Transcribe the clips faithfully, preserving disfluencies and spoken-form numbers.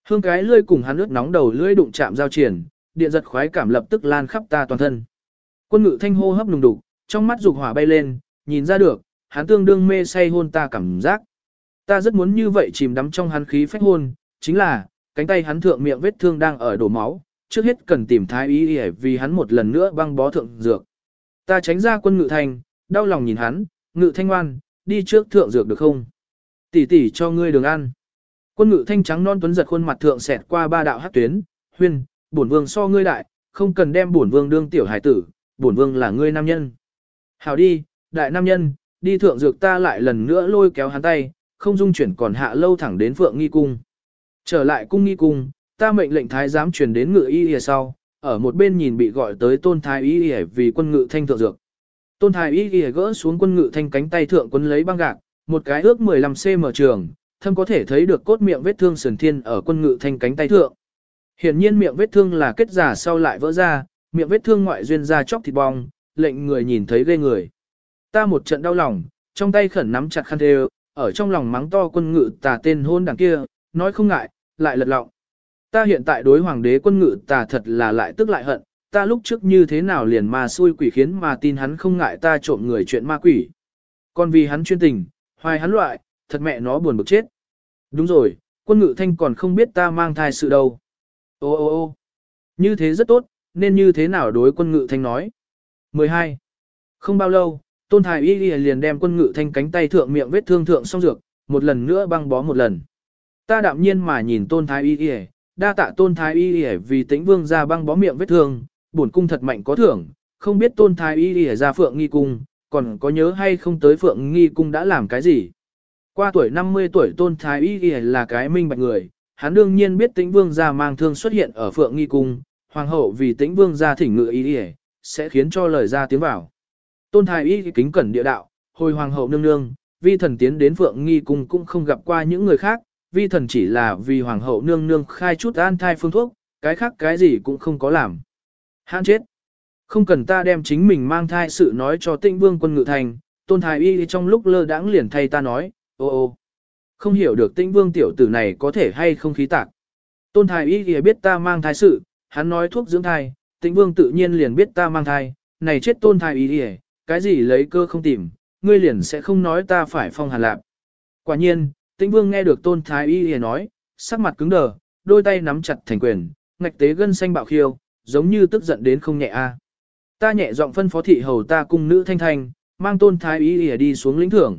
Hương cái lưỡi cùng hắn ướt nóng đầu lưỡi đụng chạm giao triển, điện giật khoái cảm lập tức lan khắp ta toàn thân. Quân Ngự Thanh hô hấp nùng đục, trong mắt dục hỏa bay lên, nhìn ra được, hắn tương đương mê say hôn ta cảm giác. Ta rất muốn như vậy chìm đắm trong hắn khí phách hôn, chính là, cánh tay hắn thượng miệng vết thương đang ở đổ máu, trước hết cần tìm thái y để vì hắn một lần nữa băng bó thượng dược. Ta tránh ra Quân Ngự Thanh, đau lòng nhìn hắn, Ngự Thanh ngoan, đi trước thượng dược được không? Tỷ tỷ cho ngươi đường ăn. Quân Ngự Thanh trắng non tuấn giật khuôn mặt thượng xẹt qua ba đạo hắc tuyến, huyên, bổn vương so ngươi đại, không cần đem bổn vương đương tiểu hải tử, bổn vương là ngươi nam nhân. Hảo đi, đại nam nhân, đi thượng dược. Ta lại lần nữa lôi kéo hắn tay, không dung chuyển còn hạ lâu thẳng đến Phượng Nghi cung. Trở lại cung Nghi cung, ta mệnh lệnh thái giám truyền đến Ngự y y sau, ở một bên nhìn bị gọi tới Tôn thái y y vì Quân Ngự Thanh thượng dược. Tôn thái y y gỡ xuống Quân Ngự Thanh cánh tay thượng quấn lấy băng gạc, một cái ước mười lăm xăng-ti-mét trường, thâm có thể thấy được cốt miệng vết thương sườn thiên ở Quân Ngự Thanh cánh tay thượng. Hiển nhiên miệng vết thương là kết giả sau lại vỡ ra, miệng vết thương ngoại duyên ra chóc thịt bong, lệnh người nhìn thấy ghê người. Ta một trận đau lòng, trong tay khẩn nắm chặt khăn thêu, ở trong lòng mắng to Quân Ngự Tà tên hôn đằng kia, nói không ngại, lại lật lọng. Ta hiện tại đối hoàng đế Quân Ngự Tà thật là lại tức lại hận, ta lúc trước như thế nào liền mà xui quỷ khiến mà tin hắn không ngại ta trộm người chuyện ma quỷ. Còn vì hắn chuyên tình, hoài hắn loại, thật mẹ nó buồn bực chết. Đúng rồi, Quân Ngự Thanh còn không biết ta mang thai sự đâu. Ô ô ô như thế rất tốt, nên như thế nào đối Quân Ngự Thanh nói. mười hai. Không bao lâu, Tôn thái y liền đem Quân Ngự Thanh cánh tay thượng miệng vết thương thượng xong dược, một lần nữa băng bó một lần. Ta đạm nhiên mà nhìn Tôn thái y, đa tạ Tôn thái y vì Tĩnh Vương ra băng bó miệng vết thương, bổn cung thật mạnh có thưởng, không biết Tôn thái y ra Phượng Nghi cung, còn có nhớ hay không tới Phượng Nghi cung đã làm cái gì. Qua tuổi năm mươi tuổi Tôn thái y là cái minh bạch người, hắn đương nhiên biết Tĩnh Vương gia mang thương xuất hiện ở Phượng Nghi cung, hoàng hậu vì Tĩnh Vương gia thỉnh Ngự y sẽ khiến cho lời ra tiếng vào. Tôn thái y kính cẩn địa đạo, hồi hoàng hậu nương nương, vi thần tiến đến Phượng Nghi cung cũng không gặp qua những người khác, vi thần chỉ là vì hoàng hậu nương nương khai chút an thai phương thuốc, cái khác cái gì cũng không có làm. Hãn chết. Không cần ta đem chính mình mang thai sự nói cho Tĩnh Vương Quân Ngự Thanh, Tôn thái y trong lúc lơ đãng liền thay ta nói, ô ô. Không hiểu được Tĩnh Vương tiểu tử này có thể hay không khí tạc. Tôn thái y thì biết ta mang thai sự, hắn nói thuốc dưỡng thai, Tĩnh Vương tự nhiên liền biết ta mang thai, này chết Tôn thái y thì, cái gì lấy cơ không tìm, ngươi liền sẽ không nói ta phải phong hàn lạp. Quả nhiên, Tĩnh Vương nghe được Tôn thái y thì nói, sắc mặt cứng đờ, đôi tay nắm chặt thành quyền, ngạch tế gân xanh bạo khiêu, giống như tức giận đến không nhẹ a. Ta nhẹ giọng phân phó thị hầu ta cung nữ Thanh Thanh, mang Tôn thái y thì đi xuống lĩnh thưởng.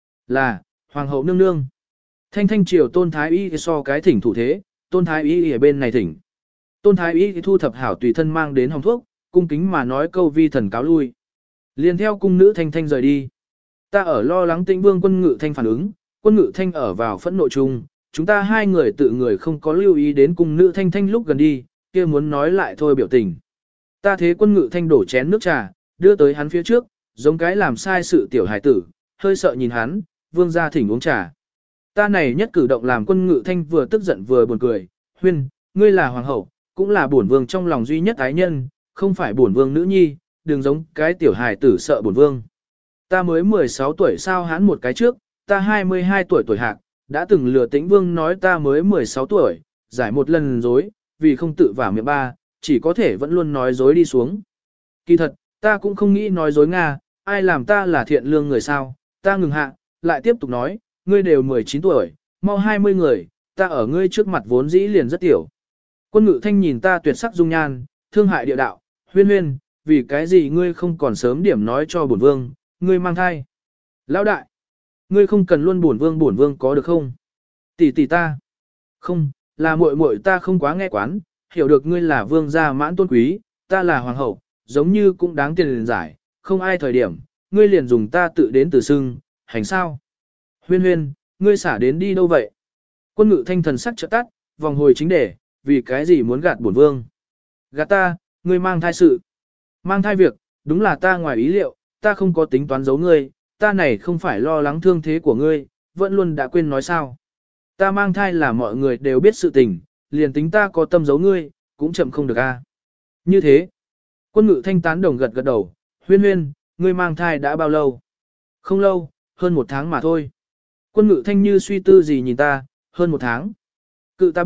Là, hoàng hậu nương nương. Thanh Thanh triều Tôn thái y so cái thỉnh thủ thế, Tôn thái y ở bên này thỉnh. Tôn thái y thu thập hảo tùy thân mang đến hồng thuốc, cung kính mà nói câu vi thần cáo lui. Liền theo cung nữ Thanh Thanh rời đi. Ta ở lo lắng Tĩnh Vương Quân Ngự Thanh phản ứng, Quân Ngự Thanh ở vào phẫn nộ chung, chúng ta hai người tự người không có lưu ý đến cung nữ Thanh Thanh lúc gần đi, kia muốn nói lại thôi biểu tình. Ta thế Quân Ngự Thanh đổ chén nước trà, đưa tới hắn phía trước, giống cái làm sai sự tiểu hải tử, hơi sợ nhìn hắn, vương gia thỉnh uống trà. Ta này nhất cử động làm Quân Ngự Thanh vừa tức giận vừa buồn cười, huyên, ngươi là hoàng hậu, cũng là bổn vương trong lòng duy nhất ái nhân, không phải bổn vương nữ nhi, đừng giống cái tiểu hài tử sợ bổn vương. Ta mới mười sáu tuổi sao hắn một cái trước, ta hai mươi hai tuổi tuổi hạc, đã từng lừa Tĩnh Vương nói ta mới mười sáu tuổi, giải một lần dối, vì không tự vào miệng ba, chỉ có thể vẫn luôn nói dối đi xuống. Kỳ thật, ta cũng không nghĩ nói dối Nga, ai làm ta là thiện lương người sao, ta ngừng hạ, lại tiếp tục nói, ngươi đều mười chín tuổi, mau hai mươi người, ta ở ngươi trước mặt vốn dĩ liền rất tiểu. Quân Ngự Thanh nhìn ta tuyệt sắc dung nhan, thương hại địa đạo, huyên huyên, vì cái gì ngươi không còn sớm điểm nói cho bổn vương, ngươi mang thai. Lão đại, ngươi không cần luôn bổn vương bổn vương có được không? Tỷ tỷ ta. Không, là muội muội ta không quá nghe quán, hiểu được ngươi là vương gia mãn tôn quý, ta là hoàng hậu, giống như cũng đáng tiền liền giải, không ai thời điểm, ngươi liền dùng ta tự đến từ xưng, hành sao? Huyên huyên, ngươi xả đến đi đâu vậy? Quân Ngự Thanh thần sắc chợt tắt, vòng hồi chính đề, vì cái gì muốn gạt bổn vương? Gạt ta, ngươi mang thai sự. Mang thai việc, đúng là ta ngoài ý liệu, ta không có tính toán giấu ngươi, ta này không phải lo lắng thương thế của ngươi, vẫn luôn đã quên nói sao. Ta mang thai là mọi người đều biết sự tình, liền tính ta có tâm giấu ngươi, cũng chậm không được a. Như thế, Quân Ngự Thanh tán đồng gật gật đầu, huyên huyên, ngươi mang thai đã bao lâu? Không lâu, hơn một tháng mà thôi. Quân Ngự Thanh như suy tư gì nhìn ta, hơn một tháng. Cự ta biết,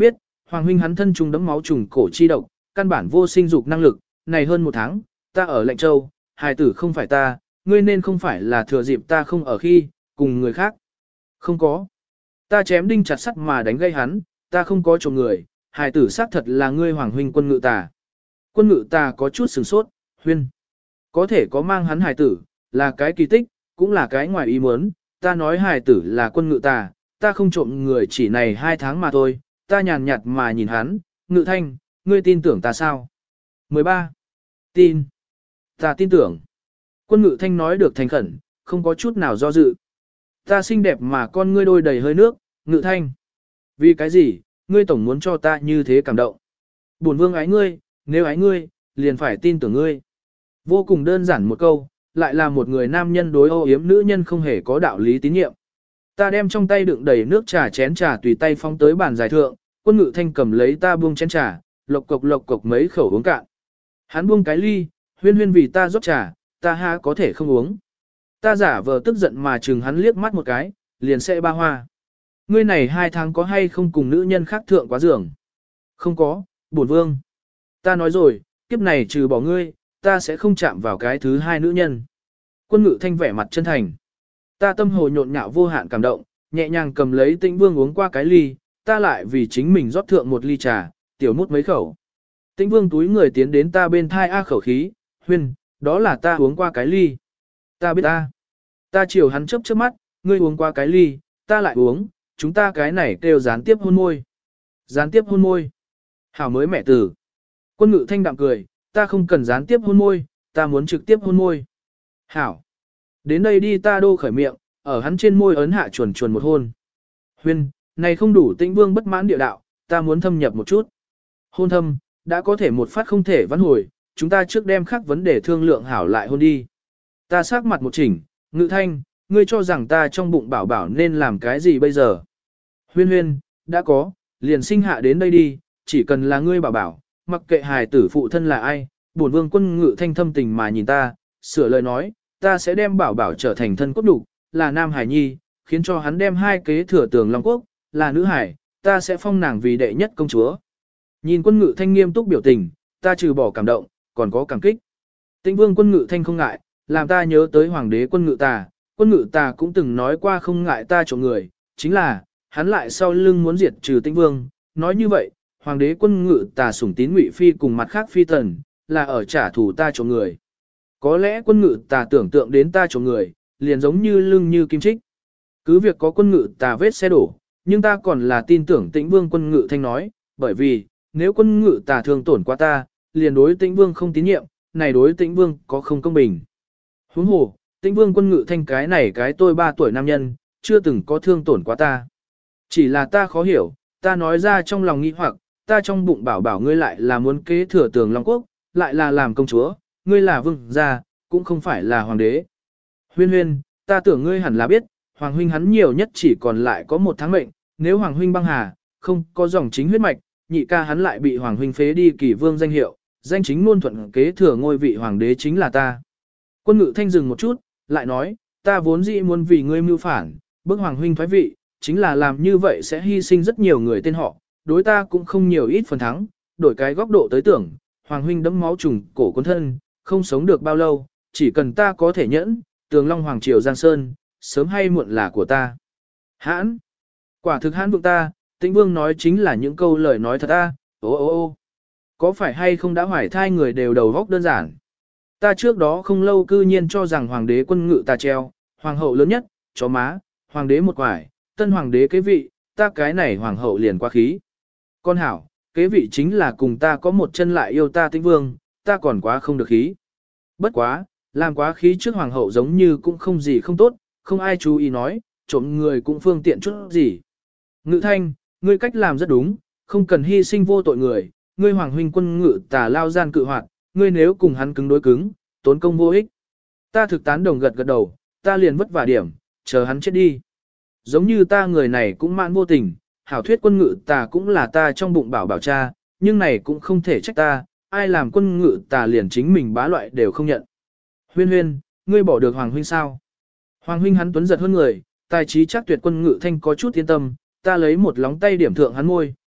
Hoàng huynh hắn thân trùng đấm máu trùng cổ chi độc, căn bản vô sinh dục năng lực, này hơn một tháng, ta ở Lệnh Châu, hài tử không phải ta, ngươi nên không phải là thừa dịp ta không ở khi, cùng người khác. Không có. Ta chém đinh chặt sắt mà đánh gây hắn, ta không có trộm người, hài tử xác thật là ngươi Hoàng huynh Quân Ngự Tà. Quân Ngự Tà có chút sửng sốt, huyên. Có thể có mang hắn hài tử, là cái kỳ tích, cũng là cái ngoài ý muốn, ta nói hài tử là Quân Ngự Tà, ta không trộm người chỉ này hai tháng mà thôi, ta nhàn nhạt mà nhìn hắn, Ngự Thanh, ngươi tin tưởng ta sao? mười ba. Tin. Ta tin tưởng. Quân Ngự Thanh nói được thành khẩn, không có chút nào do dự. Ta xinh đẹp mà con ngươi đôi đầy hơi nước, Ngự Thanh. Vì cái gì, ngươi tổng muốn cho ta như thế cảm động? Bổn vương ái ngươi, nếu ái ngươi, liền phải tin tưởng ngươi. Vô cùng đơn giản một câu, lại là một người nam nhân đối âu yếm nữ nhân không hề có đạo lý tín nhiệm. Ta đem trong tay đựng đầy nước trà chén trà tùy tay phóng tới bàn giải thượng, Quân Ngự Thanh cầm lấy ta buông chén trà, lộc cộc lộc cộc mấy khẩu uống cạn. Hắn buông cái ly, huyên huyên vì ta rót trà, ta ha có thể không uống. Ta giả vờ tức giận mà chừng hắn liếc mắt một cái, liền sẽ ba hoa. Ngươi này hai tháng có hay không cùng nữ nhân khác thượng quá giường? Không có, bổn vương. Ta nói rồi, kiếp này trừ bỏ ngươi, ta sẽ không chạm vào cái thứ hai nữ nhân. Quân Ngự Thanh vẻ mặt chân thành. Ta tâm hồ nhộn nhạo vô hạn cảm động, nhẹ nhàng cầm lấy Tĩnh Vương uống qua cái ly, ta lại vì chính mình rót thượng một ly trà, tiểu mút mấy khẩu. Tĩnh Vương túi người tiến đến ta bên thai a khẩu khí, huyên, đó là ta uống qua cái ly. Ta biết ta. Ta chiều hắn chớp chớp mắt, ngươi uống qua cái ly, ta lại uống, chúng ta cái này kêu gián tiếp hôn môi. Gián tiếp hôn môi. Hảo mới mẹ tử. Quân Ngự Thanh đạm cười, ta không cần gián tiếp hôn môi, ta muốn trực tiếp hôn môi. Hảo. Đến đây đi, ta đô khởi miệng, ở hắn trên môi ấn hạ chuồn chuồn một hôn. Huyên, này không đủ. Tĩnh Vương bất mãn địa đạo, ta muốn thâm nhập một chút. Hôn thâm, đã có thể một phát không thể vãn hồi, chúng ta trước đem khác vấn đề thương lượng hảo lại hôn đi. Ta sắc mặt một chỉnh, Ngự Thanh, ngươi cho rằng ta trong bụng bảo bảo nên làm cái gì bây giờ? Huyên huyên, đã có, liền sinh hạ đến đây đi, chỉ cần là ngươi bảo bảo, mặc kệ hài tử phụ thân là ai, bổn vương Quân Ngự Thanh thâm tình mà nhìn ta, sửa lời nói, ta sẽ đem bảo bảo trở thành thân cốt đủ, là nam hải nhi, khiến cho hắn đem hai kế thừa tường Long Quốc, là nữ hải, ta sẽ phong nàng vì đệ nhất công chúa. Nhìn Quân Ngự Thanh nghiêm túc biểu tình, ta trừ bỏ cảm động, còn có cảm kích. Tĩnh Vương Quân Ngự Thanh không ngại, làm ta nhớ tới Hoàng đế Quân Ngự Tà, Quân Ngự Tà cũng từng nói qua không ngại ta trộm người, chính là, hắn lại sau lưng muốn diệt trừ Tĩnh Vương, nói như vậy, Hoàng đế Quân Ngự Tà sủng tín Ngụy Phi cùng mặt khác phi tần, là ở trả thù ta trộm người. Có lẽ Quân Ngự Tà tưởng tượng đến ta trộm người, liền giống như lưng như kim trích. Cứ việc có Quân Ngự Tà vết xe đổ, nhưng ta còn là tin tưởng Tĩnh Vương Quân Ngự Thanh nói, bởi vì, nếu Quân Ngự Tà thương tổn qua ta, liền đối Tĩnh Vương không tín nhiệm, này đối Tĩnh Vương có không công bình. Huống hồ, Tĩnh Vương Quân Ngự Thanh cái này cái tôi ba tuổi nam nhân, chưa từng có thương tổn qua ta. Chỉ là ta khó hiểu, ta nói ra trong lòng nghi hoặc, ta trong bụng bảo bảo ngươi lại là muốn kế thừa tường Long Quốc, lại là làm công chúa, ngươi là vương gia, cũng không phải là hoàng đế. Huyên huyên, ta tưởng ngươi hẳn là biết, hoàng huynh hắn nhiều nhất chỉ còn lại có một tháng mệnh, nếu hoàng huynh băng hà, không có dòng chính huyết mạch, nhị ca hắn lại bị hoàng huynh phế đi kỳ vương danh hiệu, danh chính ngôn thuận kế thừa ngôi vị hoàng đế chính là ta. Quân Ngự Thanh dừng một chút, lại nói, ta vốn dĩ muốn vì ngươi mưu phản, bức hoàng huynh thoái vị, chính là làm như vậy sẽ hy sinh rất nhiều người tên họ, đối ta cũng không nhiều ít phần thắng, đổi cái góc độ tới tưởng, hoàng huynh đẫm máu trùng cổ cuốn thân, không sống được bao lâu, chỉ cần ta có thể nhẫn, tường Long Hoàng Triều Giang Sơn, sớm hay muộn là của ta. Hãn! Quả thực hãn vượng ta, Tĩnh Vương nói chính là những câu lời nói thật ta, ô ô ô có phải hay không đã hoài thai người đều đầu góc đơn giản. Ta trước đó không lâu cư nhiên cho rằng hoàng đế Quân Ngự Tà treo, hoàng hậu lớn nhất, chó má, hoàng đế một quải, tân hoàng đế kế vị, ta cái này hoàng hậu liền quá khí. Con hảo, kế vị chính là cùng ta có một chân lại yêu ta Tĩnh Vương, ta còn quá không được khí. Bất quá, làm quá khí trước hoàng hậu giống như cũng không gì không tốt, không ai chú ý nói, trộm người cũng phương tiện chút gì. Ngự Thanh, ngươi cách làm rất đúng, không cần hy sinh vô tội người, ngươi hoàng huynh Quân Ngự Tà lao gian cự hoạt, ngươi nếu cùng hắn cứng đối cứng, tốn công vô ích. Ta thực tán đồng gật gật đầu, ta liền vất vả điểm, chờ hắn chết đi. Giống như ta người này cũng mãn vô tình, hảo thuyết Quân Ngự Tà cũng là ta trong bụng bảo bảo cha, nhưng này cũng không thể trách ta, ai làm Quân Ngự Tà liền chính mình bá loại đều không nhận. Huyên huyên, ngươi bỏ được hoàng huynh sao? Hoàng huynh hắn tuấn giật hơn người, tài trí chắc tuyệt Quân Ngự Thanh có chút yên tâm, ta lấy một lóng tay điểm thượng hắn môi,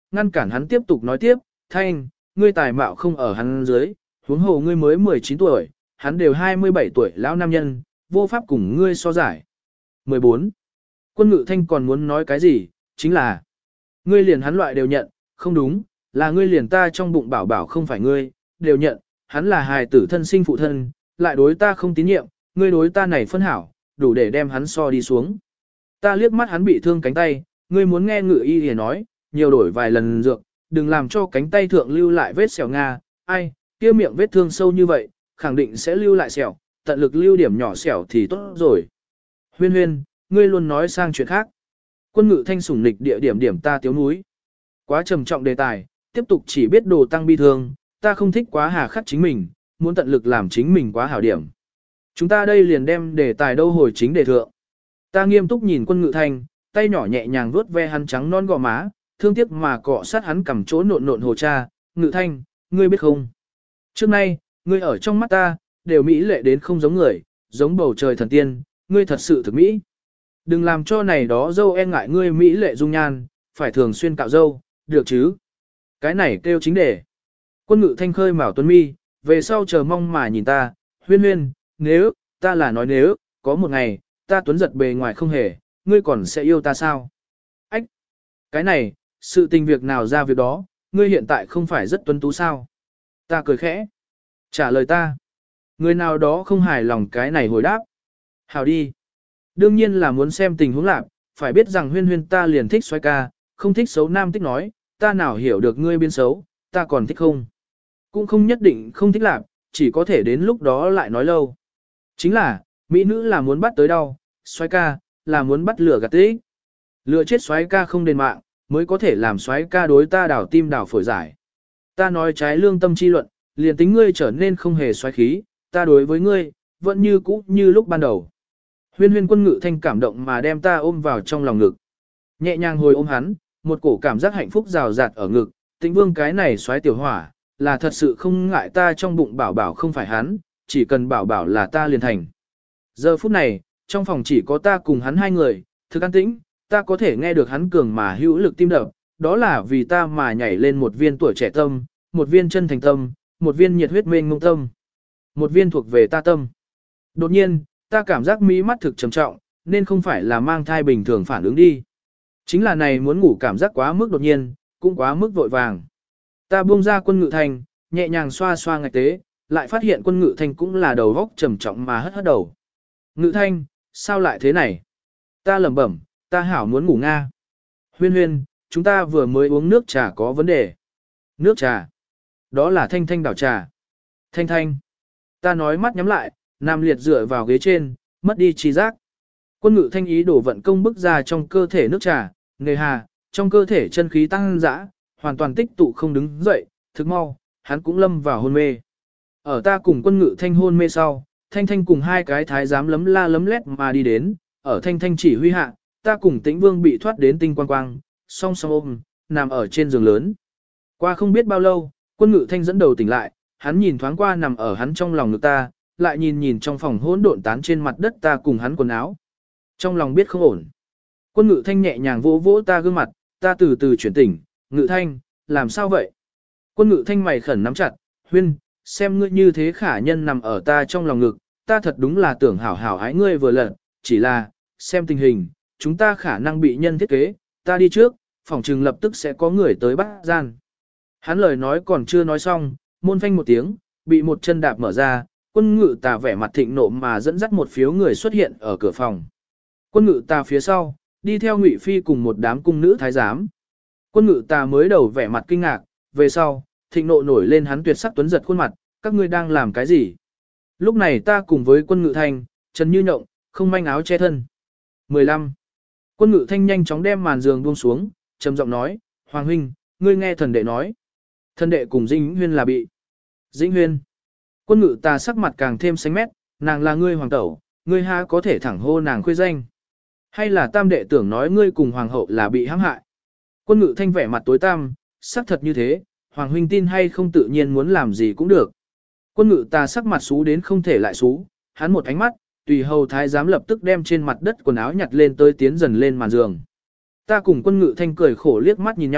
ngăn cản hắn tiếp tục nói tiếp, thanh, ngươi tài mạo không ở hắn dưới, huống hồ ngươi mới mười chín tuổi, hắn đều hai mươi bảy tuổi lão nam nhân, vô pháp cùng ngươi so giải. mười bốn. Quân ngự thanh còn muốn nói cái gì, chính là ngươi liền hắn loại đều nhận, không đúng, là ngươi liền ta trong bụng bảo bảo không phải ngươi, đều nhận, hắn là hài tử thân sinh phụ thân, lại đối ta không tín nhiệm, ngươi đối ta này phân hảo, đủ để đem hắn so đi xuống. Ta liếc mắt hắn bị thương cánh tay, ngươi muốn nghe ngự y thì nói, nhiều đổi vài lần dược, đừng làm cho cánh tay thượng lưu lại vết sẹo Nga, ai, kia miệng vết thương sâu như vậy, khẳng định sẽ lưu lại sẹo, tận lực lưu điểm nhỏ sẹo thì tốt rồi. Huyên huyên, ngươi luôn nói sang chuyện khác. Quân ngự thanh sủng nịch địa điểm điểm ta tiếu núi. Quá trầm trọng đề tài, tiếp tục chỉ biết đồ tăng bi thương, ta không thích quá hà khắc chính mình, muốn tận lực làm chính mình quá hảo điểm. Chúng ta đây liền đem đề tài đâu hồi chính đề thượng. Ta nghiêm túc nhìn quân ngự thanh, tay nhỏ nhẹ nhàng vuốt ve hắn trắng non gò má, thương tiếc mà cọ sát hắn cầm chỗ nộn nộn hồ cha, ngự thanh, ngươi biết không? Trước nay, ngươi ở trong mắt ta, đều mỹ lệ đến không giống người, giống bầu trời thần tiên, ngươi thật sự thực mỹ. Đừng làm cho này đó dâu e ngại ngươi mỹ lệ dung nhan, phải thường xuyên cạo dâu, được chứ? Cái này kêu chính đề. Quân ngự thanh khơi mào tuấn mi, về sau chờ mong mà nhìn ta, huyên huyên, nếu, ta là nói nếu, có một ngày, ta tuấn giật bề ngoài không hề, ngươi còn sẽ yêu ta sao? Ách! Cái này, sự tình việc nào ra việc đó, ngươi hiện tại không phải rất tuấn tú sao? Ta cười khẽ. Trả lời ta. Người nào đó không hài lòng cái này hồi đáp. Hào đi. Đương nhiên là muốn xem tình huống lạc, phải biết rằng huyên huyên ta liền thích xoay ca, không thích xấu nam thích nói, ta nào hiểu được ngươi biên xấu, ta còn thích không? Cũng không nhất định không thích lạc, chỉ có thể đến lúc đó lại nói lâu. Chính là, mỹ nữ là muốn bắt tới đau, xoay ca, là muốn bắt lửa gạt tích. Lửa chết xoáy ca không đền mạng, mới có thể làm xoáy ca đối ta đảo tim đảo phổi giải. Ta nói trái lương tâm chi luận, liền tính ngươi trở nên không hề xoáy khí, ta đối với ngươi, vẫn như cũ như lúc ban đầu. Huyên huyên quân ngự thanh cảm động mà đem ta ôm vào trong lòng ngực. Nhẹ nhàng hồi ôm hắn, một cổ cảm giác hạnh phúc rào rạt ở ngực, tĩnh vương cái này xoáy tiểu hỏa, là thật sự không ngại ta trong bụng bảo bảo không phải hắn, chỉ cần bảo bảo là ta liền thành. Giờ phút này, trong phòng chỉ có ta cùng hắn hai người, thực an tĩnh, ta có thể nghe được hắn cường mà hữu lực tim đập, đó là vì ta mà nhảy lên một viên tuổi trẻ tâm, một viên chân thành tâm, một viên nhiệt huyết mênh mông tâm, một viên thuộc về ta tâm. Đột nhiên, ta cảm giác mí mắt thực trầm trọng, nên không phải là mang thai bình thường phản ứng đi. Chính là này muốn ngủ cảm giác quá mức đột nhiên, cũng quá mức vội vàng. Ta buông ra quân ngự thành, nhẹ nhàng xoa xoa ngạch tế, lại phát hiện quân ngự thành cũng là đầu góc trầm trọng mà hất hất đầu. Ngự thanh, sao lại thế này? Ta lẩm bẩm, ta hảo muốn ngủ nga. Huyên huyên, chúng ta vừa mới uống nước trà có vấn đề. Nước trà? Đó là thanh thanh đảo trà. Thanh thanh. Ta nói mắt nhắm lại, nằm liệt dựa vào ghế trên, mất đi trí giác. Quân ngự thanh ý đổ vận công bức ra trong cơ thể nước trà, nề hà, trong cơ thể chân khí tăng dã, hoàn toàn tích tụ không đứng dậy, thức mau, hắn cũng lâm vào hôn mê. Ở ta cùng quân ngự thanh hôn mê sau, thanh thanh cùng hai cái thái giám lấm la lấm lét mà đi đến, ở thanh thanh chỉ huy hạ, ta cùng tĩnh vương bị thoát đến tinh quang quang, song song ôm, nằm ở trên giường lớn. Qua không biết bao lâu, quân ngự thanh dẫn đầu tỉnh lại, hắn nhìn thoáng qua nằm ở hắn trong lòng ngực ta, lại nhìn nhìn trong phòng hỗn độn tán trên mặt đất ta cùng hắn quần áo. Trong lòng biết không ổn. Quân ngự thanh nhẹ nhàng vỗ vỗ ta gương mặt, ta từ từ chuyển tỉnh, ngự thanh, làm sao vậy? Quân ngự thanh mày khẩn nắm chặt, huyên, xem ngươi như thế khả nhân nằm ở ta trong lòng ngực, ta thật đúng là tưởng hảo hảo ái ngươi vừa lần, chỉ là, xem tình hình, chúng ta khả năng bị nhân thiết kế, ta đi trước, phòng trừng lập tức sẽ có người tới bắt gian. Hắn lời nói còn chưa nói xong, môn phanh một tiếng, bị một chân đạp mở ra, quân ngự tà vẻ mặt thịnh nộ mà dẫn dắt một phiếu người xuất hiện ở cửa phòng. Quân ngự tà phía sau, đi theo Ngụy Phi cùng một đám cung nữ thái giám. Quân ngự tà mới đầu vẻ mặt kinh ngạc, về sau, thịnh nộ nổi lên hắn tuyệt sắc tuấn giật khuôn mặt, các ngươi đang làm cái gì? Lúc này ta cùng với quân ngự thanh, Trần Như Nhộng, không manh áo che thân. mười lăm. Quân ngự thanh nhanh chóng đem màn giường buông xuống, trầm giọng nói, Hoàng huynh, ngươi nghe thần đệ nói. Thần đệ cùng Dĩnh Huyên là bị. Dĩnh Huyên. Quân ngự tà sắc mặt càng thêm xanh mét, nàng là ngươi hoàng tẩu, ngươi ha có thể thẳng hô nàng khuê danh. Hay là tam đệ tưởng nói ngươi cùng hoàng hậu là bị hãm hại. Quân ngự thanh vẻ mặt tối tăm, sắc thật như thế, hoàng huynh tin hay không tự nhiên muốn làm gì cũng được. Quân ngự tà sắc mặt xú đến không thể lại xú, hắn một ánh mắt, tùy hầu thái giám lập tức đem trên mặt đất quần áo nhặt lên tới tiến dần lên màn giường. Ta cùng quân ngự thanh cười khổ liếc mắt nhìn nhau,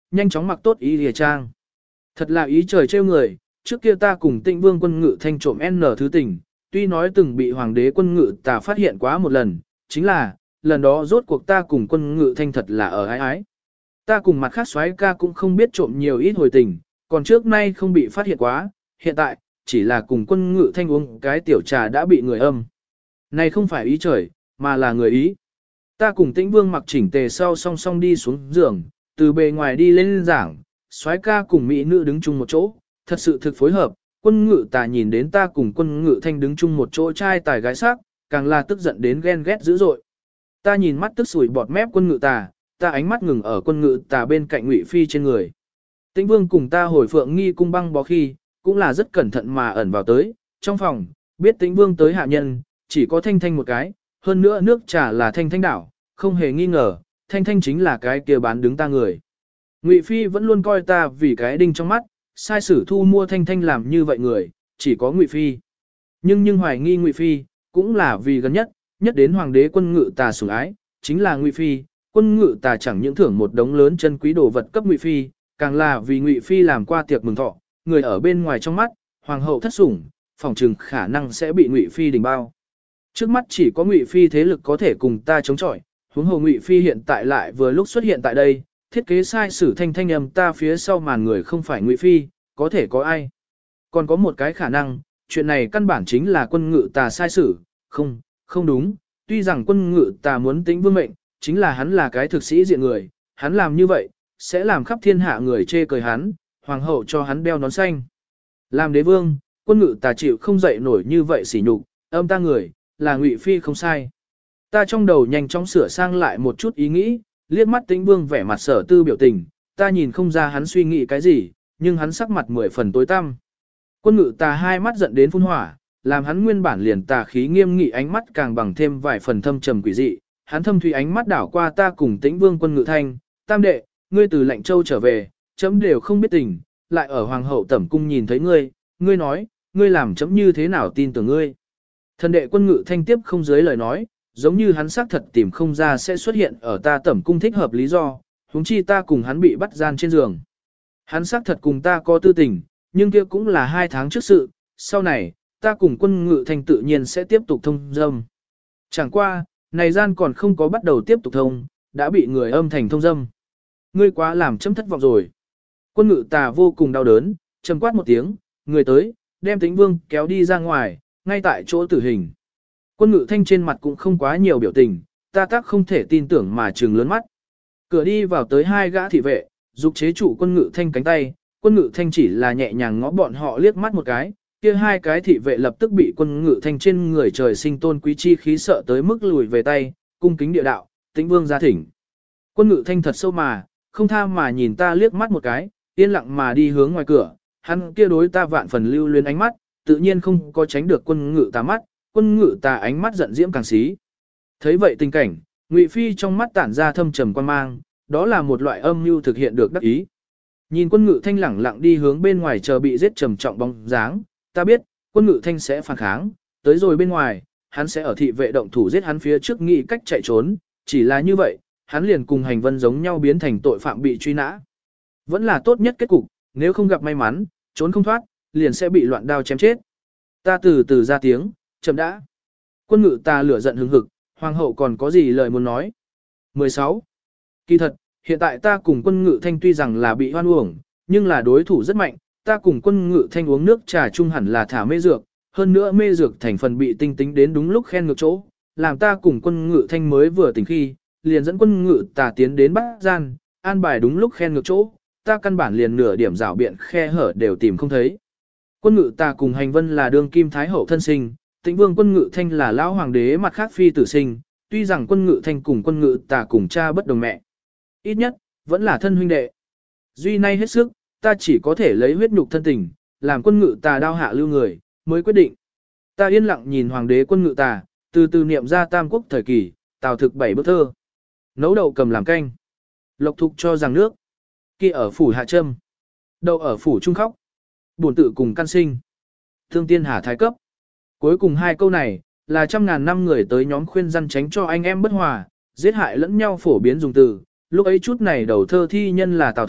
nhanh chóng mặc tốt y lìa trang. Thật là ý trời trêu người, trước kia ta cùng Tĩnh Vương quân ngự thanh trộm N thứ tình, tuy nói từng bị hoàng đế quân ngự tà phát hiện quá một lần, chính là, lần đó rốt cuộc ta cùng quân ngự thanh thật là ở ái ái. Ta cùng mặt khác soái ca cũng không biết trộm nhiều ít hồi tình, còn trước nay không bị phát hiện quá, hiện tại, chỉ là cùng quân ngự thanh uống cái tiểu trà đã bị người âm. Này không phải ý trời, mà là người ý. Ta cùng Tĩnh Vương mặc chỉnh tề sau song song đi xuống giường, từ bề ngoài đi lên giảng, soái ca cùng mỹ nữ đứng chung một chỗ, thật sự thực phối hợp. Quân ngự tà nhìn đến ta cùng quân ngự thanh đứng chung một chỗ trai tài gái sắc, càng là tức giận đến ghen ghét dữ dội. Ta nhìn mắt tức sủi bọt mép quân ngự tà, ta ánh mắt ngừng ở quân ngự tà bên cạnh Ngụy Phi trên người. Tĩnh Vương cùng ta hồi Phượng Nghi cung băng bó khi, cũng là rất cẩn thận mà ẩn vào tới, trong phòng, biết Tĩnh Vương tới hạ nhân, chỉ có Thanh Thanh một cái, hơn nữa nước trà là Thanh Thanh đảo, không hề nghi ngờ, Thanh Thanh chính là cái kia bán đứng ta người. Ngụy Phi vẫn luôn coi ta vì cái đinh trong mắt, sai sử thu mua Thanh Thanh làm như vậy người, chỉ có Ngụy Phi. Nhưng nhưng hoài nghi Ngụy Phi, cũng là vì gần nhất, nhất đến hoàng đế quân ngự tà sủng ái, chính là Ngụy Phi, quân ngự tà chẳng những thưởng một đống lớn chân quý đồ vật cấp Ngụy Phi, càng là vì Ngụy Phi làm qua tiệc mừng thọ, người ở bên ngoài trong mắt, hoàng hậu thất sủng, phòng trừng khả năng sẽ bị Ngụy Phi đình bao. Trước mắt chỉ có Ngụy Phi thế lực có thể cùng ta chống chọi, huống hồ Ngụy Phi hiện tại lại vừa lúc xuất hiện tại đây, thiết kế sai sử Thanh Thanh âm ta phía sau màn người không phải Ngụy Phi, có thể có ai. Còn có một cái khả năng, chuyện này căn bản chính là quân ngự tà sai sử, không, không đúng, tuy rằng quân ngự tà muốn Tĩnh Vương mệnh, chính là hắn là cái thực sĩ diện người, hắn làm như vậy, sẽ làm khắp thiên hạ người chê cười hắn, hoàng hậu cho hắn đeo nón xanh. Làm đế vương, quân ngự tà chịu không dậy nổi như vậy sỉ nhục, âm ta người, là Ngụy Phi không sai. Ta trong đầu nhanh chóng sửa sang lại một chút ý nghĩ, liếc mắt Tĩnh Vương vẻ mặt sở tư biểu tình, ta nhìn không ra hắn suy nghĩ cái gì, nhưng hắn sắc mặt mười phần tối tăm. Quân ngự tà hai mắt giận đến phun hỏa, làm hắn nguyên bản liền tà khí nghiêm nghị ánh mắt càng bằng thêm vài phần thâm trầm quỷ dị, hắn thâm thủy ánh mắt đảo qua ta cùng Tĩnh Vương quân ngự thanh, tam đệ, ngươi từ Lạnh Châu trở về, chấm đều không biết tình, lại ở hoàng hậu tẩm cung nhìn thấy ngươi, ngươi nói, ngươi làm chấm như thế nào tin tưởng ngươi. Thần đệ quân ngự thanh tiếp không dưới lời nói, giống như hắn xác thật tìm không ra sẽ xuất hiện ở ta tẩm cung thích hợp lý do, huống chi ta cùng hắn bị bắt gian trên giường. Hắn xác thật cùng ta có tư tình, nhưng kia cũng là hai tháng trước sự, sau này, ta cùng quân ngự thanh tự nhiên sẽ tiếp tục thông dâm. Chẳng qua, này gian còn không có bắt đầu tiếp tục thông, đã bị người âm thành thông dâm. Ngươi quá làm chấm thất vọng rồi. Quân ngự tà vô cùng đau đớn, trầm quát một tiếng, người tới, đem Tĩnh Vương kéo đi ra ngoài, ngay tại chỗ tử hình. Quân ngự thanh trên mặt cũng không quá nhiều biểu tình, ta tác không thể tin tưởng mà trừng lớn mắt. Cửa đi vào tới hai gã thị vệ, dục chế trụ quân ngự thanh cánh tay, quân ngự thanh chỉ là nhẹ nhàng ngó bọn họ liếc mắt một cái, kia hai cái thị vệ lập tức bị quân ngự thanh trên người trời sinh tôn quý chi khí sợ tới mức lùi về tay, cung kính địa đạo, Tĩnh Vương ra thỉnh. Quân ngự thanh thật sâu mà, không tha mà nhìn ta liếc mắt một cái, yên lặng mà đi hướng ngoài cửa, hắn kia đối ta vạn phần lưu luyến ánh mắt, tự nhiên không có tránh được quân ngự tà mắt, quân ngự tà ánh mắt giận diễm càng xí. Thấy vậy tình cảnh, Ngụy Phi trong mắt tản ra thâm trầm quan mang, đó là một loại âm mưu thực hiện được đắc ý. Nhìn quân ngự thanh lẳng lặng đi hướng bên ngoài chờ bị giết trầm trọng bóng dáng, ta biết, quân ngự thanh sẽ phản kháng, tới rồi bên ngoài, hắn sẽ ở thị vệ động thủ giết hắn phía trước nghĩ cách chạy trốn, chỉ là như vậy, hắn liền cùng hành vân giống nhau biến thành tội phạm bị truy nã. Vẫn là tốt nhất kết cục, nếu không gặp may mắn, trốn không thoát, liền sẽ bị loạn đao chém chết. Ta từ từ ra tiếng, chậm đã. Quân ngự ta lửa giận hừng hực, hoàng hậu còn có gì lời muốn nói. mười sáu. Kỳ thật, hiện tại ta cùng quân ngự thanh tuy rằng là bị hoan uổng, nhưng là đối thủ rất mạnh, ta cùng quân ngự thanh uống nước trà chung hẳn là thả mê dược, hơn nữa mê dược thành phần bị tinh tính đến đúng lúc khen ngược chỗ, làm ta cùng quân ngự thanh mới vừa tỉnh khi, liền dẫn quân ngự tà tiến đến bắt gian, an bài đúng lúc khen ngược chỗ, ta căn bản liền nửa điểm rảo biện khe hở đều tìm không thấy. Quân ngự tà cùng hành vân là đương kim thái hậu thân sinh, Tĩnh Vương quân ngự thanh là lão hoàng đế mặt khác phi tử sinh, tuy rằng quân ngự thanh cùng quân ngự tà cùng cha bất đồng mẹ. Ít nhất, vẫn là thân huynh đệ. Duy nay hết sức, ta chỉ có thể lấy huyết nhục thân tình, làm quân ngự tà đao hạ lưu người, mới quyết định. Ta yên lặng nhìn hoàng đế quân ngự tà, từ từ niệm ra tam quốc thời kỳ, tào thực bảy bức thơ. Nấu đậu cầm làm canh. Lộc thục cho rằng nước. Kia ở phủ hạ trâm. Đậu ở phủ trung khóc. Bổn tự cùng căn sinh. Thương tiên hà thái cấp. Cuối cùng hai câu này, là trăm ngàn năm người tới nhóm khuyên răn tránh cho anh em bất hòa, giết hại lẫn nhau phổ biến dùng từ. Lúc ấy chút này đầu thơ thi nhân là tào thực,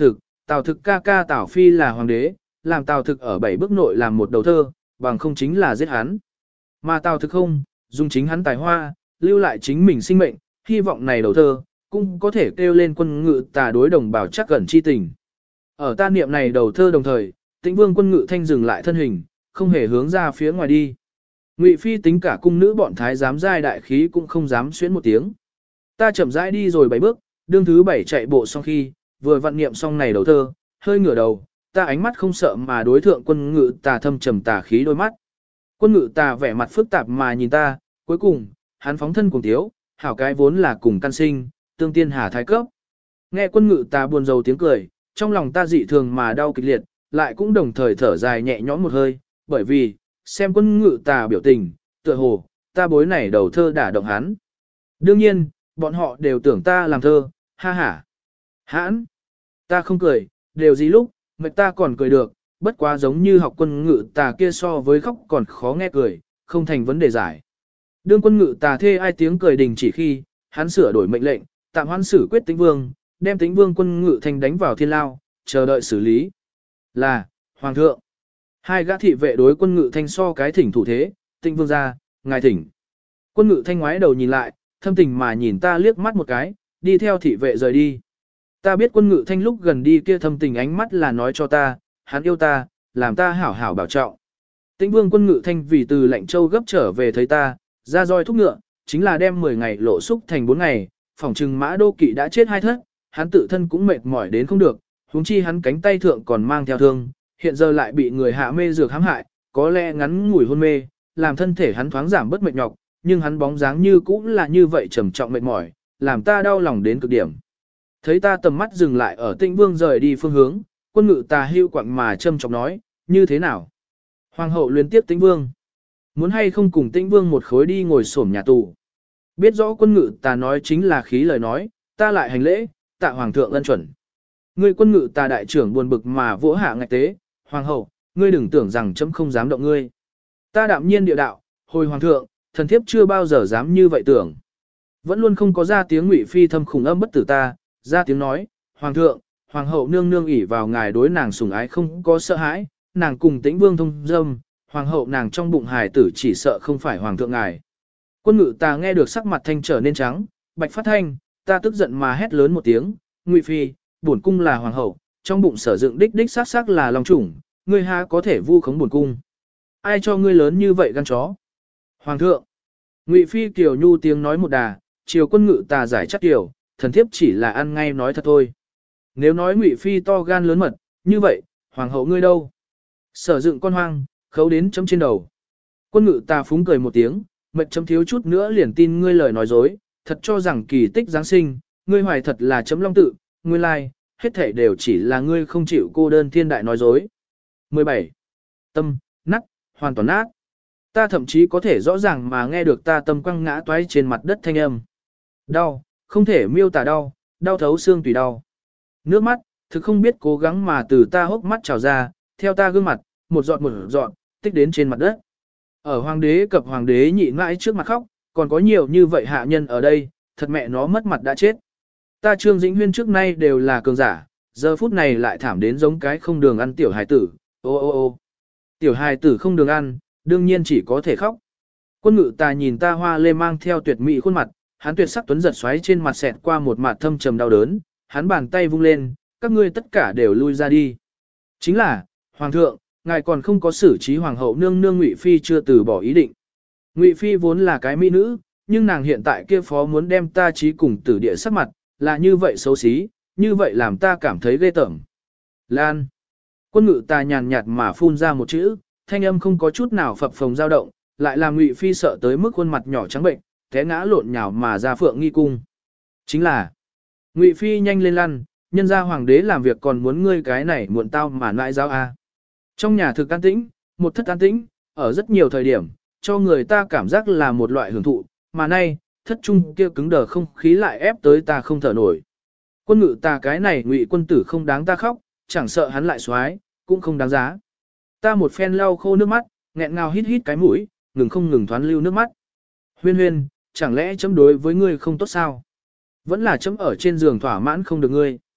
Tào Thực ca ca Tào Phi là hoàng đế, làm Tào Thực ở bảy bước nội làm một đầu thơ, bằng không chính là giết hắn. Mà Tào Thực không, dùng chính hắn tài hoa, lưu lại chính mình sinh mệnh, hy vọng này đầu thơ, cũng có thể kêu lên quân ngự tà đối đồng bào chắc gần chi tình. Ở ta niệm này đầu thơ đồng thời, Tĩnh Vương quân ngự thanh dừng lại thân hình, không hề hướng ra phía ngoài đi. Ngụy Phi tính cả cung nữ bọn thái giám giai đại khí cũng không dám xuyến một tiếng. Ta chậm rãi đi rồi bảy bước, đương thứ bảy chạy bộ xong khi, vừa vận niệm xong này đầu thơ, hơi ngửa đầu, ta ánh mắt không sợ mà đối thượng quân ngự tà thâm trầm tà khí đôi mắt. Quân ngự tà vẻ mặt phức tạp mà nhìn ta, cuối cùng, hắn phóng thân cùng tiếu, hảo cái vốn là cùng căn sinh, tương tiên hà thái cấp. Nghe quân ngự tà buồn rầu tiếng cười, trong lòng ta dị thường mà đau kịch liệt, lại cũng đồng thời thở dài nhẹ nhõm một hơi, bởi vì, xem quân ngự tà biểu tình, tựa hồ, ta bối này đầu thơ đả động hắn. Đương nhiên, bọn họ đều tưởng ta làm thơ, ha ha. Hãn, ta không cười, đều gì lúc, mệt ta còn cười được, bất quá giống như học quân ngự tà kia so với khóc còn khó nghe cười, không thành vấn đề giải. Đương quân ngự tà thê ai tiếng cười đình chỉ khi, hắn sửa đổi mệnh lệnh, tạm hoãn xử quyết Tĩnh Vương, đem Tĩnh Vương quân ngự thành đánh vào thiên lao, chờ đợi xử lý. Là, Hoàng thượng. Hai gã thị vệ đối quân ngự thanh so cái thỉnh thủ thế, Tĩnh Vương ra, ngài thỉnh. Quân ngự thanh ngoái đầu nhìn lại, thâm tình mà nhìn ta liếc mắt một cái, đi theo thị vệ rời đi. Ta biết quân ngự thanh lúc gần đi kia thâm tình ánh mắt là nói cho ta, hắn yêu ta, làm ta hảo hảo bảo trọng. Tĩnh Vương quân ngự thanh vì từ lạnh châu gấp trở về thấy ta, ra roi thúc ngựa, chính là đem mười ngày lộ xúc thành bốn ngày, phỏng trừng mã đô kỵ đã chết hai thất, hắn tự thân cũng mệt mỏi đến không được, huống chi hắn cánh tay thượng còn mang theo thương, hiện giờ lại bị người hạ mê dược hãm hại, có lẽ ngắn ngủi hôn mê, làm thân thể hắn thoáng giảm bớt mệt nhọc, nhưng hắn bóng dáng như cũ là như vậy trầm trọng mệt mỏi, làm ta đau lòng đến cực điểm. Thấy ta tầm mắt dừng lại ở Tĩnh Vương rời đi phương hướng, quân ngự tà hưu quặng mà châm chọc nói, như thế nào? Hoàng hậu liên tiếp Tĩnh Vương. Muốn hay không cùng Tĩnh Vương một khối đi ngồi xổm nhà tù. Biết rõ quân ngự tà nói chính là khí lời nói, ta lại hành lễ, tạ hoàng thượng ân chuẩn. Ngươi quân ngự tà đại trưởng buồn bực mà vỗ hạ ngạch tế, hoàng hậu, ngươi đừng tưởng rằng chấm không dám động ngươi. Ta đạm nhiên địa đạo, hồi hoàng thượng, thần thiếp chưa bao giờ dám như vậy tưởng. Vẫn luôn không có ra tiếng Ngụy Phi thâm khủng âm bất tử ta, ra tiếng nói, hoàng thượng, hoàng hậu nương nương ỷ vào ngài đối nàng sủng ái không có sợ hãi, nàng cùng Tĩnh Vương thông dâm, hoàng hậu nàng trong bụng hài tử chỉ sợ không phải hoàng thượng ngài. Quân ngự tà nghe được sắc mặt thanh trở nên trắng, bạch phát thanh, ta tức giận mà hét lớn một tiếng, Ngụy Phi, bổn cung là hoàng hậu, trong bụng sở dựng đích đích xác xác là long chủng, ngươi ha có thể vu khống bổn cung. Ai cho ngươi lớn như vậy gan chó? Hoàng thượng. Ngụy Phi kiều nhu tiếng nói một đà, chiều quân ngự tà giải chắc kiểu, thần thiếp chỉ là ăn ngay nói thật thôi. Nếu nói Ngụy Phi to gan lớn mật, như vậy, hoàng hậu ngươi đâu? Sở dựng con hoang, khấu đến chấm trên đầu. Quân ngự tà phúng cười một tiếng, mệt chấm thiếu chút nữa liền tin ngươi lời nói dối, thật cho rằng kỳ tích Giáng sinh, ngươi hoài thật là chấm long tự, ngươi lai, hết thể đều chỉ là ngươi không chịu cô đơn thiên đại nói dối. mười bảy. Tâm, nát, hoàn toàn nát. Ta thậm chí có thể rõ ràng mà nghe được ta tâm quăng ngã toái trên mặt đất thanh âm. Đau, không thể miêu tả đau, đau thấu xương tùy đau. Nước mắt, thực không biết cố gắng mà từ ta hốc mắt trào ra, theo ta gương mặt, một giọt một giọt, tích đến trên mặt đất. Ở hoàng đế cập hoàng đế nhị mãi trước mặt khóc, còn có nhiều như vậy hạ nhân ở đây, thật mẹ nó mất mặt đã chết. Ta Trương Dĩnh Huyên trước nay đều là cường giả, giờ phút này lại thảm đến giống cái không đường ăn tiểu hài tử, ô ô ô. Tiểu hài tử không đường ăn, đương nhiên chỉ có thể khóc. Quân ngự tà nhìn ta hoa lê mang theo tuyệt mỹ khuôn mặt, hắn tuyệt sắc tuấn giật xoáy trên mặt xẹt qua một mặt thâm trầm đau đớn, hắn bàn tay vung lên, các ngươi tất cả đều lui ra đi. Chính là, hoàng thượng, ngài còn không có xử trí hoàng hậu nương nương Ngụy Phi chưa từ bỏ ý định. Ngụy Phi vốn là cái mỹ nữ, nhưng nàng hiện tại kia phó muốn đem ta trí cùng tử địa sắc mặt, là như vậy xấu xí, như vậy làm ta cảm thấy ghê tởm. Lan. Quân ngự tà nhàn nhạt mà phun ra một chữ, thanh âm không có chút nào phập phồng dao động, lại làm Ngụy Phi sợ tới mức khuôn mặt nhỏ trắng bệnh, té ngã lộn nhào mà ra phượng nghi cung. Chính là, Ngụy Phi nhanh lên lăn, nhân gia hoàng đế làm việc còn muốn ngươi cái này muộn tao mà nãi giáo a. Trong nhà thực an tĩnh, một thất an tĩnh, ở rất nhiều thời điểm, cho người ta cảm giác là một loại hưởng thụ, mà nay, thất trung kia cứng đờ không khí lại ép tới ta không thở nổi. Quân ngự ta cái này Ngụy quân tử không đáng ta khóc, chẳng sợ hắn lại xoái, cũng không đáng giá. Ta một phen lau khô nước mắt, nghẹn ngào hít hít cái mũi, ngừng không ngừng thoán lưu nước mắt. Huyên huyên, chẳng lẽ chấm đối với ngươi không tốt sao? Vẫn là chấm ở trên giường thỏa mãn không được ngươi.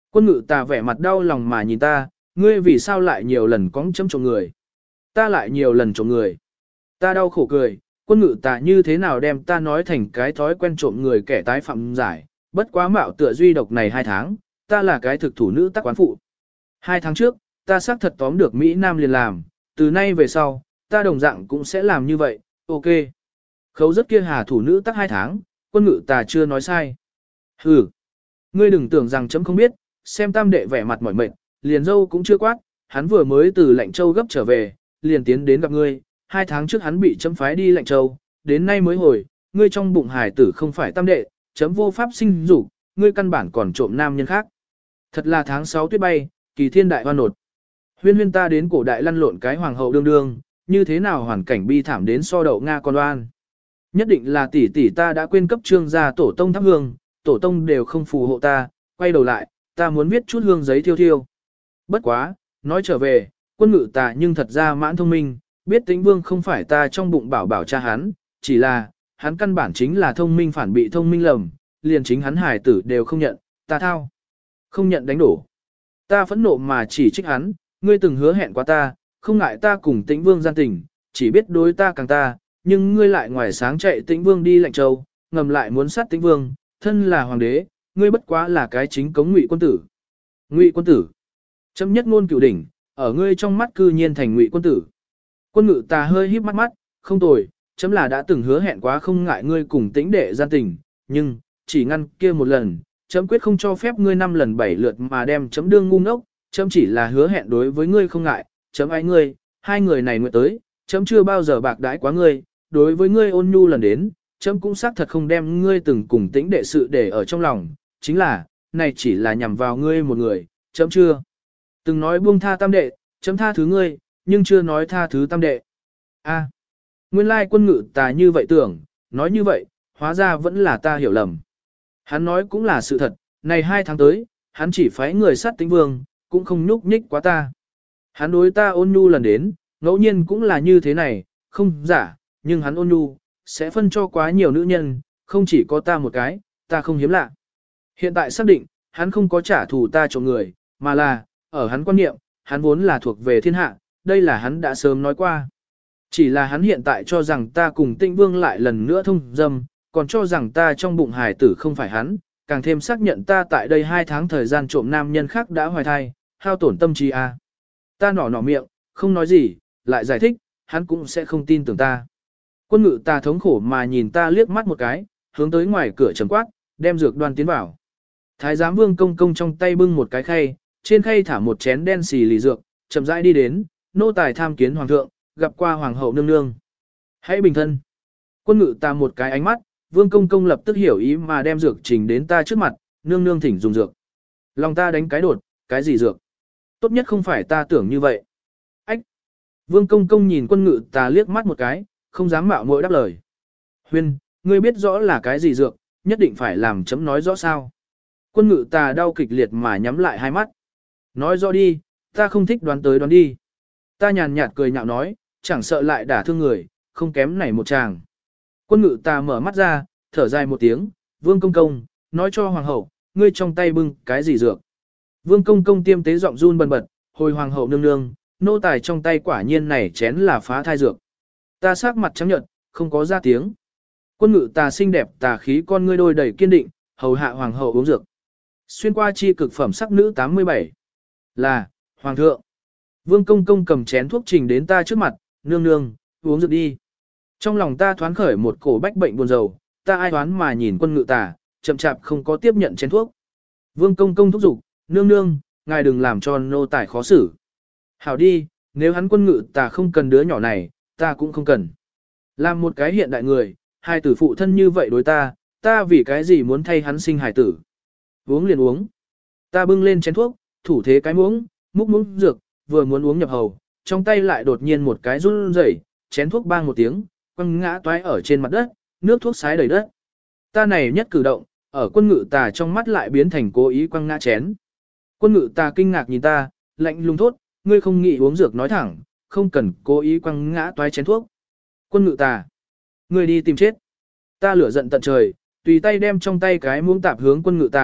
Quân ngự tà vẻ mặt đau lòng mà nhìn ta, ngươi vì sao lại nhiều lần cóng chấm trộm người. Ta lại nhiều lần trộm người. Ta đau khổ cười, quân ngự tà như thế nào đem ta nói thành cái thói quen trộm người kẻ tái phạm giải, bất quá mạo tựa duy độc này hai tháng, ta là cái thực thủ nữ tác quán phụ. Hai tháng trước, ta xác thật tóm được Mỹ Nam liền làm, từ nay về sau, ta đồng dạng cũng sẽ làm như vậy, ok. Khấu rất kia hà thủ nữ tác hai tháng, quân ngự tà chưa nói sai. Hừ, ngươi đừng tưởng rằng chấm không biết, xem tam đệ vẻ mặt mỏi mệt, liền dâu cũng chưa quát, hắn vừa mới từ Lạnh Châu gấp trở về, liền tiến đến gặp ngươi, hai tháng trước hắn bị chấm phái đi Lạnh Châu, đến nay mới hồi, ngươi trong bụng hải tử không phải tam đệ, chấm vô pháp sinh dục, ngươi căn bản còn trộm nam nhân khác. Thật là tháng sáu tuyết bay, kỳ thiên đại hoan nột. Huyên huyên ta đến cổ đại lăn lộn cái hoàng hậu đương đương, như thế nào hoàn cảnh bi thảm đến so đậu Nga con đoan. Nhất định là tỷ tỷ ta đã quên cấp trương gia tổ tông thắp hương, tổ tông đều không phù hộ ta, quay đầu lại, ta muốn viết chút hương giấy thiêu thiêu. Bất quá, nói trở về, quân ngự ta nhưng thật ra mãn thông minh, biết Tĩnh Vương không phải ta trong bụng bảo bảo cha hắn, chỉ là, hắn căn bản chính là thông minh phản bị thông minh lầm, liền chính hắn hải tử đều không nhận, ta thao. Không nhận đánh đổ. Ta phẫn nộ mà chỉ trích hắn, ngươi từng hứa hẹn qua ta, không ngại ta cùng Tĩnh Vương gian tình, chỉ biết đối ta càng ta, nhưng ngươi lại ngoài sáng chạy Tĩnh Vương đi Lạnh Châu, ngầm lại muốn sát Tĩnh Vương, thân là hoàng đế, ngươi bất quá là cái chính cống Ngụy quân tử. Ngụy quân tử. Chấm nhất ngôn cửu đỉnh, ở ngươi trong mắt cư nhiên thành Ngụy quân tử. Quân ngự ta hơi híp mắt mắt, không tồi, chấm là đã từng hứa hẹn quá không ngại ngươi cùng Tĩnh đệ gian tình, nhưng, chỉ ngăn kia một lần, chấm quyết không cho phép ngươi năm lần bảy lượt mà đem chấm đương ngu ngốc, chấm chỉ là hứa hẹn đối với ngươi không ngại, chấm ái ngươi, hai người này nguyện tới, chấm chưa bao giờ bạc đãi quá ngươi, đối với ngươi ôn nhu lần đến, chấm cũng xác thật không đem ngươi từng cùng Tĩnh đệ sự để ở trong lòng, chính là, này chỉ là nhằm vào ngươi một người, chấm chưa từng nói buông tha tam đệ, chấm tha thứ ngươi, nhưng chưa nói tha thứ tam đệ. A, nguyên lai quân ngự ta như vậy tưởng, nói như vậy, hóa ra vẫn là ta hiểu lầm. Hắn nói cũng là sự thật, này hai tháng tới, hắn chỉ phái người sát Tĩnh Vương, cũng không nhúc nhích quá ta. Hắn đối ta ôn nhu lần đến, ngẫu nhiên cũng là như thế này, không giả, nhưng hắn ôn nhu, sẽ phân cho quá nhiều nữ nhân, không chỉ có ta một cái, ta không hiếm lạ. Hiện tại xác định, hắn không có trả thù ta cho người, mà là, ở hắn quan niệm, hắn vốn là thuộc về thiên hạ, đây là hắn đã sớm nói qua. Chỉ là hắn hiện tại cho rằng ta cùng Tĩnh Vương lại lần nữa thông dâm, còn cho rằng ta trong bụng hài tử không phải hắn, càng thêm xác nhận ta tại đây hai tháng thời gian trộm nam nhân khác đã hoài thai, hao tổn tâm trí a. Ta nỏ nỏ miệng, không nói gì, lại giải thích, hắn cũng sẽ không tin tưởng ta. Quân ngự ta thống khổ mà nhìn ta liếc mắt một cái, hướng tới ngoài cửa trầm quát, đem dược đoan tiến vào. Thái giám Vương Công Công trong tay bưng một cái khay, trên khay thả một chén đen xì lì dược, chậm rãi đi đến, nô tài tham kiến hoàng thượng, gặp qua hoàng hậu nương nương. Hãy bình thân. Quân ngự ta một cái ánh mắt, Vương Công Công lập tức hiểu ý mà đem dược trình đến ta trước mặt, nương nương thỉnh dùng dược. Lòng ta đánh cái đột, cái gì dược? Tốt nhất không phải ta tưởng như vậy. Ách! Vương Công Công nhìn quân ngự ta liếc mắt một cái, không dám mạo muội đáp lời. Huyên, ngươi biết rõ là cái gì dược, nhất định phải làm chấm nói rõ sao. Quân ngự ta đau kịch liệt mà nhắm lại hai mắt. Nói rõ đi, ta không thích đoán tới đoán đi. Ta nhàn nhạt cười nhạo nói, chẳng sợ lại đả thương người, không kém này một chàng. Quân ngự ta mở mắt ra, thở dài một tiếng, Vương Công Công, nói cho hoàng hậu, ngươi trong tay bưng cái gì dược. Vương Công Công tiêm tế giọng run bần bật, hồi hoàng hậu nương nương, nô tài trong tay quả nhiên này chén là phá thai dược. Ta sắc mặt trắng nhợt, không có ra tiếng. Quân ngự ta xinh đẹp tà khí con ngươi đôi đầy kiên định, hầu hạ hoàng hậu uống dược. Xuyên qua chi cực phẩm sắc nữ tám mươi bảy. Là, hoàng thượng. Vương Công Công cầm chén thuốc trình đến ta trước mặt, nương nương, uống dược đi. Trong lòng ta thoáng khởi một cổ bách bệnh buồn rầu, ta ai đoán mà nhìn quân ngự tà, chậm chạp không có tiếp nhận chén thuốc. Vương Công Công thúc giục, nương nương, ngài đừng làm cho nô tài khó xử. Hảo đi, nếu hắn quân ngự tà không cần đứa nhỏ này, ta cũng không cần. Làm một cái hiện đại người, hai tử phụ thân như vậy đối ta, ta vì cái gì muốn thay hắn sinh hài tử. Uống liền uống. Ta bưng lên chén thuốc, thủ thế cái muỗng, múc muỗng dược, vừa muốn uống nhập hầu, trong tay lại đột nhiên một cái run rẩy, chén thuốc bang một tiếng, quăng ngã toái ở trên mặt đất, nước thuốc sái đầy đất. Ta này nhất cử động, ở quân ngự tà trong mắt lại biến thành cố ý quăng ngã chén. Quân ngự tà kinh ngạc nhìn ta, lạnh lùng thốt, ngươi không nghĩ uống dược nói thẳng, không cần cố ý quăng ngã toái chén thuốc. Quân ngự tà, ngươi đi tìm chết. Ta lửa giận tận trời, tùy tay đem trong tay cái muỗng tạp hướng quân ngự tà,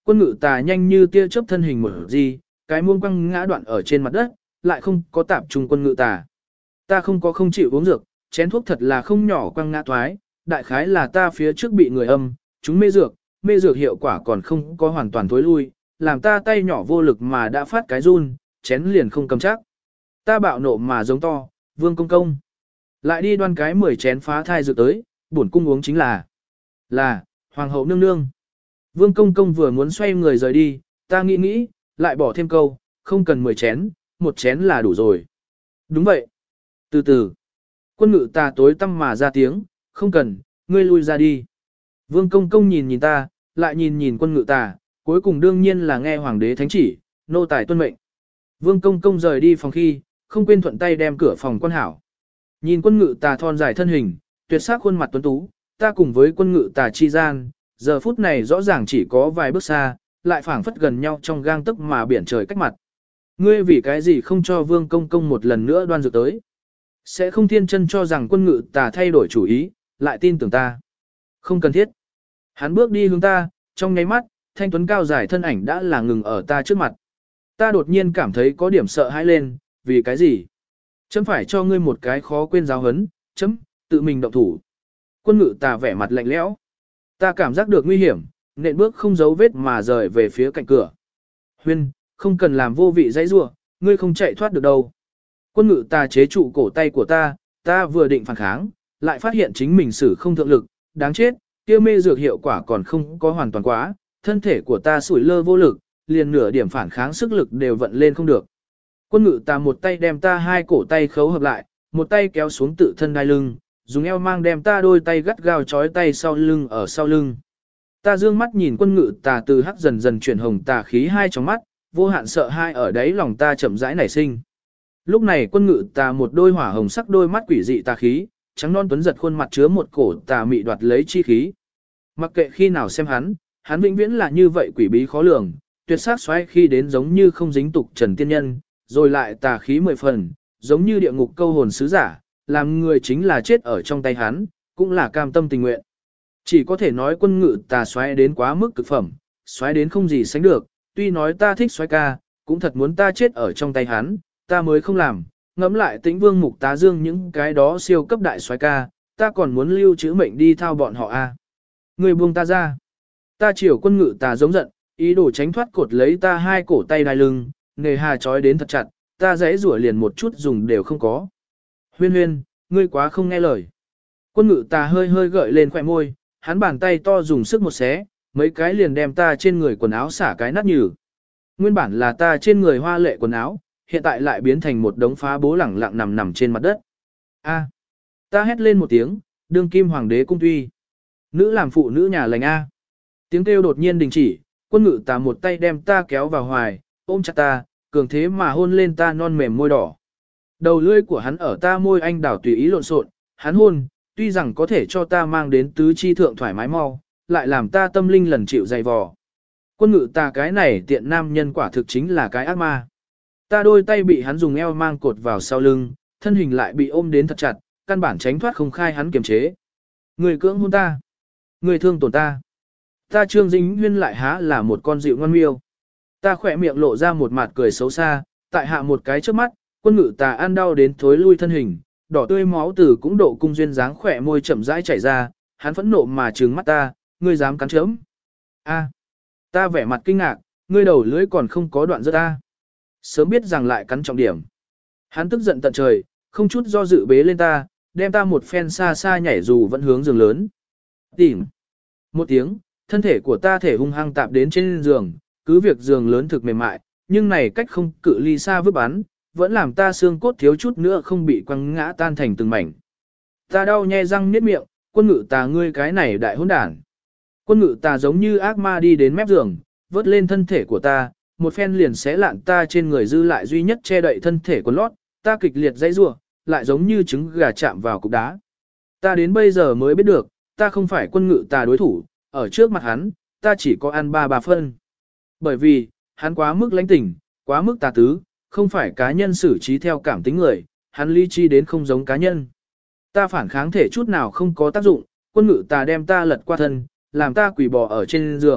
Quân ngự tà nhanh như tia chớp thân hình mở gì, cái muông quăng ngã đoạn ở trên mặt đất, lại không có tạp trùng quân ngự tà. Ta không có không chịu uống dược, chén thuốc thật là không nhỏ quăng ngã thoái, đại khái là ta phía trước bị người âm, chúng mê dược, mê dược hiệu quả còn không có hoàn toàn thối lui, làm ta tay nhỏ vô lực mà đã phát cái run, chén liền không cầm chắc. Ta bạo nộ mà giống to, Vương công công. Lại đi đoan cái mười chén phá thai dược tới, bổn cung uống chính là, là, hoàng hậu nương nương. Vương công công vừa muốn xoay người rời đi, ta nghĩ nghĩ, lại bỏ thêm câu, không cần mười chén, một chén là đủ rồi. Đúng vậy. Từ từ, quân ngự ta tối tăm mà ra tiếng, không cần, ngươi lui ra đi. Vương công công nhìn nhìn ta, lại nhìn nhìn quân ngự ta, cuối cùng đương nhiên là nghe hoàng đế thánh chỉ, nô tài tuân mệnh. Vương công công rời đi phòng khi, không quên thuận tay đem cửa phòng quan hảo. Nhìn quân ngự tà thon dài thân hình, tuyệt sắc khuôn mặt tuấn tú, ta cùng với quân ngự tà chi gian, giờ phút này rõ ràng chỉ có vài bước xa, lại phảng phất gần nhau trong gang tấc mà biển trời cách mặt. Ngươi vì cái gì không cho vương công công một lần nữa đoan dược tới? Sẽ không thiên chân cho rằng quân ngự tà thay đổi chủ ý, lại tin tưởng ta. Không cần thiết. Hắn bước đi hướng ta, trong nháy mắt, thanh tuấn cao dài thân ảnh đã là ngừng ở ta trước mặt. Ta đột nhiên cảm thấy có điểm sợ hãi lên, vì cái gì? Chấm phải cho ngươi một cái khó quên giáo hấn, chấm, tự mình động thủ. Quân ngự tà vẻ mặt lạnh lẽo. Ta cảm giác được nguy hiểm, nện bước không giấu vết mà rời về phía cạnh cửa. Huyên, không cần làm vô vị dãy rủa, ngươi không chạy thoát được đâu. Quân ngự tà chế trụ cổ tay của ta, ta vừa định phản kháng, lại phát hiện chính mình xử không thượng lực, đáng chết, kia mê dược hiệu quả còn không có hoàn toàn quá, thân thể của ta sủi lơ vô lực, liền nửa điểm phản kháng sức lực đều vận lên không được. Quân ngự ta một tay đem ta hai cổ tay khấu hợp lại, một tay kéo xuống tự thân đai lưng, dùng eo mang đem ta đôi tay gắt gao trói tay sau lưng ở sau lưng. Ta dương mắt nhìn quân ngự tà từ hắc dần dần chuyển hồng tà khí hai trong mắt, vô hạn sợ hai ở đáy lòng ta chậm rãi nảy sinh. Lúc này quân ngự tà một đôi hỏa hồng sắc đôi mắt quỷ dị tà khí, trắng non tuấn giật khuôn mặt chứa một cổ tà mị đoạt lấy chi khí. Mặc kệ khi nào xem hắn, hắn vĩnh viễn là như vậy quỷ bí khó lường, tuyệt sắc xoay khi đến giống như không dính tục trần tiên nhân, rồi lại tà khí mười phần, giống như địa ngục câu hồn sứ giả, làm người chính là chết ở trong tay hắn, cũng là cam tâm tình nguyện. Chỉ có thể nói quân ngự tà xoáy đến quá mức cực phẩm, xoáy đến không gì sánh được, tuy nói ta thích xoáy ca, cũng thật muốn ta chết ở trong tay hắn, ta mới không làm, ngẫm lại tĩnh vương mục tá dương những cái đó siêu cấp đại xoáy ca, ta còn muốn lưu trữ mệnh đi thao bọn họ a. Người buông ta ra. Ta chiều quân ngự tà giống giận, ý đồ tránh thoát cột lấy ta hai cổ tay đai lưng, nề hà trói đến thật chặt, ta giãy rủa liền một chút dùng đều không có. Huyên huyên, ngươi quá không nghe lời. Quân ngự tà hơi hơi gợi lên khỏe môi, hắn bàn tay to dùng sức một xé, mấy cái liền đem ta trên người quần áo xả cái nát nhừ. Nguyên bản là ta trên người hoa lệ quần áo, hiện tại lại biến thành một đống phá bố lẳng lặng nằm nằm trên mặt đất. A, ta hét lên một tiếng, đương kim hoàng đế cung tuy. Nữ làm phụ nữ nhà lành A. Tiếng kêu đột nhiên đình chỉ, quân ngự tà một tay đem ta kéo vào hoài, ôm chặt ta, cường thế mà hôn lên ta non mềm môi đỏ. Đầu lưỡi của hắn ở ta môi anh đảo tùy ý lộn xộn, hắn hôn, tuy rằng có thể cho ta mang đến tứ chi thượng thoải mái mau, lại làm ta tâm linh lần chịu dày vò. Quân ngự ta cái này tiện nam nhân quả thực chính là cái ác ma. Ta đôi tay bị hắn dùng eo mang cột vào sau lưng, thân hình lại bị ôm đến thật chặt, căn bản tránh thoát không khai hắn kiềm chế. Người cưỡng hôn ta, người thương tổn ta. Ta Trương Dính Huyên lại há là một con dịu ngoan miêu. Ta khỏe miệng lộ ra một mặt cười xấu xa, tại hạ một cái trước mắt, quân ngự tà ăn đau đến thối lui thân hình, đỏ tươi máu từ cũng độ cung duyên dáng khỏe môi chậm rãi chảy ra, hắn phẫn nộ mà trừng mắt ta, ngươi dám cắn chớm. A, ta vẻ mặt kinh ngạc, ngươi đầu lưỡi còn không có đoạn rớt ta. Sớm biết rằng lại cắn trọng điểm. Hắn tức giận tận trời, không chút do dự bế lên ta, đem ta một phen xa xa nhảy dù vẫn hướng giường lớn. Tìm. Một tiếng, thân thể của ta thể hung hăng tạp đến trên giường, cứ việc giường lớn thực mềm mại, nhưng này cách không cự ly xa vứt bắn, vẫn làm ta xương cốt thiếu chút nữa không bị quăng ngã tan thành từng mảnh. Ta đau nhe răng niết miệng, quân ngự tà ngươi cái này đại hỗn đản. Quân ngự tà giống như ác ma đi đến mép giường, vớt lên thân thể của ta, một phen liền xé lạn ta trên người dư lại duy nhất che đậy thân thể quần lót, ta kịch liệt dãy rủa, lại giống như trứng gà chạm vào cục đá. Ta đến bây giờ mới biết được, ta không phải quân ngự tà đối thủ, ở trước mặt hắn, ta chỉ có ăn ba bà phân. Bởi vì, hắn quá mức lãnh tỉnh, quá mức tà tứ, không phải cá nhân xử trí theo cảm tính người, hắn lý trí đến không giống cá nhân. Ta phản kháng thể chút nào không có tác dụng, quân ngự tà đem ta lật qua thân, làm ta quỳ bò ở trên giường,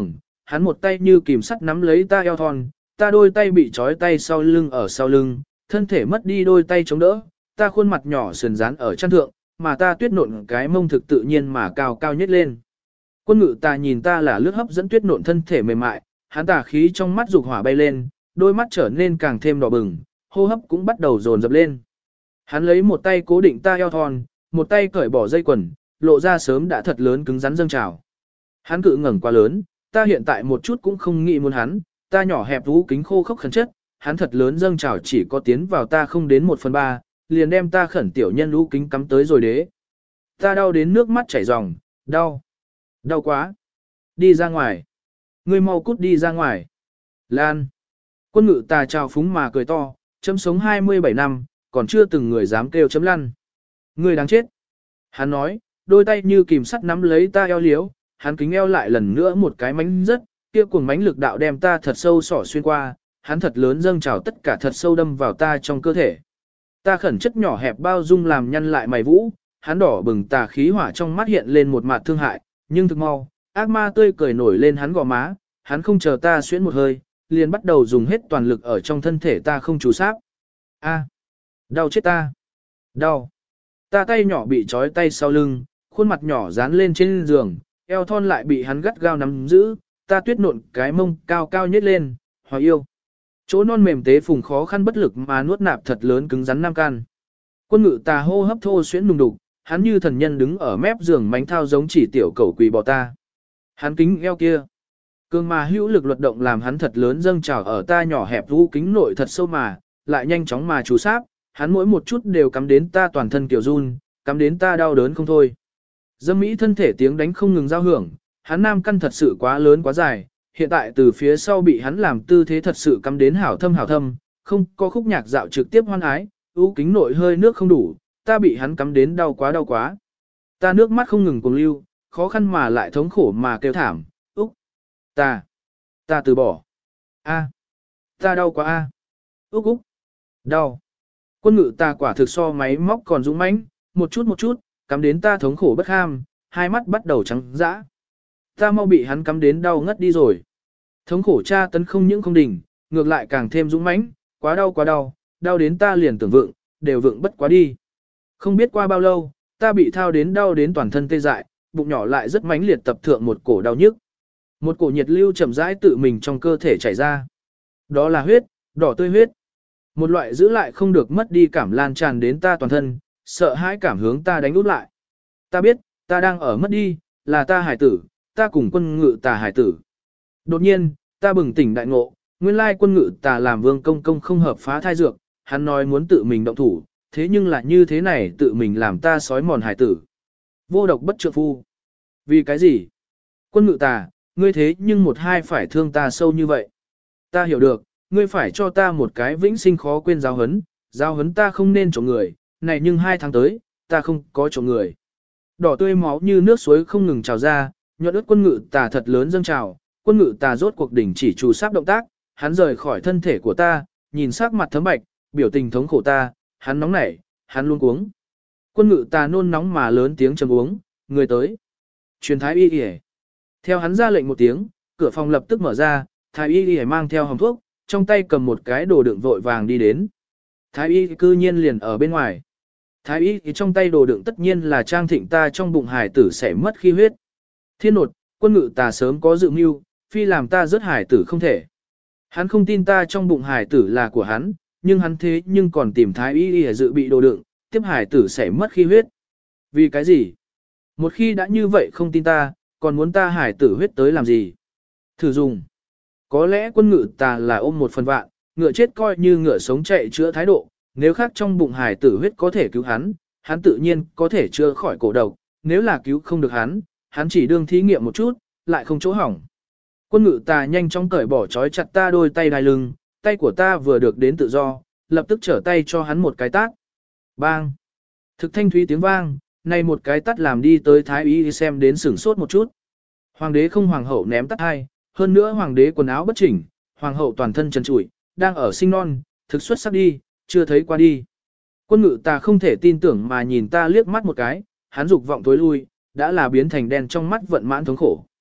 hắn một tay như kìm sắt nắm lấy ta eo thon, ta đôi tay bị trói tay sau lưng ở sau lưng, thân thể mất đi đôi tay chống đỡ, ta khuôn mặt nhỏ sườn dán ở chăn thượng, mà ta tuyết nộn cái mông thực tự nhiên mà cao cao nhất lên. Quân ngự ta nhìn ta là lướt hấp dẫn tuyết nộn thân thể mềm mại, hắn tà khí trong mắt dục hỏa bay lên, đôi mắt trở nên càng thêm đỏ bừng, hô hấp cũng bắt đầu dồn dập lên. Hắn lấy một tay cố định ta eo thon, một tay cởi bỏ dây quần, lộ ra sớm đã thật lớn cứng rắn dâng trào. Hắn cự ngẩng quá lớn, ta hiện tại một chút cũng không nghĩ muốn hắn, ta nhỏ hẹp vũ kính khô khốc khẩn chất, hắn thật lớn dâng trào chỉ có tiến vào ta không đến một phần ba, liền đem ta khẩn tiểu nhân lũ kính cắm tới rồi đế. Ta đau đến nước mắt chảy ròng, đau, đau quá. Đi ra ngoài. Ngươi mau cút đi ra ngoài. Lan. Quân ngự ta trào phúng mà cười to, chấm sống hai mươi bảy năm, còn chưa từng người dám kêu chấm lăn. Ngươi đáng chết. Hắn nói, đôi tay như kìm sắt nắm lấy ta eo liếu, hắn kính eo lại lần nữa một cái mánh rất, kia cuồng mánh lực đạo đem ta thật sâu sỏ xuyên qua, hắn thật lớn dâng trào tất cả thật sâu đâm vào ta trong cơ thể. Ta khẩn chất nhỏ hẹp bao dung làm nhăn lại mày vũ, hắn đỏ bừng tà khí hỏa trong mắt hiện lên một mặt thương hại, nhưng thực mau, ác ma tươi cười nổi lên hắn gò má, hắn không chờ ta xuyến một hơi, liền bắt đầu dùng hết toàn lực ở trong thân thể ta không chủ sáp. A, đau chết ta, đau. Ta tay nhỏ bị trói tay sau lưng, khuôn mặt nhỏ dán lên trên giường, eo thon lại bị hắn gắt gao nắm giữ, ta tuyết nộn cái mông cao cao nhất lên, hòa yêu. Chỗ non mềm tế phùng khó khăn bất lực mà nuốt nạp thật lớn cứng rắn nam can. Quân ngự tà hô hấp thô xuyễn nùng đục, hắn như thần nhân đứng ở mép giường mánh thao giống chỉ tiểu cẩu quỳ bò ta. Hắn kính eo kia. Cương mà hữu lực luật động làm hắn thật lớn dâng trào ở ta nhỏ hẹp vũ kính nội thật sâu mà, lại nhanh chóng mà chú sáp, hắn mỗi một chút đều cắm đến ta toàn thân kiểu run, cắm đến ta đau đớn không thôi. Dâm mỹ thân thể tiếng đánh không ngừng giao hưởng, hắn nam căn thật sự quá lớn quá dài, hiện tại từ phía sau bị hắn làm tư thế thật sự cắm đến hảo thâm hảo thâm, không có khúc nhạc dạo trực tiếp hoan ái, ưu kính nội hơi nước không đủ, ta bị hắn cắm đến đau quá đau quá. Ta nước mắt không ngừng cuồng lưu, khó khăn mà lại thống khổ mà kêu thảm, úc, ta, ta từ bỏ, a, ta đau quá a, úc úc, đau. Quân ngự ta quả thực so máy móc còn dũng mãnh, một chút một chút, cắm đến ta thống khổ bất ham, hai mắt bắt đầu trắng dã. Ta mau bị hắn cắm đến đau ngất đi rồi. Thống khổ tra tấn không những không đỉnh, ngược lại càng thêm dũng mãnh, quá đau quá đau, đau đến ta liền tưởng vượng, đều vượng bất quá đi. Không biết qua bao lâu, ta bị thao đến đau đến toàn thân tê dại, bụng nhỏ lại rất mãnh liệt tập thượng một cổ đau nhức. Một cổ nhiệt lưu chậm rãi tự mình trong cơ thể chảy ra. Đó là huyết, đỏ tươi huyết. Một loại giữ lại không được mất đi cảm lan tràn đến ta toàn thân, sợ hãi cảm hướng ta đánh út lại. Ta biết, ta đang ở mất đi, là ta hải tử, ta cùng quân ngự tà hải tử. Đột nhiên, ta bừng tỉnh đại ngộ, nguyên lai quân ngự tà làm vương công công không hợp phá thai dược, hắn nói muốn tự mình động thủ, thế nhưng là như thế này tự mình làm ta sói mòn hải tử. Vô độc bất trượng phu. Vì cái gì? Quân ngự tà, ngươi thế nhưng một hai phải thương ta sâu như vậy. Ta hiểu được, ngươi phải cho ta một cái vĩnh sinh khó quên giáo hấn, giáo hấn ta không nên trộm người, này nhưng hai tháng tới, ta không có trộm người. Đỏ tươi máu như nước suối không ngừng trào ra, nhuận ướt quân ngự tà thật lớn dâng trào, quân ngự tà rốt cuộc đỉnh chỉ chủ sáp động tác, hắn rời khỏi thân thể của ta, nhìn sắc mặt thấm bạch, biểu tình thống khổ ta, hắn nóng nảy, hắn luôn cuống. Quân ngự tà nôn nóng mà lớn tiếng trầm uống, người tới. Truyền thái y y. Theo hắn ra lệnh một tiếng, cửa phòng lập tức mở ra, thái y y mang theo hồng thuốc, trong tay cầm một cái đồ đựng vội vàng đi đến. Thái y cư nhiên liền ở bên ngoài. Thái y thì trong tay đồ đựng tất nhiên là trang thịnh ta trong bụng hải tử sẽ mất khi huyết. Thiên nột, quân ngự tà sớm có dự mưu, phi làm ta rớt hải tử không thể. Hắn không tin ta trong bụng hải tử là của hắn, nhưng hắn thế nhưng còn tìm thái y để dự bị đồ đựng, tiếp hải tử sẽ mất khi huyết. Vì cái gì? Một khi đã như vậy không tin ta, còn muốn ta hải tử huyết tới làm gì? Thử dùng. Có lẽ quân ngự tà là ôm một phần vạn, ngựa chết coi như ngựa sống chạy chữa thái độ, nếu khác trong bụng hải tử huyết có thể cứu hắn, hắn tự nhiên có thể chữa khỏi cổ độc, nếu là cứu không được hắn, hắn chỉ đương thí nghiệm một chút, lại không chỗ hỏng. Quân ngự tà nhanh chóng cởi bỏ trói chặt ta đôi tay đai lưng, tay của ta vừa được đến tự do, lập tức trở tay cho hắn một cái tát. Bang! Thực thanh thúy tiếng vang, này một cái tát làm đi tới thái y xem đến sửng sốt một chút. Hoàng đế không hoàng hậu ném tát hai, hơn nữa hoàng đế quần áo bất chỉnh, hoàng hậu toàn thân trần trụi, đang ở sinh non, thực xuất sắc đi, chưa thấy qua đi. Quân ngự ta không thể tin tưởng mà nhìn ta liếc mắt một cái, hắn dục vọng tối lui, đã là biến thành đen trong mắt vận mãn thống khổ.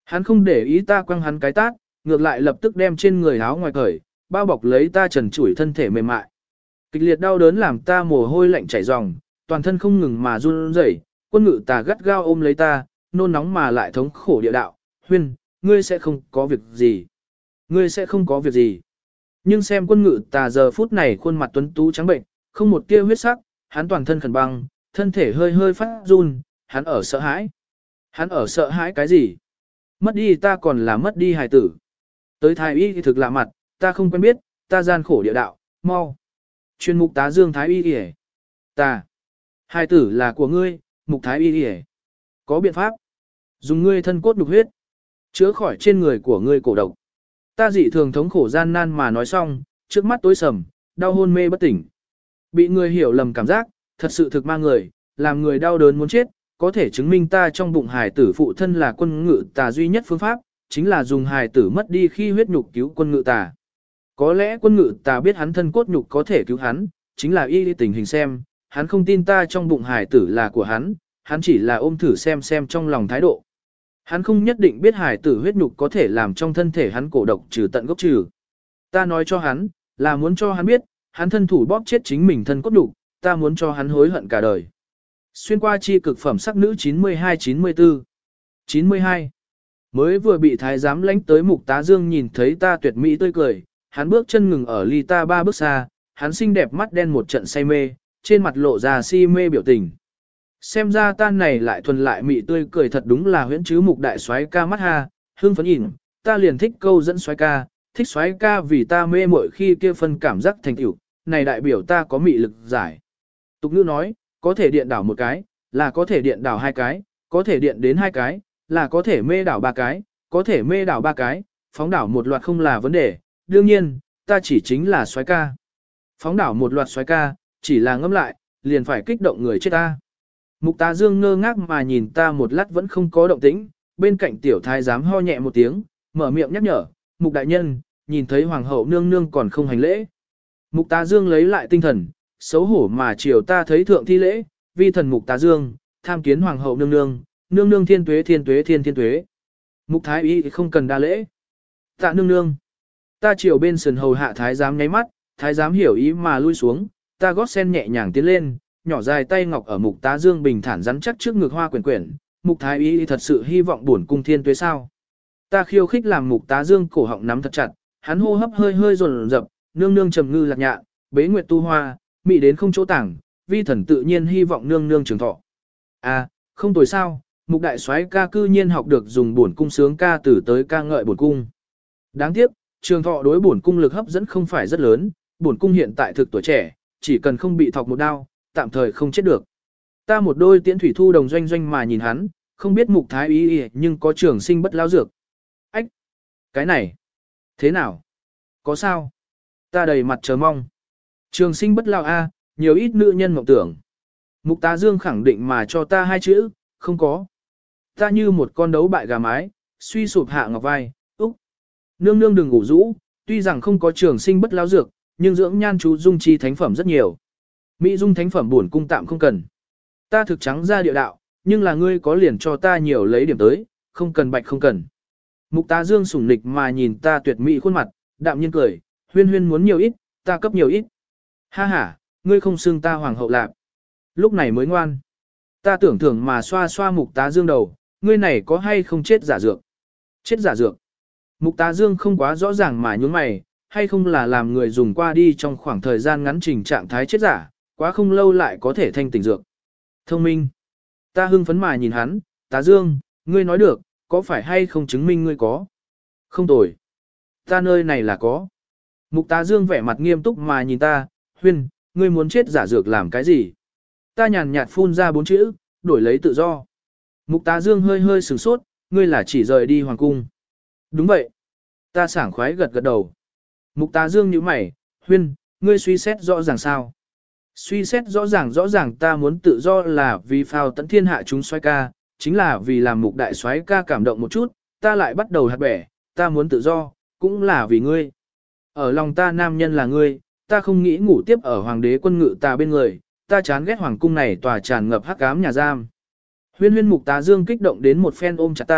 Hắn không để ý ta quăng hắn cái tát, ngược lại lập tức đem trên người áo ngoài cởi, bao bọc lấy ta trần trụi thân thể mềm mại. Kịch liệt đau đớn làm ta mồ hôi lạnh chảy ròng, toàn thân không ngừng mà run rẩy. Quân ngự tà gắt gao ôm lấy ta, nôn nóng mà lại thống khổ địa đạo, Huyên, ngươi sẽ không có việc gì. Ngươi sẽ không có việc gì. Nhưng xem quân ngự tà giờ phút này khuôn mặt tuấn tú trắng bệnh, không một tia huyết sắc, hắn toàn thân khẩn băng, thân thể hơi hơi phát run, hắn ở sợ hãi. Hắn ở sợ hãi cái gì? Mất đi ta còn là mất đi hài tử. Tới thái y thì thực lạ mặt, ta không quen biết, ta gian khổ địa đạo, mau. Chuyên mục tá dương thái y kìa. Ta. Hài tử là của ngươi, mục thái y kìa. Có biện pháp. Dùng ngươi thân cốt đục huyết. Chữa khỏi trên người của ngươi cổ độc. Ta dị thường thống khổ gian nan mà nói xong, trước mắt tối sầm, đau hôn mê bất tỉnh. Bị người hiểu lầm cảm giác, thật sự thực ma người, làm người đau đớn muốn chết, có thể chứng minh ta trong bụng hài tử phụ thân là quân ngự tà duy nhất phương pháp, chính là dùng hài tử mất đi khi huyết nhục cứu quân ngự tà. Có lẽ quân ngự tà biết hắn thân cốt nhục có thể cứu hắn, chính là y tình hình xem, hắn không tin ta trong bụng hài tử là của hắn, hắn chỉ là ôm thử xem xem trong lòng thái độ. Hắn không nhất định biết hài tử huyết nhục có thể làm trong thân thể hắn cổ độc trừ tận gốc trừ. Ta nói cho hắn, là muốn cho hắn biết, hắn thân thủ bóp chết chính mình thân cốt nhục, ta muốn cho hắn hối hận cả đời. Xuyên qua chi cực phẩm sắc nữ chín mươi hai chín mươi tư. chín mươi hai. Mới vừa bị thái giám lãnh tới mục tá dương nhìn thấy ta tuyệt mỹ tươi cười, hắn bước chân ngừng ở ly ta ba bước xa, hắn xinh đẹp mắt đen một trận say mê, trên mặt lộ ra si mê biểu tình. Xem ra tan này lại thuần lại mị tươi cười thật đúng là huyễn chứ mục đại soái ca mắt ha, hương phấn nhìn, ta liền thích câu dẫn soái ca, thích soái ca vì ta mê muội khi kia phân cảm giác thành tựu, này đại biểu ta có mị lực giải. Tục ngữ nói, có thể điện đảo một cái, là có thể điện đảo hai cái, có thể điện đến hai cái, là có thể mê đảo ba cái, có thể mê đảo ba cái, phóng đảo một loạt không là vấn đề, đương nhiên, ta chỉ chính là soái ca. Phóng đảo một loạt soái ca, chỉ là ngâm lại, liền phải kích động người chết ta. Mục tá dương ngơ ngác mà nhìn ta một lát vẫn không có động tĩnh, bên cạnh tiểu thái giám ho nhẹ một tiếng, mở miệng nhắc nhở, mục đại nhân, nhìn thấy hoàng hậu nương nương còn không hành lễ. Mục tá dương lấy lại tinh thần, xấu hổ mà chiều ta thấy thượng thi lễ, vi thần mục tá dương, tham kiến hoàng hậu nương nương, nương nương thiên tuế thiên tuế thiên thiên tuế. Mục thái y không cần đa lễ. Tạ nương nương. Ta chiều bên sườn hầu hạ thái giám nháy mắt, thái giám hiểu ý mà lui xuống, ta gót sen nhẹ nhàng tiến lên, nhỏ dài tay ngọc ở mục tá dương bình thản rắn chắc trước ngực hoa quyển quyển, mục thái y thật sự hy vọng buồn cung thiên tuế sao. Ta khiêu khích làm mục tá dương cổ họng nắm thật chặt, hắn hô hấp hơi hơi dồn dập, nương nương trầm ngư lạc nhạ, bế nguyệt tu hoa, mị đến không chỗ tảng, vi thần tự nhiên hy vọng nương nương trường thọ. À, không tồi sao, mục đại soái ca cư nhiên học được dùng bổn cung sướng ca từ tới ca ngợi bổn cung. Đáng tiếc, trường thọ đối bổn cung lực hấp dẫn không phải rất lớn, bổn cung hiện tại thực tuổi trẻ, chỉ cần không bị thọc một đao, tạm thời không chết được. Ta một đôi tiễn thủy thu đồng doanh doanh mà nhìn hắn, không biết mục thái ý nhưng có trường sinh bất lao dược. Ách! Cái này! Thế nào? Có sao? Ta đầy mặt chờ mong. Trường sinh bất lao a, nhiều ít nữ nhân mộng tưởng. Mục tá dương khẳng định mà cho ta hai chữ, không có. Ta như một con đấu bại gà mái, suy sụp hạ ngọc vai, úc. Nương nương đừng ngủ rũ, tuy rằng không có trường sinh bất lao dược, nhưng dưỡng nhan chú dung chi thánh phẩm rất nhiều. Mỹ dung thánh phẩm buồn cung tạm không cần. Ta thực trắng ra địa đạo, nhưng là ngươi có liền cho ta nhiều lấy điểm tới, không cần bạch không cần. Mục tá dương sủng nịch mà nhìn ta tuyệt mỹ khuôn mặt, đạm nhiên cười, huyên huyên muốn nhiều ít, ta cấp nhiều ít. Ha ha, ngươi không xưng ta hoàng hậu lạc. Lúc này mới ngoan. Ta tưởng thưởng mà xoa xoa mục tá dương đầu, ngươi này có hay không chết giả dược. Chết giả dược. Mục tá dương không quá rõ ràng mà nhún mày, hay không là làm người dùng qua đi trong khoảng thời gian ngắn trình trạng thái chết giả, quá không lâu lại có thể thanh tỉnh dược. Thông minh. Ta hưng phấn mà nhìn hắn, tá dương, ngươi nói được, có phải hay không chứng minh ngươi có? Không tồi. Ta nơi này là có. Mục tá dương vẻ mặt nghiêm túc mà nhìn ta, huyên, ngươi muốn chết giả dược làm cái gì? Ta nhàn nhạt phun ra bốn chữ, đổi lấy tự do. Mục tá dương hơi hơi sửng sốt, ngươi là chỉ rời đi hoàng cung. Đúng vậy. Ta sảng khoái gật gật đầu. Mục tá dương nhíu mày, huyên, ngươi suy xét rõ ràng sao? Suy xét rõ ràng rõ ràng ta muốn tự do là vì phao tận thiên hạ chúng soái ca, chính là vì làm mục đại soái ca cảm động một chút, ta lại bắt đầu hạt bẻ, ta muốn tự do, cũng là vì ngươi. Ở lòng ta nam nhân là ngươi, ta không nghĩ ngủ tiếp ở hoàng đế quân ngự ta bên người, ta chán ghét hoàng cung này tòa tràn ngập hắc ám nhà giam. Huyên huyên mục tá dương kích động đến một phen ôm chặt ta,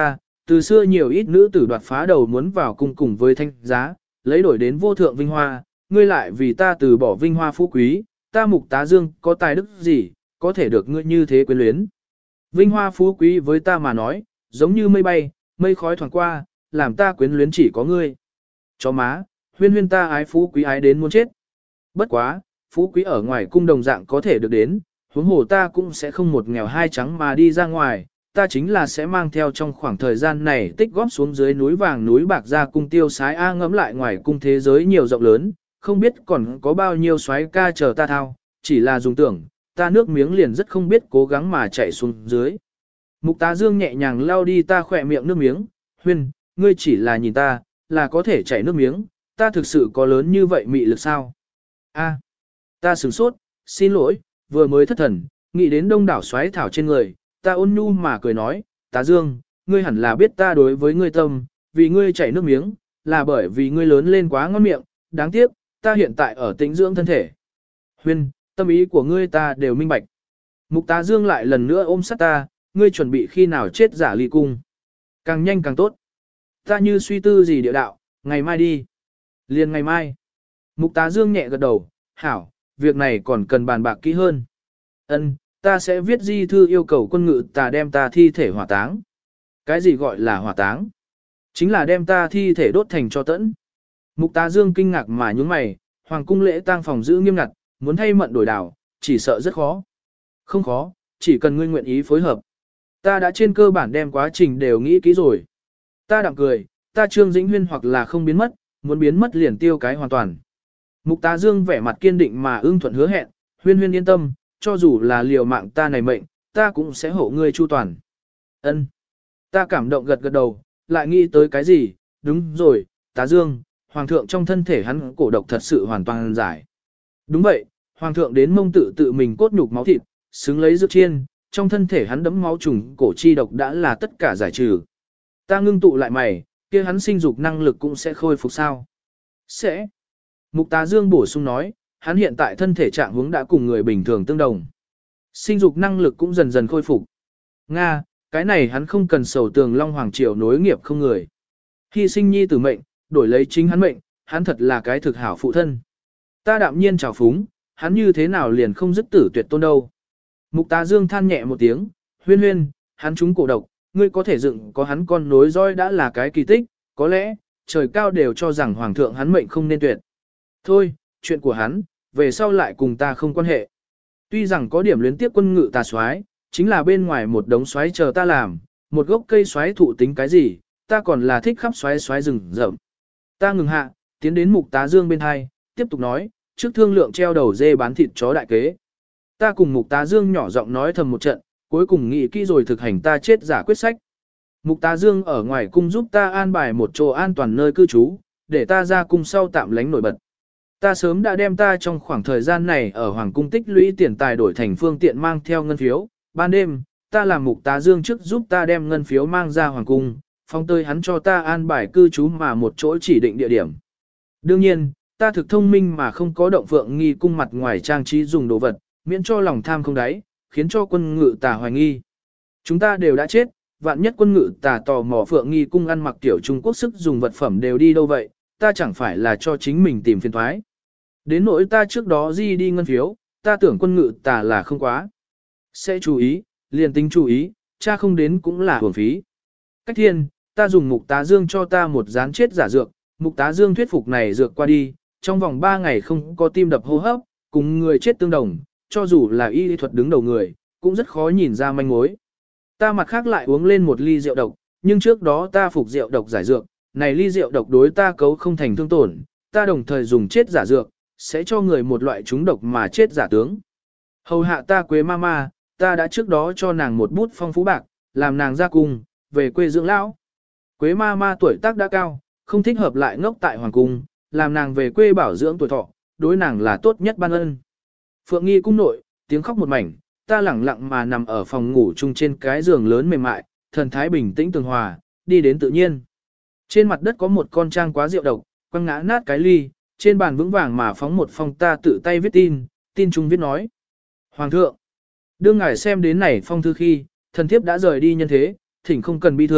Từ xưa nhiều ít nữ tử đoạt phá đầu muốn vào cung cùng với thanh giá, lấy đổi đến vô thượng vinh hoa, ngươi lại vì ta từ bỏ vinh hoa phú quý, ta Mục Tá Dương có tài đức gì, có thể được ngươi như thế quyến luyến. Vinh hoa phú quý với ta mà nói, giống như mây bay, mây khói thoảng qua, làm ta quyến luyến chỉ có ngươi. Chó má, huyên huyên ta ái phú quý ái đến muốn chết. Bất quá, phú quý ở ngoài cung đồng dạng có thể được đến, huống hồ ta cũng sẽ không một nghèo hai trắng mà đi ra ngoài, ta chính là sẽ mang theo trong khoảng thời gian này tích góp xuống dưới núi vàng núi bạc ra cung tiêu sái A ngẫm lại ngoài cung thế giới nhiều rộng lớn, không biết còn có bao nhiêu soái ca chờ ta thao, chỉ là dùng tưởng, ta nước miếng liền rất không biết cố gắng mà chạy xuống dưới. Mục Tá Dương nhẹ nhàng lau đi ta khỏe miệng nước miếng, huyên, ngươi chỉ là nhìn ta, là có thể chảy nước miếng, ta thực sự có lớn như vậy mị lực sao? A, ta sửng sốt, xin lỗi, vừa mới thất thần, nghĩ đến đông đảo xoáy thảo trên người, ta ôn nhu mà cười nói, Tá Dương, ngươi hẳn là biết ta đối với ngươi tâm, vì ngươi chảy nước miếng, là bởi vì ngươi lớn lên quá ngon miệng, đáng tiếc, ta hiện tại ở tĩnh dưỡng thân thể. Huyên, tâm ý của ngươi ta đều minh bạch. Mục Tá Dương lại lần nữa ôm sát ta, ngươi chuẩn bị khi nào chết giả ly cung. Càng nhanh càng tốt. Ta như suy tư gì địa đạo, ngày mai đi. Liền ngày mai. Mục Tá Dương nhẹ gật đầu, hảo, việc này còn cần bàn bạc kỹ hơn. Ân, ta sẽ viết di thư yêu cầu quân ngự ta đem ta thi thể hỏa táng. Cái gì gọi là hỏa táng? Chính là đem ta thi thể đốt thành cho tẫn. Mục Tá Dương kinh ngạc mà nhướng mày, hoàng cung lễ tang phòng giữ nghiêm ngặt, muốn thay mận đổi đảo, chỉ sợ rất khó. Không khó, chỉ cần ngươi nguyện ý phối hợp. Ta đã trên cơ bản đem quá trình đều nghĩ kỹ rồi. Ta đạm cười, ta Trương Dĩnh Huyên hoặc là không biến mất, muốn biến mất liền tiêu cái hoàn toàn. Mục Tá Dương vẻ mặt kiên định mà ưng thuận hứa hẹn, Huyên Huyên yên tâm, cho dù là liều mạng ta này mệnh, ta cũng sẽ hộ ngươi chu toàn. Ân. Ta cảm động gật gật đầu, lại nghĩ tới cái gì, đúng rồi, Tá Dương, Hoàng thượng trong thân thể hắn cổ độc thật sự hoàn toàn giải. Đúng vậy, Hoàng thượng đến mông tự tự mình cốt nhục máu thịt, xứng lấy dược chiên, trong thân thể hắn đấm máu trùng cổ chi độc đã là tất cả giải trừ. Ta ngưng tụ lại mày, kia hắn sinh dục năng lực cũng sẽ khôi phục sao? Sẽ. Mục Tá Dương bổ sung nói, hắn hiện tại thân thể trạng huống đã cùng người bình thường tương đồng. Sinh dục năng lực cũng dần dần khôi phục. Nga, cái này hắn không cần sầu tường Long Hoàng Triều nối nghiệp không người. Hy sinh nhi tử mệnh, đổi lấy chính hắn mệnh, hắn thật là cái thực hảo phụ thân. Ta đạm nhiên chào phúng, hắn như thế nào liền không dứt tử tuyệt tôn đâu. Mục Tá Dương than nhẹ một tiếng, huyên huyên, hắn trúng cổ độc, ngươi có thể dựng có hắn con nối roi đã là cái kỳ tích, có lẽ, trời cao đều cho rằng hoàng thượng hắn mệnh không nên tuyệt. Thôi, chuyện của hắn, về sau lại cùng ta không quan hệ. Tuy rằng có điểm luyến tiếp quân ngự tà soái, chính là bên ngoài một đống soái chờ ta làm, một gốc cây soái thụ tính cái gì, ta còn là thích khắp soái soái rừng rậm. Ta ngừng hạ, tiến đến Mục Tá Dương bên hai, tiếp tục nói, trước thương lượng treo đầu dê bán thịt chó đại kế. Ta cùng Mục Tá Dương nhỏ giọng nói thầm một trận, cuối cùng nghĩ kỹ rồi thực hành ta chết giả quyết sách. Mục Tá Dương ở ngoài cung giúp ta an bài một chỗ an toàn nơi cư trú, để ta ra cung sau tạm lánh nổi bật. Ta sớm đã đem ta trong khoảng thời gian này ở Hoàng cung tích lũy tiền tài đổi thành phương tiện mang theo ngân phiếu. Ban đêm, ta làm Mục Tá Dương trước giúp ta đem ngân phiếu mang ra Hoàng cung, phong tơi hắn cho ta an bài cư trú mà một chỗ chỉ định địa điểm. Đương nhiên, ta thực thông minh mà không có động phượng nghi cung mặt ngoài trang trí dùng đồ vật, miễn cho lòng tham không đáy, khiến cho quân ngự tà hoài nghi. Chúng ta đều đã chết, vạn nhất quân ngự tà tò mò phượng nghi cung ăn mặc tiểu Trung Quốc sức dùng vật phẩm đều đi đâu vậy, ta chẳng phải là cho chính mình tìm phiền thoái. Đến nỗi ta trước đó di đi ngân phiếu, ta tưởng quân ngự tà là không quá. Sẽ chú ý, liền tính chú ý, cha không đến cũng là hưởng phí. Cách thiên, ta dùng Mục Tá Dương cho ta một dán chết giả dược, Mục Tá Dương thuyết phục này dược qua đi, trong vòng ba ngày không có tim đập hô hấp, cùng người chết tương đồng, cho dù là y thuật đứng đầu người, cũng rất khó nhìn ra manh mối. Ta mặt khác lại uống lên một ly rượu độc, nhưng trước đó ta phục rượu độc giải dược, này ly rượu độc đối ta cấu không thành thương tổn, ta đồng thời dùng chết giả dược, sẽ cho người một loại trúng độc mà chết giả tướng. Hầu hạ ta Quế Mama, ta đã trước đó cho nàng một bút phong phú bạc, làm nàng ra cung, về quê dưỡng lão. Quế Mama tuổi tác đã cao, không thích hợp lại ngốc tại hoàng cung, làm nàng về quê bảo dưỡng tuổi thọ, đối nàng là tốt nhất ban ân. Phượng Nghi cung nội, tiếng khóc một mảnh, ta lẳng lặng mà nằm ở phòng ngủ chung trên cái giường lớn mềm mại, thần thái bình tĩnh tường hòa, đi đến tự nhiên. Trên mặt đất có một con trang quá rượu độc, quăng ngã nát cái ly, trên bàn vững vàng mà phóng một phong ta tự tay viết tin, tin chung viết nói. Hoàng thượng, đương ngài xem đến này phong thư khi, thần thiếp đã rời đi nhân thế, thỉnh không cần bi thương,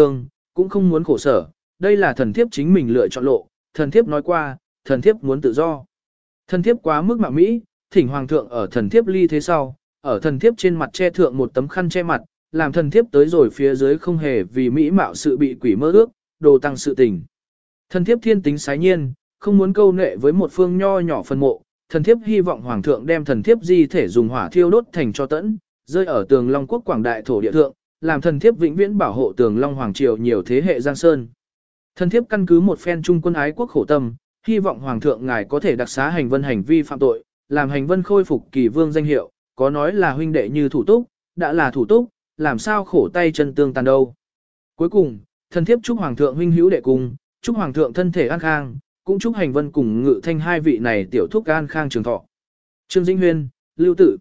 cũng không muốn khổ sở, đây là thần thiếp chính mình lựa chọn lộ, thần thiếp nói qua, thần thiếp muốn tự do. Thần thiếp quá mức mạo mỹ, thỉnh hoàng thượng ở thần thiếp ly thế sau, ở thần thiếp trên mặt che thượng một tấm khăn che mặt, làm thần thiếp tới rồi phía dưới không hề vì mỹ mạo sự bị quỷ mơ ước, đồ tăng sự tình. Thần thiếp thiên tính sái nhiên, không muốn câu nệ với một phương nho nhỏ phân mộ, thần thiếp hy vọng hoàng thượng đem thần thiếp di thể dùng hỏa thiêu đốt thành cho tẫn, rơi ở tường Long quốc quảng đại thổ địa thượng, làm thần thiếp vĩnh viễn bảo hộ tường Long hoàng triều nhiều thế hệ giang sơn. Thần thiếp căn cứ một phen trung quân ái quốc khổ tâm, hy vọng hoàng thượng ngài có thể đặc xá hành vân hành vi phạm tội, làm hành vân khôi phục kỳ vương danh hiệu, có nói là huynh đệ như thủ túc, đã là thủ túc, làm sao khổ tay chân tương tàn đâu. Cuối cùng, thần thiếp chúc hoàng thượng huynh hữu đệ cùng, chúc hoàng thượng thân thể an khang, cũng chúc hành vân cùng ngự thanh hai vị này tiểu thúc an khang trường thọ. Trương Dĩnh Huyên, Lưu Tử.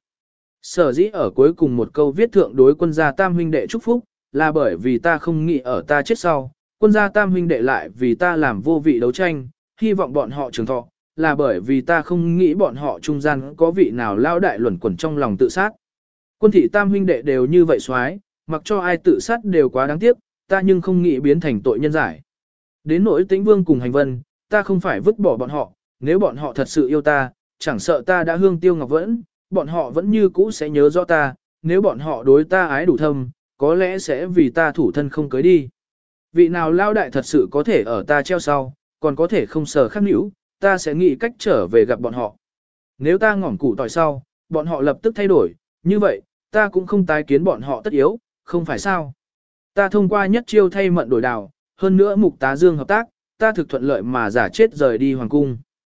Sở dĩ ở cuối cùng một câu viết thượng đối quân gia tam huynh đệ chúc phúc, là bởi vì ta không nghĩ ở ta chết sau, quân gia tam huynh đệ lại vì ta làm vô vị đấu tranh, hy vọng bọn họ trường thọ, là bởi vì ta không nghĩ bọn họ trung gian có vị nào lao đại luẩn quẩn trong lòng tự sát. Quân thị tam huynh đệ đều như vậy xoái, mặc cho ai tự sát đều quá đáng tiếc, ta nhưng không nghĩ biến thành tội nhân giải. Đến nỗi Tĩnh Vương cùng Hành Vân, ta không phải vứt bỏ bọn họ, nếu bọn họ thật sự yêu ta, chẳng sợ ta đã hương tiêu ngọc vẫn, bọn họ vẫn như cũ sẽ nhớ rõ ta, nếu bọn họ đối ta ái đủ thâm, có lẽ sẽ vì ta thủ thân không cưới đi. Vị nào lao đại thật sự có thể ở ta treo sau, còn có thể không sờ khắc nữ, ta sẽ nghĩ cách trở về gặp bọn họ. Nếu ta ngỏm củ tỏi sau, bọn họ lập tức thay đổi, như vậy, ta cũng không tái kiến bọn họ tất yếu, không phải sao. Ta thông qua nhất chiêu thay mận đổi đào, hơn nữa Mục Tá Dương hợp tác, ta thực thuận lợi mà giả chết rời đi hoàng cung.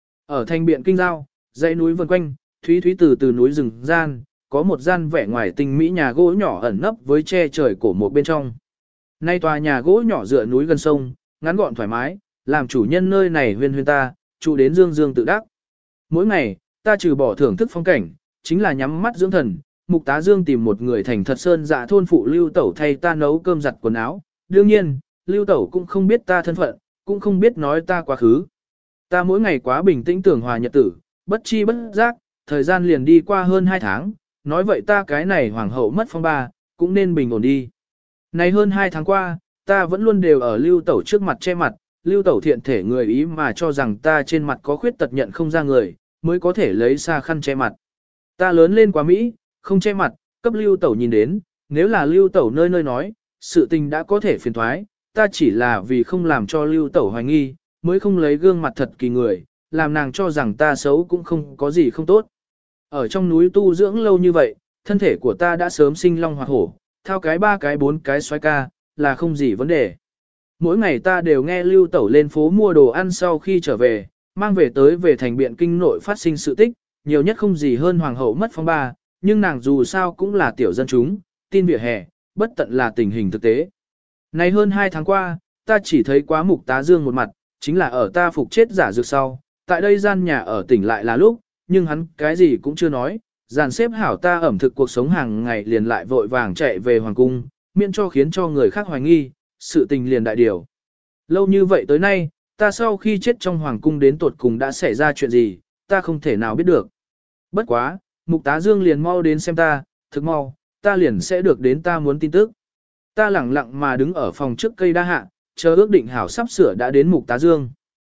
Ở thành biện kinh giao, dãy núi vần quanh, thúy thúy từ từ núi rừng gian, có một gian vẻ ngoài tinh mỹ nhà gỗ nhỏ ẩn nấp với che trời cổ một bên trong. Nay tòa nhà gỗ nhỏ dựa núi gần sông, ngắn gọn thoải mái, làm chủ nhân nơi này huyên huyên ta, trụ đến dương dương tự đắc. Mỗi ngày, ta trừ bỏ thưởng thức phong cảnh, chính là nhắm mắt dưỡng thần. Mục Tá Dương tìm một người thành thật sơn dạ thôn phụ Lưu Tẩu thay ta nấu cơm giặt quần áo. Đương nhiên, Lưu Tẩu cũng không biết ta thân phận, cũng không biết nói ta quá khứ. Ta mỗi ngày quá bình tĩnh tưởng hòa nhật tử, bất chi bất giác, thời gian liền đi qua hơn hai tháng, nói vậy ta cái này hoàng hậu mất phong ba, cũng nên bình ổn đi. Này hơn hai tháng qua, ta vẫn luôn đều ở Lưu Tẩu trước mặt che mặt, Lưu Tẩu thiện thể người ý mà cho rằng ta trên mặt có khuyết tật nhận không ra người, mới có thể lấy xa khăn che mặt. Ta lớn lên quá Mỹ, không che mặt, cấp Lưu Tẩu nhìn đến, nếu là Lưu Tẩu nơi nơi nói, sự tình đã có thể phiền thoái, ta chỉ là vì không làm cho Lưu Tẩu hoài nghi, mới không lấy gương mặt thật kỳ người, làm nàng cho rằng ta xấu cũng không có gì không tốt. Ở trong núi tu dưỡng lâu như vậy, thân thể của ta đã sớm sinh long hoạt hổ, thao cái ba cái bốn cái xoay ca, là không gì vấn đề. Mỗi ngày ta đều nghe Lưu Tẩu lên phố mua đồ ăn sau khi trở về, mang về tới về thành biện kinh nội phát sinh sự tích, nhiều nhất không gì hơn hoàng hậu mất phong ba, nhưng nàng dù sao cũng là tiểu dân chúng, tin vỉa hè, bất tận là tình hình thực tế. Này hơn hai tháng qua, ta chỉ thấy quá Mục Tá Dương một mặt, chính là ở ta phục chết giả dược sau, tại đây gian nhà ở tỉnh lại là lúc, nhưng hắn cái gì cũng chưa nói, dàn xếp hảo ta ẩm thực cuộc sống hàng ngày liền lại vội vàng chạy về hoàng cung, miễn cho khiến cho người khác hoài nghi, sự tình liền đại điều. Lâu như vậy tới nay, ta sau khi chết trong hoàng cung đến tột cùng đã xảy ra chuyện gì, ta không thể nào biết được. Bất quá, Mục Tá Dương liền mau đến xem ta, thực mau, ta liền sẽ được đến ta muốn tin tức. Ta lẳng lặng mà đứng ở phòng trước cây đa hạ, chờ ước định hảo sắp sửa đã đến Mục Tá Dương.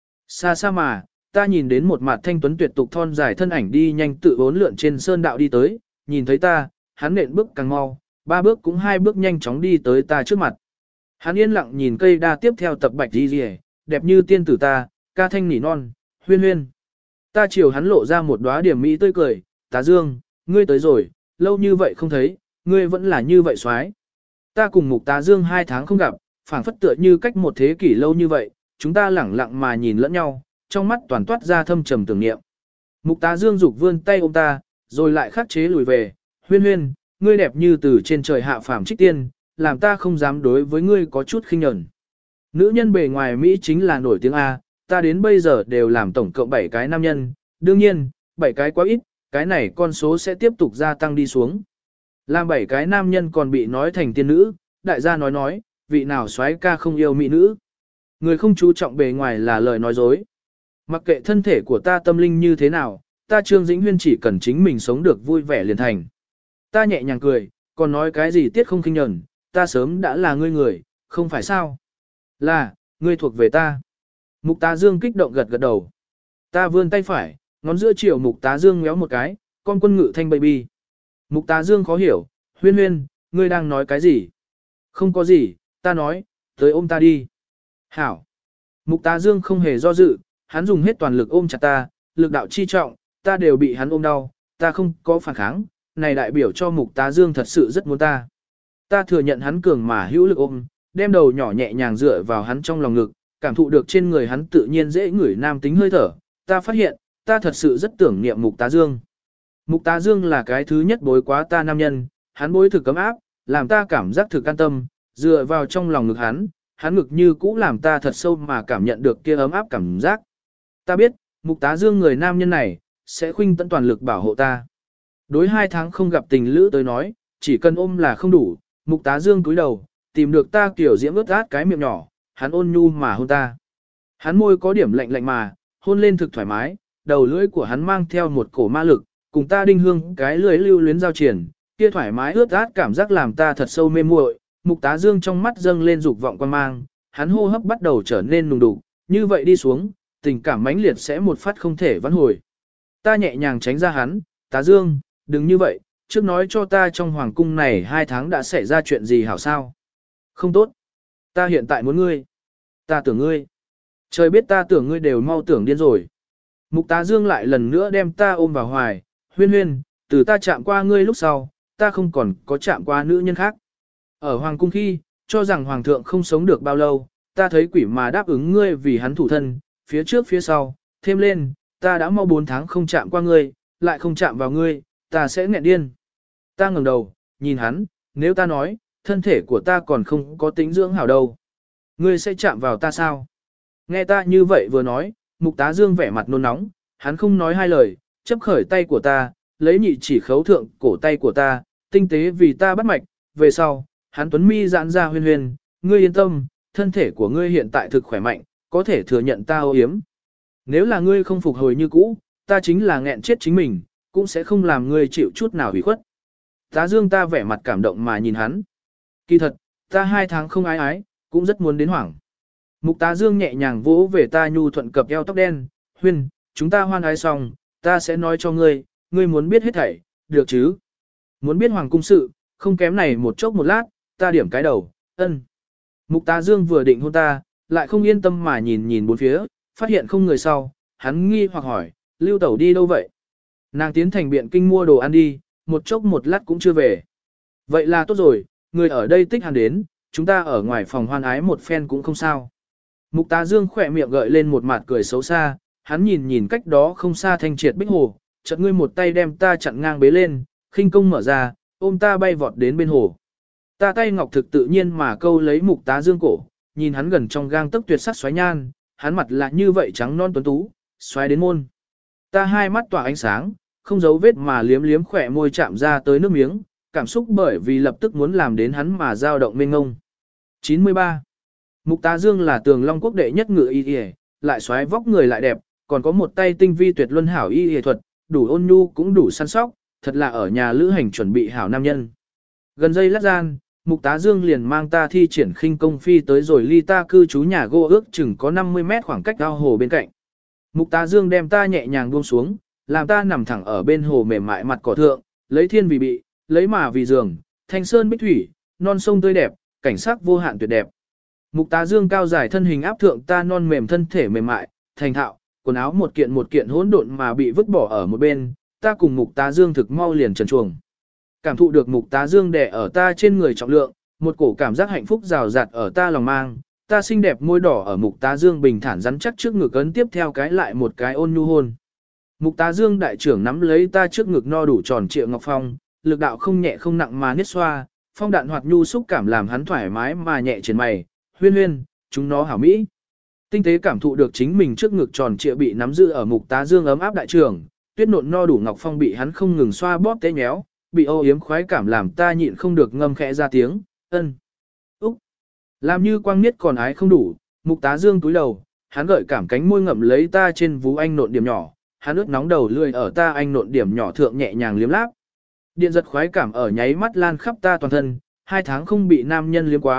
Xa xa mà, ta nhìn đến một mặt thanh tuấn tuyệt tục thon dài thân ảnh đi nhanh tự vốn lượn trên sơn đạo đi tới, nhìn thấy ta, hắn nện bước càng mau, ba bước cũng hai bước nhanh chóng đi tới ta trước mặt. Hắn yên lặng nhìn cây đa tiếp theo tập bạch đi rìa, đẹp như tiên tử ta, ca thanh nỉ non, huyên huyên. Ta chiều hắn lộ ra một đóa điểm mỹ tươi cười, Tá Dương, ngươi tới rồi, lâu như vậy không thấy, ngươi vẫn là như vậy xoái. Ta cùng Mục Tá Dương hai tháng không gặp, phảng phất tựa như cách một thế kỷ lâu như vậy, chúng ta lẳng lặng mà nhìn lẫn nhau, trong mắt toàn toát ra thâm trầm tưởng niệm. Mục Tá Dương dục vươn tay ôm ta, rồi lại khắc chế lùi về, huyên huyên, ngươi đẹp như từ trên trời hạ phàm trích tiên, làm ta không dám đối với ngươi có chút khinh nhẫn. Nữ nhân bề ngoài Mỹ chính là nổi tiếng A, ta đến bây giờ đều làm tổng cộng bảy cái nam nhân, đương nhiên, bảy cái quá ít, cái này con số sẽ tiếp tục gia tăng đi xuống. Làm bảy cái nam nhân còn bị nói thành tiên nữ, đại gia nói nói, vị nào soái ca không yêu mỹ nữ. Người không chú trọng bề ngoài là lời nói dối. Mặc kệ thân thể của ta tâm linh như thế nào, ta Trương Dĩnh Huyên chỉ cần chính mình sống được vui vẻ liền thành. Ta nhẹ nhàng cười, còn nói cái gì tiết không khinh nhẫn, ta sớm đã là ngươi người, không phải sao. Là, ngươi thuộc về ta. Mục Tá Dương kích động gật gật đầu. Ta vươn tay phải, ngón giữa chiều Mục Tá Dương ngéo một cái, con quân ngự thanh baby. Mục Tá Dương khó hiểu, huyên huyên, ngươi đang nói cái gì? Không có gì, ta nói, tới ôm ta đi. Hảo. Mục Tá Dương không hề do dự, hắn dùng hết toàn lực ôm chặt ta, lực đạo chi trọng, ta đều bị hắn ôm đau, ta không có phản kháng, này đại biểu cho Mục Tá Dương thật sự rất muốn ta. Ta thừa nhận hắn cường mà hữu lực ôm, đem đầu nhỏ nhẹ nhàng dựa vào hắn trong lòng ngực, cảm thụ được trên người hắn tự nhiên dễ ngửi nam tính hơi thở, ta phát hiện, ta thật sự rất tưởng niệm Mục Tá Dương. Mục Tá Dương là cái thứ nhất bối quá ta nam nhân, hắn bối thực cấm áp, làm ta cảm giác thực an tâm, dựa vào trong lòng ngực hắn, hắn ngực như cũ làm ta thật sâu mà cảm nhận được kia ấm áp cảm giác. Ta biết, Mục Tá Dương người nam nhân này, sẽ khuynh tận toàn lực bảo hộ ta. Đối hai tháng không gặp tình lữ tới nói, chỉ cần ôm là không đủ, Mục Tá Dương cúi đầu, tìm được ta kiểu diễm ướt át cái miệng nhỏ, hắn ôn nhu mà hôn ta. Hắn môi có điểm lạnh lạnh mà, hôn lên thực thoải mái, đầu lưỡi của hắn mang theo một cổ ma lực, cùng ta đinh hương cái lưỡi lưu luyến giao triển, kia thoải mái ướt át cảm giác làm ta thật sâu mê muội. Mục Tá Dương trong mắt dâng lên dục vọng quan mang, hắn hô hấp bắt đầu trở nên nùng đục, như vậy đi xuống, tình cảm mãnh liệt sẽ một phát không thể vãn hồi. Ta nhẹ nhàng tránh ra hắn, Tá Dương, đừng như vậy, trước nói cho ta trong hoàng cung này hai tháng đã xảy ra chuyện gì hảo sao? Không tốt. Ta hiện tại muốn ngươi. Ta tưởng ngươi. Trời biết ta tưởng ngươi đều mau tưởng điên rồi. Mục Tá Dương lại lần nữa đem ta ôm vào hoài, huyên huyên, từ ta chạm qua ngươi lúc sau, ta không còn có chạm qua nữ nhân khác. Ở hoàng cung khi, cho rằng hoàng thượng không sống được bao lâu, ta thấy quỷ mà đáp ứng ngươi vì hắn thủ thân, phía trước phía sau, thêm lên, ta đã mau bốn tháng không chạm qua ngươi, lại không chạm vào ngươi, ta sẽ nghẹn điên. Ta ngẩng đầu, nhìn hắn, nếu ta nói, thân thể của ta còn không có tính dưỡng hảo đâu. Ngươi sẽ chạm vào ta sao? Nghe ta như vậy vừa nói, Mục Tá Dương vẻ mặt nôn nóng, hắn không nói hai lời, chấp khởi tay của ta, lấy nhị chỉ khấu thượng cổ tay của ta, tinh tế vì ta bắt mạch, về sau, hắn tuấn mi giãn ra huyên huyên, ngươi yên tâm, thân thể của ngươi hiện tại thực khỏe mạnh, có thể thừa nhận ta ô yếm. Nếu là ngươi không phục hồi như cũ, ta chính là nghẹn chết chính mình, cũng sẽ không làm ngươi chịu chút nào hủy khuất. Tá Dương ta vẻ mặt cảm động mà nhìn hắn. Kỳ thật, ta hai tháng không ái ái, cũng rất muốn đến hoảng. Mục Tá Dương nhẹ nhàng vỗ về ta nhu thuận cập eo tóc đen, huyên, chúng ta hoan ái xong, ta sẽ nói cho ngươi, ngươi muốn biết hết thảy, được chứ? Muốn biết hoàng cung sự, không kém này một chốc một lát, ta điểm cái đầu, ân. Mục Tá Dương vừa định hôn ta, lại không yên tâm mà nhìn nhìn bốn phía, phát hiện không người sau, hắn nghi hoặc hỏi, Lưu Tẩu đi đâu vậy? Nàng tiến thành biện kinh mua đồ ăn đi, một chốc một lát cũng chưa về. Vậy là tốt rồi, người ở đây tích hàn đến, chúng ta ở ngoài phòng hoan ái một phen cũng không sao. Mục Tá Dương khỏe miệng gợi lên một mặt cười xấu xa, hắn nhìn nhìn cách đó không xa thanh triệt bích hồ, chợt ngươi một tay đem ta chặn ngang bế lên, khinh công mở ra, ôm ta bay vọt đến bên hồ. Ta tay ngọc thực tự nhiên mà câu lấy Mục Tá Dương cổ, nhìn hắn gần trong gang tấc tuyệt sắc xoáy nhan, hắn mặt lại như vậy trắng non tuấn tú, xoáy đến môn. Ta hai mắt tỏa ánh sáng, không giấu vết mà liếm liếm khỏe môi chạm ra tới nước miếng, cảm xúc bởi vì lập tức muốn làm đến hắn mà dao động mênh ngông. chín mươi ba. Mục Tá Dương là Tường Long quốc đệ nhất ngự y y, lại xoáy vóc người lại đẹp, còn có một tay tinh vi tuyệt luân hảo y y thuật, đủ ôn nhu cũng đủ săn sóc, thật là ở nhà lữ hành chuẩn bị hảo nam nhân. Gần giây lát gian, Mục Tá Dương liền mang ta thi triển khinh công phi tới rồi ly ta cư trú nhà gỗ ước chừng có năm mươi mét khoảng cách ao hồ bên cạnh. Mục Tá Dương đem ta nhẹ nhàng buông xuống, làm ta nằm thẳng ở bên hồ mềm mại mặt cỏ thượng, lấy thiên vì bị, lấy mà vì giường, thanh sơn bích thủy, non sông tươi đẹp, cảnh sắc vô hạn tuyệt đẹp. Mục Tá Dương cao dài thân hình áp thượng ta non mềm thân thể mềm mại, thành thạo, quần áo một kiện một kiện hỗn độn mà bị vứt bỏ ở một bên, ta cùng Mục Tá Dương thực mau liền trần truồng. Cảm thụ được Mục Tá Dương đè ở ta trên người trọng lượng, một cổ cảm giác hạnh phúc rào rạt ở ta lòng mang, ta xinh đẹp môi đỏ ở Mục Tá Dương bình thản rắn chắc trước ngực ấn tiếp theo cái lại một cái ôn nhu hôn. Mục Tá Dương đại trưởng nắm lấy ta trước ngực no đủ tròn trịa ngọc phong, lực đạo không nhẹ không nặng mà niết xoa, phong đạn hoạt nhu xúc cảm làm hắn thoải mái mà nhẹ trên mày, huyên huyên, chúng nó hảo mỹ. Tinh tế cảm thụ được chính mình trước ngực tròn trịa bị nắm giữ ở Mục Tá Dương ấm áp đại trưởng, tuyết nộn no đủ ngọc phong bị hắn không ngừng xoa bóp tế nhéo, bị âu yếm khoái cảm làm ta nhịn không được ngâm khẽ ra tiếng, ân. Úc. Làm như quang niết còn ái không đủ, Mục Tá Dương túi đầu, hắn gợi cảm cánh môi ngậm lấy ta trên vú anh nộn điểm nhỏ, hắn ướt nóng đầu lươi ở ta anh nộn điểm nhỏ thượng nhẹ nhàng liếm láp. Điện giật khoái cảm ở nháy mắt lan khắp ta toàn thân, hai tháng không bị nam nhân liếm quá,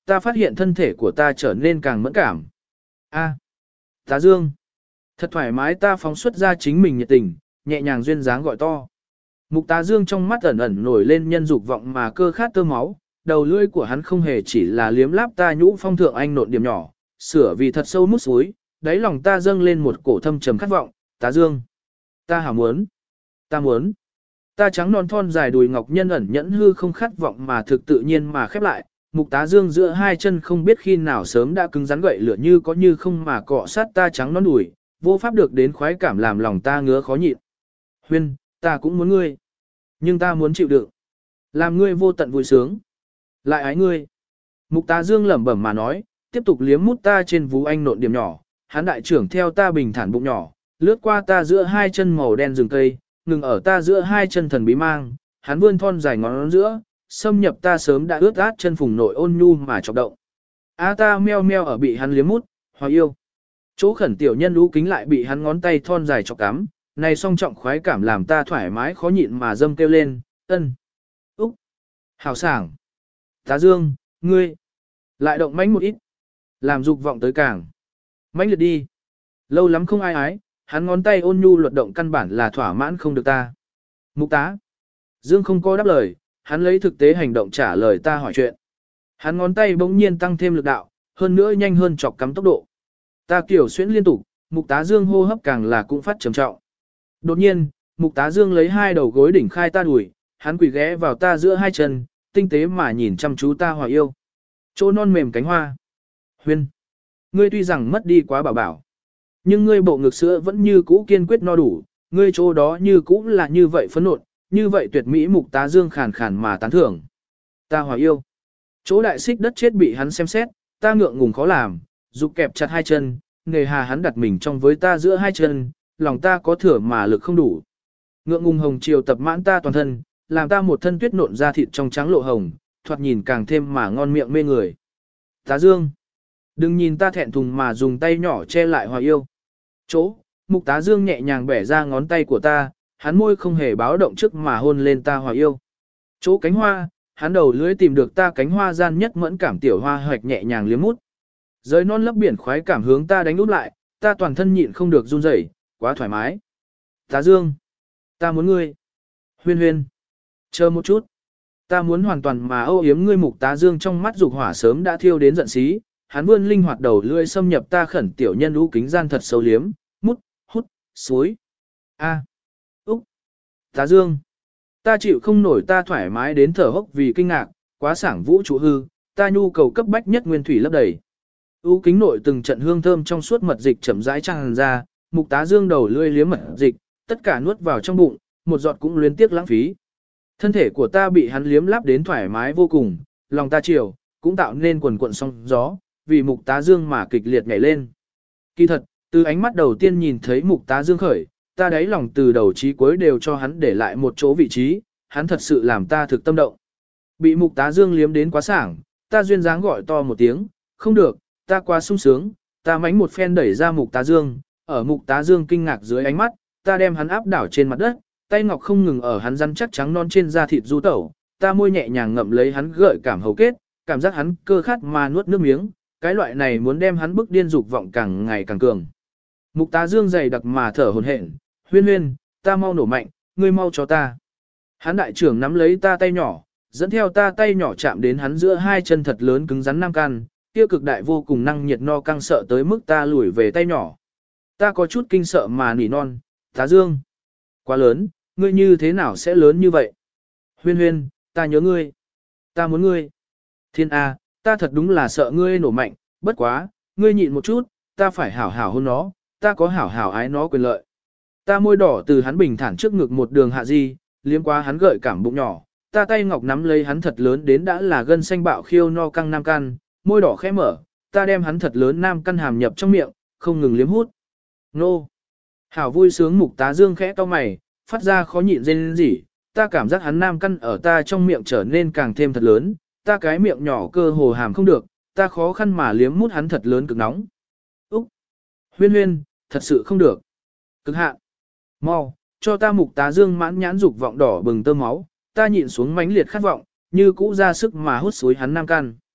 ta phát hiện thân thể của ta trở nên càng mẫn cảm. A, Tá Dương. Thật thoải mái, ta phóng xuất ra chính mình nhiệt tình, nhẹ nhàng duyên dáng gọi to. Mục Tá Dương trong mắt ẩn ẩn nổi lên nhân dục vọng mà cơ khát tơ máu, đầu lưỡi của hắn không hề chỉ là liếm láp ta nhũ phong thượng anh nộn điểm nhỏ, sửa vì thật sâu mút suối, đáy lòng ta dâng lên một cổ thâm trầm khát vọng. Tá Dương, ta hảo muốn, ta muốn. Ta trắng non thon dài đùi ngọc nhân ẩn nhẫn hư không khát vọng mà thực tự nhiên mà khép lại, Mục Tá Dương giữa hai chân không biết khi nào sớm đã cứng rắn gậy lửa như có như không mà cọ sát ta trắng non đùi, vô pháp được đến khoái cảm làm lòng ta ngứa khó nhịn. Huyên, ta cũng muốn ngươi, nhưng ta muốn chịu đựng, làm ngươi vô tận vui sướng, lại ái ngươi. Mục Tá Dương lẩm bẩm mà nói, tiếp tục liếm mút ta trên vú anh nộn điểm nhỏ, hắn đại trưởng theo ta bình thản bụng nhỏ, lướt qua ta giữa hai chân màu đen rừng cây, ngừng ở ta giữa hai chân thần bí mang, hắn vươn thon dài ngón giữa, xâm nhập ta sớm đã ướt át chân phùng nội ôn nhu mà chọc động. A ta meo meo ở bị hắn liếm mút, hòa yêu. Chỗ khẩn tiểu nhân lũ kính lại bị hắn ngón tay thon dài chọc cắm, này song trọng khoái cảm làm ta thoải mái khó nhịn mà dâm kêu lên, ân, úc, hào sảng. Tá Dương, ngươi, lại động mãnh một ít, làm dục vọng tới càng. Mãnh liệt đi. Lâu lắm không ai ái, hắn ngón tay ôn nhu luật động căn bản là thỏa mãn không được ta. Mục Tá Dương không có đáp lời, hắn lấy thực tế hành động trả lời ta hỏi chuyện. Hắn ngón tay bỗng nhiên tăng thêm lực đạo, hơn nữa nhanh hơn chọc cắm tốc độ. Ta kiểu xuyễn liên tục, Mục Tá Dương hô hấp càng là cũng phát trầm trọng. Đột nhiên, Mục Tá Dương lấy hai đầu gối đỉnh khai ta đùi, hắn quỳ ghé vào ta giữa hai chân, tinh tế mà nhìn chăm chú ta hòa yêu. Chỗ non mềm cánh hoa. Huyên, ngươi tuy rằng mất đi quá bảo bảo, nhưng ngươi bộ ngực sữa vẫn như cũ kiên quyết no đủ, ngươi chỗ đó như cũ là như vậy phấn nộn, như vậy tuyệt mỹ. Mục Tá Dương khàn khàn mà tán thưởng. Ta hòa yêu. Chỗ đại xích đất chết bị hắn xem xét, ta ngượng ngùng khó làm, dục kẹp chặt hai chân, nghề hà hắn đặt mình trong với ta giữa hai chân, lòng ta có thừa mà lực không đủ. Ngượng ngùng hồng chiều tập mãn ta toàn thân, làm ta một thân tuyết nộn da thịt trong trắng lộ hồng, thoạt nhìn càng thêm mà ngon miệng mê người. Tá Dương, đừng nhìn ta thẹn thùng mà dùng tay nhỏ che lại hòa yêu. Chỗ, Mục Tá Dương nhẹ nhàng bẻ ra ngón tay của ta, hắn môi không hề báo động trước mà hôn lên ta hòa yêu. Chỗ cánh hoa, hắn đầu lưỡi tìm được ta cánh hoa gian nhất mẫn cảm tiểu hoa hoạch nhẹ nhàng liếm mút. Giới non lấp biển khoái cảm hướng ta đánh úp lại, ta toàn thân nhịn không được run rẩy, quá thoải mái. Tá Dương, ta muốn ngươi. Huyên huyên, chờ một chút. Ta muốn hoàn toàn mà âu yếm ngươi. Mục Tá Dương trong mắt dục hỏa sớm đã thiêu đến giận xí, hắn vươn linh hoạt đầu lưỡi xâm nhập ta khẩn tiểu nhân lũ kính gian thật sâu liếm, mút, hút, suối. A. Úc. Tá Dương. Ta chịu không nổi, ta thoải mái đến thở hốc vì kinh ngạc, quá sảng vũ trụ hư, ta nhu cầu cấp bách nhất nguyên thủy lấp đầy. U kính nội từng trận hương thơm trong suốt mật dịch chậm rãi tràn ra, Mục Tá Dương đầu lưỡi liếm mật dịch, tất cả nuốt vào trong bụng, một giọt cũng luyến tiếc lãng phí. Thân thể của ta bị hắn liếm láp đến thoải mái vô cùng, lòng ta chiều, cũng tạo nên quần cuộn sóng gió, vì Mục Tá Dương mà kịch liệt nhảy lên. Kỳ thật, từ ánh mắt đầu tiên nhìn thấy Mục Tá Dương khởi, ta đáy lòng từ đầu chí cuối đều cho hắn để lại một chỗ vị trí, hắn thật sự làm ta thực tâm động. Bị Mục Tá Dương liếm đến quá sảng, ta duyên dáng gọi to một tiếng, không được, ta quá sung sướng, ta mánh một phen đẩy ra Mục Tá Dương, ở Mục Tá Dương kinh ngạc dưới ánh mắt, ta đem hắn áp đảo trên mặt đất, tay ngọc không ngừng ở hắn rắn chắc trắng non trên da thịt du tẩu, ta môi nhẹ nhàng ngậm lấy hắn gợi cảm hầu kết, cảm giác hắn cơ khát mà nuốt nước miếng, cái loại này muốn đem hắn bức điên dục vọng càng ngày càng cường. Mục Tá Dương dày đặc mà thở hổn hển, huyên huyên, ta mau nổ mạnh, ngươi mau cho ta. Hắn đại trưởng nắm lấy ta tay nhỏ, dẫn theo ta tay nhỏ chạm đến hắn giữa hai chân thật lớn cứng rắn nam can, kia cực đại vô cùng năng nhiệt no căng sợ tới mức ta lùi về tay nhỏ. Ta có chút kinh sợ mà nỉ non, Tá Dương, quá lớn, ngươi như thế nào sẽ lớn như vậy? Huyên huyên, ta nhớ ngươi, ta muốn ngươi. Thiên A, ta thật đúng là sợ ngươi nổ mạnh, bất quá, ngươi nhịn một chút, ta phải hảo hảo hôn nó, ta có hảo hảo ái nó quyền lợi. Ta môi đỏ từ hắn bình thản trước ngực một đường hạ di, liếm qua hắn gợi cảm bụng nhỏ, ta tay ngọc nắm lấy hắn thật lớn đến đã là gân xanh bạo khiêu no căng nam căn, môi đỏ khẽ mở, ta đem hắn thật lớn nam căn hàm nhập trong miệng, không ngừng liếm hút. Nô! Hảo vui sướng. Mục Tá Dương khẽ cau mày, phát ra khó nhịn rên rỉ, ta cảm giác hắn nam căn ở ta trong miệng trở nên càng thêm thật lớn, ta cái miệng nhỏ cơ hồ hàm không được, ta khó khăn mà liếm mút hắn thật lớn cực nóng. Úc! Huyên huyên, thật sự không được. Cực hạn! Mau, cho ta. Mục Tá Dương mãn nhãn dục vọng đỏ bừng tơ máu, ta nhịn xuống mãnh liệt khát vọng, như cũ ra sức mà hút suối hắn nam căn.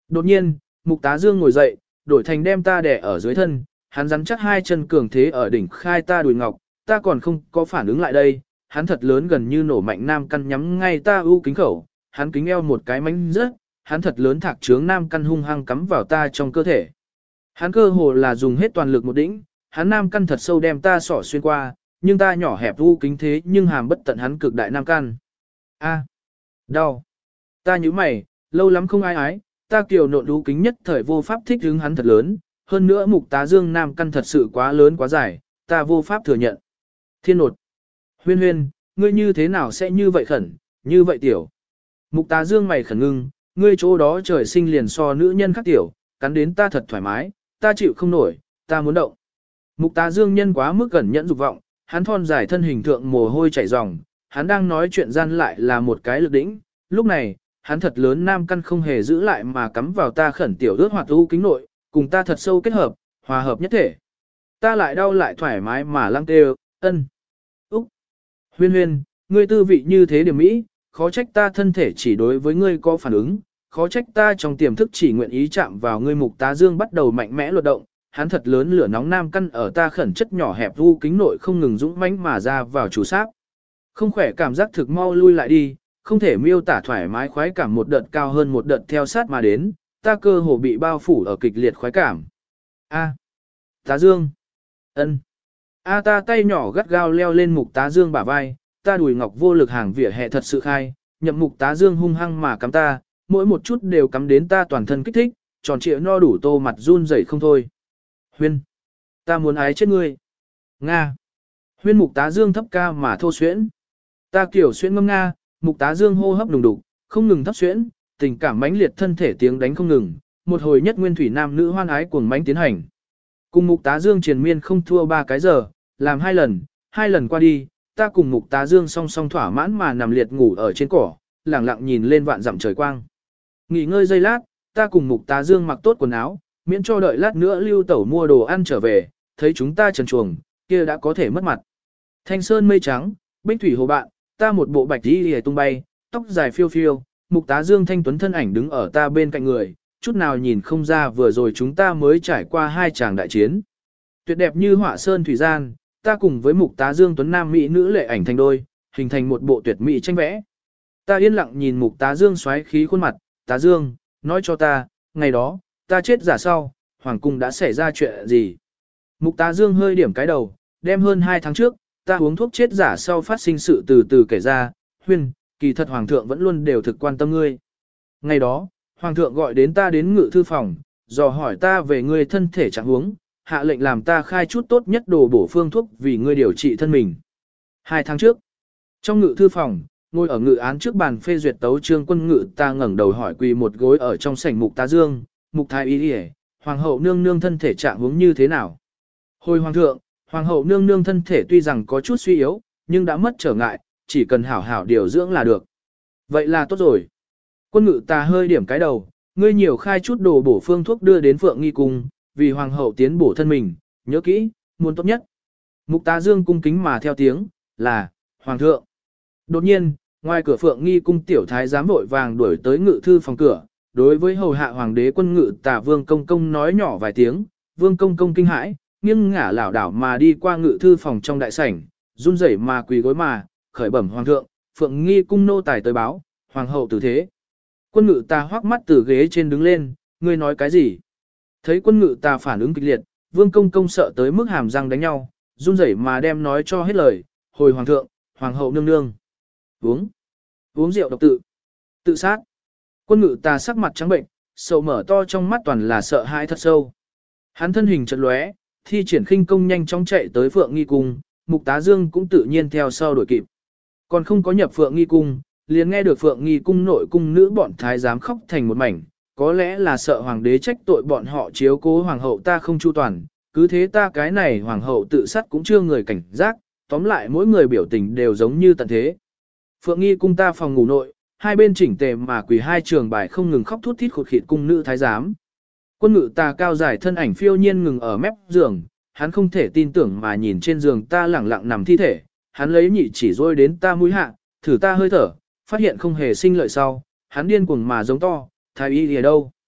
Đột nhiên, Mục Tá Dương ngồi dậy, đổi thành đem ta đè ở dưới thân, hắn rắn chắc hai chân cường thế ở đỉnh khai ta đùi ngọc, ta còn không có phản ứng lại đây, hắn thật lớn gần như nổ mạnh nam căn nhắm ngay ta ưu kính khẩu, hắn kính eo một cái mánh rớt, hắn thật lớn thạc trướng nam căn hung hăng cắm vào ta trong cơ thể. Hắn cơ hồ là dùng hết toàn lực một đỉnh, hắn nam căn thật sâu đem ta sỏ xuyên qua, nhưng ta nhỏ hẹp ưu kính thế nhưng hàm bất tận hắn cực đại nam căn. A, đau. Ta nhíu mày, lâu lắm không ai ái, ta kiều nộn ưu kính nhất thời vô pháp thích hứng hắn thật lớn, hơn nữa Mục Tá Dương nam căn thật sự quá lớn quá dài, ta vô pháp thừa nhận. Thiên nột. Huyên huyên, ngươi như thế nào sẽ như vậy khẩn, như vậy tiểu. Mục Tá Dương mày khẩn ngưng, ngươi chỗ đó trời sinh liền so nữ nhân khác tiểu, cắn đến ta thật thoải mái, ta chịu không nổi, ta muốn động. Mục Tá Dương nhân quá mức gần nhẫn dục vọng, hắn thon dài thân hình thượng mồ hôi chảy ròng, hắn đang nói chuyện gian lại là một cái lực đỉnh, lúc này, hắn thật lớn nam căn không hề giữ lại mà cắm vào ta khẩn tiểu ướt hoạt u kính nội, cùng ta thật sâu kết hợp, hòa hợp nhất thể. Ta lại đau lại thoải mái mà lăng tê ân. Úc! Huyên huyên, ngươi tư vị như thế điểm mỹ, khó trách ta thân thể chỉ đối với ngươi có phản ứng, khó trách ta trong tiềm thức chỉ nguyện ý chạm vào ngươi. Mục Tá Dương bắt đầu mạnh mẽ luật động, hắn thật lớn lửa nóng nam căn ở ta khẩn chất nhỏ hẹp u kính nội không ngừng dũng mãnh mà ra vào chủ sáp. Không khỏe cảm giác thực mau lui lại đi, không thể miêu tả thoải mái khoái cảm một đợt cao hơn một đợt theo sát mà đến, ta cơ hồ bị bao phủ ở kịch liệt khoái cảm. A. Tá Dương. Ân. A ta tay nhỏ gắt gao leo lên Mục Tá Dương bả vai, ta đùi ngọc vô lực hàng vỉa hè thật sự khai, nhậm Mục Tá Dương hung hăng mà cắm ta, mỗi một chút đều cắm đến ta toàn thân kích thích, tròn trịa no đủ tô mặt run rẩy không thôi. Huyên. Ta muốn ái chết ngươi. Nga. Huyên. Mục Tá Dương thấp ca mà thô xuyễn. Ta kiểu xuyễn ngâm nga, Mục Tá Dương hô hấp đùng đục, không ngừng thấp xuyễn, tình cảm mãnh liệt thân thể tiếng đánh không ngừng, một hồi nhất nguyên thủy nam nữ hoan ái cuồng mãnh tiến hành. Cùng Mục Tá Dương triền miên không thua ba cái giờ, làm hai lần, hai lần qua đi, ta cùng Mục Tá Dương song song thỏa mãn mà nằm liệt ngủ ở trên cỏ, lẳng lặng nhìn lên vạn dặm trời quang. Nghỉ ngơi giây lát, ta cùng Mục Tá Dương mặc tốt quần áo, miễn cho đợi lát nữa Lưu Tẩu mua đồ ăn trở về, thấy chúng ta trần truồng, kia đã có thể mất mặt. Thanh sơn mây trắng, bích thủy hồ bạn, ta một bộ bạch y lìa tung bay, tóc dài phiêu phiêu, Mục Tá Dương thanh tuấn thân ảnh đứng ở ta bên cạnh người, chút nào nhìn không ra vừa rồi chúng ta mới trải qua hai tràng đại chiến. Tuyệt đẹp như họa sơn thủy gian, ta cùng với Mục Tá Dương tuấn nam mỹ nữ lệ ảnh thành đôi, hình thành một bộ tuyệt mỹ tranh vẽ. Ta yên lặng nhìn Mục Tá Dương xoáy khí khuôn mặt, Tá Dương, nói cho ta, ngày đó, ta chết giả sau, hoàng cung đã xảy ra chuyện gì? Mục Tá Dương hơi điểm cái đầu, đem hơn hai tháng trước, ta uống thuốc chết giả sau phát sinh sự từ từ kể ra, Huyên, kỳ thật hoàng thượng vẫn luôn đều thực quan tâm ngươi. Ngày đó, hoàng thượng gọi đến ta đến ngự thư phòng, dò hỏi ta về ngươi thân thể trạng huống, hạ lệnh làm ta khai chút tốt nhất đồ bổ phương thuốc vì ngươi điều trị thân mình. Hai tháng trước, trong ngự thư phòng, ngồi ở ngự án trước bàn phê duyệt tấu chương quân ngự ta ngẩng đầu hỏi quỳ một gối ở trong sảnh Mục Tá Dương, Mục Thái Y Điề, hoàng hậu nương nương thân thể trạng huống như thế nào? Hồi hoàng thượng, hoàng hậu nương nương thân thể tuy rằng có chút suy yếu, nhưng đã mất trở ngại, chỉ cần hảo hảo điều dưỡng là được. Vậy là tốt rồi. Quân ngự ta hơi điểm cái đầu, ngươi nhiều khai chút đồ bổ phương thuốc đưa đến Phượng Nghi cung, vì hoàng hậu tiến bổ thân mình, nhớ kỹ, muốn tốt nhất. Mục Tá Dương cung kính mà theo tiếng, là, hoàng thượng. Đột nhiên, ngoài cửa Phượng Nghi cung tiểu thái giám vội vàng đuổi tới ngự thư phòng cửa, đối với hầu hạ hoàng đế quân ngự tả Vương Công Công nói nhỏ vài tiếng, Vương Công Công kinh hãi, nghiêng ngả lảo đảo mà đi qua ngự thư phòng trong đại sảnh, run rẩy mà quỳ gối mà, khởi bẩm hoàng thượng, Phượng Nghi cung nô tài tới báo, hoàng hậu tử thế. Quân ngự tà hoắc mắt từ ghế trên đứng lên, ngươi nói cái gì? Thấy quân ngự tà phản ứng kịch liệt, Vương Công Công sợ tới mức hàm răng đánh nhau, run rẩy mà đem nói cho hết lời, hồi hoàng thượng, hoàng hậu nương nương. Uống, uống rượu độc tự, tự sát. Quân ngự tà sắc mặt trắng bệnh, sầu mở to trong mắt toàn là sợ hãi thật sâu. Hắn thân hình chợt lóe, thi triển khinh công nhanh chóng chạy tới Phượng Nghi cung, Mục Tá Dương cũng tự nhiên theo sau đuổi kịp. Còn không có nhập Phượng Nghi cung, liền nghe được Phượng Nghi cung nội cung nữ bọn thái giám khóc thành một mảnh, có lẽ là sợ hoàng đế trách tội bọn họ chiếu cố hoàng hậu ta không chu toàn, cứ thế ta cái này hoàng hậu tự sát cũng chưa người cảnh giác, tóm lại mỗi người biểu tình đều giống như tận thế. Phượng Nghi cung ta phòng ngủ nội, hai bên chỉnh tề mà quỳ hai trường bài không ngừng khóc thút thít khụt khịt cung nữ thái giám. Quân ngự ta cao dài thân ảnh phiêu nhiên ngừng ở mép giường, hắn không thể tin tưởng mà nhìn trên giường ta lẳng lặng nằm thi thể, hắn lấy nhị chỉ rôi đến ta mũi hạ, thử ta hơi thở, phát hiện không hề sinh lợi sau, hắn điên cuồng mà giống to, thái y ở đâu?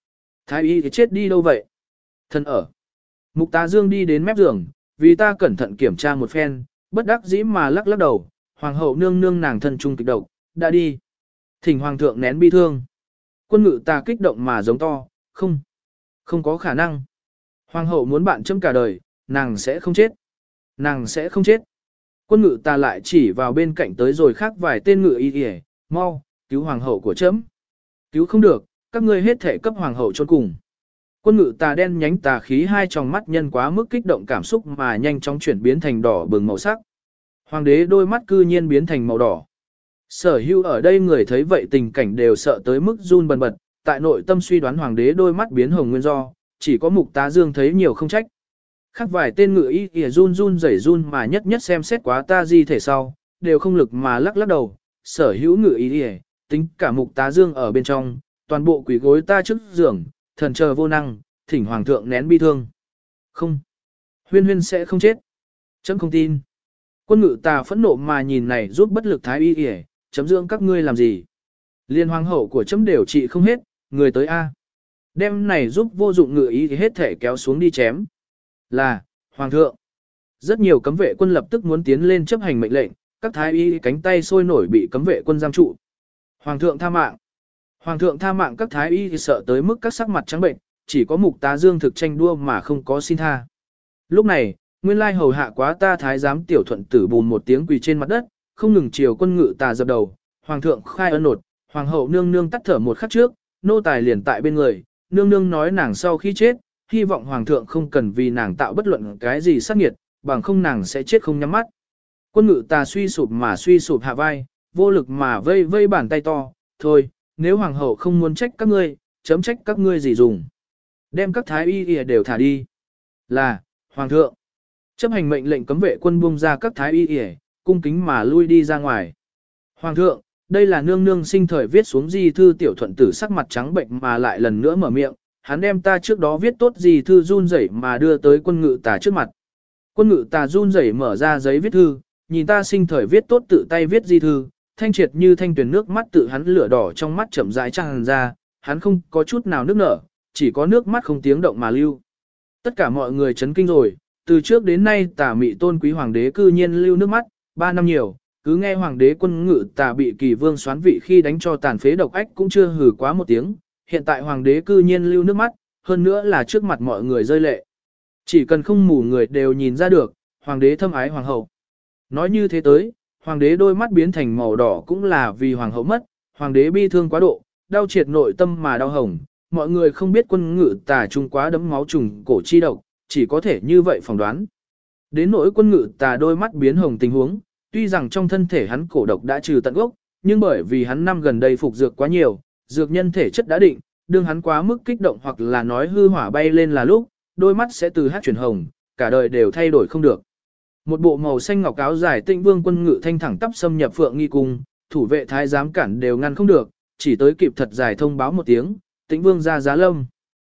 Thái y thì chết đi đâu vậy? Thần ở. Mục tá dương đi đến mép giường, vì ta cẩn thận kiểm tra một phen, bất đắc dĩ mà lắc lắc đầu, hoàng hậu nương nương nàng thân trung kịch độc, đã đi. Thỉnh hoàng thượng nén bi thương. Quân ngự ta kích động mà giống to, không, không có khả năng. Hoàng hậu muốn bạn châm cả đời, nàng sẽ không chết. Nàng sẽ không chết. Quân ngự ta lại chỉ vào bên cạnh tới rồi khác vài tên ngự y y, mau, cứu hoàng hậu của chấm. Cứu không được, các ngươi hết thể cấp hoàng hậu chôn cùng. Quân ngự tà đen nhánh tà khí hai tròng mắt nhân quá mức kích động cảm xúc mà nhanh chóng chuyển biến thành đỏ bừng màu sắc. Hoàng đế đôi mắt cư nhiên biến thành màu đỏ. Sở hữu ở đây người thấy vậy tình cảnh đều sợ tới mức run bần bật, tại nội tâm suy đoán hoàng đế đôi mắt biến hồng nguyên do, chỉ có mục tá dương thấy nhiều không trách. Khác vài tên ngự y ỉa run run rẩy run mà nhất nhất xem xét quá ta di thể sau, đều không lực mà lắc lắc đầu, sở hữu ngự y ỉa, tính cả mục tá dương ở bên trong, toàn bộ quỷ gối ta trước giường, thần chờ vô năng, thỉnh hoàng thượng nén bi thương. Không, huyên huyên sẽ không chết. Chấm không tin. Quân ngự tà phẫn nộ mà nhìn này giúp bất lực thái y ỉa, chấm dưỡng các ngươi làm gì. Liên hoàng hậu của chấm đều trị không hết, người tới A. Đem này giúp vô dụng ngự y thì hết thể kéo xuống đi chém. Là, hoàng thượng. Rất nhiều cấm vệ quân lập tức muốn tiến lên chấp hành mệnh lệnh, các thái y cánh tay sôi nổi bị cấm vệ quân giam trụ. Hoàng thượng tha mạng. Hoàng thượng tha mạng các thái y thì sợ tới mức các sắc mặt trắng bệnh, chỉ có mục tá dương thực tranh đua mà không có xin tha. Lúc này, nguyên lai hầu hạ quá ta thái giám tiểu thuận tử bùn một tiếng quỳ trên mặt đất, không ngừng chiều quân ngự tà dập đầu, hoàng thượng khai ân nột, hoàng hậu nương nương tắt thở một khắc trước, nô tài liền tại bên người, nương nương nói nàng sau khi chết, hy vọng hoàng thượng không cần vì nàng tạo bất luận cái gì sát nghiệt, bằng không nàng sẽ chết không nhắm mắt. Quân ngự tà suy sụp mà suy sụp hạ vai, vô lực mà vây vây bàn tay to, thôi, nếu hoàng hậu không muốn trách các ngươi, chấm trách các ngươi gì dùng. Đem các thái y đều thả đi. Là, hoàng thượng. Chấp hành mệnh lệnh cấm vệ quân buông ra các thái y y, cung kính mà lui đi ra ngoài. Hoàng thượng, đây là nương nương sinh thời viết xuống di thư tiểu thuận tử sắc mặt trắng bệnh mà lại lần nữa mở miệng, hắn đem ta trước đó viết tốt di thư run rẩy mà đưa tới quân ngự tà trước mặt. Quân ngự tà run rẩy mở ra giấy viết thư, nhìn ta sinh thời viết tốt tự tay viết di thư, thanh triệt như thanh tuyền nước mắt tự hắn lửa đỏ trong mắt chậm rãi tràn ra, hắn không có chút nào nước nở, chỉ có nước mắt không tiếng động mà lưu. Tất cả mọi người chấn kinh rồi, từ trước đến nay tà mị tôn quý hoàng đế cư nhiên lưu nước mắt, ba năm nhiều, cứ nghe hoàng đế quân ngự tà bị kỳ vương xoán vị khi đánh cho tàn phế độc ách cũng chưa hừ quá một tiếng, hiện tại hoàng đế cư nhiên lưu nước mắt, hơn nữa là trước mặt mọi người rơi lệ. Chỉ cần không mù người đều nhìn ra được, hoàng đế thâm ái hoàng hậu. Nói như thế tới, hoàng đế đôi mắt biến thành màu đỏ cũng là vì hoàng hậu mất, hoàng đế bi thương quá độ, đau triệt nội tâm mà đau hồng, mọi người không biết quân ngự tà trung quá đấm máu trùng cổ chi độc, chỉ có thể như vậy phỏng đoán. Đến nỗi quân ngự tà đôi mắt biến hồng tình huống, tuy rằng trong thân thể hắn cổ độc đã trừ tận gốc, nhưng bởi vì hắn năm gần đây phục dược quá nhiều, dược nhân thể chất đã định, đương hắn quá mức kích động hoặc là nói hư hỏa bay lên là lúc, đôi mắt sẽ từ hắc chuyển hồng, cả đời đều thay đổi không được. Một bộ màu xanh ngọc áo dài Tĩnh Vương quân ngự thanh thẳng tắp xâm nhập Phượng Nghi cung, thủ vệ thái giám cản đều ngăn không được, chỉ tới kịp thật dài thông báo một tiếng, Tĩnh Vương ra giá lâm.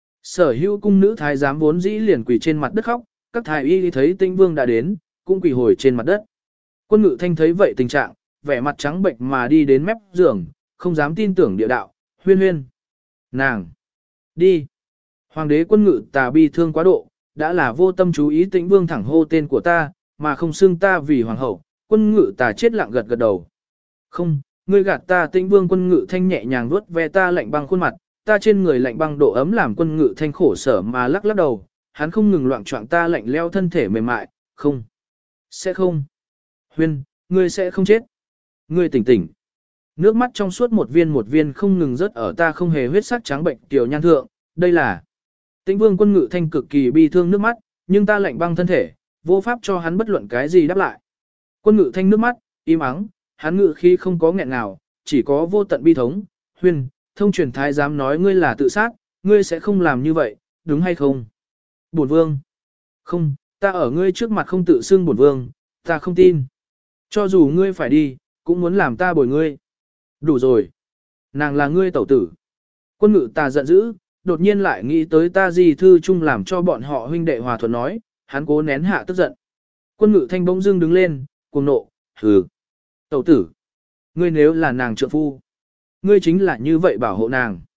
Sở hữu cung nữ thái giám vốn dĩ liền quỳ trên mặt đất khóc, các thái y thấy Tĩnh Vương đã đến, cũng quỳ hồi trên mặt đất. Quân ngự thanh thấy vậy tình trạng, vẻ mặt trắng bệnh mà đi đến mép giường, không dám tin tưởng địa đạo, huyên huyên. Nàng! Đi! Hoàng đế quân ngự tà bi thương quá độ, đã là vô tâm chú ý Tĩnh Vương thẳng hô tên của ta, mà không xưng ta vì hoàng hậu, quân ngự tà chết lặng gật gật đầu. Không, ngươi gạt ta. Tĩnh Vương quân ngự thanh nhẹ nhàng vuốt ve ta lạnh băng khuôn mặt, ta trên người lạnh băng độ ấm làm quân ngự thanh khổ sở mà lắc lắc đầu, hắn không ngừng loạn choạng ta lạnh leo thân thể mềm mại, không, sẽ không. Huyên, ngươi sẽ không chết. Ngươi tỉnh tỉnh. Nước mắt trong suốt một viên một viên không ngừng rớt ở ta không hề huyết sắc trắng bệnh tiểu nhan thượng, đây là. Tĩnh Vương quân ngự thanh cực kỳ bi thương nước mắt, nhưng ta lạnh băng thân thể, vô pháp cho hắn bất luận cái gì đáp lại. Quân ngự thanh nước mắt, im ắng, hắn ngự khi không có nghẹn nào, chỉ có vô tận bi thống. Huyên, thông truyền thái giám nói ngươi là tự sát, ngươi sẽ không làm như vậy, đúng hay không? Bổn vương. Không, ta ở ngươi trước mặt không tự xưng bổn vương, ta không tin. Cho dù ngươi phải đi, cũng muốn làm ta bồi ngươi. Đủ rồi. Nàng là ngươi tẩu tử. Quân ngự ta giận dữ, đột nhiên lại nghĩ tới ta gì thư chung làm cho bọn họ huynh đệ hòa thuận nói, hắn cố nén hạ tức giận. Quân ngự thanh bỗng dưng đứng lên, cuồng nộ, hừ. Tẩu tử. Ngươi nếu là nàng trượng phu, ngươi chính là như vậy bảo hộ nàng.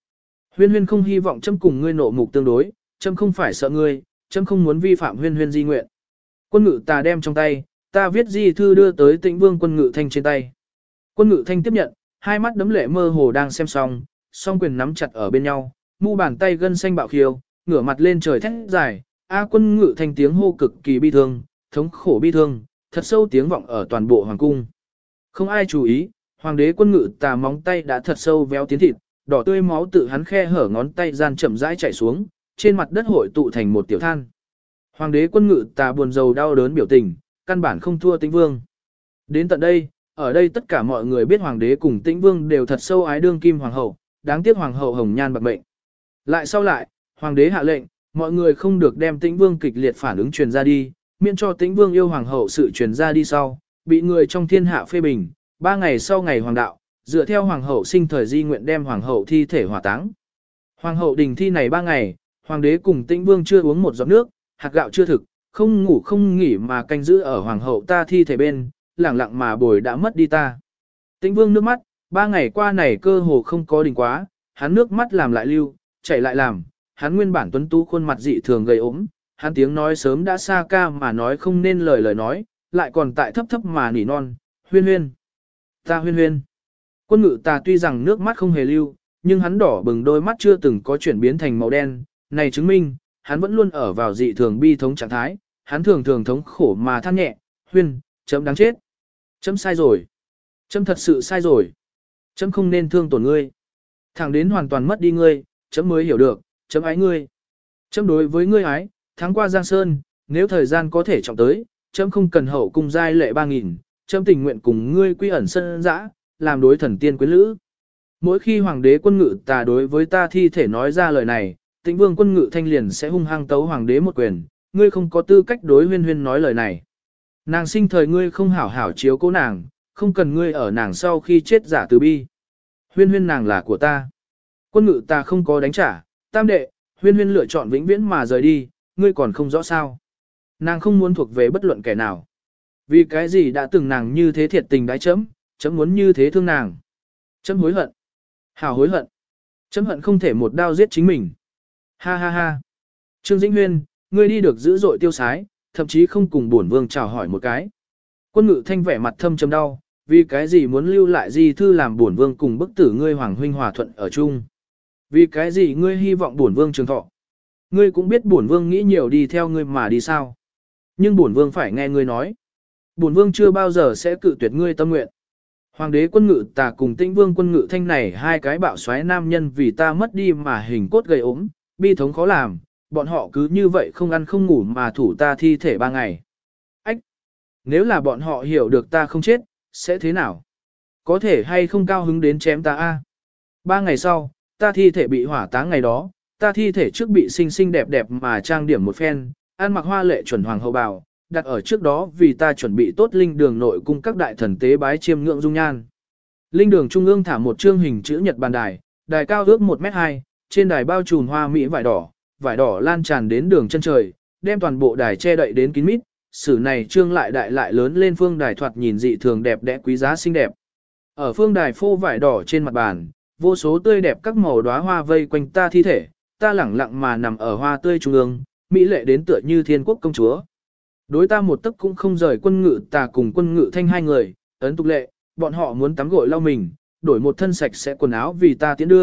Huyên huyên không hy vọng chấm cùng ngươi nộ mục tương đối, chấm không phải sợ ngươi, chấm không muốn vi phạm huyên huyên di nguyện. Quân ngự tà đem trong tay, ta viết di thư đưa tới Tĩnh Vương Quân Ngự Thanh trên tay. Quân Ngự Thanh tiếp nhận, hai mắt đấm lệ mơ hồ đang xem xong, song quyền nắm chặt ở bên nhau, mu bàn tay gân xanh bạo khiêu, ngửa mặt lên trời thét dài, a Quân Ngự Thanh tiếng hô cực kỳ bi thương, thống khổ bi thương, thật sâu tiếng vọng ở toàn bộ hoàng cung. Không ai chú ý, hoàng đế Quân Ngự tà móng tay đã thật sâu véo tiến thịt, đỏ tươi máu tự hắn khe hở ngón tay gian chậm rãi chảy xuống, trên mặt đất hội tụ thành một tiểu than. Hoàng đế Quân Ngự tà buồn rầu đau đớn biểu tình, căn bản không thua Tĩnh Vương. Đến tận đây, ở đây tất cả mọi người biết hoàng đế cùng Tĩnh Vương đều thật sâu ái đương kim hoàng hậu, đáng tiếc hoàng hậu hồng nhan bạc mệnh. Lại sau lại, hoàng đế hạ lệnh, mọi người không được đem Tĩnh Vương kịch liệt phản ứng truyền ra đi, miễn cho Tĩnh Vương yêu hoàng hậu sự truyền ra đi sau, bị người trong thiên hạ phê bình. Ba ngày sau ngày hoàng đạo, dựa theo hoàng hậu sinh thời di nguyện đem hoàng hậu thi thể hỏa táng. Hoàng hậu đình thi này ba ngày, hoàng đế cùng Tĩnh Vương chưa uống một giọt nước, hạt gạo chưa thực, không ngủ không nghỉ mà canh giữ ở hoàng hậu ta thi thể bên, lẳng lặng mà bồi đã mất đi ta. Tĩnh Vương nước mắt, ba ngày qua này cơ hồ không có đình quá, hắn nước mắt làm lại lưu, chảy lại làm, hắn nguyên bản tuấn tú khuôn mặt dị thường gầy ốm, hắn tiếng nói sớm đã xa ca mà nói không nên lời lời nói, lại còn tại thấp thấp mà nỉ non, huyên huyên, ta huyên huyên. Quân Ngự tà tuy rằng nước mắt không hề lưu, nhưng hắn đỏ bừng đôi mắt chưa từng có chuyển biến thành màu đen, này chứng minh, hắn vẫn luôn ở vào dị thường bi thống trạng thái, hắn thường thường thống khổ mà than nhẹ, huyên, chấm đáng chết. Chấm sai rồi. Chấm thật sự sai rồi. Chấm không nên thương tổn ngươi. Thẳng đến hoàn toàn mất đi ngươi, chấm mới hiểu được, chấm ái ngươi. Chấm đối với ngươi ái, tháng qua Giang Sơn, nếu thời gian có thể trọng tới, chấm không cần hậu cung giai lệ ba nghìn, chấm tình nguyện cùng ngươi quy ẩn sân dã, làm đối thần tiên quyến lữ. Mỗi khi hoàng đế Quân Ngự tà đối với ta thi thể nói ra lời này, Tĩnh Vương Quân Ngự Thanh liền sẽ hung hăng tấu hoàng đế một quyền, ngươi không có tư cách đối huyên huyên nói lời này. Nàng sinh thời ngươi không hảo hảo chiếu cố nàng, không cần ngươi ở nàng sau khi chết giả từ bi. Huyên huyên nàng là của ta. Quân Ngự ta không có đánh trả, tam đệ, huyên huyên lựa chọn vĩnh viễn mà rời đi, ngươi còn không rõ sao. Nàng không muốn thuộc về bất luận kẻ nào. Vì cái gì đã từng nàng như thế thiệt tình đái chấm, chấm muốn như thế thương nàng. Chấm hối hận. Hảo hối hận. Chấm hận không thể một đao giết chính mình. Ha ha ha. Trương Dĩnh Huyên, ngươi đi được dữ dội tiêu sái, thậm chí không cùng bổn vương chào hỏi một cái. Quân Ngự Thanh vẻ mặt thâm trầm đau, vì cái gì muốn lưu lại di thư làm bổn vương cùng bức tử ngươi hoàng huynh hòa thuận ở chung. Vì cái gì ngươi hy vọng bổn vương trường thọ. Ngươi cũng biết bổn vương nghĩ nhiều đi theo ngươi mà đi sao. Nhưng bổn vương phải nghe ngươi nói. Bổn vương chưa bao giờ sẽ cự tuyệt ngươi tâm nguyện. Hoàng đế Quân Ngự tà cùng Tĩnh Vương Quân Ngự Thanh này hai cái bạo xoáy nam nhân vì ta mất đi mà hình cốt gầy ốm, bi thống khó làm, bọn họ cứ như vậy không ăn không ngủ mà thủ ta thi thể ba ngày. Ách! Nếu là bọn họ hiểu được ta không chết, sẽ thế nào? Có thể hay không cao hứng đến chém ta a? Ba ngày sau, ta thi thể bị hỏa táng ngày đó, ta thi thể trước bị xinh xinh đẹp đẹp mà trang điểm một phen, ăn mặc hoa lệ chuẩn hoàng hậu bào, đặt ở trước đó vì ta chuẩn bị tốt linh đường nội cung các đại thần tế bái chiêm ngưỡng dung nhan. Linh đường trung ương thả một chương hình chữ nhật bàn đài, đài cao ước một mét hai, trên đài bao trùm hoa mỹ vải đỏ, vải đỏ lan tràn đến đường chân trời, đem toàn bộ đài che đậy đến kín mít, sử này trương lại đại lại lớn lên phương đài thoạt nhìn dị thường đẹp đẽ quý giá xinh đẹp. Ở phương đài phô vải đỏ trên mặt bàn, vô số tươi đẹp các màu đóa hoa vây quanh ta thi thể, ta lẳng lặng mà nằm ở hoa tươi trung ương, mỹ lệ đến tựa như thiên quốc công chúa. Đối ta một tấc cũng không rời Quân Ngự tà cùng Quân Ngự Thanh hai người, ấn tục lệ, bọn họ muốn tắm gội lau mình, đổi một thân sạch sẽ quần áo vì ta tiến đưa.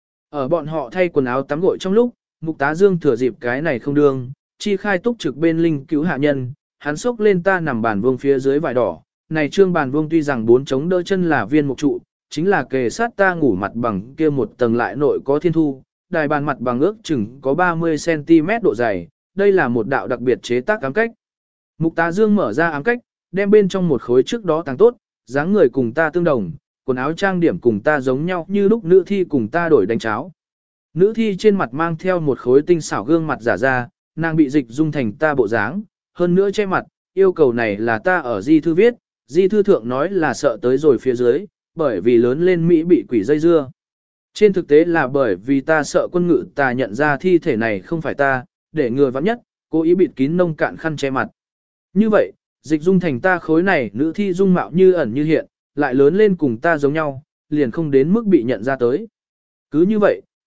Ở bọn họ thay quần áo tắm gội trong lúc, Mục Tá Dương thừa dịp cái này không đương, chi khai túc trực bên linh cứu hạ nhân, hắn xốc lên ta nằm bàn vuông phía dưới vải đỏ, này trương bàn vuông tuy rằng bốn chống đỡ chân là viên mục trụ, chính là kề sát ta ngủ mặt bằng kia một tầng lại nội có thiên thu, đài bàn mặt bằng ước chừng có ba mươi xăng ti mét độ dày, đây là một đạo đặc biệt chế tác ám cách. Mục Tá Dương mở ra ám cách, đem bên trong một khối trước đó tàng tốt, dáng người cùng ta tương đồng, quần áo trang điểm cùng ta giống nhau như lúc nữ thi cùng ta đổi đánh cháo. Nữ thi trên mặt mang theo một khối tinh xảo gương mặt giả ra, nàng bị dịch dung thành ta bộ dáng, hơn nữa che mặt, yêu cầu này là ta ở di thư viết, di thư thượng nói là sợ tới rồi phía dưới, bởi vì lớn lên Mỹ bị quỷ dây dưa. Trên thực tế là bởi vì ta sợ Quân Ngự tà nhận ra thi thể này không phải ta, để ngừa vắng nhất, cố ý bịt kín nông cạn khăn che mặt. Như vậy, dịch dung thành ta khối này nữ thi dung mạo như ẩn như hiện, lại lớn lên cùng ta giống nhau, liền không đến mức bị nhận ra tới. Cứ như vậy,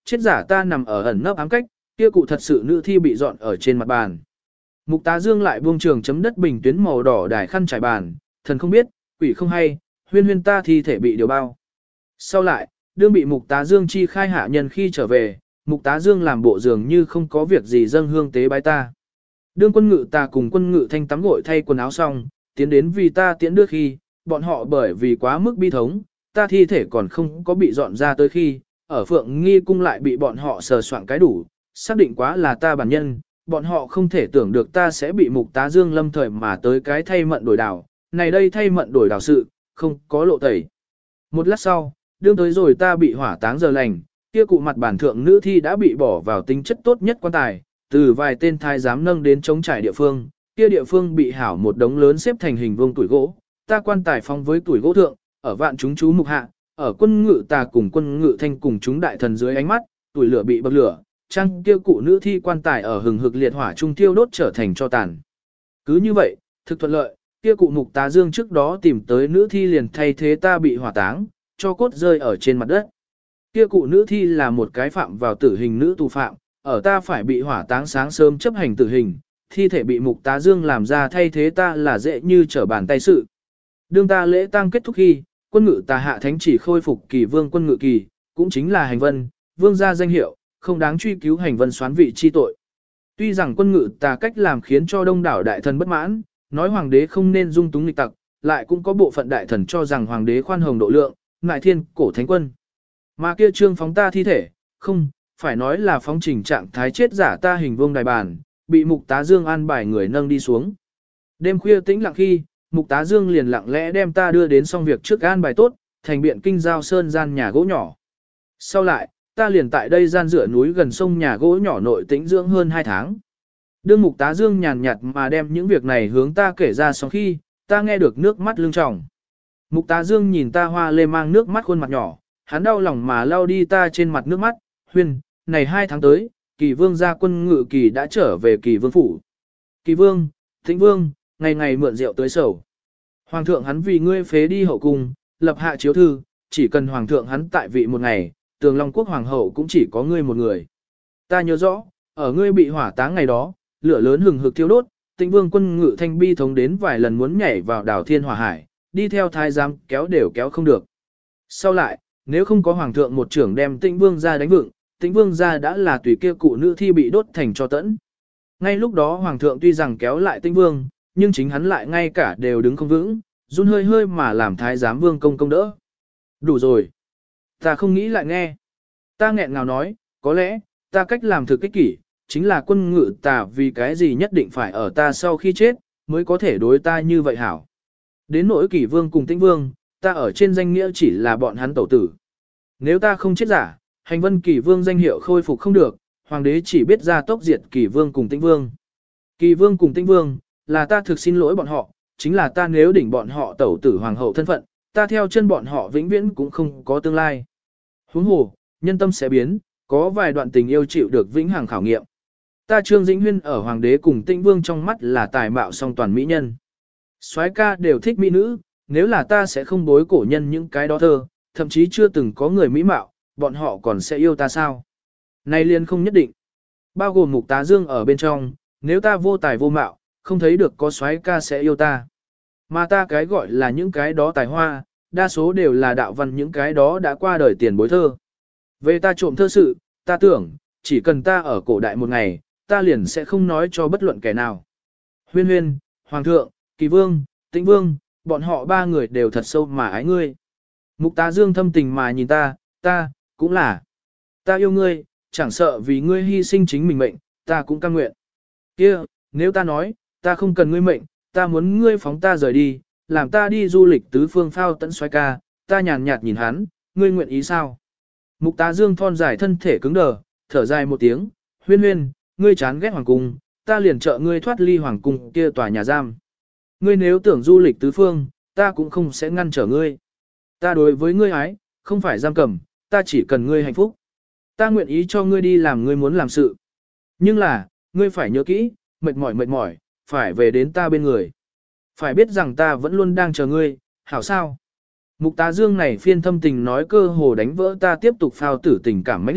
chết giả ta nằm ở ẩn nấp ám cách, kia cụ thật sự nữ thi bị dọn ở trên mặt bàn. Mục Tá Dương lại buông trường chấm đất bình tuyến màu đỏ đài khăn trải bàn, thần không biết, quỷ không hay, huyên huyên ta thi thể bị điều bao. Sau lại, đương bị Mục Tá Dương chi khai hạ nhân khi trở về, Mục Tá Dương làm bộ dường như không có việc gì dâng hương tế bái ta. Đương quân ngự ta cùng quân ngự thanh tắm gội thay quần áo xong, tiến đến vì ta tiễn đưa khi, bọn họ bởi vì quá mức bi thống, ta thi thể còn không có bị dọn ra tới khi, ở Phượng Nghi cung lại bị bọn họ sờ soạn cái đủ, xác định quá là ta bản nhân, bọn họ không thể tưởng được ta sẽ bị Mục Tá Dương lâm thời mà tới cái thay mận đổi đảo, này đây thay mận đổi đảo sự, không có lộ tẩy. Một lát sau, đương tới rồi ta bị hỏa táng giờ lành, kia cụ mặt bản thượng nữ thi đã bị bỏ vào tính chất tốt nhất quan tài, từ vài tên thái giám nâng đến chống trải địa phương, kia địa phương bị hảo một đống lớn xếp thành hình vuông tuổi gỗ, ta quan tài phong với tuổi gỗ thượng, ở vạn chúng chú mục hạ, ở quân ngự ta cùng quân ngự thanh cùng chúng đại thần dưới ánh mắt, tuổi lửa bị bậc lửa, trang kia cụ nữ thi quan tài ở hừng hực liệt hỏa trung tiêu đốt trở thành cho tàn. Cứ như vậy, thực thuận lợi, kia cụ Mục Tá Dương trước đó tìm tới nữ thi liền thay thế ta bị hỏa táng, cho cốt rơi ở trên mặt đất. Kia cụ nữ thi là một cái phạm vào tử hình nữ tù phạm, ở ta phải bị hỏa táng sáng sớm chấp hành tử hình, thi thể bị Mục Tá Dương làm ra thay thế ta là dễ như trở bàn tay sự. Đương ta lễ tang kết thúc khi, quân ngự ta hạ thánh chỉ khôi phục kỳ vương quân ngự kỳ, cũng chính là hành vân, vương gia danh hiệu, không đáng truy cứu hành vân xoán vị chi tội. Tuy rằng quân ngự ta cách làm khiến cho đông đảo đại thần bất mãn, nói hoàng đế không nên dung túng nghịch tặc, lại cũng có bộ phận đại thần cho rằng hoàng đế khoan hồng độ lượng, ngại thiên cổ thánh quân. Mà kia trương phóng ta thi thể, không, phải nói là phóng trình trạng thái chết giả ta hình vuông đài bàn, bị Mục Tá Dương an bài người nâng đi xuống. Đêm khuya tĩnh lặng khi, Mục Tá Dương liền lặng lẽ đem ta đưa đến xong việc trước an bài tốt, thành biện kinh giao sơn gian nhà gỗ nhỏ. Sau lại, ta liền tại đây gian dựa núi gần sông nhà gỗ nhỏ nội tĩnh dưỡng hơn hai tháng. Đương Mục Tá Dương nhàn nhạt mà đem những việc này hướng ta kể ra xong khi, ta nghe được nước mắt lưng tròng. Mục Tá Dương nhìn ta hoa lê mang nước mắt khuôn mặt nhỏ, hắn đau lòng mà lau đi ta trên mặt nước mắt, huyên, này hai tháng tới, kỳ vương gia quân ngự kỳ đã trở về kỳ vương phủ. Kỳ vương, thịnh vương, ngày ngày mượn rượu tới sầu. Hoàng thượng hắn vì ngươi phế đi hậu cung, lập hạ chiếu thư, chỉ cần hoàng thượng hắn tại vị một ngày, tường long quốc hoàng hậu cũng chỉ có ngươi một người. Ta nhớ rõ, ở ngươi bị hỏa táng ngày đó, lửa lớn hừng hực thiêu đốt, tĩnh vương quân ngự thanh bi thống đến vài lần muốn nhảy vào đảo thiên hỏa hải, đi theo thái giám kéo đều kéo không được. Sau lại, nếu không có hoàng thượng một trưởng đem tĩnh vương ra đánh vựng, tĩnh vương ra đã là tùy kia cụ nữ thi bị đốt thành cho tẫn. Ngay lúc đó hoàng thượng tuy rằng kéo lại tĩnh vương, nhưng chính hắn lại ngay cả đều đứng không vững, run hơi hơi mà làm thái giám vương công công đỡ. Đủ rồi. Ta không nghĩ lại nghe. Ta nghẹn ngào nói, có lẽ, ta cách làm thực kích kỷ, chính là quân ngự ta vì cái gì nhất định phải ở ta sau khi chết, mới có thể đối ta như vậy hảo. Đến nỗi kỷ vương cùng tĩnh vương, ta ở trên danh nghĩa chỉ là bọn hắn tẩu tử. Nếu ta không chết giả, hành vân kỷ vương danh hiệu khôi phục không được, hoàng đế chỉ biết ra tốc diệt kỷ vương cùng tĩnh vương. Kỷ vương cùng tĩnh vương, là ta thực xin lỗi bọn họ, chính là ta nếu đỉnh bọn họ tẩu tử hoàng hậu thân phận, ta theo chân bọn họ vĩnh viễn cũng không có tương lai. Huống hồ, nhân tâm sẽ biến, có vài đoạn tình yêu chịu được vĩnh hằng khảo nghiệm. Ta Trương Dĩnh Huyên ở hoàng đế cùng tĩnh vương trong mắt là tài mạo song toàn mỹ nhân. Soái ca đều thích mỹ nữ, nếu là ta sẽ không bối cổ nhân những cái đó thơ, thậm chí chưa từng có người mỹ mạo, bọn họ còn sẽ yêu ta sao? Này liền không nhất định. Bao gồm Mục Tá Dương ở bên trong, nếu ta vô tài vô mạo, không thấy được có soái ca sẽ yêu ta. Mà ta cái gọi là những cái đó tài hoa, đa số đều là đạo văn những cái đó đã qua đời tiền bối thơ. Về ta trộm thơ sự, ta tưởng, chỉ cần ta ở cổ đại một ngày, ta liền sẽ không nói cho bất luận kẻ nào. Huyên huyên, Hoàng thượng, Kỳ vương, Tĩnh vương, bọn họ ba người đều thật sâu mà ái ngươi. Mục Tá Dương thâm tình mà nhìn ta, ta, cũng là. Ta yêu ngươi, chẳng sợ vì ngươi hy sinh chính mình mệnh, ta cũng cam nguyện. Kia, nếu ta nói, ta không cần ngươi mệnh, ta muốn ngươi phóng ta rời đi, làm ta đi du lịch tứ phương phao tận xoay ca, ta nhàn nhạt nhìn hắn, ngươi nguyện ý sao? Mục Tá Dương thon dài thân thể cứng đờ, thở dài một tiếng, huyên huyên, ngươi chán ghét hoàng cung, ta liền trợ ngươi thoát ly hoàng cung kia tòa nhà giam. Ngươi nếu tưởng du lịch tứ phương, ta cũng không sẽ ngăn trở ngươi. Ta đối với ngươi ái, không phải giam cầm, ta chỉ cần ngươi hạnh phúc. Ta nguyện ý cho ngươi đi làm ngươi muốn làm sự. Nhưng là, ngươi phải nhớ kỹ, mệt mỏi mệt mỏi, phải về đến ta bên người. Phải biết rằng ta vẫn luôn đang chờ ngươi, hảo sao? Mục Tá Dương này phiên thâm tình nói cơ hồ đánh vỡ ta tiếp tục phao tử tình cảm mãnh liệt,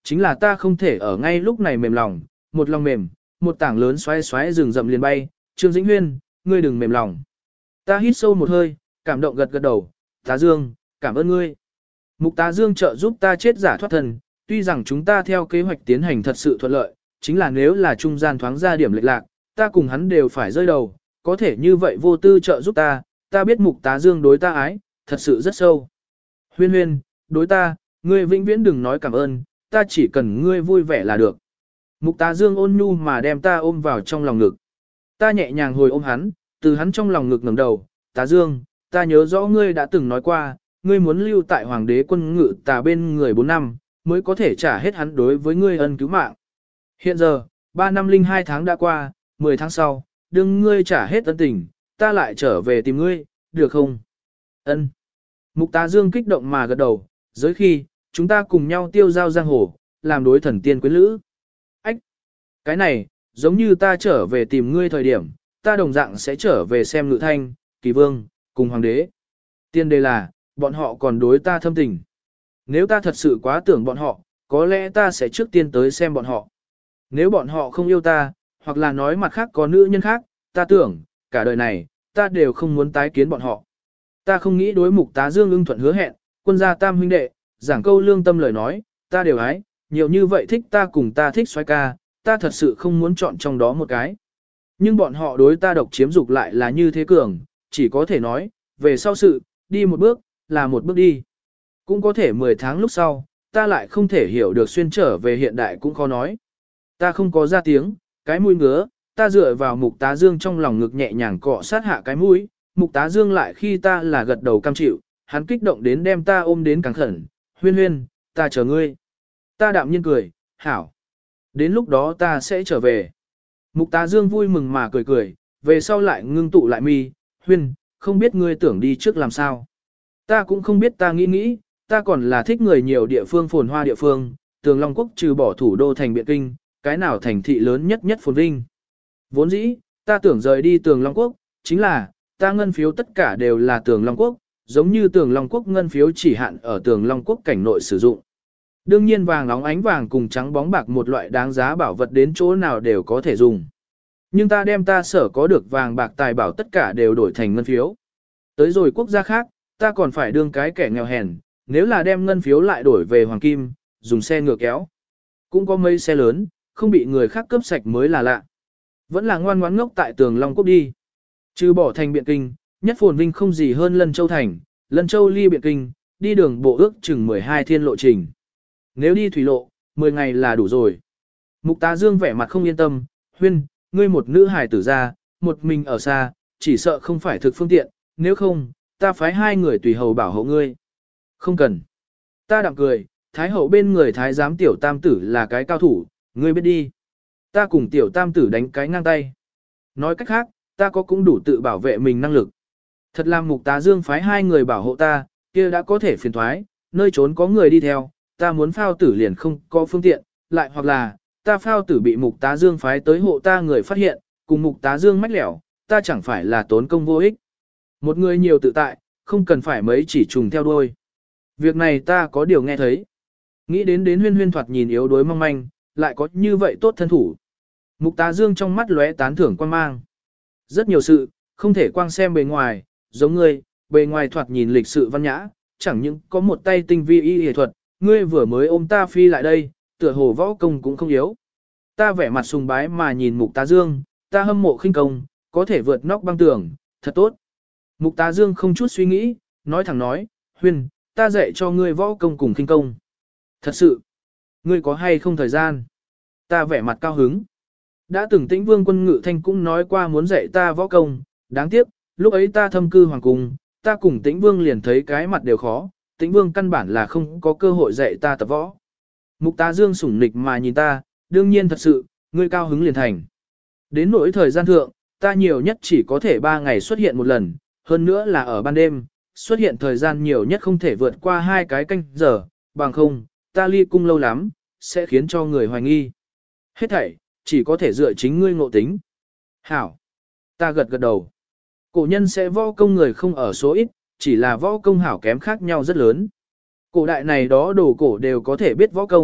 chính là ta không thể ở ngay lúc này mềm lòng, một lòng mềm, một tảng lớn xoáy xoáy rừng rậm liền bay, Trương Dĩnh Huyên, ngươi đừng mềm lòng. Ta hít sâu một hơi, cảm động gật gật đầu, Tá Dương, cảm ơn ngươi. Mục Tá Dương trợ giúp ta chết giả thoát thân, tuy rằng chúng ta theo kế hoạch tiến hành thật sự thuận lợi, chính là nếu là trung gian thoáng ra điểm lệch lạc, ta cùng hắn đều phải rơi đầu, có thể như vậy vô tư trợ giúp ta, ta biết Mục Tá Dương đối ta ái, thật sự rất sâu. Huyên Huyên, đối ta, ngươi vĩnh viễn đừng nói cảm ơn, ta chỉ cần ngươi vui vẻ là được. Mục Tá Dương ôn nhu mà đem ta ôm vào trong lòng ngực. Ta nhẹ nhàng hồi ôm hắn, từ hắn trong lòng ngực ngẩng đầu, Tá Dương, ta nhớ rõ ngươi đã từng nói qua, ngươi muốn lưu tại hoàng đế quân ngự tà bên người bốn năm, mới có thể trả hết hắn đối với ngươi ân cứu mạng. Hiện giờ, ba năm linh hai tháng đã qua, mười tháng sau, đừng ngươi trả hết ân tình, ta lại trở về tìm ngươi, được không? Ân. Mục Tá Dương kích động mà gật đầu, giới khi, chúng ta cùng nhau tiêu giao giang hồ, làm đối thần tiên quyến lữ. Ách! Cái này, giống như ta trở về tìm ngươi thời điểm, ta đồng dạng sẽ trở về xem Ngự Thanh, Kỳ Vương, cùng Hoàng đế. Tiên đề là, bọn họ còn đối ta thâm tình. Nếu ta thật sự quá tưởng bọn họ, có lẽ ta sẽ trước tiên tới xem bọn họ. Nếu bọn họ không yêu ta, hoặc là nói mặt khác có nữ nhân khác, ta tưởng, cả đời này, ta đều không muốn tái kiến bọn họ. Ta không nghĩ đối Mục Tá Dương ưng thuận hứa hẹn, quân gia tam huynh đệ, giảng câu lương tâm lời nói, ta đều ái, nhiều như vậy thích ta cùng ta thích xoay ca, ta thật sự không muốn chọn trong đó một cái. Nhưng bọn họ đối ta độc chiếm dục lại là như thế cường, chỉ có thể nói, về sau sự, đi một bước, là một bước đi. Cũng có thể mười tháng lúc sau, ta lại không thể hiểu được xuyên trở về hiện đại cũng khó nói. Ta không có ra tiếng, cái mũi ngứa, ta dựa vào Mục Tá Dương trong lòng ngực nhẹ nhàng cọ sát hạ cái mũi, Mục Tá Dương lại khi ta là gật đầu cam chịu, hắn kích động đến đem ta ôm đến càng khẩn, Huyên Huyên, ta chờ ngươi. Ta đạm nhiên cười, hảo. Đến lúc đó ta sẽ trở về. Mục Tá Dương vui mừng mà cười cười, về sau lại ngưng tụ lại mi, Huyên, không biết ngươi tưởng đi trước làm sao. Ta cũng không biết ta nghĩ nghĩ, ta còn là thích người nhiều địa phương phồn hoa địa phương, Tường Long Quốc trừ bỏ thủ đô thành Biện Kinh, cái nào thành thị lớn nhất nhất phồn vinh. Vốn dĩ, ta tưởng rời đi Tường Long Quốc, chính là, ta ngân phiếu tất cả đều là Tường Long Quốc, giống như Tường Long Quốc ngân phiếu chỉ hạn ở Tường Long Quốc cảnh nội sử dụng. Đương nhiên vàng óng ánh vàng cùng trắng bóng bạc một loại đáng giá bảo vật đến chỗ nào đều có thể dùng. Nhưng ta đem ta sở có được vàng bạc tài bảo tất cả đều đổi thành ngân phiếu. Tới rồi quốc gia khác, ta còn phải đương cái kẻ nghèo hèn, nếu là đem ngân phiếu lại đổi về hoàng kim, dùng xe ngựa kéo. Cũng có mấy xe lớn, không bị người khác cướp sạch mới là lạ. Vẫn là ngoan ngoãn ngốc tại Tường Long Quốc đi. Trừ bỏ thành Biện Kinh, nhất phồn vinh không gì hơn Lân Châu thành, Lân Châu ly Biện Kinh, đi đường bộ ước chừng mười hai thiên lộ trình. Nếu đi thủy lộ, mười ngày là đủ rồi. Mục Tá Dương vẻ mặt không yên tâm, Huyên, ngươi một nữ hài tử ra, một mình ở xa, chỉ sợ không phải thực phương tiện, nếu không, ta phái hai người tùy hầu bảo hộ ngươi. Không cần. Ta đạm cười, Thái hậu bên người Thái giám tiểu tam tử là cái cao thủ, ngươi biết đi. Ta cùng tiểu tam tử đánh cái ngang tay. Nói cách khác, ta có cũng đủ tự bảo vệ mình năng lực. Thật làm Mục Tá Dương phái hai người bảo hộ ta, kia đã có thể phiền thoái, nơi trốn có người đi theo, ta muốn phao tử liền không có phương tiện, lại hoặc là, ta phao tử bị Mục Tá Dương phái tới hộ ta người phát hiện, cùng Mục Tá Dương mách lẻo, ta chẳng phải là tốn công vô ích. Một người nhiều tự tại, không cần phải mấy chỉ trùng theo đuôi. Việc này ta có điều nghe thấy. Nghĩ đến đến Huyên Huyên thoạt nhìn yếu đuối mong manh, lại có như vậy tốt thân thủ. Mục Tá Dương trong mắt lóe tán thưởng quan mang. Rất nhiều sự, không thể quang xem bề ngoài, giống ngươi, bề ngoài thoạt nhìn lịch sự văn nhã, chẳng những có một tay tinh vi y y thuật, ngươi vừa mới ôm ta phi lại đây, tựa hồ võ công cũng không yếu. Ta vẻ mặt sùng bái mà nhìn Mục Tá Dương, ta hâm mộ khinh công, có thể vượt nóc băng tường, thật tốt. Mục Tá Dương không chút suy nghĩ, nói thẳng nói, Huyên, ta dạy cho ngươi võ công cùng khinh công. Thật sự, ngươi có hay không thời gian? Ta vẻ mặt cao hứng. Đã từng Tĩnh Vương Quân Ngự Thanh cũng nói qua muốn dạy ta võ công, đáng tiếc, lúc ấy ta thâm cư hoàng cung, ta cùng Tĩnh Vương liền thấy cái mặt đều khó, Tĩnh Vương căn bản là không có cơ hội dạy ta tập võ. Mục Tá Dương sủng nịch mà nhìn ta, đương nhiên thật sự, ngươi cao hứng liền thành. Đến nỗi thời gian thượng, ta nhiều nhất chỉ có thể ba ngày xuất hiện một lần, hơn nữa là ở ban đêm, xuất hiện thời gian nhiều nhất không thể vượt qua hai cái canh giờ, bằng không, ta ly cung lâu lắm, sẽ khiến cho người hoài nghi. Hết thảy, chỉ có thể dựa chính ngươi ngộ tính. Hảo. Ta gật gật đầu. Cổ nhân sẽ võ công người không ở số ít, chỉ là võ công hảo kém khác nhau rất lớn. Cổ đại này đó đồ cổ đều có thể biết võ công,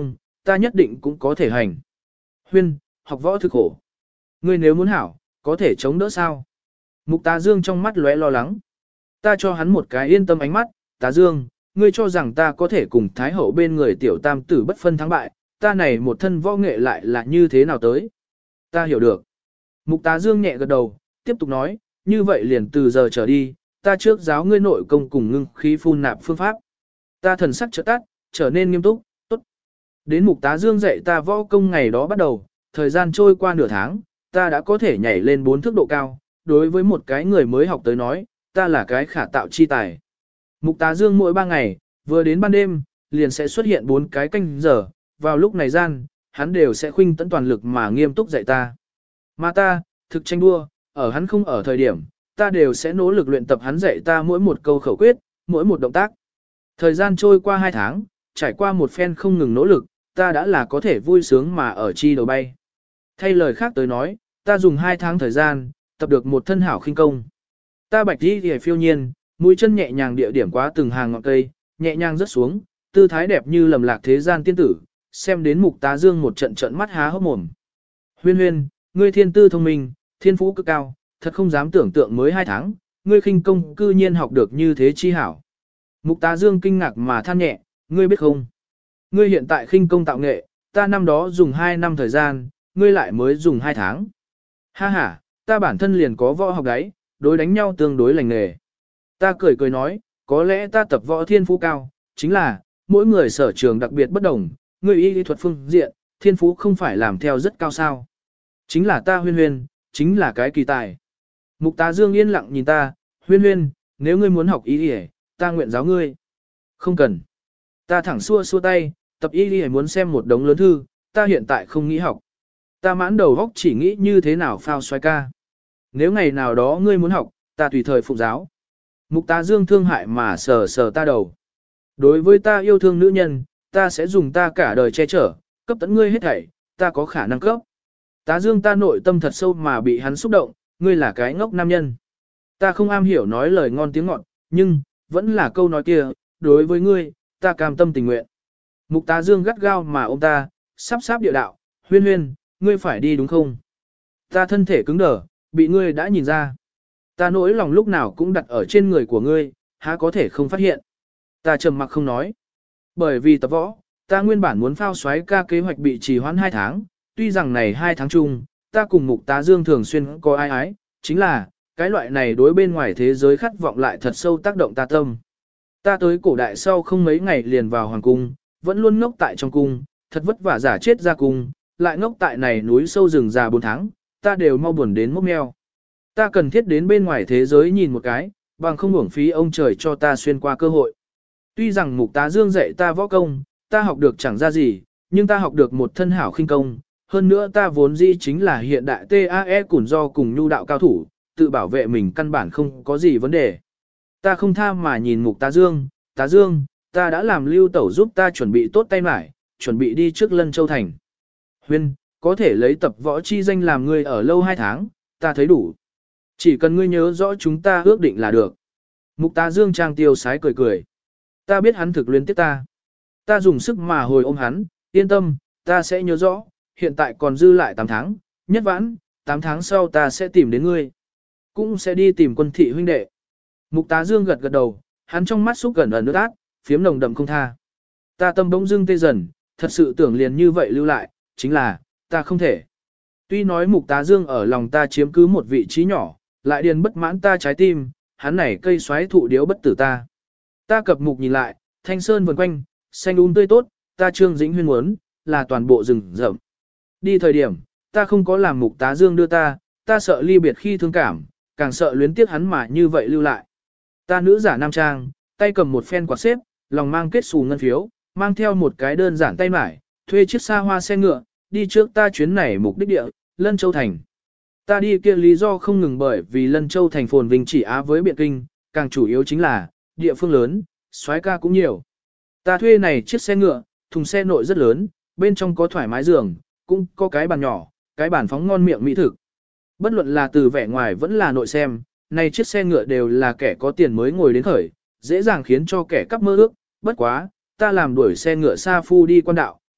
ta nhất định cũng có thể hành. Huyên, học võ thực khổ. Ngươi nếu muốn hảo, có thể chống đỡ sao? Mục Tá Dương trong mắt lóe lo lắng. Ta cho hắn một cái yên tâm ánh mắt, Tá Dương, ngươi cho rằng ta có thể cùng Thái Hậu bên người tiểu tam tử bất phân thắng bại, ta này một thân võ nghệ lại là như thế nào tới? Ta hiểu được. Mục Tá Dương nhẹ gật đầu, tiếp tục nói, như vậy liền từ giờ trở đi, ta trước giáo ngươi nội công cùng ngưng khí phun nạp phương pháp. Ta thần sắc chợt tắt, trở nên nghiêm túc, tốt. Đến Mục Tá Dương dạy ta võ công ngày đó bắt đầu, thời gian trôi qua nửa tháng, ta đã có thể nhảy lên bốn thước độ cao, đối với một cái người mới học tới nói, ta là cái khả tạo chi tài. Mục Tá Dương mỗi ba ngày, vừa đến ban đêm, liền sẽ xuất hiện bốn cái canh giờ, vào lúc này gian, hắn đều sẽ khuynh tận toàn lực mà nghiêm túc dạy ta. Mà ta, thực tranh đua, ở hắn không ở thời điểm, ta đều sẽ nỗ lực luyện tập hắn dạy ta mỗi một câu khẩu quyết, mỗi một động tác. Thời gian trôi qua hai tháng, trải qua một phen không ngừng nỗ lực, ta đã là có thể vui sướng mà ở chi đầu bay. Thay lời khác tới nói, ta dùng hai tháng thời gian, tập được một thân hảo khinh công. Ta bạch đi thì phiêu nhiên, mũi chân nhẹ nhàng địa điểm qua từng hàng ngọn cây, nhẹ nhàng rớt xuống, tư thái đẹp như lầm lạc thế gian tiên tử, xem đến Mục Tá Dương một trận trận mắt há hốc mồm. Huyên huyên, ngươi thiên tư thông minh, thiên phú cực cao, thật không dám tưởng tượng mới hai tháng, ngươi khinh công cư nhiên học được như thế chi hảo. Mục Tá Dương kinh ngạc mà than nhẹ, ngươi biết không? Ngươi hiện tại khinh công tạo nghệ, ta năm đó dùng hai năm thời gian, ngươi lại mới dùng hai tháng. Ha ha, ta bản thân liền có võ học đấy, đối đánh nhau tương đối lành nghề. Ta cười cười nói, có lẽ ta tập võ thiên phú cao, chính là, mỗi người sở trường đặc biệt bất đồng, ngươi y lý thuật phương diện, thiên phú không phải làm theo rất cao sao. Chính là ta huyên huyên, chính là cái kỳ tài. Mục Tá Dương yên lặng nhìn ta, huyên huyên, nếu ngươi muốn học y lý, ta nguyện giáo ngươi. Không cần. Ta thẳng xua xua tay, tập y lý muốn xem một đống lớn thư, ta hiện tại không nghĩ học. Ta mãn đầu góc chỉ nghĩ như thế nào phao xoay ca. Nếu ngày nào đó ngươi muốn học, ta tùy thời phụ giáo. Mục Tá Dương thương hại mà sờ sờ ta đầu. Đối với ta yêu thương nữ nhân, ta sẽ dùng ta cả đời che chở, cấp tận ngươi hết thảy, ta có khả năng cấp. Tá Dương ta nội tâm thật sâu mà bị hắn xúc động, ngươi là cái ngốc nam nhân. Ta không am hiểu nói lời ngon tiếng ngọt, nhưng, vẫn là câu nói kia, đối với ngươi, ta cam tâm tình nguyện. Mục Tá Dương gắt gao mà ôm ta, sắp sáp địa đạo, huyên huyên, ngươi phải đi đúng không? Ta thân thể cứng đờ, bị ngươi đã nhìn ra. Ta nỗi lòng lúc nào cũng đặt ở trên người của ngươi, há có thể không phát hiện. Ta trầm mặc không nói. Bởi vì tập võ, ta nguyên bản muốn phao xoáy ca kế hoạch bị trì hoãn hai tháng, tuy rằng này hai tháng chung, ta cùng Mục Tá Dương thường xuyên có ai ái, chính là, cái loại này đối bên ngoài thế giới khát vọng lại thật sâu tác động ta tâm. Ta tới cổ đại sau không mấy ngày liền vào hoàng cung, vẫn luôn ngốc tại trong cung, thật vất vả giả chết ra cung, lại ngốc tại này núi sâu rừng già bốn tháng, ta đều mau buồn đến mốc meo. Ta cần thiết đến bên ngoài thế giới nhìn một cái, bằng không uổng phí ông trời cho ta xuyên qua cơ hội. Tuy rằng Mục Tá Dương dạy ta võ công, ta học được chẳng ra gì, nhưng ta học được một thân hảo khinh công, hơn nữa ta vốn dĩ chính là hiện đại tê a e củn do cùng nhu đạo cao thủ, tự bảo vệ mình căn bản không có gì vấn đề. Ta không tha mà nhìn Mục Tá Dương, Tá Dương, ta đã làm lưu tẩu giúp ta chuẩn bị tốt tay mải, chuẩn bị đi trước Lân Châu Thành. Huyên, có thể lấy tập võ chi danh làm ngươi ở lâu hai tháng, ta thấy đủ. Chỉ cần ngươi nhớ rõ chúng ta ước định là được. Mục Tá Dương trang tiêu sái cười cười. Ta biết hắn thực luyến tiếc ta. Ta dùng sức mà hồi ôm hắn, yên tâm, ta sẽ nhớ rõ, hiện tại còn dư lại tám tháng, nhất vãn, tám tháng sau ta sẽ tìm đến ngươi. Cũng sẽ đi tìm Quân thị huynh đệ. Mục Tá Dương gật gật đầu, hắn trong mắt xúc gần ẩn nước át, phiếm nồng đậm không tha. Ta tâm bỗng dưng tê dần, thật sự tưởng liền như vậy lưu lại, chính là, ta không thể. Tuy nói Mục Tá Dương ở lòng ta chiếm cứ một vị trí nhỏ, lại điền bất mãn ta trái tim, hắn này cây xoáy thụ điếu bất tử ta. Ta cập mục nhìn lại, thanh sơn vần quanh, xanh um tươi tốt, ta Trương Dĩnh Huyên muốn, là toàn bộ rừng rậm. Đi thời điểm, ta không có làm Mục Tá Dương đưa ta, ta sợ ly biệt khi thương cảm, càng sợ luyến tiếc hắn mà như vậy lưu lại. Ta nữ giả nam trang, tay cầm một phen quạt xếp, lòng mang kết xù ngân phiếu, mang theo một cái đơn giản tay mải, thuê chiếc xa hoa xe ngựa, đi trước ta chuyến này mục đích địa, Lân Châu Thành. Ta đi kia lý do không ngừng bởi vì Lân Châu Thành phồn vinh chỉ á với Biện Kinh, càng chủ yếu chính là, địa phương lớn, soái ca cũng nhiều. Ta thuê này chiếc xe ngựa, thùng xe nội rất lớn, bên trong có thoải mái giường, cũng có cái bàn nhỏ, cái bàn phóng ngon miệng mỹ thực. Bất luận là từ vẻ ngoài vẫn là nội xem, này chiếc xe ngựa đều là kẻ có tiền mới ngồi đến khởi, dễ dàng khiến cho kẻ cắp mơ ước, bất quá, ta làm đuổi xe ngựa xa phu đi quan đạo,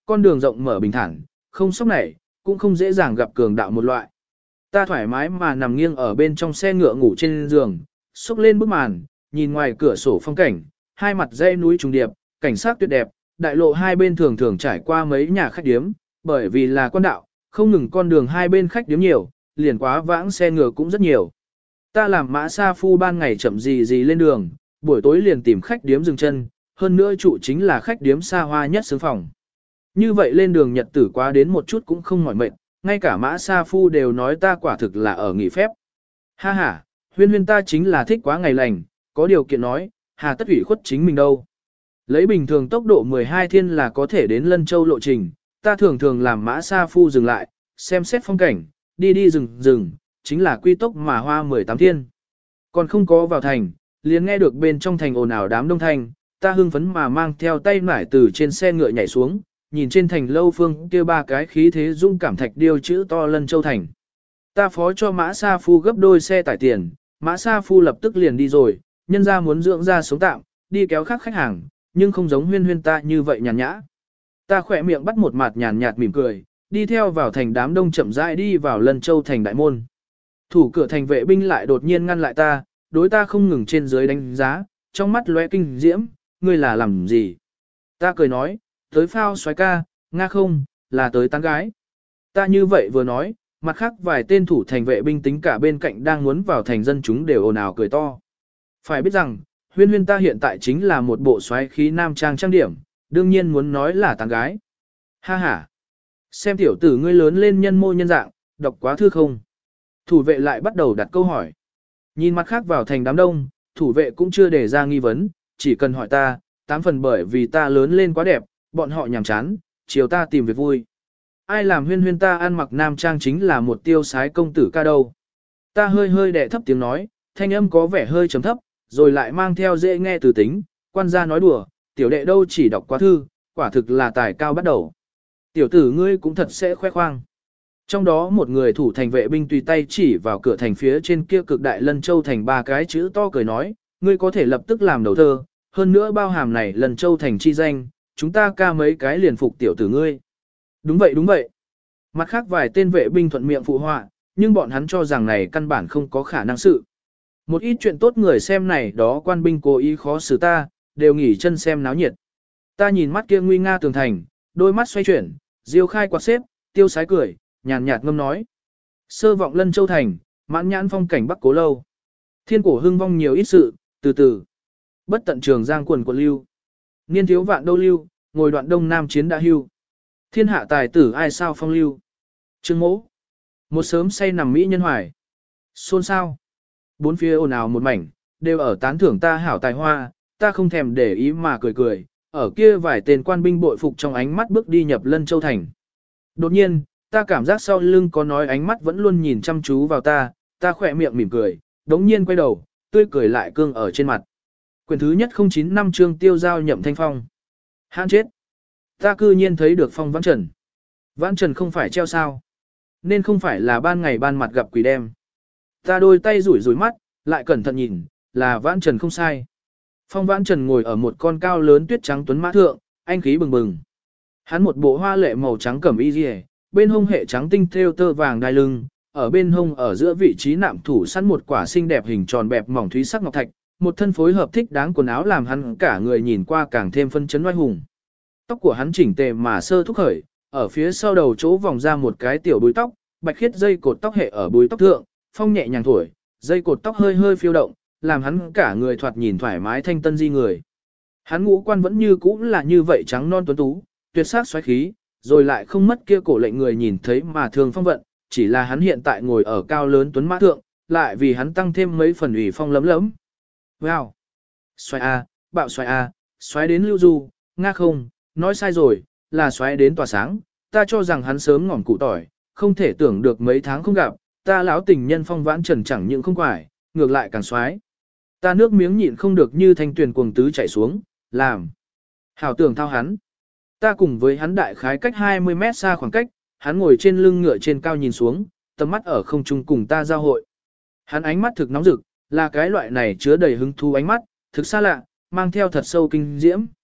con đường rộng mở bình thản, không sóc nảy, cũng không dễ dàng gặp cường đạo một loại. Ta thoải mái mà nằm nghiêng ở bên trong xe ngựa ngủ trên giường, xúc lên bức màn, nhìn ngoài cửa sổ phong cảnh, hai mặt dãy núi trùng điệp, cảnh sát tuyệt đẹp, đại lộ hai bên thường thường trải qua mấy nhà khách điếm, bởi vì là con đạo, không ngừng con đường hai bên khách điếm nhiều, liền quá vãng xe ngựa cũng rất nhiều. Ta làm mã sa phu ban ngày chậm gì gì lên đường, buổi tối liền tìm khách điếm dừng chân, hơn nữa trụ chính là khách điếm xa hoa nhất xướng phòng. Như vậy lên đường nhật tử quá đến một chút cũng không mỏi mệt, ngay cả mã sa phu đều nói ta quả thực là ở nghỉ phép. Ha ha, huyên huyên ta chính là thích quá ngày lành, có điều kiện nói, hà tất ủy khuất chính mình đâu. Lấy bình thường tốc độ mười hai thiên là có thể đến Lân Châu lộ trình, ta thường thường làm mã sa phu dừng lại, xem xét phong cảnh, đi đi rừng rừng, chính là quy tốc mà hoa mười tám thiên. Còn không có vào thành, liền nghe được bên trong thành ồn ào đám đông thanh, ta hưng phấn mà mang theo tay nải từ trên xe ngựa nhảy xuống, nhìn trên thành lâu phương kia ba cái khí thế dung cảm thạch điêu chữ to Lân Châu thành. Ta phó cho mã sa phu gấp đôi xe tải tiền, mã sa phu lập tức liền đi rồi, nhân ra muốn dưỡng ra sống tạm, đi kéo khác khách hàng, nhưng không giống huyên huyên ta như vậy nhàn nhã. Ta khỏe miệng bắt một mặt nhàn nhạt mỉm cười, đi theo vào thành đám đông chậm rãi đi vào Lân Châu thành đại môn. Thủ cửa thành vệ binh lại đột nhiên ngăn lại ta, đối ta không ngừng trên dưới đánh giá, trong mắt lóe kinh diễm, ngươi là làm gì? Ta cười nói, tới phao xoái ca, nga không, là tới tán gái. Ta như vậy vừa nói, mặt khác vài tên thủ thành vệ binh tính cả bên cạnh đang muốn vào thành dân chúng đều ồn ào cười to. Phải biết rằng, huyên huyên ta hiện tại chính là một bộ xoáy khí nam trang trang điểm, đương nhiên muốn nói là tán gái. Ha ha! Xem tiểu tử ngươi lớn lên nhân mô nhân dạng, đọc quá thư không? Thủ vệ lại bắt đầu đặt câu hỏi. Nhìn mặt khác vào thành đám đông, thủ vệ cũng chưa để ra nghi vấn, chỉ cần hỏi ta, tám phần bởi vì ta lớn lên quá đẹp, bọn họ nhàm chán, chiều ta tìm việc vui. Ai làm huyên huyên ta ăn mặc nam trang chính là một tiêu sái công tử ca đâu. Ta hơi hơi đẻ thấp tiếng nói, thanh âm có vẻ hơi trầm thấp, rồi lại mang theo dễ nghe từ tính, quan gia nói đùa, tiểu đệ đâu chỉ đọc quá thư, quả thực là tài cao bắt đầu. Tiểu tử ngươi cũng thật sẽ khoe khoang. Trong đó một người thủ thành vệ binh tùy tay chỉ vào cửa thành phía trên kia cực đại Lân Châu thành ba cái chữ to cười nói, ngươi có thể lập tức làm đầu thơ, hơn nữa bao hàm này Lân Châu thành chi danh, chúng ta ca mấy cái liền phục tiểu tử ngươi. Đúng vậy đúng vậy. Mặt khác vài tên vệ binh thuận miệng phụ họa, nhưng bọn hắn cho rằng này căn bản không có khả năng sự. Một ít chuyện tốt người xem này đó quan binh cố ý khó xử ta, đều nghỉ chân xem náo nhiệt. Ta nhìn mắt kia nguy nga tường thành, đôi mắt xoay chuyển, diêu khai quạt xếp, tiêu sái cười, nhàn nhạt ngâm nói. Sơ vọng Lân Châu thành, mãn nhãn phong cảnh Bắc Cố lâu. Thiên cổ hưng vong nhiều ít sự, từ từ. Bất tận trường giang quần quần lưu. Niên thiếu vạn đâu lưu, ngồi đoạn đông nam chiến đã hưu. Thiên hạ tài tử ai sao phong lưu. Trương mỗ. Một sớm say nằm mỹ nhân hoài. Xôn sao. Bốn phía ồn ào một mảnh, đều ở tán thưởng ta hảo tài hoa, ta không thèm để ý mà cười cười, ở kia vài tên quan binh bội phục trong ánh mắt bước đi nhập Lân Châu thành. Đột nhiên, ta cảm giác sau lưng có nói ánh mắt vẫn luôn nhìn chăm chú vào ta, ta khỏe miệng mỉm cười, đống nhiên quay đầu, tươi cười lại cương ở trên mặt. Quyển thứ nhất không chín năm chương tiêu giao nhậm thanh phong. Hãn chết. Ta cư nhiên thấy được Phong Vãn Trần. Vãn Trần không phải treo sao. Nên không phải là ban ngày ban mặt gặp quỷ đem. Ta đôi tay rủi rủi mắt, lại cẩn thận nhìn, là Vãn Trần không sai. Phong Vãn Trần ngồi ở một con cao lớn tuyết trắng tuấn mã thượng, anh khí bừng bừng. Hắn một bộ hoa lệ màu trắng cẩm y liề, bên hông hệ trắng tinh thêu tơ vàng đai lưng, ở bên hông ở giữa vị trí nạm thủ sẵn một quả xinh đẹp hình tròn bẹp mỏng thúy sắc ngọc thạch, một thân phối hợp thích đáng quần áo làm hắn cả người nhìn qua càng thêm phân chấn oai hùng. Tóc của hắn chỉnh tề mà sơ thúc khởi, ở phía sau đầu chỗ vòng ra một cái tiểu búi tóc, bạch khiết dây cột tóc hệ ở búi tóc thượng, phong nhẹ nhàng thổi, dây cột tóc hơi hơi phiêu động, làm hắn cả người thoạt nhìn thoải mái thanh tân di người. Hắn ngũ quan vẫn như cũ là như vậy trắng non tuấn tú, tuyệt sắc xoáy khí, rồi lại không mất kia cổ lệnh người nhìn thấy mà thường phong vận, chỉ là hắn hiện tại ngồi ở cao lớn tuấn mã thượng, lại vì hắn tăng thêm mấy phần ủy phong lấm lấm. Wow! Xoáy A, bạo xoáy A, xoáy đến lưu du, nga không, nói sai rồi, là xoáy đến tỏa sáng, ta cho rằng hắn sớm ngỏm cụ tỏi, không thể tưởng được mấy tháng không gặp, ta lão tình nhân Phong Vãn Trần chẳng những không quải, ngược lại càng xoáy. Ta nước miếng nhịn không được như thanh tuyền cuồng tứ chảy xuống, làm. Hảo tưởng thao hắn. Ta cùng với hắn đại khái cách hai mươi mét xa khoảng cách, hắn ngồi trên lưng ngựa trên cao nhìn xuống, tầm mắt ở không trung cùng ta giao hội. Hắn ánh mắt thực nóng rực, là cái loại này chứa đầy hứng thú ánh mắt, thực xa lạ, mang theo thật sâu kinh diễm.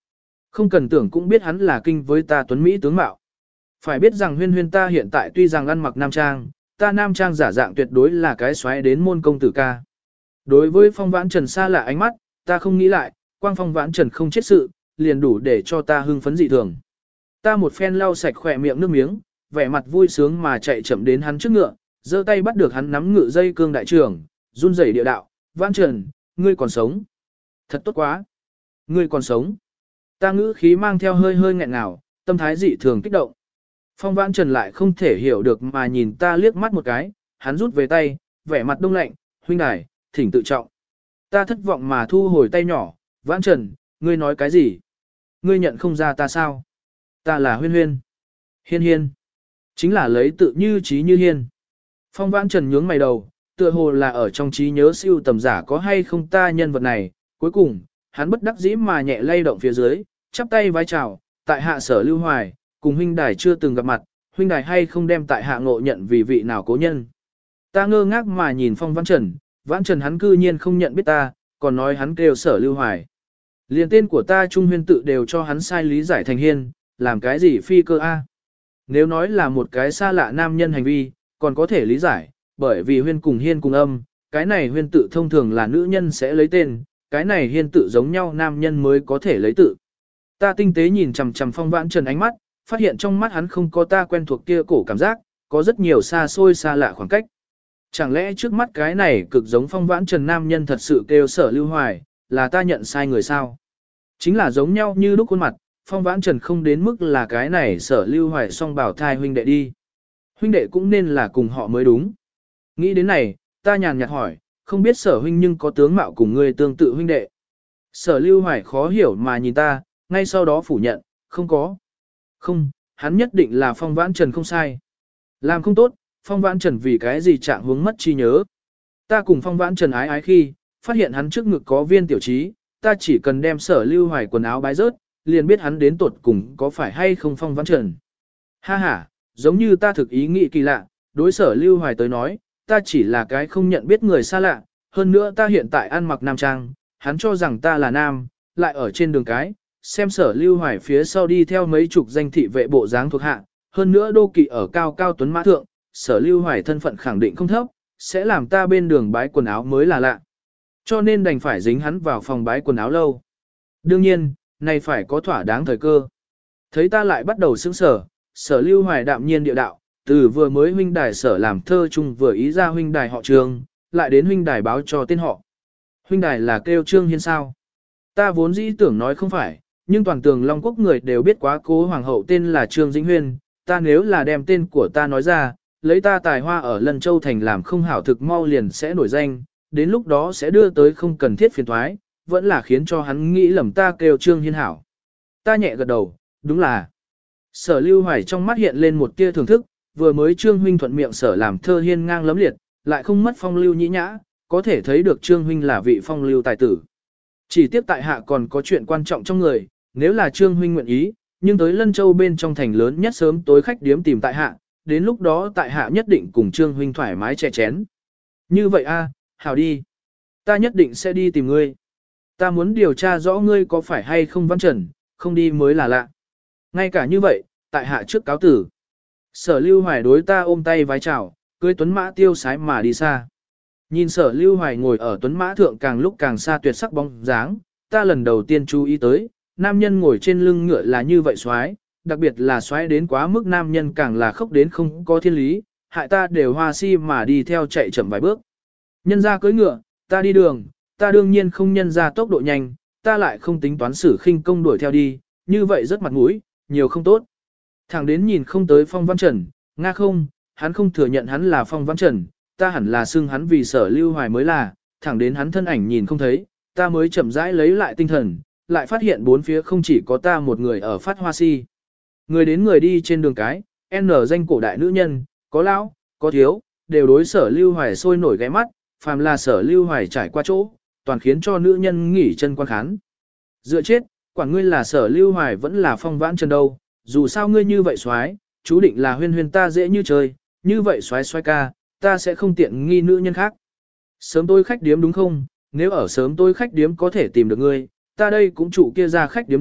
Không cần tưởng cũng biết hắn là kinh với ta tuấn Mỹ tướng mạo. Phải biết rằng huyên huyên ta hiện tại tuy rằng ăn mặc nam trang, ta nam trang giả dạng tuyệt đối là cái xoáy đến môn công tử ca. Đối với Phong Vãn Trần xa lạ ánh mắt, ta không nghĩ lại, quang Phong Vãn Trần không chết sự, liền đủ để cho ta hưng phấn dị thường. Ta một phen lau sạch khỏe miệng nước miếng, vẻ mặt vui sướng mà chạy chậm đến hắn trước ngựa, giơ tay bắt được hắn nắm ngựa dây cương đại trưởng, run rẩy địa đạo, Vãn Trần, ngươi còn sống. Thật tốt quá. Ngươi còn sống. Ta ngữ khí mang theo hơi hơi nghẹn ngào, tâm thái dị thường kích động. Phong Vãn Trần lại không thể hiểu được mà nhìn ta liếc mắt một cái, hắn rút về tay, vẻ mặt đông lạnh, huynh đài, thỉnh tự trọng. Ta thất vọng mà thu hồi tay nhỏ, Vãn Trần, ngươi nói cái gì? Ngươi nhận không ra ta sao? Ta là Huyên Huyên. Hiên Hiên. Chính là lấy tự như trí như hiên. Phong Vãn Trần nhướng mày đầu, tựa hồ là ở trong trí nhớ siêu tầm giả có hay không ta nhân vật này. Cuối cùng, hắn bất đắc dĩ mà nhẹ lay động phía dưới, chắp tay vái chào, tại hạ Sở Lưu Hoài, cùng huynh đài chưa từng gặp mặt, huynh đài hay không đem tại hạ ngộ nhận vì vị nào cố nhân. Ta ngơ ngác mà nhìn Phong Vãn Trần, Vãn Trần hắn cư nhiên không nhận biết ta, còn nói hắn kêu Sở Lưu Hoài. Liền tên của ta Trung Huyên tự đều cho hắn sai lý giải thành hiên, làm cái gì phi cơ a? Nếu nói là một cái xa lạ nam nhân hành vi, còn có thể lý giải, bởi vì huyên cùng hiên cùng âm, cái này huyên tự thông thường là nữ nhân sẽ lấy tên, cái này hiên tự giống nhau nam nhân mới có thể lấy tự. Ta tinh tế nhìn chằm chằm Phong Vãn Trần ánh mắt, phát hiện trong mắt hắn không có ta quen thuộc kia cổ cảm giác, có rất nhiều xa xôi xa lạ khoảng cách. Chẳng lẽ trước mắt cái này cực giống Phong Vãn Trần nam nhân thật sự kêu Sở Lưu Hoài, là ta nhận sai người sao? Chính là giống nhau như lúc khuôn mặt, Phong Vãn Trần không đến mức là cái này Sở Lưu Hoài song bảo thai huynh đệ đi. Huynh đệ cũng nên là cùng họ mới đúng. Nghĩ đến này, ta nhàn nhạt hỏi, không biết Sở huynh nhưng có tướng mạo cùng người tương tự huynh đệ. Sở Lưu Hoài khó hiểu mà nhìn ta, ngay sau đó phủ nhận, không có. Không, hắn nhất định là Phong Vãn Trần không sai. Làm không tốt, Phong Vãn Trần vì cái gì trạng hướng mất trí nhớ. Ta cùng Phong Vãn Trần ái ái khi, phát hiện hắn trước ngực có viên tiểu trí, ta chỉ cần đem Sở Lưu Hoài quần áo bái rớt, liền biết hắn đến tuột cùng có phải hay không Phong Vãn Trần. Ha ha, giống như ta thực ý nghĩ kỳ lạ, đối Sở Lưu Hoài tới nói, ta chỉ là cái không nhận biết người xa lạ, hơn nữa ta hiện tại ăn mặc nam trang, hắn cho rằng ta là nam, lại ở trên đường cái, xem Sở Lưu Hoài phía sau đi theo mấy chục danh thị vệ bộ dáng thuộc hạ, hơn nữa đô kỵ ở cao cao tuấn mã thượng, Sở Lưu Hoài thân phận khẳng định không thấp, sẽ làm ta bên đường bái quần áo mới là lạ. Cho nên đành phải dính hắn vào phòng bái quần áo lâu. Đương nhiên, này phải có thỏa đáng thời cơ. Thấy ta lại bắt đầu sững sở, Sở Lưu Hoài đạm nhiên địa đạo, từ vừa mới huynh đài Sở làm thơ chung vừa ý ra huynh đài họ Trương, lại đến huynh đài báo cho tên họ. Huynh đài là kêu Trương Hiên sao? Ta vốn dĩ tưởng nói không phải, nhưng toàn tường Long Quốc người đều biết quá cố hoàng hậu tên là Trương Dĩnh Huyên, ta nếu là đem tên của ta nói ra, lấy ta tài hoa ở Lân Châu Thành làm không hảo thực mau liền sẽ nổi danh, đến lúc đó sẽ đưa tới không cần thiết phiền thoái, vẫn là khiến cho hắn nghĩ lầm ta kêu Trương Hiên hảo. Ta nhẹ gật đầu, đúng là. Sở Lưu Hoài trong mắt hiện lên một tia thưởng thức, vừa mới Trương huynh thuận miệng sở làm thơ hiên ngang lấm liệt, lại không mất phong lưu nhĩ nhã, có thể thấy được Trương huynh là vị phong lưu tài tử. Chỉ tiếp tại hạ còn có chuyện quan trọng trong người, nếu là Trương huynh nguyện ý, nhưng tới Lân Châu bên trong thành lớn nhất sớm tối khách điếm tìm tại hạ, đến lúc đó tại hạ nhất định cùng Trương huynh thoải mái chè chén. Như vậy a, hảo đi. Ta nhất định sẽ đi tìm ngươi. Ta muốn điều tra rõ ngươi có phải hay không Vãn Trần, không đi mới là lạ. Ngay cả như vậy, tại hạ trước cáo tử. Sở Lưu Hoài đối ta ôm tay vái chào, cưới tuấn mã tiêu sái mà đi xa. Nhìn Sở Lưu Hoài ngồi ở tuấn mã thượng càng lúc càng xa tuyệt sắc bóng dáng, ta lần đầu tiên chú ý tới, nam nhân ngồi trên lưng ngựa là như vậy xoái, đặc biệt là xoái đến quá mức nam nhân càng là khốc đến không có thiên lý, hại ta đều hoa si mà đi theo chạy chậm vài bước. Nhân ra cưỡi ngựa, ta đi đường, ta đương nhiên không nhân ra tốc độ nhanh, ta lại không tính toán sử khinh công đuổi theo đi, như vậy rất mặt mũi, nhiều không tốt. Thẳng đến nhìn không tới Phong Vãn Trần, nga không, hắn không thừa nhận hắn là Phong Vãn Trần, ta hẳn là xưng hắn vì Sở Lưu Hoài mới là, thẳng đến hắn thân ảnh nhìn không thấy, ta mới chậm rãi lấy lại tinh thần, lại phát hiện bốn phía không chỉ có ta một người ở phát hoa si. Người đến người đi trên đường cái, N danh cổ đại nữ nhân, có lão, có thiếu, đều đối Sở Lưu Hoài sôi nổi ghé mắt, phàm là Sở Lưu Hoài trải qua chỗ, toàn khiến cho nữ nhân nghỉ chân quan khán. Dựa chết, quản ngươi là Sở Lưu Hoài vẫn là Phong Vãn Trần đâu, dù sao ngươi như vậy xoái, chú định là huyên huyên ta dễ như chơi, như vậy xoái xoái ca, ta sẽ không tiện nghi nữ nhân khác. Sớm tôi khách điếm đúng không, nếu ở sớm tôi khách điếm có thể tìm được ngươi, ta đây cũng chủ kia ra khách điếm đi,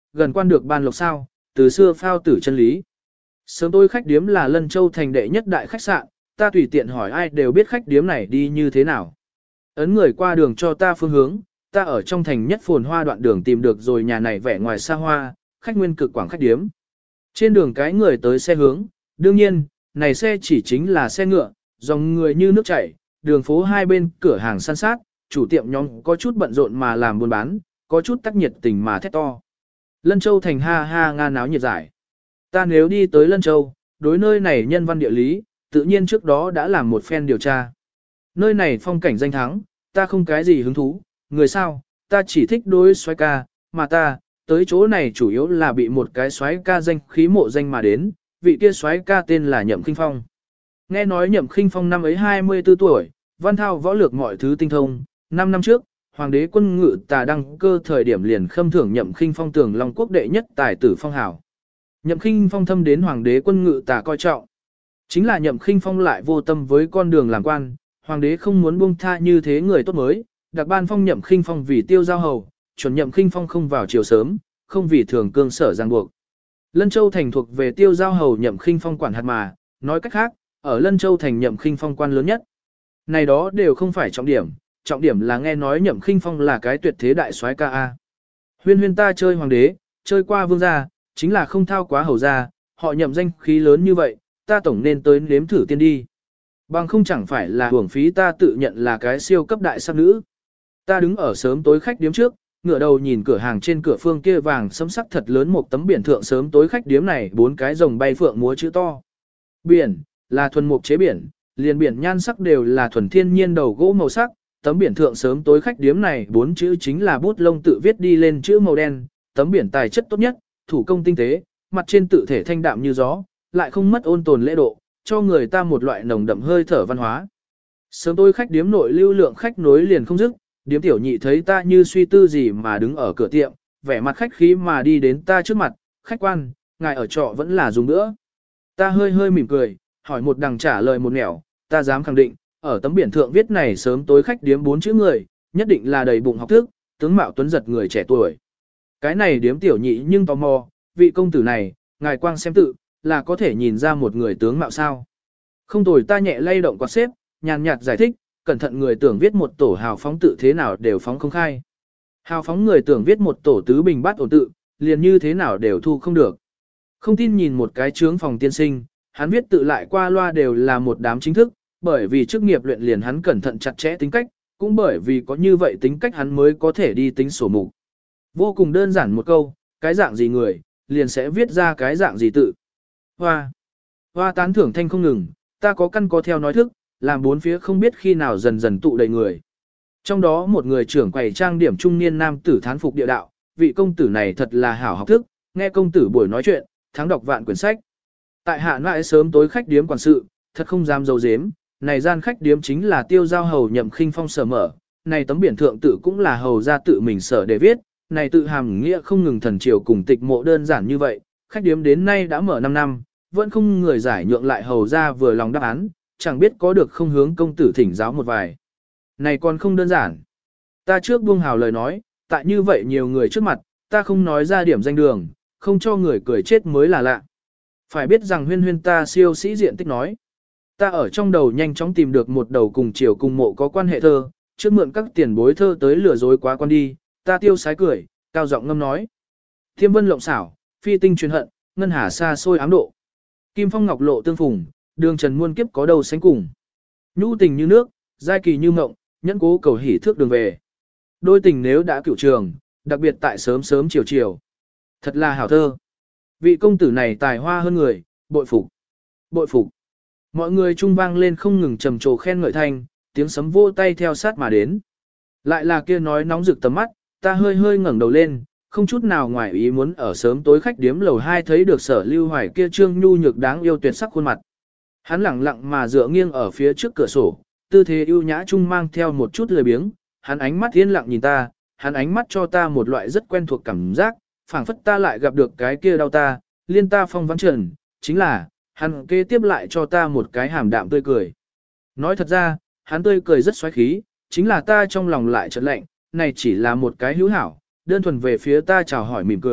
gần quan được ban lộc sao, từ xưa phao tử chân lý. Sớm tối khách điếm là Lân Châu thành đệ nhất đại khách sạn, ta tùy tiện hỏi ai đều biết khách điếm này đi như thế nào. Ấn người qua đường cho ta phương hướng, ta ở trong thành nhất phồn hoa đoạn đường tìm được rồi nhà này vẻ ngoài xa hoa, khách nguyên cực quảng khách điếm. Trên đường cái người tới xe hướng, đương nhiên, này xe chỉ chính là xe ngựa, dòng người như nước chảy, đường phố hai bên cửa hàng san sát, chủ tiệm nhóm có chút bận rộn mà làm buôn bán, có chút tắc nhiệt tình mà thét to. Lân Châu thành ha ha nga náo nhiệt giải. Ta nếu đi tới Lân Châu, đối nơi này nhân văn địa lý, tự nhiên trước đó đã làm một phen điều tra. Nơi này phong cảnh danh thắng, ta không cái gì hứng thú, người sao, ta chỉ thích đối xoái ca, mà ta, tới chỗ này chủ yếu là bị một cái xoái ca danh khí mộ danh mà đến, vị kia xoái ca tên là Nhậm Khinh Phong. Nghe nói Nhậm Khinh Phong năm ấy hai mươi tư tuổi, văn thao võ lược mọi thứ tinh thông, năm năm trước, Hoàng đế quân ngự tà đăng cơ thời điểm liền khâm thưởng Nhậm Khinh Phong tường Long quốc đệ nhất tài tử phong hào. Nhậm Khinh Phong thâm đến Hoàng đế quân ngự tà coi trọng. Chính là Nhậm Khinh Phong lại vô tâm với con đường làm quan, Hoàng đế không muốn buông tha như thế người tốt mới, đặc ban phong Nhậm Khinh Phong vì tiêu giao hầu, chuẩn Nhậm Khinh Phong không vào chiều sớm, không vì thường cương sở giang buộc. Lân Châu thành thuộc về tiêu giao hầu Nhậm Khinh Phong quản hạt mà, nói cách khác, ở Lân Châu thành Nhậm Khinh Phong quan lớn nhất. Này đó đều không phải trọng điểm, trọng điểm là nghe nói Nhậm Khinh Phong là cái tuyệt thế đại soái ca a. Huyên huyên ta chơi hoàng đế, chơi qua vương gia, chính là không thao quá hầu gia, họ Nhậm danh khí lớn như vậy, ta tổng nên tới nếm thử tiên đi. Bằng không chẳng phải là hưởng phí ta tự nhận là cái siêu cấp đại sắc nữ. Ta đứng ở sớm tối khách điếm trước, ngửa đầu nhìn cửa hàng trên cửa phương kia vàng sấm sắc thật lớn một tấm biển thượng sớm tối khách điếm này bốn cái rồng bay phượng múa chữ to. Biển, là thuần mục chế biển, liền biển nhan sắc đều là thuần thiên nhiên đầu gỗ màu sắc, tấm biển thượng sớm tối khách điếm này bốn chữ chính là bút lông tự viết đi lên chữ màu đen, tấm biển tài chất tốt nhất, thủ công tinh tế, mặt trên tự thể thanh đạm như gió, lại không mất ôn tồn lễ độ, cho người ta một loại nồng đậm hơi thở văn hóa. Sớm tối khách điếm nội lưu lượng khách nối liền không dứt, điếm tiểu nhị thấy ta như suy tư gì mà đứng ở cửa tiệm, vẻ mặt khách khí mà đi đến ta trước mặt, khách quan, ngài ở trọ vẫn là dùng nữa. Ta hơi hơi mỉm cười, hỏi một đằng trả lời một nẻo, ta dám khẳng định, ở tấm biển thượng viết này sớm tối khách điếm bốn chữ người, nhất định là đầy bụng học thức, tướng mạo tuấn giật người trẻ tuổi. Cái này điếm tiểu nhị nhưng tò mò, vị công tử này, ngài quang xem tự, là có thể nhìn ra một người tướng mạo sao. Không tồi, ta nhẹ lay động quạt xếp, nhàn nhạt giải thích, cẩn thận người tưởng viết một tổ hào phóng tự thế nào đều phóng không khai. Hào phóng người tưởng viết một tổ tứ bình bát ổn tự, liền như thế nào đều thu không được. Không tin nhìn một cái trướng phòng tiên sinh, hắn viết tự lại qua loa đều là một đám chính thức, bởi vì chức nghiệp luyện liền hắn cẩn thận chặt chẽ tính cách, cũng bởi vì có như vậy tính cách hắn mới có thể đi tính sổ mục. Vô cùng đơn giản một câu, cái dạng gì người, liền sẽ viết ra cái dạng gì tự. Hoa, hoa tán thưởng thanh không ngừng, ta có căn có theo nói thức, làm bốn phía không biết khi nào dần dần tụ đầy người. Trong đó một người trưởng quầy trang điểm trung niên nam tử thán phục địa đạo, vị công tử này thật là hảo học thức, nghe công tử buổi nói chuyện, thắng đọc vạn quyển sách. Tại hạ nãi sớm tối khách điếm quản sự, thật không dám dấu dếm, này gian khách điếm chính là tiêu giao hầu Nhậm Khinh Phong sở mở, này tấm biển thượng tự cũng là hầu ra tự mình sở để viết, này tự hàm nghĩa không ngừng thần triều cùng tịch mộ đơn giản như vậy, khách điếm đến nay đã mở năm năm, vẫn không người giải nhượng lại hầu ra vừa lòng đáp án, chẳng biết có được không hướng công tử thỉnh giáo một vài. Này còn không đơn giản. Ta trước buông hào lời nói, tại như vậy nhiều người trước mặt, ta không nói ra điểm danh đường, không cho người cười chết mới là lạ. Phải biết rằng huyên huyên ta siêu sĩ diện tích nói. Ta ở trong đầu nhanh chóng tìm được một đầu cùng chiều cùng mộ có quan hệ thơ, trước mượn các tiền bối thơ tới lừa dối quá quan đi, ta tiêu sái cười, cao giọng ngâm nói. Thiêm vân lộng xảo, phi tinh truyền hận, ngân hà xa xôi ám độ. Kim phong ngọc lộ tương phùng, đường trần muôn kiếp có đầu sánh cùng. Nhũ tình như nước, giai kỳ như mộng, nhẫn cố cầu hỉ thước đường về. Đôi tình nếu đã cửu trường, đặc biệt tại sớm sớm chiều chiều. Thật là hảo thơ. Vị công tử này tài hoa hơn người, bội phục. Bội phục. Mọi người trung vang lên không ngừng trầm trồ khen ngợi thanh, tiếng sấm vô tay theo sát mà đến. Lại là kia nói nóng rực tầm mắt, ta hơi hơi ngẩng đầu lên, không chút nào ngoài ý muốn ở sớm tối khách điếm lầu hai thấy được Sở Lưu Hoài kia trương nhu nhược đáng yêu tuyệt sắc khuôn mặt. Hắn lẳng lặng mà dựa nghiêng ở phía trước cửa sổ, tư thế ưu nhã trung mang theo một chút lười biếng, hắn ánh mắt yên lặng nhìn ta, hắn ánh mắt cho ta một loại rất quen thuộc cảm giác, phảng phất ta lại gặp được cái kia đau ta, liên ta phong vắng trần, chính là, hắn kế tiếp lại cho ta một cái hàm đạm tươi cười. Nói thật ra, hắn tươi cười rất xoáy khí, chính là ta trong lòng lại chợt lạnh, này chỉ là một cái hữu hảo, đơn thuần về phía ta chào hỏi mỉm cười,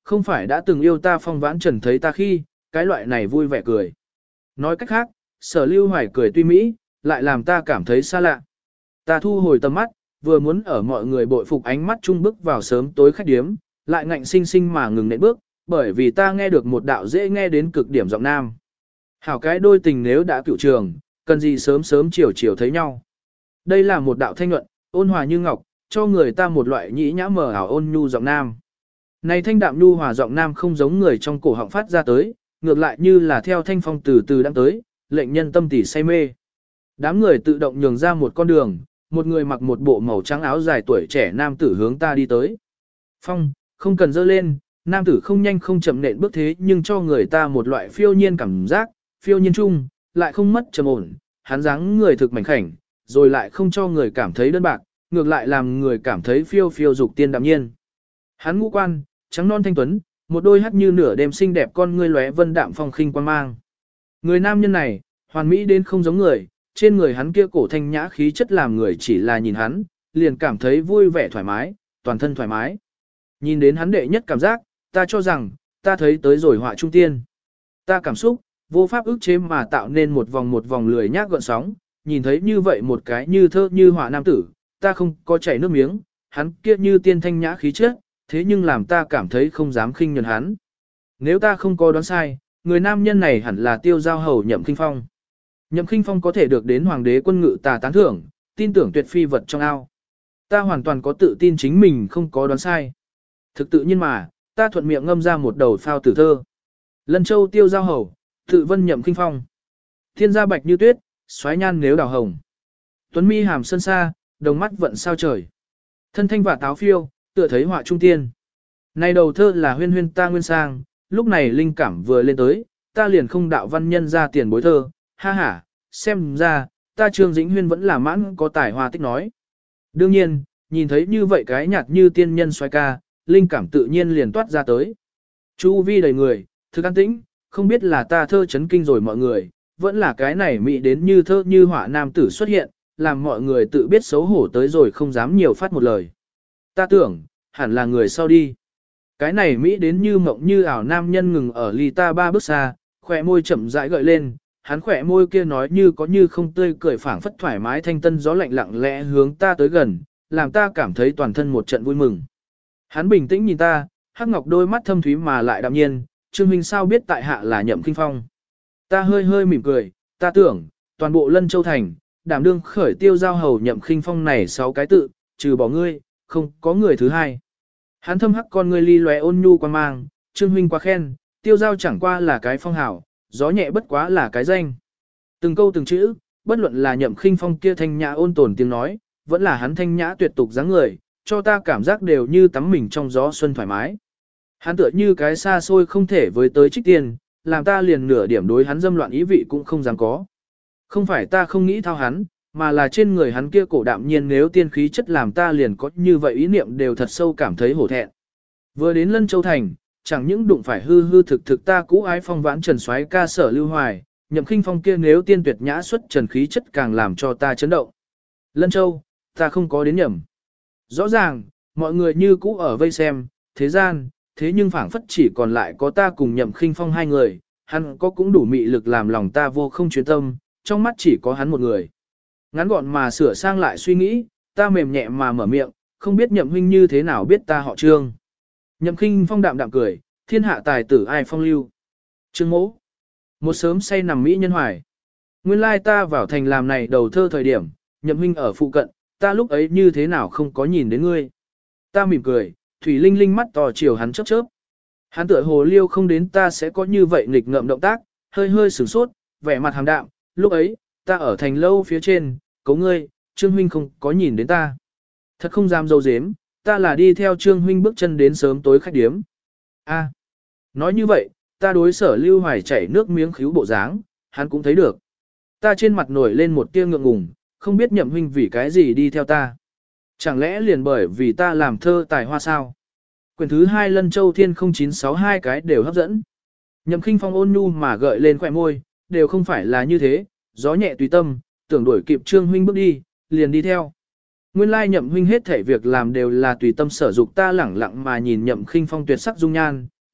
không phải đã từng yêu ta Phong Vãn Trần thấy ta khi, cái loại này vui vẻ cười. Nói cách khác, Sở Lưu Hoài cười tuy mỹ, lại làm ta cảm thấy xa lạ. Ta thu hồi tầm mắt, vừa muốn ở mọi người bội phục ánh mắt chung bước vào sớm tối khách điếm, lại ngạnh sinh sinh mà ngừng nện bước, bởi vì ta nghe được một đạo dễ nghe đến cực điểm giọng nam. Hảo cái đôi tình nếu đã cựu trường, cần gì sớm sớm chiều chiều thấy nhau. Đây là một đạo thanh nhuận, ôn hòa như ngọc, cho người ta một loại nhĩ nhã mờ ảo ôn nhu giọng nam. Này thanh đạm nhu hòa giọng nam không giống người trong cổ họng phát ra tới, ngược lại như là theo thanh phong từ từ đang tới, lệnh nhân tâm tỉ say mê. Đám người tự động nhường ra một con đường, một người mặc một bộ màu trắng áo dài tuổi trẻ nam tử hướng ta đi tới. Phong, không cần dơ lên, nam tử không nhanh không chậm nện bước thế nhưng cho người ta một loại phiêu nhiên cảm giác, phiêu nhiên chung, lại không mất trầm ổn, hắn dáng người thực mảnh khảnh, rồi lại không cho người cảm thấy đơn bạc, ngược lại làm người cảm thấy phiêu phiêu dục tiên đạm nhiên. Hắn ngũ quan, trắng non thanh tuấn, một đôi hắt như nửa đêm xinh đẹp con ngươi lóe vân đạm phong khinh quan mang. Người nam nhân này, hoàn mỹ đến không giống người, trên người hắn kia cổ thanh nhã khí chất làm người chỉ là nhìn hắn, liền cảm thấy vui vẻ thoải mái, toàn thân thoải mái. Nhìn đến hắn đệ nhất cảm giác, ta cho rằng, ta thấy tới rồi họa trung tiên. Ta cảm xúc, vô pháp ức chế mà tạo nên một vòng một vòng lười nhác gợn sóng, nhìn thấy như vậy một cái như thơ như họa nam tử, ta không có chảy nước miếng, hắn kia như tiên thanh nhã khí chất, thế nhưng làm ta cảm thấy không dám khinh nhẫn hắn. Nếu ta không có đoán sai, người nam nhân này hẳn là Tiêu Giao Hầu Nhậm Khinh Phong. Nhậm Khinh Phong có thể được đến hoàng đế quân ngự tà tán thưởng, tin tưởng tuyệt phi vật trong ao. Ta hoàn toàn có tự tin chính mình không có đoán sai. Thực tự nhiên mà, ta thuận miệng ngâm ra một đầu phao tử thơ. Lân Châu Tiêu Giao Hầu, tự vân Nhậm Khinh Phong. Thiên gia bạch như tuyết, xoáy nhan nếu đào hồng. Tuấn mi hàm sơn xa, đồng mắt vận sao trời. Thân thanh và táo phiêu, tựa thấy họa trung tiên. Này đầu thơ là huyên huyên ta nguyên sang, lúc này linh cảm vừa lên tới, ta liền không đạo văn nhân ra tiền bối thơ, ha ha, xem ra, ta Trương Dĩnh Huyên vẫn là mãn có tài hoa tích nói. Đương nhiên, nhìn thấy như vậy cái nhạt như tiên nhân xoay ca, linh cảm tự nhiên liền toát ra tới. Chu vi đầy người, thực an tĩnh, không biết là ta thơ chấn kinh rồi mọi người, vẫn là cái này mỹ đến như thơ như họa nam tử xuất hiện, làm mọi người tự biết xấu hổ tới rồi không dám nhiều phát một lời. Ta tưởng, hẳn là người sau đi. Cái này mỹ đến như mộng như ảo nam nhân ngừng ở ly ta ba bước xa, khỏe môi chậm rãi gợi lên, hắn khỏe môi kia nói như có như không tươi cười phảng phất thoải mái thanh tân gió lạnh lặng lẽ hướng ta tới gần, làm ta cảm thấy toàn thân một trận vui mừng. Hắn bình tĩnh nhìn ta, hắc ngọc đôi mắt thâm thúy mà lại đạm nhiên, Trương huynh sao biết tại hạ là Nhậm Khinh Phong. Ta hơi hơi mỉm cười, ta tưởng, toàn bộ Lân Châu Thành, đảm đương khởi Tiêu Giao Hầu Nhậm Khinh Phong này sáu cái tự, trừ bỏ ngươi, không có người thứ hai. Hắn thâm hắc con ngươi ly lóe ôn nhu quan mang, Trương huynh quá khen, Tiêu Giao chẳng qua là cái phong hảo, gió nhẹ bất quá là cái danh. Từng câu từng chữ, bất luận là Nhậm Khinh Phong kia thanh nhã ôn tồn tiếng nói, vẫn là hắn thanh nhã tuyệt tục dáng người, cho ta cảm giác đều như tắm mình trong gió xuân thoải mái. Hắn tựa như cái xa xôi không thể với tới trích tiền, làm ta liền nửa điểm đối hắn dâm loạn ý vị cũng không dám có. Không phải ta không nghĩ thao hắn, mà là trên người hắn kia cổ đạm nhiên nếu tiên khí chất làm ta liền có như vậy ý niệm đều thật sâu cảm thấy hổ thẹn. Vừa đến Lân Châu Thành, chẳng những đụng phải hư hư thực thực ta cũ ái Phong Vãn Trần soái ca Sở Lưu Hoài, Nhậm Khinh Phong kia nếu tiên tuyệt nhã xuất trần khí chất càng làm cho ta chấn động. Lân Châu, ta không có đến nhầm. Rõ ràng, mọi người như cũ ở vây xem, thế gian, thế nhưng phảng phất chỉ còn lại có ta cùng Nhậm Khinh Phong hai người, hắn có cũng đủ mị lực làm lòng ta vô không chuyên tâm, trong mắt chỉ có hắn một người. Ngắn gọn mà sửa sang lại suy nghĩ, ta mềm nhẹ mà mở miệng, không biết Nhậm huynh như thế nào biết ta họ Trương. Nhậm Khinh Phong đạm đạm cười, thiên hạ tài tử ai phong lưu. Trương Mỗ, một sớm say nằm mỹ nhân hoài. Nguyên lai ta vào thành làm này đầu thơ thời điểm, Nhậm huynh ở phụ cận, ta lúc ấy như thế nào không có nhìn đến ngươi. Ta mỉm cười, Thủy Linh Linh mắt to chiều hắn chớp chớp. Hắn tựa hồ liêu không đến ta sẽ có như vậy nghịch ngợm động tác, hơi hơi sửng sốt, vẻ mặt hàm đạm, lúc ấy, ta ở thành lâu phía trên, cấu ngươi, Trương huynh không có nhìn đến ta. Thật không dám dâu dếm, ta là đi theo Trương huynh bước chân đến sớm tối khách điếm. A, nói như vậy, ta đối Sở Lưu Hoài chảy nước miếng khíu bộ dáng, hắn cũng thấy được. Ta trên mặt nổi lên một tia ngượng ngùng, không biết Nhậm huynh vì cái gì đi theo ta. Chẳng lẽ liền bởi vì ta làm thơ tài hoa sao? Quyển thứ hai Lân Châu Thiên không chín sáu hai cái đều hấp dẫn. Nhậm Khinh Phong ôn nhu mà gợi lên khóe môi, đều không phải là như thế, gió nhẹ tùy tâm, tưởng đuổi kịp Trương huynh bước đi, liền đi theo. Nguyên lai Nhậm huynh hết thể việc làm đều là tùy tâm sở dục, ta lẳng lặng mà nhìn Nhậm Khinh Phong tuyệt sắc dung nhan,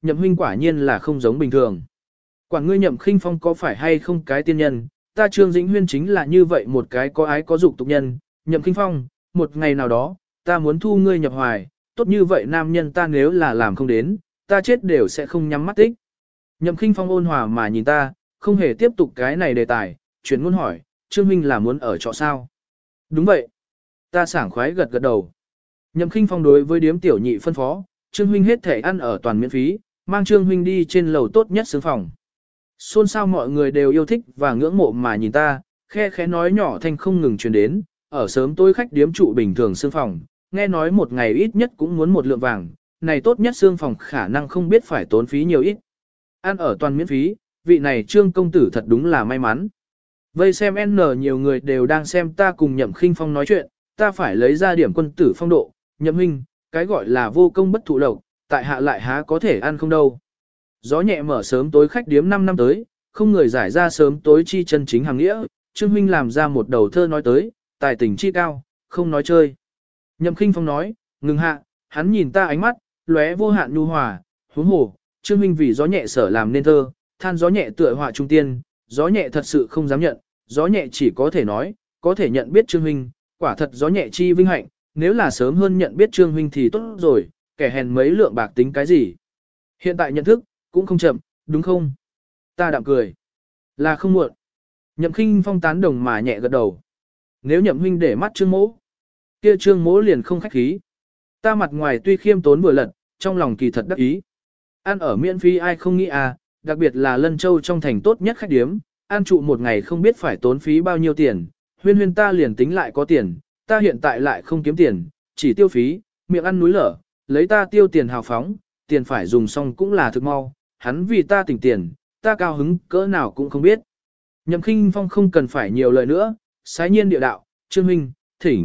nhậm huynh quả nhiên là không giống bình thường. Quản ngươi Nhậm Khinh Phong có phải hay không cái tiên nhân, ta Trương Dĩnh Huyên chính là như vậy một cái có ái có dục tục nhân. Nhậm Khinh Phong, một ngày nào đó, ta muốn thu ngươi nhập hoài, tốt như vậy nam nhân ta nếu là làm không đến, ta chết đều sẽ không nhắm mắt tích. Nhậm Khinh Phong ôn hòa mà nhìn ta, không hề tiếp tục cái này đề tài, chuyển ngôn hỏi, Trương huynh là muốn ở trọ sao? Đúng vậy. Ta sảng khoái gật gật đầu. Nhậm Khinh Phong đối với điếm tiểu nhị phân phó, Trương huynh hết thể ăn ở toàn miễn phí, mang Trương huynh đi trên lầu tốt nhất xướng phòng. Xôn xao mọi người đều yêu thích và ngưỡng mộ mà nhìn ta, khe khẽ nói nhỏ thanh không ngừng truyền đến, ở sớm tối khách điếm trụ bình thường xương phòng, nghe nói một ngày ít nhất cũng muốn một lượng vàng, này tốt nhất xương phòng khả năng không biết phải tốn phí nhiều ít. Ăn ở toàn miễn phí, vị này Trương công tử thật đúng là may mắn. Vây xem N nhiều người đều đang xem ta cùng Nhậm Khinh Phong nói chuyện, ta phải lấy ra điểm quân tử phong độ, Nhậm huynh, cái gọi là vô công bất thụ lộc, tại hạ lại há có thể ăn không đâu. Gió nhẹ mở sớm tối khách điếm năm năm tới, không người giải ra sớm tối chi chân chính hàng nghĩa, Trương huynh làm ra một đầu thơ nói tới, tài tình chi cao, không nói chơi. Nhậm Khinh Phong nói, ngừng hạ, hắn nhìn ta ánh mắt, lóe vô hạn nhu hòa, huống hồ, Trương huynh vì gió nhẹ sở làm nên thơ, than gió nhẹ tựa họa trung tiên, gió nhẹ thật sự không dám nhận, gió nhẹ chỉ có thể nói, có thể nhận biết Trương huynh, quả thật gió nhẹ chi vinh hạnh, nếu là sớm hơn nhận biết Trương huynh thì tốt rồi, kẻ hèn mấy lượng bạc tính cái gì. Hiện tại nhận thức, cũng không chậm, đúng không? Ta đạm cười. Là không muộn. Nhậm Khinh Phong tán đồng mà nhẹ gật đầu. Nếu Nhậm huynh để mắt Trương mỗ, kia Trương mỗ liền không khách khí. Ta mặt ngoài tuy khiêm tốn vừa lật, trong lòng kỳ thật đắc ý. Ăn ở miễn phí ai không nghĩ à, đặc biệt là Lân Châu trong thành tốt nhất khách điếm, ăn trụ một ngày không biết phải tốn phí bao nhiêu tiền, huyên huyên ta liền tính lại có tiền, ta hiện tại lại không kiếm tiền, chỉ tiêu phí, miệng ăn núi lở, lấy ta tiêu tiền hào phóng, tiền phải dùng xong cũng là thực mau, hắn vì ta tỉnh tiền, ta cao hứng cỡ nào cũng không biết. Nhậm Khinh Phong không cần phải nhiều lời nữa, sái nhiên địa đạo, Trương huynh, thỉnh.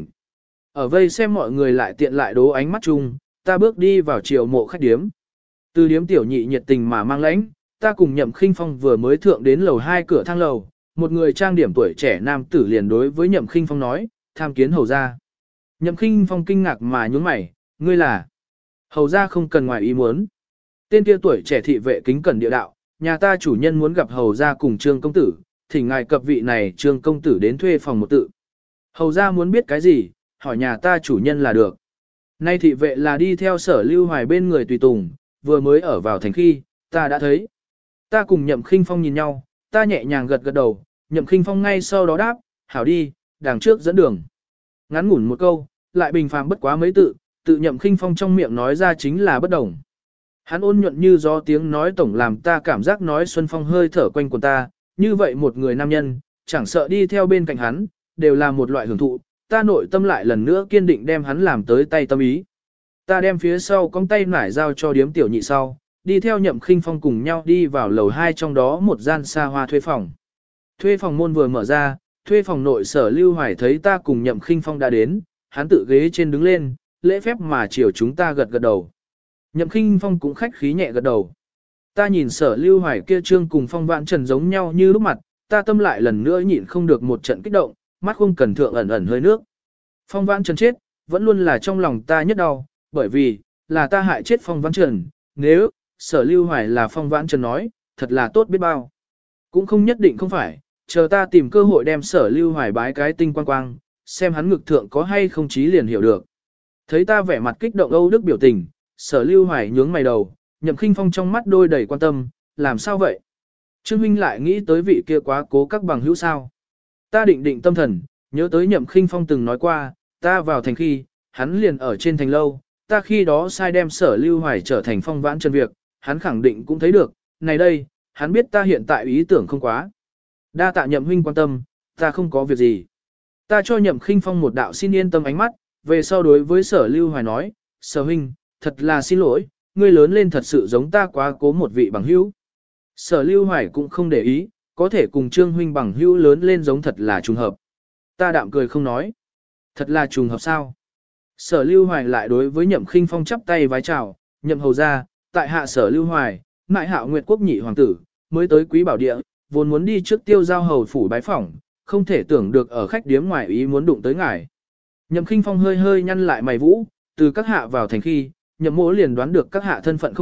Ở vây xem mọi người lại tiện lại đố ánh mắt chung, ta bước đi vào chiều mộ khách điếm. Từ điếm tiểu nhị nhiệt tình mà mang lãnh, ta cùng Nhậm Khinh Phong vừa mới thượng đến lầu hai cửa thang lầu, một người trang điểm tuổi trẻ nam tử liền đối với Nhậm Khinh Phong nói, tham kiến hầu gia. Nhậm Khinh Phong kinh ngạc mà nhướng mày, ngươi là? Hầu gia không cần ngoài ý muốn. Tên kia tuổi trẻ thị vệ kính cẩn địa đạo, nhà ta chủ nhân muốn gặp hầu gia cùng Trương công tử, thỉnh ngài cập vị này Trương công tử đến thuê phòng một tự. Hầu gia muốn biết cái gì, hỏi nhà ta chủ nhân là được. Nay thị vệ là đi theo Sở Lưu Hoài bên người tùy tùng, vừa mới ở vào thành khi, ta đã thấy. Ta cùng Nhậm Khinh Phong nhìn nhau, ta nhẹ nhàng gật gật đầu, Nhậm Khinh Phong ngay sau đó đáp, hảo đi, đằng trước dẫn đường. Ngắn ngủn một câu, lại bình phàm bất quá mấy tự, tự Nhậm Khinh Phong trong miệng nói ra chính là bất đồng. Hắn ôn nhuận như gió tiếng nói tổng làm ta cảm giác nói xuân phong hơi thở quanh quần ta, như vậy một người nam nhân, chẳng sợ đi theo bên cạnh hắn, đều là một loại hưởng thụ, ta nội tâm lại lần nữa kiên định đem hắn làm tới tay tâm ý. Ta đem phía sau cong tay nải giao cho điếm tiểu nhị sau, đi theo Nhậm Khinh Phong cùng nhau đi vào lầu hai trong đó một gian xa hoa thuê phòng. Thuê phòng môn vừa mở ra, thuê phòng nội Sở Lưu Hoài thấy ta cùng Nhậm Khinh Phong đã đến, hắn tự ghế trên đứng lên, lễ phép mà chiều chúng ta gật gật đầu. Nhậm Khinh Phong cũng khách khí nhẹ gật đầu. Ta nhìn Sở Lưu Hoài kia trương cùng Phong Vãn Trần giống nhau như lúc mặt, ta tâm lại lần nữa nhịn không được một trận kích động, mắt không cần thượng ẩn ẩn hơi nước. Phong Vãn Trần chết, vẫn luôn là trong lòng ta nhất đau, bởi vì, là ta hại chết Phong Vãn Trần, nếu, Sở Lưu Hoài là Phong Vãn Trần nói, thật là tốt biết bao. Cũng không nhất định không phải, chờ ta tìm cơ hội đem Sở Lưu Hoài bái cái tinh quang quang, xem hắn ngực thượng có hay không chí liền hiểu được. Thấy ta vẻ mặt kích động âu đức biểu tình, Sở Lưu Hoài nhướng mày đầu, Nhậm Khinh Phong trong mắt đôi đầy quan tâm, làm sao vậy? Trương huynh lại nghĩ tới vị kia quá cố các bằng hữu sao? Ta định định tâm thần, nhớ tới Nhậm Khinh Phong từng nói qua, ta vào thành khi, hắn liền ở trên thành lâu, ta khi đó sai đem Sở Lưu Hoài trở thành Phong Vãn Trần việc, hắn khẳng định cũng thấy được, này đây, hắn biết ta hiện tại ý tưởng không quá. Đa tạ Nhậm huynh quan tâm, ta không có việc gì. Ta cho Nhậm Khinh Phong một đạo xin yên tâm ánh mắt, về sau đối với Sở Lưu Hoài nói, Sở huynh, thật là xin lỗi, ngươi lớn lên thật sự giống ta quá cố một vị bằng hữu. Sở Lưu Hoài cũng không để ý, có thể cùng Trương huynh bằng hữu lớn lên giống thật là trùng hợp. Ta đạm cười không nói. Thật là trùng hợp sao? Sở Lưu Hoài lại đối với Nhậm Khinh Phong chắp tay vái chào, Nhậm hầu ra, tại hạ Sở Lưu Hoài, mại hạo Nguyệt Quốc nhị hoàng tử, mới tới Quý Bảo Địa, vốn muốn đi trước Tiêu Giao hầu phủ bái phỏng, không thể tưởng được ở khách điếm ngoài ý muốn đụng tới ngài. Nhậm Khinh Phong hơi hơi nhăn lại mày vũ, từ các hạ vào thành khi, Nhậm mỗ liền đoán được các hạ thân phận không thấp,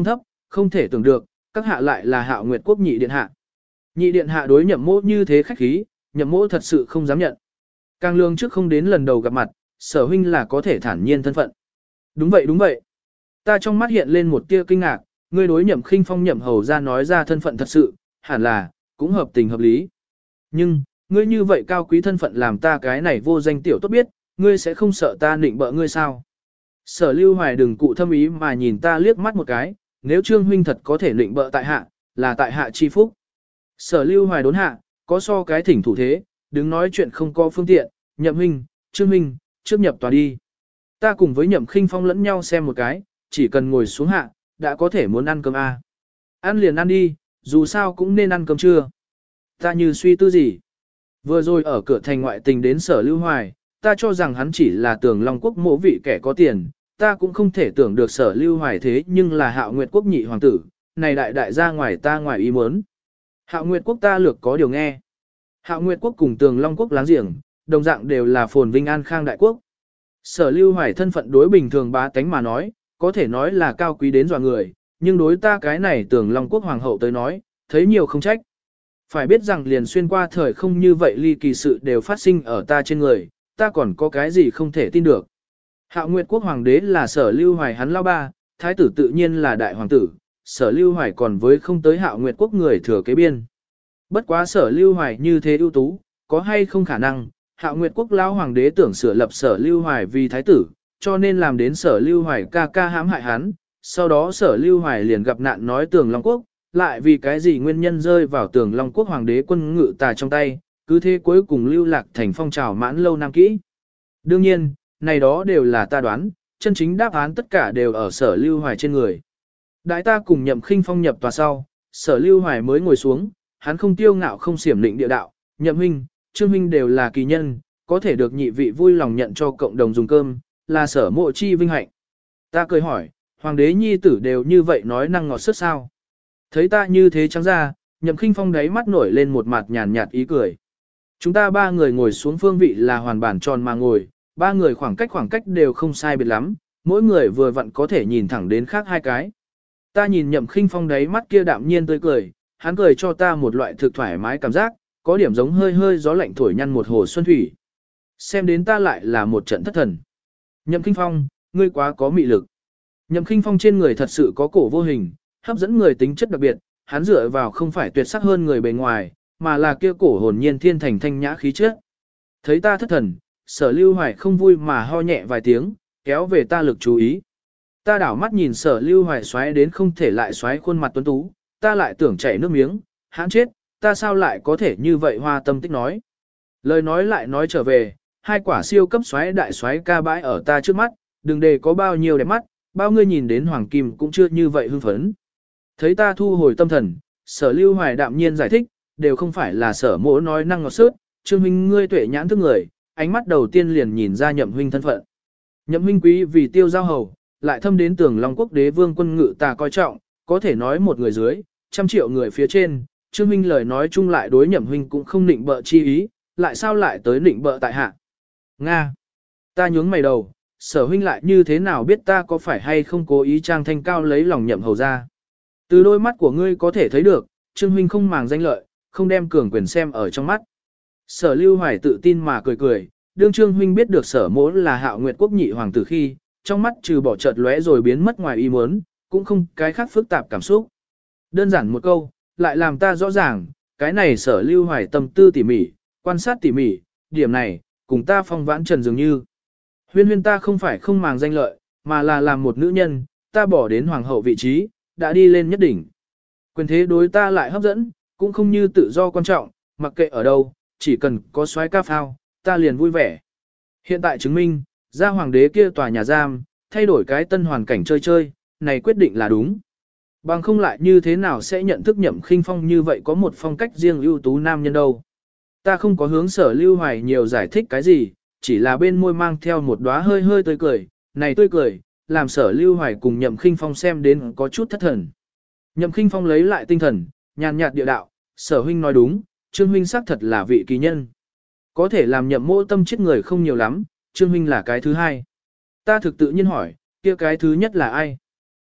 không thể tưởng được, các hạ lại là Hạo Nguyệt quốc nhị điện hạ. Nhị điện hạ đối nhậm mỗ như thế khách khí, nhậm mỗ thật sự không dám nhận. Càng lương trước không đến lần đầu gặp mặt, sở huynh là có thể thản nhiên thân phận. Đúng vậy đúng vậy. Ta trong mắt hiện lên một tia kinh ngạc, ngươi đối nhậm khinh phong nhậm hầu ra nói ra thân phận thật sự, hẳn là, cũng hợp tình hợp lý. Nhưng, ngươi như vậy cao quý thân phận làm ta cái này vô danh tiểu tốt biết, ngươi sẽ không sợ ta nịnh bợ ngươi sao? Sở Lưu Hoài đừng cụ thâm ý mà nhìn ta liếc mắt một cái, nếu Trương huynh thật có thể nịnh bợ tại hạ, là tại hạ chi phúc. Sở Lưu Hoài đốn hạ, có so cái thỉnh thủ thế, đứng nói chuyện không có phương tiện, Nhậm huynh, Trương huynh, trước nhập tòa đi. Ta cùng với Nhậm Khinh Phong lẫn nhau xem một cái, chỉ cần ngồi xuống hạ, đã có thể muốn ăn cơm a. Ăn liền ăn đi, dù sao cũng nên ăn cơm trưa. Ta như suy tư gì? Vừa rồi ở cửa thành ngoại tình đến Sở Lưu Hoài, ta cho rằng hắn chỉ là Tường Long quốc mộ vị kẻ có tiền, ta cũng không thể tưởng được Sở Lưu Hoài thế nhưng là Hạo Nguyệt quốc nhị hoàng tử, này đại đại ra ngoài ta ngoài ý muốn. Hạo Nguyệt quốc ta lược có điều nghe. Hạo Nguyệt quốc cùng Tường Long quốc láng giềng, đồng dạng đều là phồn vinh an khang đại quốc. Sở Lưu Hoài thân phận đối bình thường bá tánh mà nói, có thể nói là cao quý đến dọa người, nhưng đối ta cái này Tường Long quốc hoàng hậu tới nói, thấy nhiều không trách. Phải biết rằng liền xuyên qua thời không như vậy ly kỳ sự đều phát sinh ở ta trên người, ta còn có cái gì không thể tin được. Hạo Nguyệt quốc hoàng đế là Sở Lưu Hoài hắn lao ba, thái tử tự nhiên là đại hoàng tử, Sở Lưu Hoài còn với không tới Hạo Nguyệt quốc người thừa kế biên. Bất quá Sở Lưu Hoài như thế ưu tú, có hay không khả năng, Hạo Nguyệt quốc lao hoàng đế tưởng sửa lập Sở Lưu Hoài vì thái tử, cho nên làm đến Sở Lưu Hoài ca ca hãm hại hắn, sau đó Sở Lưu Hoài liền gặp nạn nói Tường Long quốc, lại vì cái gì nguyên nhân rơi vào Tường Long quốc hoàng đế quân ngự tà trong tay, cứ thế cuối cùng lưu lạc thành phong trào mãn lâu nam kỹ. Đương nhiên, này đó đều là ta đoán, chân chính đáp án tất cả đều ở Sở Lưu Hoài trên người. Đại ta cùng Nhậm Khinh Phong nhập tòa sau, Sở Lưu Hoài mới ngồi xuống, hắn không tiêu ngạo không xiểm định địa đạo, Nhậm huynh, Trương huynh đều là kỳ nhân, có thể được nhị vị vui lòng nhận cho cộng đồng dùng cơm, là Sở mộ chi vinh hạnh. Ta cười hỏi, hoàng đế nhi tử đều như vậy nói năng ngọt sức sao? Thấy ta như thế trắng ra, Nhậm Khinh Phong đáy mắt nổi lên một mặt nhàn nhạt ý cười. Chúng ta ba người ngồi xuống phương vị là hoàn bản tròn mà ngồi, ba người khoảng cách khoảng cách đều không sai biệt lắm, mỗi người vừa vặn có thể nhìn thẳng đến khác hai cái. Ta nhìn Nhậm Khinh Phong đáy mắt kia đạm nhiên tươi cười, hắn cười cho ta một loại thực thoải mái cảm giác, có điểm giống hơi hơi gió lạnh thổi nhăn một hồ xuân thủy. Xem đến ta lại là một trận thất thần. Nhậm Khinh Phong, ngươi quá có mị lực. Nhậm Khinh Phong trên người thật sự có cổ vô hình, hấp dẫn người tính chất đặc biệt, hắn dựa vào không phải tuyệt sắc hơn người bề ngoài, mà là kia cổ hồn nhiên thiên thành thanh nhã khí chất. Thấy ta thất thần, Sở Lưu Hoài không vui mà ho nhẹ vài tiếng, kéo về ta lực chú ý. Ta đảo mắt nhìn Sở Lưu Hoài xoáy đến không thể lại xoáy khuôn mặt tuấn tú, ta lại tưởng chảy nước miếng, hãn chết, ta sao lại có thể như vậy hoa tâm tích nói. Lời nói lại nói trở về, hai quả siêu cấp xoáy đại xoáy ca bãi ở ta trước mắt, đừng để có bao nhiêu đẹp mắt, bao ngươi nhìn đến hoàng kim cũng chưa như vậy hưng phấn. Thấy ta thu hồi tâm thần, Sở Lưu Hoài đạm nhiên giải thích, đều không phải là Sở mỗ nói năng ngọt sớt, Trương huynh ngươi tuệ nhãn thức người, ánh mắt đầu tiên liền nhìn ra Nhậm huynh thân phận. Nhậm huynh quý vì tiêu giao hầu, lại thâm đến Tường Long quốc đế vương quân ngự ta coi trọng, có thể nói một người dưới, trăm triệu người phía trên, Trương huynh lời nói chung lại đối Nhậm huynh cũng không nịnh bợ chi ý, lại sao lại tới nịnh bợ tại hạ. Nga. Ta nhướng mày đầu, Sở huynh lại như thế nào biết ta có phải hay không cố ý trang thanh cao lấy lòng Nhậm hầu ra. Từ đôi mắt của ngươi có thể thấy được, Trương huynh không màng danh lợi, không đem cường quyền xem ở trong mắt. Sở Lưu Hoài tự tin mà cười cười, đương Trương huynh biết được Sở mỗ là Hạo Nguyệt quốc nhị hoàng tử khi, trong mắt trừ bỏ chợt lóe rồi biến mất ngoài ý muốn, cũng không cái khác phức tạp cảm xúc. Đơn giản một câu, lại làm ta rõ ràng, cái này Sở Lưu Hoài tâm tư tỉ mỉ, quan sát tỉ mỉ, điểm này, cùng ta phong vãn trần dường như. Huyên huyên ta không phải không màng danh lợi, mà là làm một nữ nhân, ta bỏ đến hoàng hậu vị trí, đã đi lên nhất đỉnh. Quyền thế đối ta lại hấp dẫn, cũng không như tự do quan trọng, mặc kệ ở đâu, chỉ cần có soái ca phao, ta liền vui vẻ. Hiện tại chứng minh, ra hoàng đế kia tòa nhà giam, thay đổi cái tân hoàn cảnh chơi chơi, này quyết định là đúng. Bằng không lại như thế nào sẽ nhận thức Nhậm Khinh Phong như vậy có một phong cách riêng ưu tú nam nhân đâu. Ta không có hướng Sở Lưu Hoài nhiều giải thích cái gì, chỉ là bên môi mang theo một đóa hơi hơi tươi cười, này tươi cười, làm Sở Lưu Hoài cùng Nhậm Khinh Phong xem đến có chút thất thần. Nhậm Khinh Phong lấy lại tinh thần, nhàn nhạt địa đạo, Sở huynh nói đúng, Trương huynh xác thật là vị kỳ nhân. Có thể làm Nhậm mỗ tâm chết người không nhiều lắm, Trương huynh là cái thứ hai. Ta thực tự nhiên hỏi, kia cái thứ nhất là ai?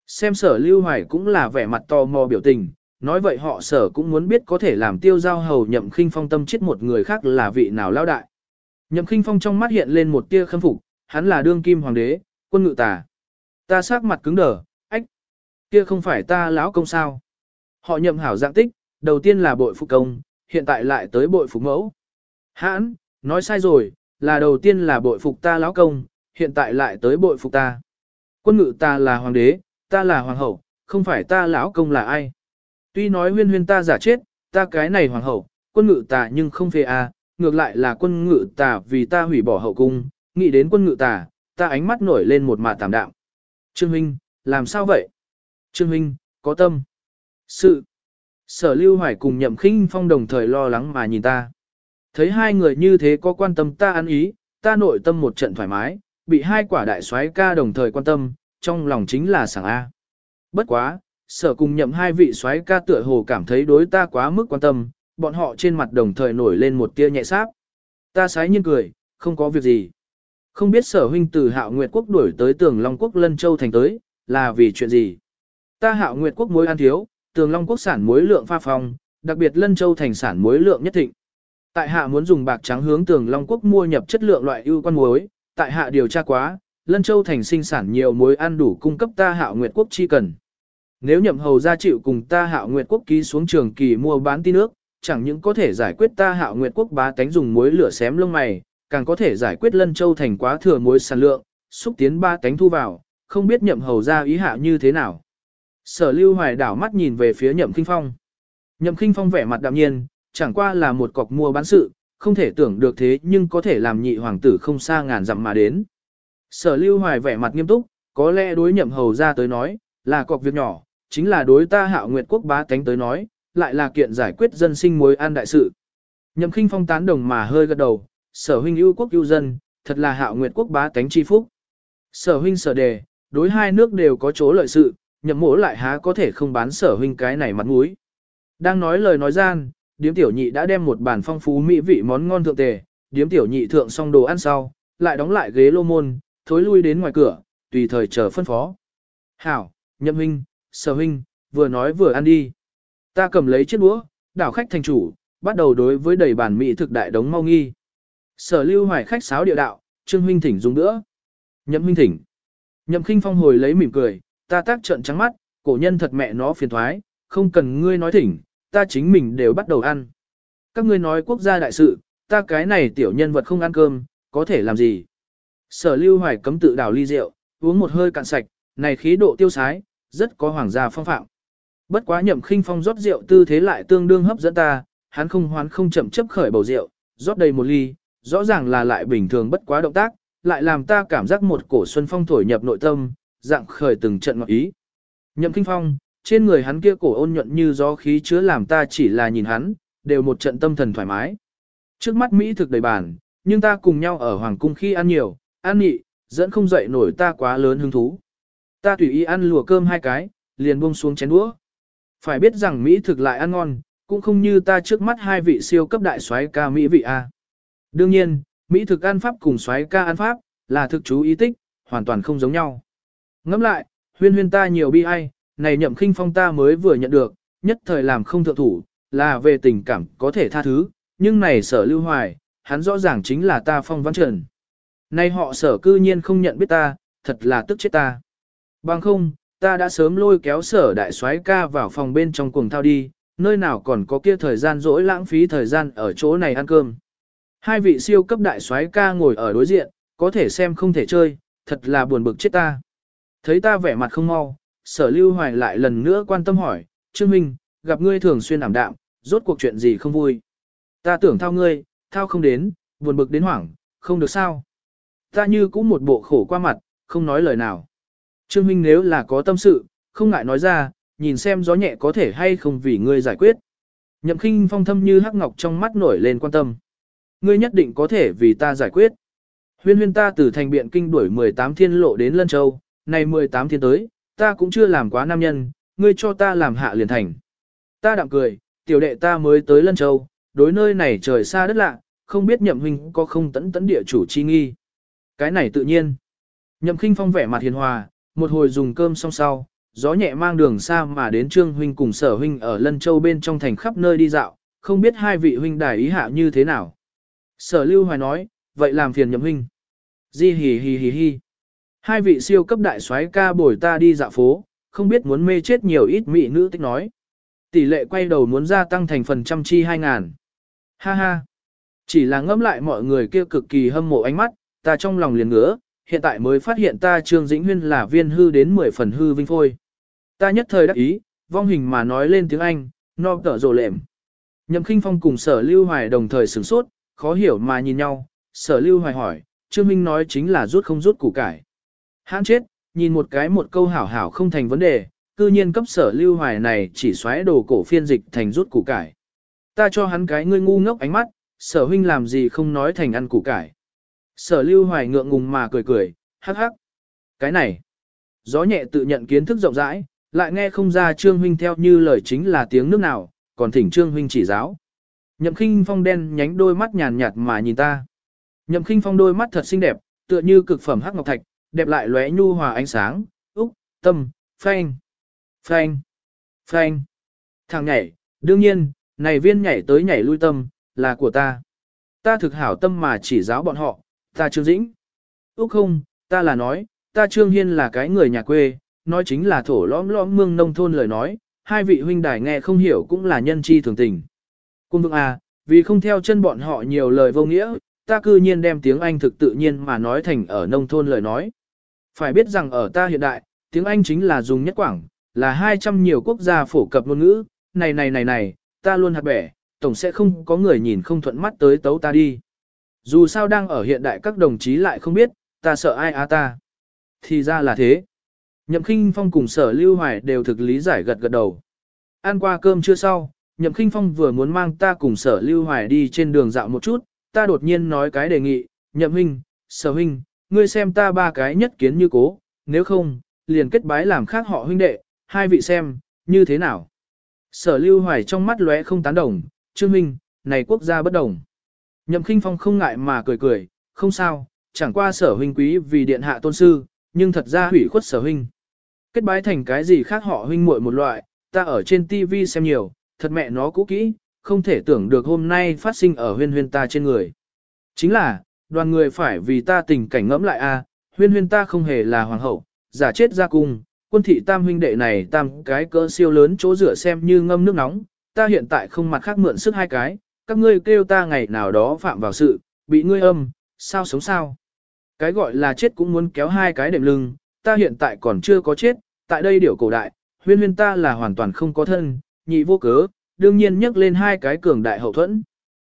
Xem sở lưu hoài cũng là vẻ mặt tò mò biểu tình, nói vậy họ sở cũng muốn biết có thể làm tiêu giao hầu Nhậm Khinh Phong tâm chết một người khác là vị nào lao đại. Nhậm Khinh Phong trong mắt hiện lên một tia khâm phục, hắn là đương kim hoàng đế, quân ngự tà. Ta sắc mặt cứng đờ, ách, kia không phải ta lão công sao? Họ Nhậm hảo dạng tích, đầu tiên là bội phục công, hiện tại lại tới bội phục mẫu. Hãn, nói sai rồi, là đầu tiên là bội phục ta lão công, hiện tại lại tới bội phục ta. Quân ngự ta là hoàng đế, ta là hoàng hậu, không phải ta lão công là ai. Tuy nói huyên huyên ta giả chết, ta cái này hoàng hậu, quân ngự ta nhưng không phê a, ngược lại là quân ngự ta vì ta hủy bỏ hậu cung, nghĩ đến quân ngự ta, ta ánh mắt nổi lên một mạt tạm đạm. Trương huynh, làm sao vậy? Trương huynh, có tâm. Sự. Sở Lưu Hoài cùng Nhậm Khinh Phong đồng thời lo lắng mà nhìn ta. Thấy hai người như thế có quan tâm ta ăn ý, ta nội tâm một trận thoải mái, bị hai quả đại soái ca đồng thời quan tâm, trong lòng chính là sảng A. Bất quá, sở cùng Nhậm hai vị soái ca tựa hồ cảm thấy đối ta quá mức quan tâm, bọn họ trên mặt đồng thời nổi lên một tia nhẹ sáp. Ta sái nhiên cười, không có việc gì. Không biết sở huynh từ Hạo Nguyệt Quốc đuổi tới Tường Long Quốc Lân Châu thành tới, là vì chuyện gì? Ta Hạo Nguyệt Quốc muối ăn thiếu, Tường Long Quốc sản muối lượng pha phong, đặc biệt Lân Châu thành sản muối lượng nhất thịnh. Tại hạ muốn dùng bạc trắng hướng Tường Long Quốc mua nhập chất lượng loại ưu quan muối, tại hạ điều tra quá, Lân Châu thành sinh sản nhiều muối ăn đủ cung cấp ta Hạo Nguyệt Quốc chi cần. Nếu Nhậm hầu gia chịu cùng ta Hạo Nguyệt Quốc ký xuống trường kỳ mua bán tin nước, chẳng những có thể giải quyết ta Hạo Nguyệt Quốc bá tánh dùng muối lửa xém lông mày, càng có thể giải quyết Lân Châu thành quá thừa muối sản lượng, xúc tiến ba tánh thu vào, không biết Nhậm hầu gia ý hạ như thế nào. Sở Lưu Hoài đảo mắt nhìn về phía Nhậm Khinh Phong. Nhậm Khinh Phong vẻ mặt đạm nhiên, chẳng qua là một cọc mua bán sự, không thể tưởng được thế nhưng có thể làm nhị hoàng tử không xa ngàn dặm mà đến. Sở Lưu Hoài vẻ mặt nghiêm túc, có lẽ đối Nhậm hầu gia tới nói, là cọc việc nhỏ, chính là đối ta Hạo Nguyệt Quốc bá tánh tới nói, lại là kiện giải quyết dân sinh muối ăn đại sự. Nhậm Khinh Phong tán đồng mà hơi gật đầu, sở huynh ưu quốc ưu dân, thật là Hạo Nguyệt Quốc bá tánh chi phúc. Sở huynh sở đề, đối hai nước đều có chỗ lợi sự, Nhậm mỗ lại há có thể không bán sở huynh cái này mặt mũi. Đang nói lời nói gian, điếm tiểu nhị đã đem một bàn phong phú mỹ vị món ngon thượng tề, điếm tiểu nhị thượng xong đồ ăn sau, lại đóng lại ghế lô môn, thối lui đến ngoài cửa, tùy thời chờ phân phó. Hảo, Nhậm huynh, sở huynh, vừa nói vừa ăn đi. Ta cầm lấy chiếc đũa, đảo khách thành chủ, bắt đầu đối với đầy bàn mỹ thực đại đống mau nghi. Sở Lưu Hoài khách sáo địa đạo, Trương huynh thỉnh dùng nữa. Nhậm huynh thỉnh. Nhậm Khinh Phong hồi lấy mỉm cười, ta tác trợn trắng mắt, cổ nhân thật mẹ nó phiền thoái, không cần ngươi nói thỉnh, ta chính mình đều bắt đầu ăn. Các ngươi nói quốc gia đại sự, ta cái này tiểu nhân vật không ăn cơm, có thể làm gì? Sở Lưu Hoài cấm tự đảo ly rượu, uống một hơi cạn sạch, này khí độ tiêu sái, rất có hoàng gia phong phạm. Bất quá Nhậm Khinh Phong rót rượu tư thế lại tương đương hấp dẫn ta, hắn không hoán không chậm chấp khởi bầu rượu, rót đầy một ly, rõ ràng là lại bình thường bất quá động tác, lại làm ta cảm giác một cổ xuân phong thổi nhập nội tâm, dạng khởi từng trận ngọt ý. Nhậm Khinh Phong, trên người hắn kia cổ ôn nhuận như gió khí chứa làm ta chỉ là nhìn hắn, đều một trận tâm thần thoải mái. Trước mắt Mỹ thực đầy bàn, nhưng ta cùng nhau ở Hoàng Cung khi ăn nhiều, ăn nhị, dẫn không dậy nổi ta quá lớn hứng thú. Ta tùy ý ăn lùa cơm hai cái, liền buông xuống chén đũa. Phải biết rằng Mỹ thực lại ăn ngon, cũng không như ta trước mắt hai vị siêu cấp đại soái ca Mỹ vị A. Đương nhiên, Mỹ thực ăn pháp cùng soái ca ăn pháp, là thực chú ý tích, hoàn toàn không giống nhau. Ngẫm lại, huyên huyên ta nhiều bi ai, này Nhậm Khinh Phong ta mới vừa nhận được, nhất thời làm không thượng thủ, là về tình cảm có thể tha thứ, nhưng này Sở Lưu Hoài, hắn rõ ràng chính là ta Phong Văn Trần. Nay họ Sở cư nhiên không nhận biết ta, thật là tức chết ta. Bằng không, ta đã sớm lôi kéo Sở đại soái ca vào phòng bên trong cuồng thao đi, nơi nào còn có kia thời gian dỗi lãng phí thời gian ở chỗ này ăn cơm. Hai vị siêu cấp đại soái ca ngồi ở đối diện, có thể xem không thể chơi, thật là buồn bực chết ta. Thấy ta vẻ mặt không mau, Sở Lưu Hoài lại lần nữa quan tâm hỏi, Trương Minh, gặp ngươi thường xuyên ảm đạm, rốt cuộc chuyện gì không vui. Ta tưởng thao ngươi, thao không đến, buồn bực đến hoảng, không được sao. Ta như cũng một bộ khổ qua mặt, không nói lời nào. Trương Minh nếu là có tâm sự, không ngại nói ra, nhìn xem gió nhẹ có thể hay không vì ngươi giải quyết. Nhậm Khinh Phong thâm như hắc ngọc trong mắt nổi lên quan tâm. Ngươi nhất định có thể vì ta giải quyết. Huyên huyên ta từ thành biện kinh đuổi mười tám thiên lộ đến Lân Châu, này mười tám thiên tới, ta cũng chưa làm quá nam nhân, ngươi cho ta làm hạ liền thành. Ta đạm cười, tiểu đệ ta mới tới Lân Châu, đối nơi này trời xa đất lạ, không biết Nhậm huynh có không tẫn tẫn địa chủ chi nghi. Cái này tự nhiên. Nhậm Khinh Phong vẻ mặt hiền hòa, một hồi dùng cơm xong sau, gió nhẹ mang đường xa mà đến Trương huynh cùng Sở huynh ở Lân Châu bên trong thành khắp nơi đi dạo, không biết hai vị huynh đài ý hạ như thế nào. Sở Lưu Hoài nói, vậy làm phiền Nhậm huynh. Di hì hì hì hì. Hai vị siêu cấp đại soái ca bồi ta đi dạo phố, không biết muốn mê chết nhiều ít mỹ nữ tích nói. Tỷ lệ quay đầu muốn gia tăng thành phần trăm chi hai ngàn. Ha ha. Chỉ là ngẫm lại mọi người kia cực kỳ hâm mộ ánh mắt, ta trong lòng liền ngứa, hiện tại mới phát hiện ta Trương Dĩnh Huyên là viên hư đến mười phần hư vinh phôi. Ta nhất thời đắc ý, vong hình mà nói lên tiếng Anh, no tở rồ lệm. Nhậm Khinh Phong cùng Sở Lưu Hoài đồng thời sửng sốt, khó hiểu mà nhìn nhau, Sở Lưu Hoài hỏi, Trương Minh nói chính là rút không rút củ cải. Hãn chết, nhìn một cái một câu hảo hảo không thành vấn đề, cư nhiên cấp Sở Lưu Hoài này chỉ xoáy đồ cổ phiên dịch thành rút củ cải. Ta cho hắn cái ngươi ngu ngốc ánh mắt, Sở huynh làm gì không nói thành ăn củ cải. Sở Lưu Hoài ngượng ngùng mà cười cười, hắc hắc. Cái này, gió nhẹ tự nhận kiến thức rộng rãi, lại nghe không ra Trương huynh theo như lời chính là tiếng nước nào, còn thỉnh Trương huynh chỉ giáo. Nhậm Khinh Phong đen nhánh đôi mắt nhàn nhạt mà nhìn ta. Nhậm Khinh Phong đôi mắt thật xinh đẹp, tựa như cực phẩm hắc ngọc thạch, đẹp lại lóe nhu hòa ánh sáng, úc, tâm, phanh, phanh, phanh. Thằng nhảy, đương nhiên, này viên nhảy tới nhảy lui tâm, là của ta. Ta thực hảo tâm mà chỉ giáo bọn họ, ta Trương Dĩnh. Úc không, ta là nói, ta Trương Hiên là cái người nhà quê, nói chính là thổ lõm lõm mương nông thôn lời nói, hai vị huynh đài nghe không hiểu cũng là nhân chi thường tình. Cung vương à, vì không theo chân bọn họ nhiều lời vô nghĩa, ta cư nhiên đem tiếng Anh thực tự nhiên mà nói thành ở nông thôn lời nói. Phải biết rằng ở ta hiện đại, tiếng Anh chính là dùng nhất quảng, là hai trăm nhiều quốc gia phổ cập ngôn ngữ, này này này này, ta luôn hạt bẻ, tổng sẽ không có người nhìn không thuận mắt tới tấu ta đi. Dù sao đang ở hiện đại các đồng chí lại không biết, ta sợ ai á ta. Thì ra là thế. Nhậm Khinh Phong cùng Sở Lưu Hoài đều thực lý giải gật gật đầu. Ăn qua cơm trưa sau, Nhậm Khinh Phong vừa muốn mang ta cùng Sở Lưu Hoài đi trên đường dạo một chút, ta đột nhiên nói cái đề nghị, Nhậm huynh, Sở huynh, ngươi xem ta ba cái nhất kiến như cố, nếu không, liền kết bái làm khác họ huynh đệ, hai vị xem, như thế nào. Sở Lưu Hoài trong mắt lóe không tán đồng, Trương huynh, này quốc gia bất đồng. Nhậm Khinh Phong không ngại mà cười cười, không sao, chẳng qua Sở huynh quý vì điện hạ tôn sư, nhưng thật ra hủy khuất Sở huynh. Kết bái thành cái gì khác họ huynh muội một loại, ta ở trên ti vi xem nhiều, thật mẹ nó cũ kỹ, không thể tưởng được hôm nay phát sinh ở huyên huyên ta trên người. Chính là, đoàn người phải vì ta tình cảnh ngẫm lại a, huyên huyên ta không hề là hoàng hậu, giả chết ra cung, quân thị tam huynh đệ này tam cái cỡ siêu lớn chỗ rửa xem như ngâm nước nóng, ta hiện tại không mặt khác mượn sức hai cái, các ngươi kêu ta ngày nào đó phạm vào sự, bị ngươi âm, sao sống sao. Cái gọi là chết cũng muốn kéo hai cái đệm lưng, ta hiện tại còn chưa có chết, tại đây điểu cổ đại, huyên huyên ta là hoàn toàn không có thân, nhị vô cớ, đương nhiên nhắc lên hai cái cường đại hậu thuẫn.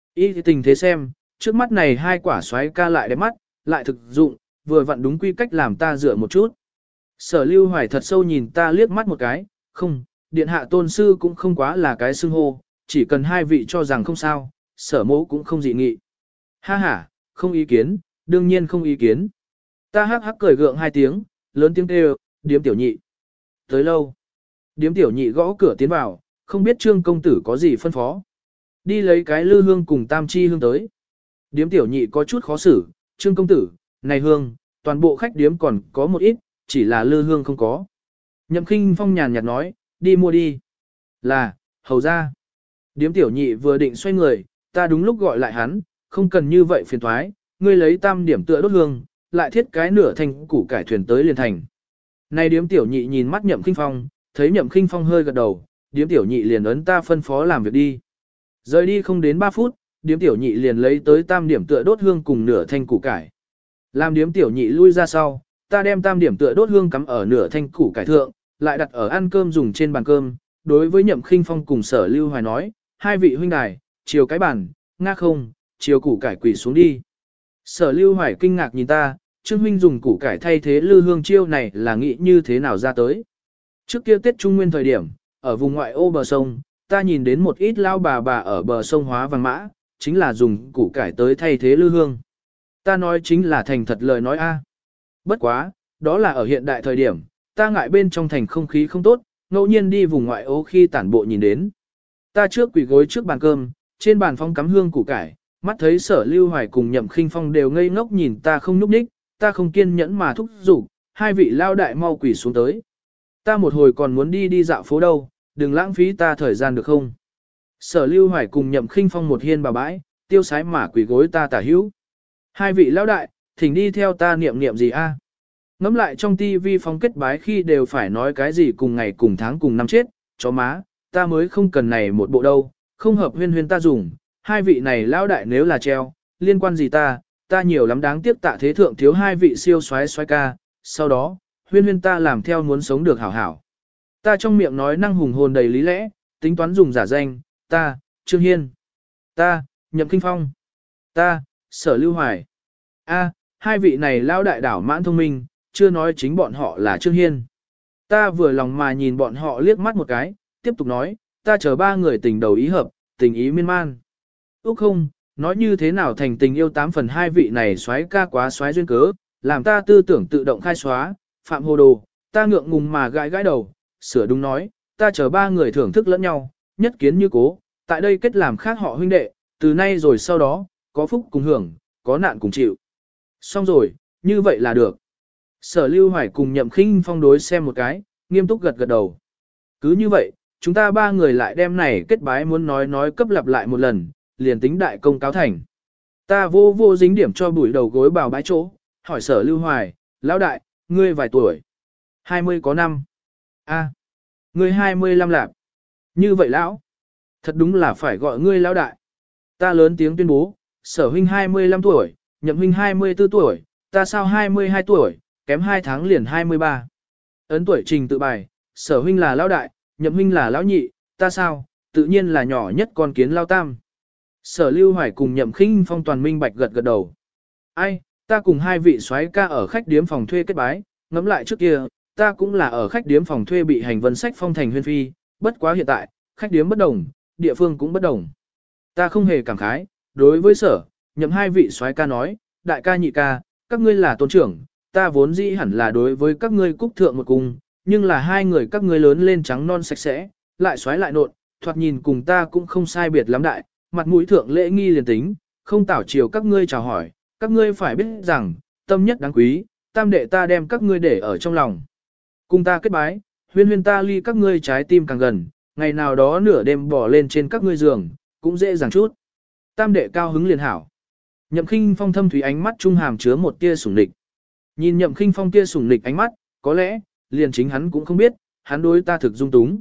Ý tình thế xem, trước mắt này hai quả xoáy ca lại đẹp mắt, lại thực dụng, vừa vặn đúng quy cách làm ta dựa một chút. Sở Lưu Hoài thật sâu nhìn ta liếc mắt một cái, không, điện hạ tôn sư cũng không quá là cái xưng hô, chỉ cần hai vị cho rằng không sao, sở mẫu cũng không dị nghị. Ha ha, không ý kiến, đương nhiên không ý kiến. Ta hắc hắc cười gượng hai tiếng, lớn tiếng kêu, điếm tiểu nhị. Tới lâu, điếm tiểu nhị gõ cửa tiến vào, không biết Trương công tử có gì phân phó. Đi lấy cái lư hương cùng tam chi hương tới. Điếm tiểu nhị có chút khó xử, Trương công tử, này hương, toàn bộ khách điếm còn có một ít, chỉ là lư hương không có. Nhậm Khinh Phong nhàn nhạt nói, đi mua đi. Là, hầu ra. Điếm tiểu nhị vừa định xoay người, ta đúng lúc gọi lại hắn, không cần như vậy phiền thoái, ngươi lấy tam điểm tựa đốt hương, lại thiết cái nửa thành củ cải thuyền tới liền thành. Này điếm tiểu nhị nhìn mắt Nhậm Khinh Phong, thấy Nhậm Khinh Phong hơi gật đầu, điếm tiểu nhị liền ấn ta phân phó làm việc đi. Rời đi không đến ba phút, điếm tiểu nhị liền lấy tới tam điểm tựa đốt hương cùng nửa thanh củ cải. Làm điếm tiểu nhị lui ra sau, ta đem tam điểm tựa đốt hương cắm ở nửa thanh củ cải thượng, lại đặt ở ăn cơm dùng trên bàn cơm. Đối với Nhậm Khinh Phong cùng Sở Lưu Hoài nói, hai vị huynh đài, chiều cái bàn, nga không, chiều củ cải quỳ xuống đi. Sở Lưu Hoài kinh ngạc nhìn ta, Trương huynh dùng củ cải thay thế lư hương chiêu này là nghĩ như thế nào ra tới. Trước kia Tết Trung Nguyên thời điểm, ở vùng ngoại ô bờ sông, ta nhìn đến một ít lao bà bà ở bờ sông hóa vàng mã, chính là dùng củ cải tới thay thế lư hương. Ta nói chính là thành thật lời nói a. Bất quá, đó là ở hiện đại thời điểm, ta ngại bên trong thành không khí không tốt, ngẫu nhiên đi vùng ngoại ô khi tản bộ nhìn đến. Ta trước quỳ gối trước bàn cơm, trên bàn phong cắm hương củ cải, mắt thấy Sở Lưu Hoài cùng Nhậm Khinh Phong đều ngây ngốc nhìn ta không nhúc nhích, ta không kiên nhẫn mà thúc giục, hai vị lao đại mau quỳ xuống tới. Ta một hồi còn muốn đi đi dạo phố đâu, đừng lãng phí ta thời gian được không? Sở Lưu Hoài cùng Nhậm Khinh Phong một hiên bà bãi, tiêu sái mà quỳ gối ta tả hữu. Hai vị lão đại, thỉnh đi theo ta niệm niệm gì a? Ngắm lại trong tivi phong kết bái khi đều phải nói cái gì cùng ngày cùng tháng cùng năm chết, chó má, ta mới không cần này một bộ đâu, không hợp huyên huyên ta dùng, hai vị này lão đại nếu là treo, liên quan gì ta, ta nhiều lắm đáng tiếc tạ thế thượng thiếu hai vị siêu soái soái ca, sau đó, huyên huyên ta làm theo muốn sống được hảo hảo. Ta trong miệng nói năng hùng hồn đầy lý lẽ, tính toán dùng giả danh, ta, Trương Hiên, ta, Nhậm Kinh Phong, ta, Sở Lưu Hoài. A, hai vị này lão đại đảo mãn thông minh, chưa nói chính bọn họ là Trương Hiên. Ta vừa lòng mà nhìn bọn họ liếc mắt một cái, tiếp tục nói, ta chờ ba người tình đầu ý hợp, tình ý miên man. Úc không, nói như thế nào thành tình yêu tám phần hai vị này xoái ca quá xoái duyên cớ, làm ta tư tưởng tự động khai xóa, phạm hồ đồ, ta ngượng ngùng mà gãi gãi đầu, sửa đúng nói, ta chờ ba người thưởng thức lẫn nhau, nhất kiến như cố, tại đây kết làm khác họ huynh đệ, từ nay rồi sau đó, có phúc cùng hưởng, có nạn cùng chịu. Xong rồi, như vậy là được. Sở Lưu Hoài cùng Nhậm Khinh Phong đối xem một cái, nghiêm túc gật gật đầu. Cứ như vậy, chúng ta ba người lại đem này kết bái muốn nói nói cấp lặp lại một lần, liền tính đại công cáo thành. Ta vô vô dính điểm cho bụi đầu gối bảo bãi chỗ, hỏi Sở Lưu Hoài, lão đại, ngươi vài tuổi? hai mươi có năm. A, ngươi hai mươi lăm lạp. Như vậy lão, thật đúng là phải gọi ngươi lão đại. Ta lớn tiếng tuyên bố, Sở huynh hai mươi lăm tuổi, Nhậm huynh hai mươi tư tuổi, ta sao hai mươi hai tuổi, kém hai tháng liền hai mươi ba. Ấn tuổi trình tự bài, Sở huynh là lão đại, Nhậm huynh là lão nhị, ta sao, tự nhiên là nhỏ nhất con kiến lao tam. Sở Lưu Hoài cùng Nhậm Khinh Phong toàn minh bạch gật gật đầu. Ai, ta cùng hai vị soái ca ở khách điếm phòng thuê kết bái, ngẫm lại trước kia, ta cũng là ở khách điếm phòng thuê bị hành vân sách phong thành huyên phi, bất quá hiện tại, khách điếm bất đồng, địa phương cũng bất đồng. Ta không hề cảm khái, đối với Sở, Nhậm hai vị soái ca nói, đại ca nhị ca, các ngươi là tôn trưởng, ta vốn dĩ hẳn là đối với các ngươi cúc thượng một cung, nhưng là hai người các ngươi lớn lên trắng non sạch sẽ, lại xoáy lại nộn, thoạt nhìn cùng ta cũng không sai biệt lắm đại, mặt mũi thượng lễ nghi liền tính, không tảo chiều các ngươi chào hỏi, các ngươi phải biết rằng, tâm nhất đáng quý, tam đệ ta đem các ngươi để ở trong lòng. Cùng ta kết bái, huyên huyên ta ly các ngươi trái tim càng gần, ngày nào đó nửa đêm bỏ lên trên các ngươi giường, cũng dễ dàng chút. Tam đệ cao hứng liền hảo. Nhậm Khinh Phong thâm thủy ánh mắt trung hàm chứa một tia sủng nịch. Nhìn Nhậm Khinh Phong tia sủng nịch ánh mắt, có lẽ, liền chính hắn cũng không biết, hắn đối ta thực dung túng.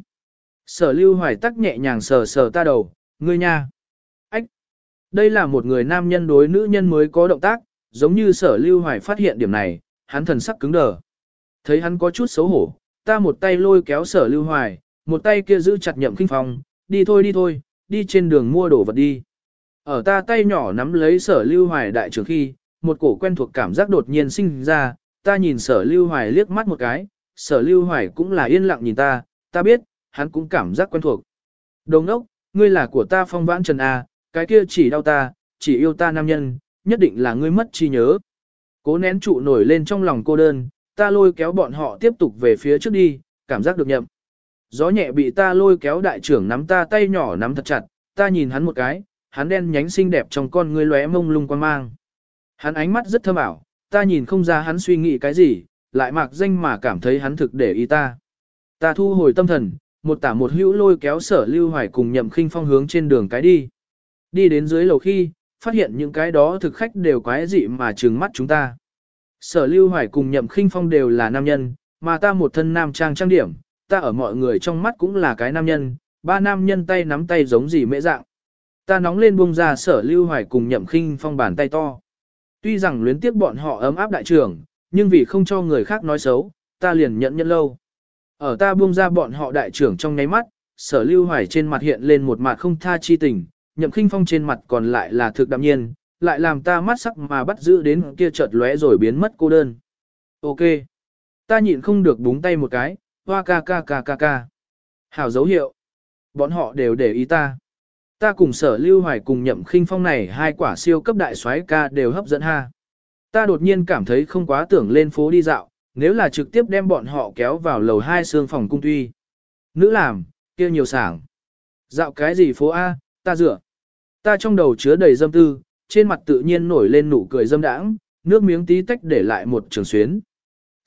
Sở Lưu Hoài tắc nhẹ nhàng sờ sờ ta đầu, ngươi nha. Ách! Đây là một người nam nhân đối nữ nhân mới có động tác, giống như Sở Lưu Hoài phát hiện điểm này, hắn thần sắc cứng đờ. Thấy hắn có chút xấu hổ, ta một tay lôi kéo Sở Lưu Hoài, một tay kia giữ chặt Nhậm Khinh Phong, đi thôi đi thôi, đi trên đường mua đồ vật đi. Ở ta tay nhỏ nắm lấy Sở Lưu Hoài đại trưởng khi, một cổ quen thuộc cảm giác đột nhiên sinh ra, ta nhìn Sở Lưu Hoài liếc mắt một cái, Sở Lưu Hoài cũng là yên lặng nhìn ta, ta biết, hắn cũng cảm giác quen thuộc. Đồng ốc, ngươi là của ta Phong Vãn Trần A, cái kia chỉ đau ta, chỉ yêu ta nam nhân, nhất định là ngươi mất trí nhớ. Cố nén trụ nổi lên trong lòng cô đơn, ta lôi kéo bọn họ tiếp tục về phía trước đi, cảm giác được nhậm. Gió nhẹ bị ta lôi kéo đại trưởng nắm ta tay nhỏ nắm thật chặt, ta nhìn hắn một cái, hắn đen nhánh xinh đẹp trong con ngươi lóe mông lung quan mang. Hắn ánh mắt rất thâm ảo, ta nhìn không ra hắn suy nghĩ cái gì, lại mạc danh mà cảm thấy hắn thực để ý ta. Ta thu hồi tâm thần, một tả một hữu lôi kéo Sở Lưu Hoài cùng Nhậm Khinh Phong hướng trên đường cái đi. Đi đến dưới lầu khi, phát hiện những cái đó thực khách đều quái dị mà trừng mắt chúng ta. Sở Lưu Hoài cùng Nhậm Khinh Phong đều là nam nhân, mà ta một thân nam trang trang điểm, ta ở mọi người trong mắt cũng là cái nam nhân, ba nam nhân tay nắm tay giống gì mễ dạng. Ta nóng lên buông ra Sở Lưu Hoài cùng Nhậm Khinh Phong bàn tay to. Tuy rằng luyến tiếc bọn họ ấm áp đại trưởng, nhưng vì không cho người khác nói xấu, ta liền nhẫn nhẫn lâu. Ở ta buông ra bọn họ đại trưởng trong nháy mắt, Sở Lưu Hoài trên mặt hiện lên một mặt không tha chi tình, Nhậm Khinh Phong trên mặt còn lại là thực đạm nhiên, lại làm ta mắt sắc mà bắt giữ đến kia chợt lóe rồi biến mất cô đơn. Ok. Ta nhịn không được búng tay một cái, hoa ca ca ca ca ca. Hảo dấu hiệu. Bọn họ đều để ý ta. Ta cùng Sở Lưu Hoài cùng Nhậm Khinh Phong này hai quả siêu cấp đại soái ca đều hấp dẫn ha. Ta đột nhiên cảm thấy không quá tưởng lên phố đi dạo, nếu là trực tiếp đem bọn họ kéo vào lầu hai xương phòng cung tuy. Nữ làm, kia nhiều sảng. Dạo cái gì phố A, ta dựa. Ta trong đầu chứa đầy dâm tư, trên mặt tự nhiên nổi lên nụ cười dâm đãng, nước miếng tí tách để lại một trường xuyến.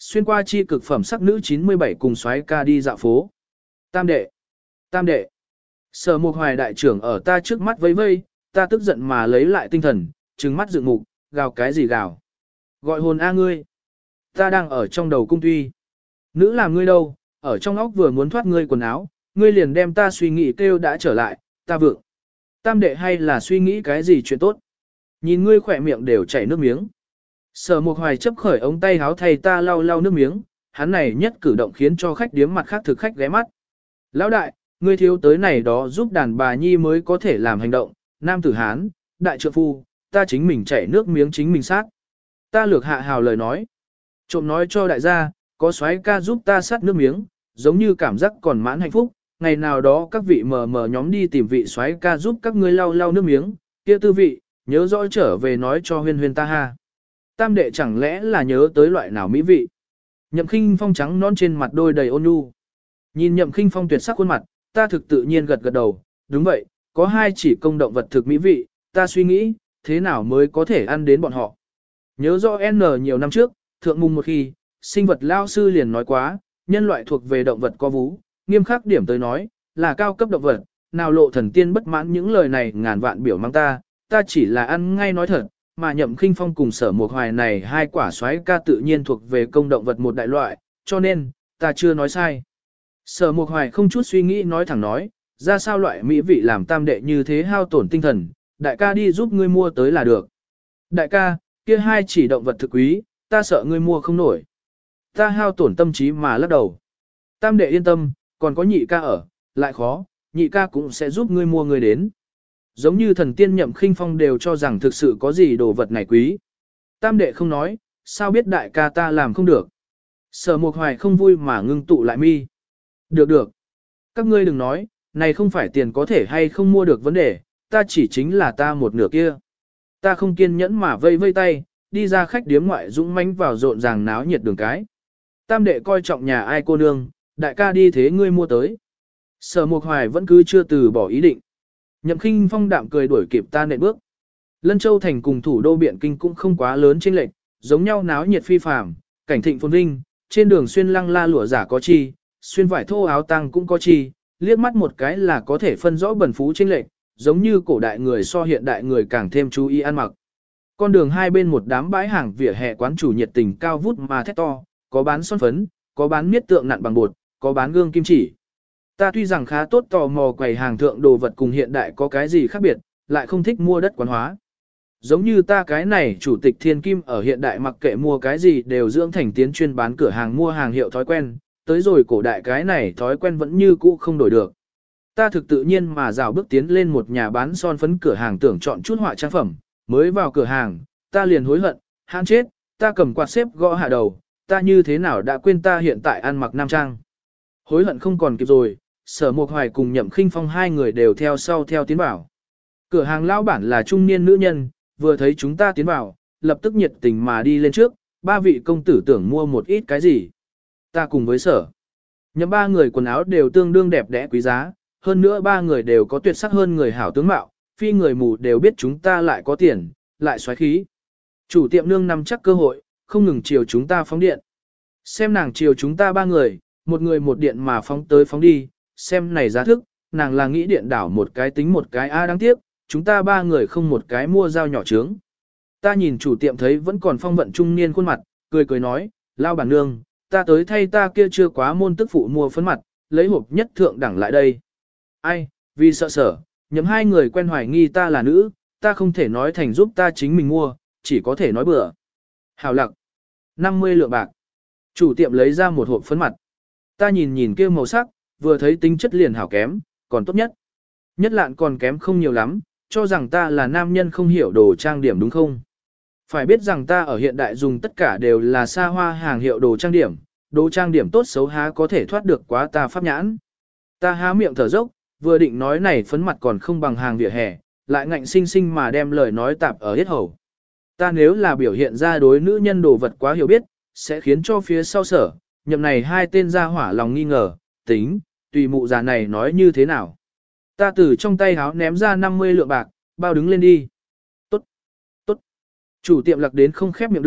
Xuyên qua chi cực phẩm sắc nữ chín mươi bảy cùng soái ca đi dạo phố. Tam đệ, tam đệ. Sở Mục Hoài đại trưởng ở ta trước mắt vây vây, ta tức giận mà lấy lại tinh thần, trừng mắt dựng mục, gào cái gì gào. Gọi hồn a ngươi. Ta đang ở trong đầu cung tuy. Nữ làm ngươi đâu, ở trong óc vừa muốn thoát ngươi quần áo, ngươi liền đem ta suy nghĩ kêu đã trở lại, ta vượng. Tam đệ hay là suy nghĩ cái gì chuyện tốt. Nhìn ngươi khỏe miệng đều chảy nước miếng. Sở Mục Hoài chấp khởi ống tay háo thay ta lau lau nước miếng, hắn này nhất cử động khiến cho khách điếm mặt khác thực khách ghé mắt. Lão đại, ngươi thiếu tới này đó giúp đàn bà nhi mới có thể làm hành động, nam tử hán, đại trượng phu, ta chính mình chảy nước miếng chính mình sát. Ta lược hạ hào lời nói. Trộm nói cho đại gia, có soái ca giúp ta sát nước miếng, giống như cảm giác còn mãn hạnh phúc, ngày nào đó các vị mờ mờ nhóm đi tìm vị soái ca giúp các ngươi lau lau nước miếng, kia tư vị, nhớ rõ trở về nói cho huyên huyên ta ha. Tam đệ chẳng lẽ là nhớ tới loại nào mỹ vị. Nhậm Khinh Phong trắng non trên mặt đôi đầy ôn nhu. Nhìn Nhậm Khinh Phong tuyệt sắc khuôn mặt, ta thực tự nhiên gật gật đầu, đúng vậy, có hai chỉ công động vật thực mỹ vị, ta suy nghĩ, thế nào mới có thể ăn đến bọn họ. Nhớ rõ N nhiều năm trước, thượng mùng một khi, sinh vật lao sư liền nói quá, nhân loại thuộc về động vật có vú, nghiêm khắc điểm tới nói, là cao cấp động vật, nào lộ thần tiên bất mãn những lời này ngàn vạn biểu mang ta, ta chỉ là ăn ngay nói thật, mà Nhậm Khinh Phong cùng Sở Mục Hoài này hai quả xoáy ca tự nhiên thuộc về công động vật một đại loại, cho nên, ta chưa nói sai. Sở Mục Hoài không chút suy nghĩ nói thẳng nói, ra sao loại mỹ vị làm tam đệ như thế hao tổn tinh thần, đại ca đi giúp ngươi mua tới là được. Đại ca, kia hai chỉ động vật thực quý, ta sợ ngươi mua không nổi. Ta hao tổn tâm trí mà lắc đầu. Tam đệ yên tâm, còn có nhị ca ở, lại khó, nhị ca cũng sẽ giúp ngươi mua người đến. Giống như thần tiên Nhậm Khinh Phong đều cho rằng thực sự có gì đồ vật này quý. Tam đệ không nói, sao biết đại ca ta làm không được. Sở Mục Hoài không vui mà ngưng tụ lại mi. Được được. Các ngươi đừng nói, này không phải tiền có thể hay không mua được vấn đề, ta chỉ chính là ta một nửa kia. Ta không kiên nhẫn mà vây vây tay, đi ra khách điếm ngoại dũng mãnh vào rộn ràng náo nhiệt đường cái. Tam đệ coi trọng nhà ai cô nương, đại ca đi thế ngươi mua tới. Sở Mục Hoài vẫn cứ chưa từ bỏ ý định. Nhậm Khinh Phong đạm cười đuổi kịp ta nện bước. Lân Châu thành cùng thủ đô Biện Kinh cũng không quá lớn chênh lệch, giống nhau náo nhiệt phi phàm, cảnh thịnh phồn vinh, trên đường xuyên lăng la lụa giả có chi, xuyên vải thô áo tăng cũng có chi, liếc mắt một cái là có thể phân rõ bẩn phú chênh lệch, giống như cổ đại người so hiện đại người càng thêm chú ý ăn mặc. Con đường hai bên một đám bãi hàng vỉa hè quán chủ nhiệt tình cao vút mà thét to, có bán son phấn, có bán miết tượng nặn bằng bột, có bán gương kim chỉ. Ta tuy rằng khá tốt tò mò quầy hàng thượng đồ vật cùng hiện đại có cái gì khác biệt, lại không thích mua đất quán hóa. Giống như ta cái này chủ tịch thiên kim ở hiện đại mặc kệ mua cái gì đều dưỡng thành tiến chuyên bán cửa hàng mua hàng hiệu thói quen, tới rồi cổ đại cái này thói quen vẫn như cũ không đổi được. Ta thực tự nhiên mà rào bước tiến lên một nhà bán son phấn cửa hàng tưởng chọn chút họa trang phẩm, mới vào cửa hàng, ta liền hối hận, hãn chết, ta cầm quạt xếp gõ hạ đầu, ta như thế nào đã quên ta hiện tại ăn mặc nam trang. Hối hận không còn kịp rồi, Sở Mục Hoài cùng Nhậm Khinh Phong hai người đều theo sau theo tiến vào. Cửa hàng lão bản là trung niên nữ nhân, vừa thấy chúng ta tiến vào, lập tức nhiệt tình mà đi lên trước, ba vị công tử tưởng mua một ít cái gì. Ta cùng với Sở. Nhậm ba người quần áo đều tương đương đẹp đẽ quý giá, hơn nữa ba người đều có tuyệt sắc hơn người hảo tướng mạo, phi người mù đều biết chúng ta lại có tiền, lại xoáy khí. Chủ tiệm nương nắm chắc cơ hội, không ngừng chiều chúng ta phóng điện. Xem nàng chiều chúng ta ba người, một người một điện mà phóng tới phóng đi, xem này giá thức, nàng là nghĩ điện đảo một cái tính một cái a đáng tiếc, chúng ta ba người không một cái mua dao nhỏ trướng. Ta nhìn chủ tiệm thấy vẫn còn phong vận trung niên khuôn mặt, cười cười nói, lao bản nương, ta tới thay ta kia chưa quá môn tức phụ mua phấn mặt, lấy hộp nhất thượng đẳng lại đây. Ai, vì sợ sở, nhậm hai người quen hoài nghi ta là nữ, ta không thể nói thành giúp ta chính mình mua, chỉ có thể nói bừa. Hào lặc, năm mươi lượng bạc. Chủ tiệm lấy ra một hộp phấn mặt. Ta nhìn nhìn kia màu sắc, vừa thấy tính chất liền hảo kém, còn tốt nhất. Nhất lạn còn kém không nhiều lắm, cho rằng ta là nam nhân không hiểu đồ trang điểm đúng không? Phải biết rằng ta ở hiện đại dùng tất cả đều là xa hoa hàng hiệu đồ trang điểm, đồ trang điểm tốt xấu há có thể thoát được quá ta pháp nhãn. Ta há miệng thở dốc, vừa định nói này phấn mặt còn không bằng hàng vỉa hè, lại ngạnh sinh sinh mà đem lời nói tạp ở hết hầu. Ta nếu là biểu hiện ra đối nữ nhân đồ vật quá hiểu biết, sẽ khiến cho phía sau sở, nhậm này hai tên ra hỏa lòng nghi ngờ, tính, tùy mụ già này nói như thế nào. Ta từ trong tay háo ném ra năm mươi lượng bạc, bao đứng lên đi. Tốt, tốt. Chủ tiệm lặc đến không khép miệng được,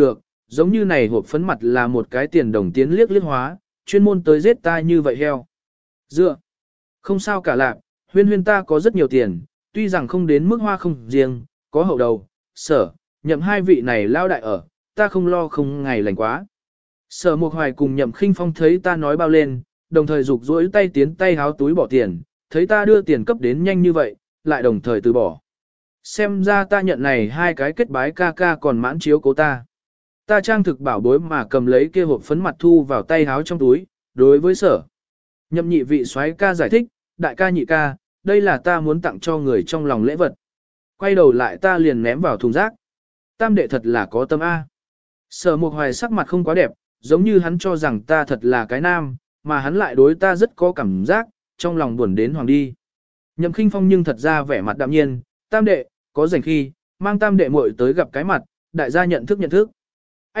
giống như này hộp phấn mặt là một cái tiền đồng tiến liếc liếc hóa, chuyên môn tới giết ta như vậy heo. Dựa, không sao cả lạc, huyên huyên ta có rất nhiều tiền, tuy rằng không đến mức hoa không riêng, có hậu đầu, sở, nhậm hai vị này lao đại ở, ta không lo không ngày lành quá. Sở Mục Hoài cùng Nhậm Khinh Phong thấy ta nói bao lên, đồng thời rục rỗi tay tiến tay háo túi bỏ tiền, thấy ta đưa tiền cấp đến nhanh như vậy, lại đồng thời từ bỏ. Xem ra ta nhận này hai cái kết bái ca ca còn mãn chiếu cố ta. Ta trang thực bảo bối mà cầm lấy kia hộp phấn mặt thu vào tay háo trong túi, đối với sở. Nhậm nhị vị soái ca giải thích, đại ca nhị ca, đây là ta muốn tặng cho người trong lòng lễ vật. Quay đầu lại ta liền ném vào thùng rác. Tam đệ thật là có tâm A. Sở Mục Hoài sắc mặt không quá đẹp, giống như hắn cho rằng ta thật là cái nam, mà hắn lại đối ta rất có cảm giác, trong lòng buồn đến hoàng đi. Nhậm Khinh Phong nhưng thật ra vẻ mặt đạm nhiên, tam đệ, có rảnh khi, mang tam đệ muội tới gặp cái mặt, đại gia nhận thức nhận thức. Ách!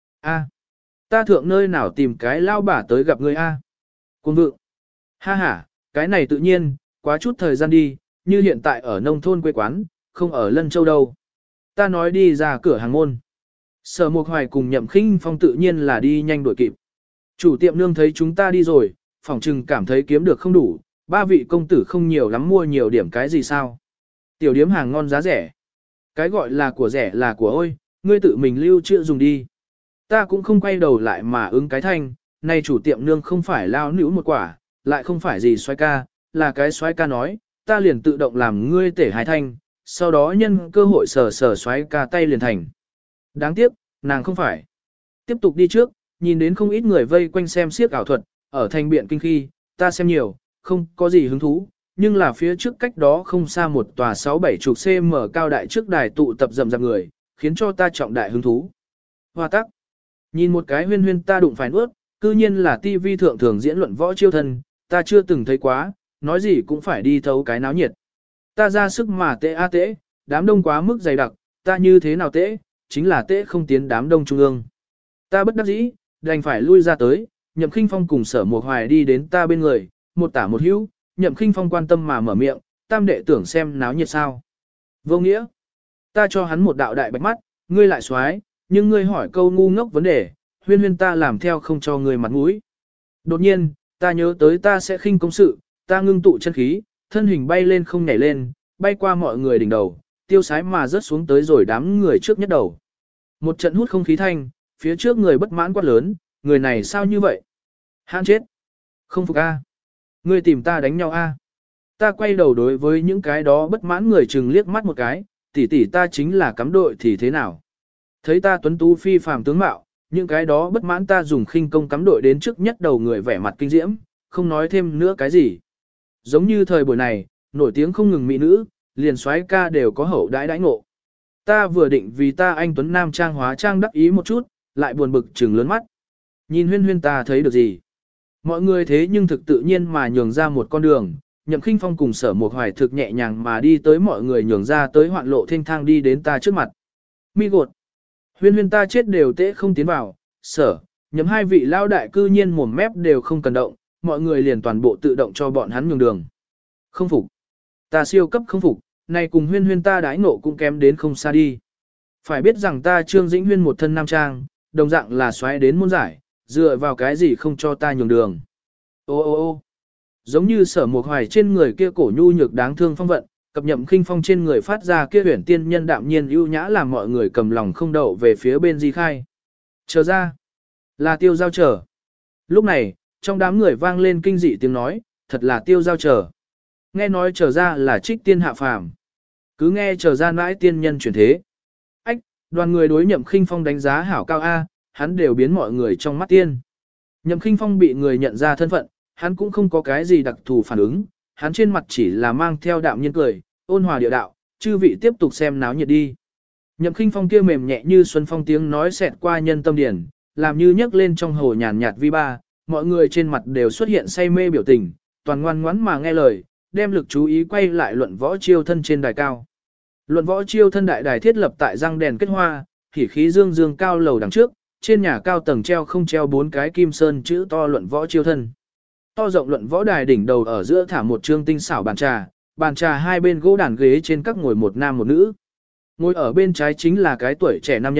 A! Ta thượng nơi nào tìm cái lao bả tới gặp người A? Cuồng vượng! Ha ha, cái này tự nhiên, quá chút thời gian đi, như hiện tại ở nông thôn quê quán, không ở Lân Châu đâu. Ta nói đi ra cửa hàng môn. Sở Mục Hoài cùng Nhậm Khinh Phong tự nhiên là đi nhanh đuổi kịp. Chủ tiệm nương thấy chúng ta đi rồi, phỏng chừng cảm thấy kiếm được không đủ, ba vị công tử không nhiều lắm mua nhiều điểm cái gì sao. Tiểu điếm hàng ngon giá rẻ. Cái gọi là của rẻ là của ôi, ngươi tự mình lưu trữ dùng đi. Ta cũng không quay đầu lại mà ứng cái thanh, nay chủ tiệm nương không phải lao nữ một quả, lại không phải gì xoay ca, là cái xoay ca nói, ta liền tự động làm ngươi tể hài thanh, sau đó nhân cơ hội sờ sờ xoay ca tay liền thành. Đáng tiếc, nàng không phải. Tiếp tục đi trước, nhìn đến không ít người vây quanh xem siếc ảo thuật, ở thành biện kinh khi, ta xem nhiều, không có gì hứng thú, nhưng là phía trước cách đó không xa một tòa sáu bảy chục cm cao đại trước đài tụ tập rầm rạp người, khiến cho ta trọng đại hứng thú. Hoa tắc. Nhìn một cái huyên huyên ta đụng phải nuốt, cư nhiên là tivi thượng thường diễn luận võ chiêu thân, ta chưa từng thấy quá, nói gì cũng phải đi thấu cái náo nhiệt. Ta ra sức mà tệ a tệ, đám đông quá mức dày đặc, ta như thế nào tệ, chính là tệ không tiến đám đông trung ương. Ta bất đắc dĩ, đành phải lui ra tới, Nhậm Khinh Phong cùng Sở Mục Hoài đi đến ta bên người, một tả một hữu, Nhậm Khinh Phong quan tâm mà mở miệng, tam đệ tưởng xem náo nhiệt sao. Vô nghĩa. Ta cho hắn một đạo đại bạch mắt, ngươi lại xoái, nhưng ngươi hỏi câu ngu ngốc vấn đề, huyên huyên ta làm theo không cho ngươi mặt mũi. Đột nhiên, ta nhớ tới ta sẽ khinh công sự, ta ngưng tụ chân khí, thân hình bay lên không nhảy lên, bay qua mọi người đỉnh đầu, tiêu sái mà rớt xuống tới rồi đám người trước nhất đầu. Một trận hút không khí thanh, phía trước người bất mãn quát lớn, người này sao như vậy? Hãn chết! Không phục a? Ngươi tìm ta đánh nhau a? Ta quay đầu đối với những cái đó bất mãn người chừng liếc mắt một cái, tỷ tỷ ta chính là cắm đội thì thế nào? Thấy ta tuấn tú phi phàm tướng mạo, những cái đó bất mãn ta dùng khinh công cắm đội đến trước nhất đầu người vẻ mặt kinh diễm, không nói thêm nữa cái gì. Giống như thời buổi này, nổi tiếng không ngừng mỹ nữ, liền soái ca đều có hậu đãi đãi ngộ. Ta vừa định vì ta anh tuấn nam trang hóa trang đắc ý một chút, lại buồn bực trừng lớn mắt. Nhìn huyên huyên ta thấy được gì? Mọi người thế nhưng thực tự nhiên mà nhường ra một con đường, Nhậm Khinh Phong cùng Sở Mục Hoài thực nhẹ nhàng mà đi tới mọi người nhường ra tới hoạn lộ thênh thang đi đến ta trước mặt. Mi gột. Huyên huyên ta chết đều tễ không tiến vào, sở, nhậm hai vị lao đại cư nhiên mồm mép đều không cần động, mọi người liền toàn bộ tự động cho bọn hắn nhường đường. Không phục. Ta siêu cấp không phục, này cùng huyên huyên ta đãi ngộ cũng kém đến không xa đi. Phải biết rằng ta Trương Dĩnh Huyên một thân nam trang, đồng dạng là xoáy đến môn giải, dựa vào cái gì không cho ta nhường đường. Ô ô ô giống như Sở Mục Hoài trên người kia cổ nhu nhược đáng thương phong vận, cập Nhậm Khinh Phong trên người phát ra kia huyền tiên nhân đạm nhiên ưu nhã làm mọi người cầm lòng không đậu về phía bên Di Khai. Chờ ra, là Tiêu Giao chờ. Lúc này, trong đám người vang lên kinh dị tiếng nói, thật là Tiêu Giao chờ. Nghe nói chờ ra là trích tiên hạ phàm. Cứ nghe chờ ra mãi tiên nhân chuyển thế. Ách, đoàn người đối Nhậm Khinh Phong đánh giá hảo cao A, hắn đều biến mọi người trong mắt tiên. Nhậm Khinh Phong bị người nhận ra thân phận, hắn cũng không có cái gì đặc thù phản ứng, hắn trên mặt chỉ là mang theo đạm nhiên cười, ôn hòa địa đạo, chư vị tiếp tục xem náo nhiệt đi. Nhậm Khinh Phong kia mềm nhẹ như xuân phong tiếng nói xẹt qua nhân tâm điển, làm như nhấc lên trong hồ nhàn nhạt vi ba, mọi người trên mặt đều xuất hiện say mê biểu tình, toàn ngoan ngoãn mà nghe lời, đem lực chú ý quay lại luận võ chiêu thân trên đài cao. Luận võ chiêu thân đại đài thiết lập tại răng đèn kết hoa, hỉ khí dương dương cao lầu đằng trước, trên nhà cao tầng treo không treo bốn cái kim sơn chữ to luận võ chiêu thân. To rộng luận võ đài đỉnh đầu ở giữa thả một trương tinh xảo bàn trà, bàn trà hai bên gỗ đàn ghế trên các ngồi một nam một nữ. Ngồi ở bên trái chính là cái tuổi trẻ nam nhân,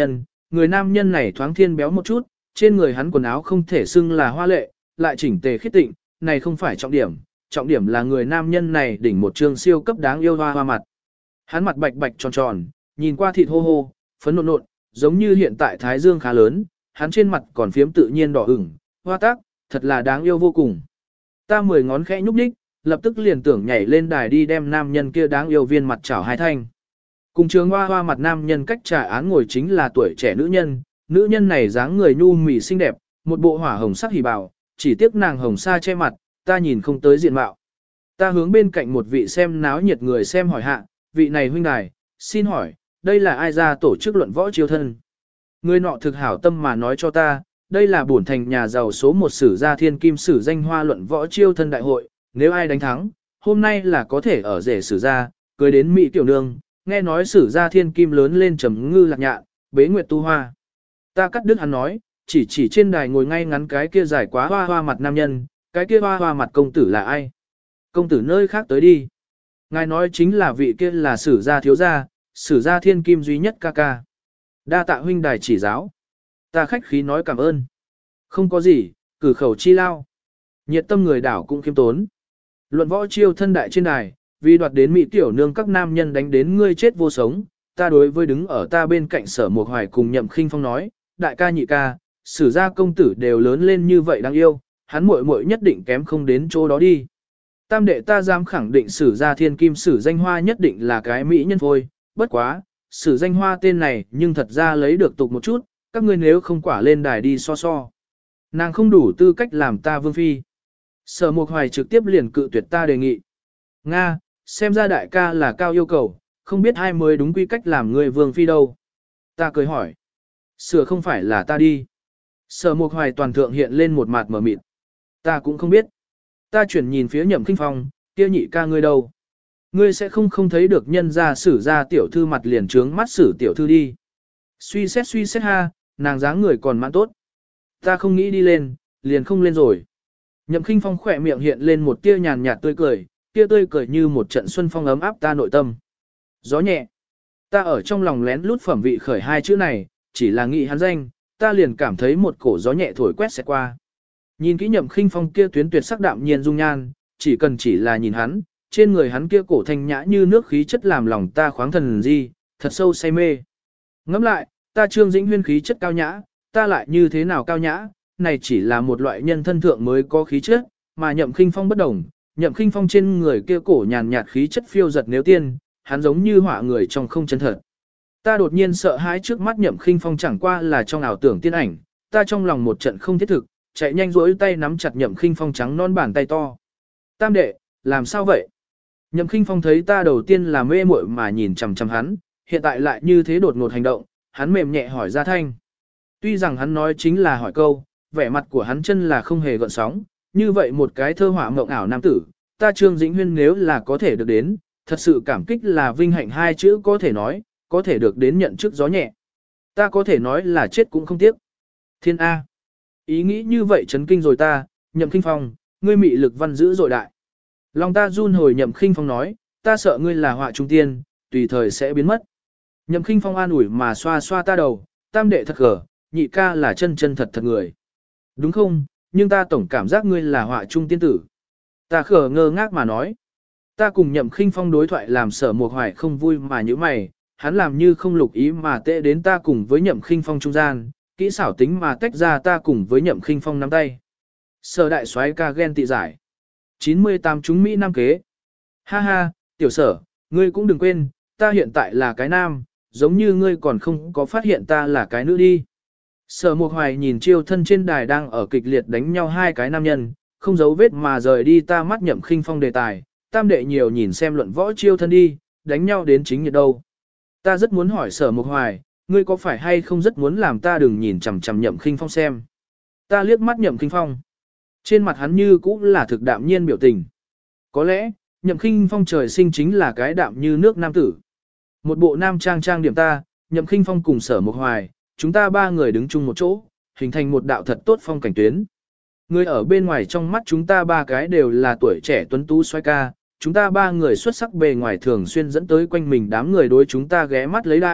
người nam nhân này thoáng thiên béo một chút, trên người hắn quần áo không thể xưng là hoa lệ, lại chỉnh tề khiết tịnh, này không phải trọng điểm, trọng điểm là người nam nhân này đỉnh một trương siêu cấp đáng yêu hoa hoa mặt. Hắn mặt bạch bạch tròn tròn, nhìn qua thịt hô hô, phấn nộn nộn, giống như hiện tại thái dương khá lớn, hắn trên mặt còn phiếm tự nhiên đỏ ửng, hoa tác, thật là đáng yêu vô cùng. Ta mười ngón khẽ nhúc nhích, lập tức liền tưởng nhảy lên đài đi đem nam nhân kia đáng yêu viên mặt chảo hai thanh. Cùng trường hoa hoa mặt nam nhân cách trà án ngồi chính là tuổi trẻ nữ nhân, nữ nhân này dáng người nhu mì xinh đẹp, một bộ hỏa hồng sắc hỉ bào, chỉ tiếc nàng hồng sa che mặt, ta nhìn không tới diện mạo. Ta hướng bên cạnh một vị xem náo nhiệt người xem hỏi hạ, vị này huynh đài, xin hỏi, đây là ai ra tổ chức luận võ chiêu thân? Người nọ thực hảo tâm mà nói cho ta, đây là bổn thành nhà giàu số một sử gia thiên kim sử danh hoa luận võ chiêu thân đại hội, nếu ai đánh thắng, hôm nay là có thể ở rể sử gia, cưới đến Mỹ tiểu nương, nghe nói sử gia thiên kim lớn lên trầm ngư lạc nhạn, bế nguyệt tu hoa. Ta cắt đứt hắn nói, chỉ chỉ trên đài ngồi ngay ngắn cái kia dài quá hoa hoa mặt nam nhân, cái kia hoa hoa mặt công tử là ai? Công tử nơi khác tới đi. Ngài nói chính là vị kia là sử gia thiếu gia, sử gia thiên kim duy nhất ca ca. Đa tạ huynh đài chỉ giáo. Ta khách khí nói cảm ơn. Không có gì, cử khẩu chi lao. Nhiệt tâm người đảo cũng khiêm tốn. Luận võ chiêu thân đại trên đài, vì đoạt đến mỹ tiểu nương các nam nhân đánh đến ngươi chết vô sống. Ta đối với đứng ở ta bên cạnh sở một hoài cùng nhậm khinh phong nói, đại ca nhị ca, sử gia công tử đều lớn lên như vậy đáng yêu, hắn muội muội nhất định kém không đến chỗ đó đi. Tam đệ ta dám khẳng định sử gia thiên kim sử danh hoa nhất định là cái mỹ nhân phôi, bất quá, sử danh hoa tên này nhưng thật ra lấy được tục một chút, các ngươi nếu không quả lên đài đi so so. Nàng không đủ tư cách làm ta vương phi. Sở Mục Hoài trực tiếp liền cự tuyệt ta đề nghị. Nga, xem ra đại ca là cao yêu cầu, không biết ai mới đúng quy cách làm người vương phi đâu. Ta cười hỏi. Sửa không phải là ta đi. Sở Mục Hoài toàn thượng hiện lên một mặt mở mịt. Ta cũng không biết. Ta chuyển nhìn phía Nhậm Kinh Phong, kia nhị ca ngươi đâu? Ngươi sẽ không không thấy được nhân gia sử ra tiểu thư mặt liền trướng mắt sử tiểu thư đi. Suy xét suy xét ha, nàng dáng người còn mãn tốt. Ta không nghĩ đi lên, liền không lên rồi. Nhậm Kinh Phong khỏe miệng hiện lên một tia nhàn nhạt tươi cười, tia tươi cười như một trận xuân phong ấm áp ta nội tâm. Gió nhẹ. Ta ở trong lòng lén lút phẩm vị khởi hai chữ này, chỉ là nghĩ hắn danh, ta liền cảm thấy một cổ gió nhẹ thổi quét sẽ qua. Nhìn kỹ Nhậm Khinh Phong kia tuyến tuyệt sắc đạm nhiên dung nhan, chỉ cần chỉ là nhìn hắn, trên người hắn kia cổ thanh nhã như nước khí chất làm lòng ta khoáng thần di, thật sâu say mê. Ngẫm lại, ta Trương Dĩnh Huyên khí chất cao nhã, ta lại như thế nào cao nhã, này chỉ là một loại nhân thân thượng mới có khí chất, mà Nhậm Khinh Phong bất đồng, Nhậm Khinh Phong trên người kia cổ nhàn nhạt khí chất phiêu giật nếu tiên, hắn giống như họa người trong không chân thật. Ta đột nhiên sợ hãi trước mắt Nhậm Khinh Phong chẳng qua là trong ảo tưởng tiên ảnh, ta trong lòng một trận không thiết thực, chạy nhanh rỗi tay nắm chặt Nhậm Khinh Phong trắng non bàn tay to. Tam đệ, làm sao vậy? Nhậm Khinh Phong thấy ta đầu tiên là mê muội mà nhìn chằm chằm hắn, hiện tại lại như thế đột ngột hành động, hắn mềm nhẹ hỏi ra thanh. Tuy rằng hắn nói chính là hỏi câu, vẻ mặt của hắn chân là không hề gợn sóng, như vậy một cái thơ họa mộng ảo nam tử, ta Trương Dĩnh Huyên nếu là có thể được đến, thật sự cảm kích là vinh hạnh hai chữ có thể nói, có thể được đến nhận chức gió nhẹ. Ta có thể nói là chết cũng không tiếc. Thiên A. Ý nghĩ như vậy chấn kinh rồi ta, Nhậm Khinh Phong, ngươi mị lực văn dữ dội đại. Lòng ta run hồi Nhậm Khinh Phong nói, ta sợ ngươi là họa trung tiên, tùy thời sẽ biến mất. Nhậm Khinh Phong an ủi mà xoa xoa ta đầu, tam đệ thật gở, nhị ca là chân chân thật thật người. Đúng không, nhưng ta tổng cảm giác ngươi là họa trung tiên tử. Ta khở ngơ ngác mà nói. Ta cùng Nhậm Khinh Phong đối thoại làm Sở Mục Hoài không vui mà như mày, hắn làm như không lục ý mà tệ đến ta cùng với Nhậm Khinh Phong trung gian, kỹ xảo tính mà tách ra ta cùng với Nhậm Khinh Phong nắm tay. Sở đại soái ca ghen tị giải. chín mươi tám chúng Mỹ Nam kế. Ha ha, tiểu sở, ngươi cũng đừng quên, ta hiện tại là cái nam, giống như ngươi còn không có phát hiện ta là cái nữ đi. Sở Mục Hoài nhìn chiêu thân trên đài đang ở kịch liệt đánh nhau hai cái nam nhân, không giấu vết mà rời đi ta mắt Nhậm Khinh Phong đề tài, tam đệ nhiều nhìn xem luận võ chiêu thân đi, đánh nhau đến chính nhiệt đâu. Ta rất muốn hỏi Sở Mục Hoài, ngươi có phải hay không rất muốn làm ta đừng nhìn chằm chằm Nhậm Khinh Phong xem. Ta liếc mắt Nhậm Khinh Phong. Trên mặt hắn như cũng là thực đạm nhiên biểu tình. Có lẽ, Nhậm Khinh Phong trời sinh chính là cái đạm như nước nam tử. Một bộ nam trang trang điểm ta, Nhậm Khinh Phong cùng Sở Mục Hoài, chúng ta ba người đứng chung một chỗ, hình thành một đạo thật tốt phong cảnh tuyến. Người ở bên ngoài trong mắt chúng ta ba cái đều là tuổi trẻ tuấn tú xoay ca, chúng ta ba người xuất sắc bề ngoài thường xuyên dẫn tới quanh mình đám người đối chúng ta ghé mắt lấy đãi,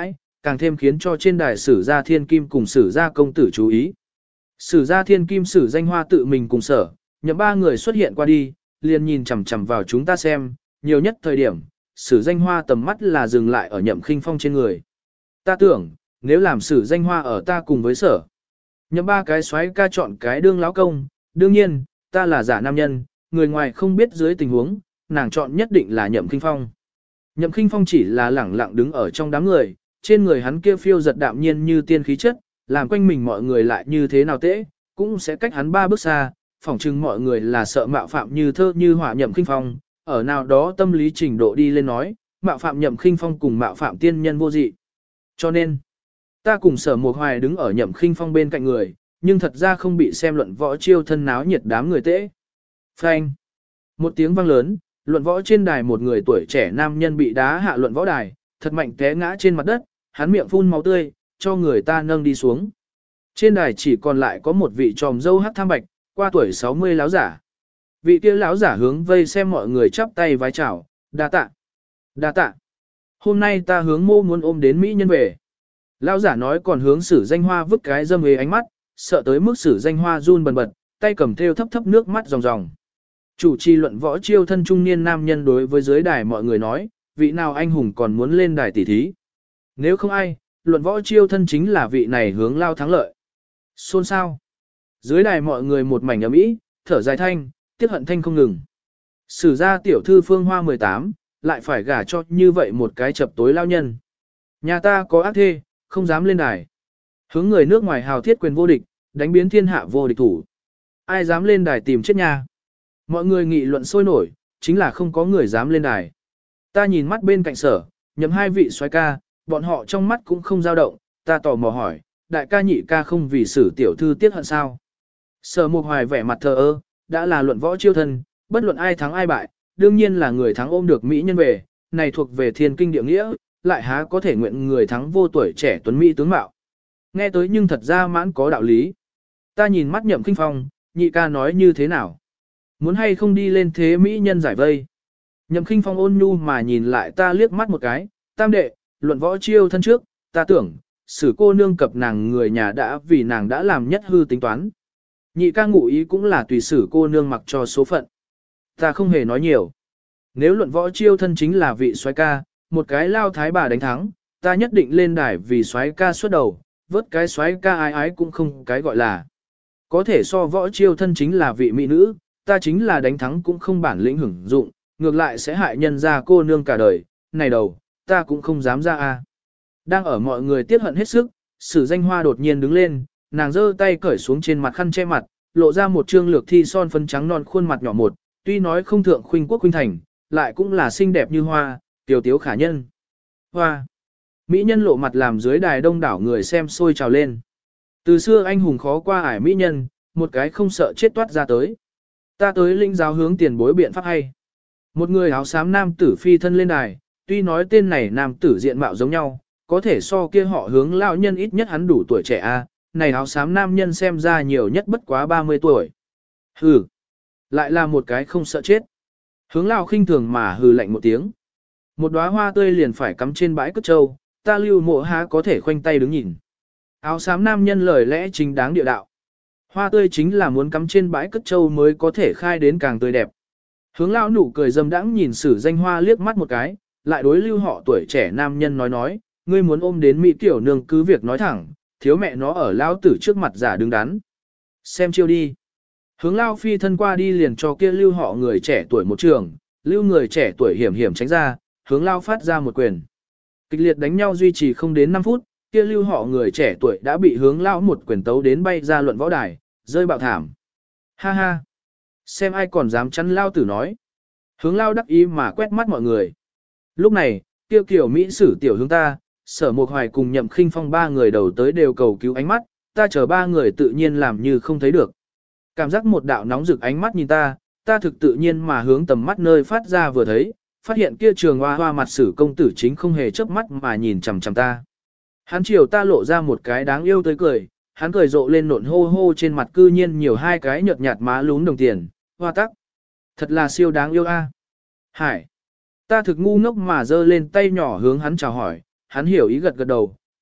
càng thêm khiến cho trên đài sử gia thiên kim cùng sử gia công tử chú ý. Sử gia thiên kim sử danh hoa tự mình cùng sở, nhậm ba người xuất hiện qua đi, liền nhìn chằm chằm vào chúng ta xem, nhiều nhất thời điểm, sử danh hoa tầm mắt là dừng lại ở nhậm khinh phong trên người. Ta tưởng, nếu làm sử danh hoa ở ta cùng với sở, nhậm ba cái xoáy ca chọn cái đương lão công, đương nhiên, ta là giả nam nhân, người ngoài không biết dưới tình huống, nàng chọn nhất định là nhậm khinh phong. Nhậm khinh phong chỉ là lẳng lặng đứng ở trong đám người, trên người hắn kia phiêu giật đạm nhiên như tiên khí chất, làm quanh mình mọi người lại như thế nào tễ, cũng sẽ cách hắn ba bước xa, phỏng chừng mọi người là sợ mạo phạm như thơ như hỏa nhậm khinh phong, ở nào đó tâm lý trình độ đi lên nói, mạo phạm nhậm khinh phong cùng mạo phạm tiên nhân vô dị. Cho nên, ta cùng sở một hoài đứng ở nhậm khinh phong bên cạnh người, nhưng thật ra không bị xem luận võ chiêu thân náo nhiệt đám người tễ. Phanh. Một tiếng vang lớn, luận võ trên đài một người tuổi trẻ nam nhân bị đá hạ luận võ đài, thật mạnh té ngã trên mặt đất, hắn miệng phun máu tươi, cho người ta nâng đi xuống. Trên đài chỉ còn lại có một vị tròm dâu hắc tham bạch, qua tuổi sáu mươi láo giả. Vị kia láo giả hướng vây xem mọi người chắp tay vái chào, đa tạ, đa tạ. Hôm nay ta hướng mô muốn ôm đến Mỹ nhân về. Lão giả nói còn hướng sử danh hoa vứt cái dâm ghế ánh mắt, sợ tới mức sử danh hoa run bần bật, tay cầm thêu thấp thấp nước mắt ròng ròng. Chủ trì luận võ chiêu thân trung niên nam nhân đối với dưới đài mọi người nói, vị nào anh hùng còn muốn lên đài tỷ thí. Nếu không ai, luận võ chiêu thân chính là vị này hướng lao thắng lợi. Xôn xao. Dưới đài mọi người một mảnh ấm ý, thở dài thanh, tiếc hận thanh không ngừng. Sử gia tiểu thư phương hoa mười tám, lại phải gả cho như vậy một cái chập tối lao nhân. Nhà ta có ác thê, không dám lên đài. Hướng người nước ngoài hào thiết quyền vô địch, đánh biến thiên hạ vô địch thủ. Ai dám lên đài tìm chết nhà. Mọi người nghị luận sôi nổi, chính là không có người dám lên đài. Ta nhìn mắt bên cạnh sở, nhậm hai vị soái ca, bọn họ trong mắt cũng không dao động, ta tò mò hỏi, đại ca nhị ca không vì sử tiểu thư tiếc hận sao. Sở Mục Hoài vẻ mặt thờ ơ, đã là luận võ chiêu thân, bất luận ai thắng ai bại, đương nhiên là người thắng ôm được Mỹ nhân về, này thuộc về thiên kinh địa nghĩa, lại há có thể nguyện người thắng vô tuổi trẻ tuấn Mỹ tướng mạo. Nghe tới nhưng thật ra mãn có đạo lý. Ta nhìn mắt nhậm khinh phong, nhị ca nói như thế nào? Muốn hay không đi lên thế Mỹ nhân giải vây? Nhậm khinh phong ôn nhu mà nhìn lại ta liếc mắt một cái, tam đệ, luận võ chiêu thân trước, ta tưởng, sử cô nương cập nàng người nhà đã vì nàng đã làm nhất hư tính toán. Nhị ca ngụ ý cũng là tùy sử cô nương mặc cho số phận. Ta không hề nói nhiều. Nếu luận võ chiêu thân chính là vị soái ca, một cái lao thái bà đánh thắng, ta nhất định lên đài vì soái ca xuất đầu, vớt cái soái ca ái ái cũng không cái gọi là. Có thể so võ chiêu thân chính là vị mỹ nữ, ta chính là đánh thắng cũng không bản lĩnh hưởng dụng, ngược lại sẽ hại nhân ra cô nương cả đời, này đầu, ta cũng không dám ra a. Đang ở mọi người tiết hận hết sức, sử danh hoa đột nhiên đứng lên, nàng giơ tay cởi xuống trên mặt khăn che mặt, lộ ra một trương lược thi son phấn trắng non khuôn mặt nhỏ một, tuy nói không thượng khuynh quốc khuynh thành, lại cũng là xinh đẹp như hoa, tiểu tiếu khả nhân. Hoa! Mỹ nhân lộ mặt làm dưới đài đông đảo người xem sôi trào lên. Từ xưa anh hùng khó qua ải mỹ nhân, một cái không sợ chết toát ra tới. Ta tới linh giáo hướng tiền bối biện pháp hay. Một người áo xám nam tử phi thân lên đài, tuy nói tên này nam tử diện mạo giống nhau, có thể so kia họ hướng lão nhân ít nhất hắn đủ tuổi trẻ a, này áo xám nam nhân xem ra nhiều nhất bất quá ba mươi tuổi. Hừ, lại là một cái không sợ chết. Hướng lão khinh thường mà hừ lạnh một tiếng. Một đóa hoa tươi liền phải cắm trên bãi cất trâu, ta lưu mộ há có thể khoanh tay đứng nhìn. Áo xám nam nhân lời lẽ chính đáng địa đạo. Hoa tươi chính là muốn cắm trên bãi cất trâu mới có thể khai đến càng tươi đẹp. Hướng lão nụ cười dâm đãng nhìn sử danh hoa liếc mắt một cái, lại đối lưu họ tuổi trẻ nam nhân nói nói, ngươi muốn ôm đến Mỹ tiểu nương cứ việc nói thẳng, thiếu mẹ nó ở lão tử trước mặt giả đứng đắn. Xem chiêu đi. Hướng lao phi thân qua đi liền cho kia lưu họ người trẻ tuổi một trường, lưu người trẻ tuổi hiểm hiểm tránh ra, hướng lao phát ra một quyền. Kịch liệt đánh nhau duy trì không đến năm phút, kia lưu họ người trẻ tuổi đã bị hướng lao một quyền tấu đến bay ra luận võ đài, rơi bạo thảm. Ha ha. Xem ai còn dám chắn lao tử nói. Hướng lao đắc ý mà quét mắt mọi người. Lúc này, tiêu kiểu Mỹ sử tiểu hướng ta, sở một hoài cùng nhậm khinh phong ba người đầu tới đều cầu cứu ánh mắt, ta chờ ba người tự nhiên làm như không thấy được. Cảm giác một đạo nóng rực ánh mắt nhìn ta, ta thực tự nhiên mà hướng tầm mắt nơi phát ra vừa thấy, phát hiện kia trường hoa hoa mặt sử công tử chính không hề chớp mắt mà nhìn chằm chằm ta. Hắn chiều ta lộ ra một cái đáng yêu tới cười, hắn cười rộ lên nộn hô hô trên mặt cư nhiên nhiều hai cái nhợt nhạt má lún đồng tiền, hoa tắc. Thật là siêu đáng yêu a. Hải. Ta thực ngu ngốc mà giơ lên tay nhỏ hướng hắn chào hỏi, hắn hiểu ý gật gật đầu,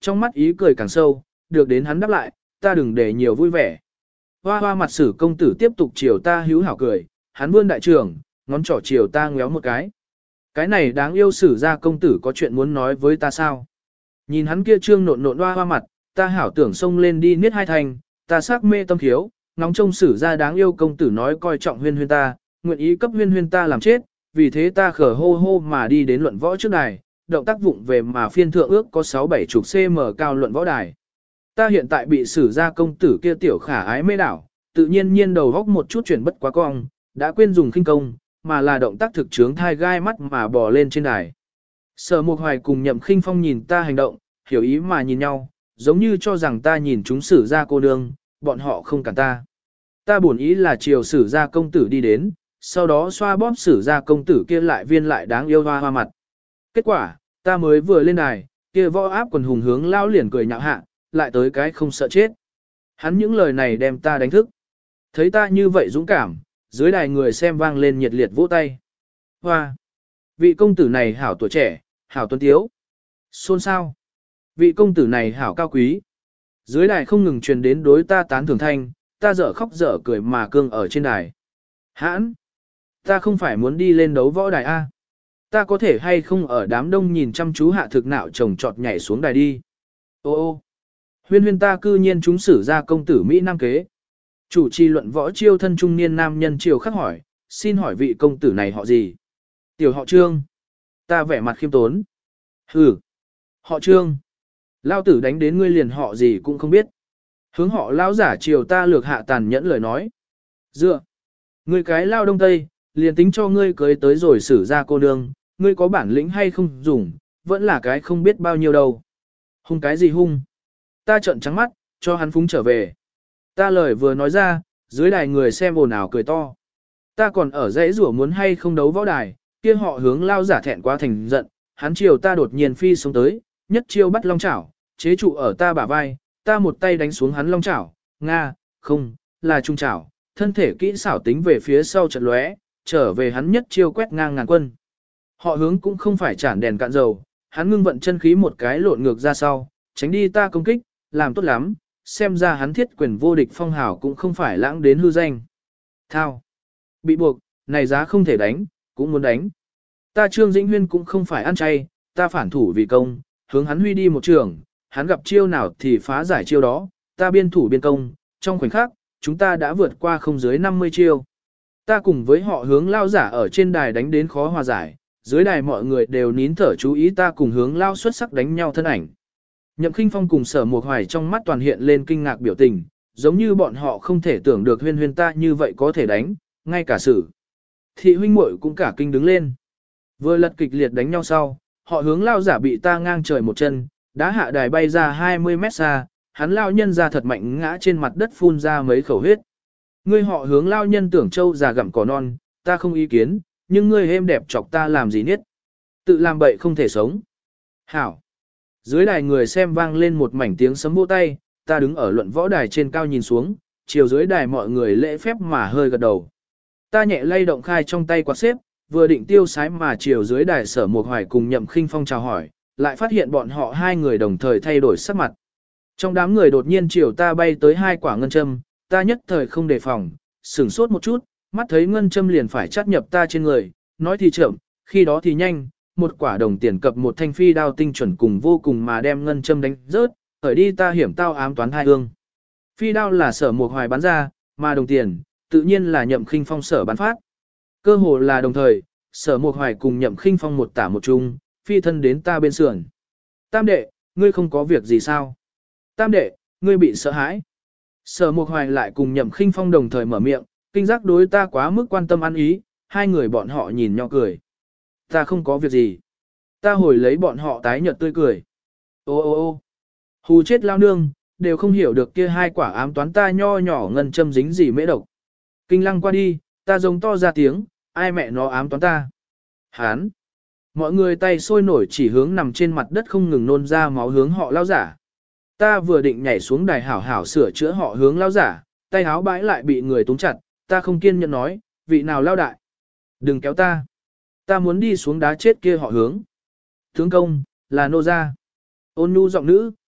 trong mắt ý cười càng sâu, được đến hắn đáp lại, ta đừng để nhiều vui vẻ. Hoa hoa mặt sử công tử tiếp tục chiều ta hữu hảo cười, hắn vươn đại trưởng, ngón trỏ chiều ta ngéo một cái. Cái này đáng yêu sử ra công tử có chuyện muốn nói với ta sao? Nhìn hắn kia trương nộn nộn hoa hoa mặt, ta hảo tưởng xông lên đi niết hai thành, ta sắc mê tâm thiếu, ngóng trông sử ra đáng yêu công tử nói coi trọng huyên huyên ta, nguyện ý cấp huyên huyên ta làm chết, vì thế ta khở hô hô mà đi đến luận võ trước đài, động tác vụng về mà phiên thượng ước có sáu bảy chục cm cao luận võ đài. Ta hiện tại bị sử ra công tử kia tiểu khả ái mê đảo, tự nhiên nhiên đầu góc một chút chuyển bất quá cong, đã quên dùng khinh công, mà là động tác thực chướng thai gai mắt mà bò lên trên đài. Sở Mục Hoài cùng Nhậm Khinh Phong nhìn ta hành động, hiểu ý mà nhìn nhau, giống như cho rằng ta nhìn chúng sử ra cô nương, bọn họ không cản ta. Ta bổn ý là chiều sử ra công tử đi đến, sau đó xoa bóp sử ra công tử kia lại viên lại đáng yêu hoa hoa mặt. Kết quả, ta mới vừa lên đài, kia võ áp quần hùng hướng lao liền cười nhạo hạ, lại tới cái không sợ chết. Hắn những lời này đem ta đánh thức. Thấy ta như vậy dũng cảm, dưới đài người xem vang lên nhiệt liệt vỗ tay. Hoa! Vị công tử này hảo tuổi trẻ, hảo tuấn tiếu. Xôn sao? Vị công tử này hảo cao quý. Dưới đài không ngừng truyền đến đối ta tán thưởng thanh, ta dở khóc dở cười mà cương ở trên đài. Hãn! Ta không phải muốn đi lên đấu võ đài A. Ta có thể hay không ở đám đông nhìn chăm chú hạ thực nạo chồng trọt nhảy xuống đài đi. Ô ô! Huyên huyên ta cư nhiên chúng xử ra công tử Mỹ Nam kế. Chủ trì luận võ chiêu thân trung niên nam nhân triều khắc hỏi, xin hỏi vị công tử này họ gì? Tiểu họ Trương. Ta vẻ mặt khiêm tốn. Hừ. Họ Trương. Lao tử đánh đến ngươi liền họ gì cũng không biết. Hướng họ lao giả triều ta lược hạ tàn nhẫn lời nói. Dựa. Ngươi cái lao đông tây, liền tính cho ngươi cưới tới rồi xử ra cô nương, ngươi có bản lĩnh hay không dùng, vẫn là cái không biết bao nhiêu đâu. Hung cái gì hung? Ta trợn trắng mắt, cho hắn phúng trở về. Ta lời vừa nói ra, dưới đài người xem ồn ào cười to. Ta còn ở dãy rủa muốn hay không đấu võ đài, kia họ hướng lao giả thẹn quá thành giận, hắn chiều ta đột nhiên phi xuống tới, nhất chiêu bắt long chảo, chế trụ ở ta bả vai, ta một tay đánh xuống hắn long chảo, nga, không, là trung chảo, thân thể kỹ xảo tính về phía sau chợt lóe, trở về hắn nhất chiêu quét ngang ngàn quân. Họ hướng cũng không phải chản đèn cạn dầu, hắn ngưng vận chân khí một cái lộn ngược ra sau, tránh đi ta công kích, làm tốt lắm, xem ra hắn thiết quyền vô địch phong hào cũng không phải lãng đến hư danh. Thao. Bị buộc, này giá không thể đánh, cũng muốn đánh. Ta Trương Dĩnh Huyên cũng không phải ăn chay, ta phản thủ vì công, hướng hắn huy đi một trường, hắn gặp chiêu nào thì phá giải chiêu đó, ta biên thủ biên công, trong khoảnh khắc, chúng ta đã vượt qua không dưới năm mươi chiêu. Ta cùng với họ hướng lao giả ở trên đài đánh đến khó hòa giải, dưới đài mọi người đều nín thở chú ý ta cùng hướng lao xuất sắc đánh nhau thân ảnh. Nhậm Khinh Phong cùng Sở Mục Hoài trong mắt toàn hiện lên kinh ngạc biểu tình, giống như bọn họ không thể tưởng được huyên huyên ta như vậy có thể đánh, ngay cả sử. Thị huynh muội cũng cả kinh đứng lên. Vừa lật kịch liệt đánh nhau sau, họ hướng lao giả bị ta ngang trời một chân, đá hạ đài bay ra hai mươi mét xa, hắn lao nhân ra thật mạnh ngã trên mặt đất phun ra mấy khẩu huyết. Ngươi họ hướng lao nhân tưởng châu già gặm cỏ non, ta không ý kiến, nhưng ngươi êm đẹp chọc ta làm gì niết. Tự làm bậy không thể sống. Hảo. Dưới đài người xem vang lên một mảnh tiếng sấm vỗ tay, ta đứng ở luận võ đài trên cao nhìn xuống, chiều dưới đài mọi người lễ phép mà hơi gật đầu. Ta nhẹ lay động khai trong tay quạt xếp, vừa định tiêu sái mà chiều dưới đài Sở Mục Hoài cùng Nhậm Khinh Phong chào hỏi, lại phát hiện bọn họ hai người đồng thời thay đổi sắc mặt. Trong đám người đột nhiên chiều ta bay tới hai quả ngân châm, ta nhất thời không đề phòng, sửng sốt một chút, mắt thấy ngân châm liền phải chắt nhập ta trên người, nói thì chậm, khi đó thì nhanh, một quả đồng tiền cập một thanh phi đao tinh chuẩn cùng vô cùng mà đem ngân châm đánh rớt, khởi đi ta hiểm tao ám toán hai hương. Phi đao là Sở Mục Hoài bắn ra, mà đồng tiền, tự nhiên là Nhậm Khinh Phong sở bắn phát. Cơ hồ là đồng thời, Sở Mục Hoài cùng Nhậm Khinh Phong một tả một chung, phi thân đến ta bên sườn. Tam đệ, ngươi không có việc gì sao? Tam đệ, ngươi bị sợ hãi. Sở Mục Hoài lại cùng Nhậm Khinh Phong đồng thời mở miệng, kinh giác đối ta quá mức quan tâm ăn ý, hai người bọn họ nhìn nhau cười. Ta không có việc gì. Ta hồi lấy bọn họ tái nhợt tươi cười. Ô ô ô hù chết lao nương, đều không hiểu được kia hai quả ám toán ta nho nhỏ ngân châm dính gì mễ độc. Kinh lăng qua đi, ta giống to ra tiếng, ai mẹ nó ám toán ta. Hán. Mọi người tay sôi nổi chỉ hướng nằm trên mặt đất không ngừng nôn ra máu hướng họ lao giả. Ta vừa định nhảy xuống đài hảo hảo sửa chữa họ hướng lao giả, tay háo bãi lại bị người túm chặt, ta không kiên nhẫn nói, vị nào lao đại. Đừng kéo ta. Ta muốn đi xuống đá chết kia họ hướng. Tướng công, là nô gia. Ôn nhu giọng nữ,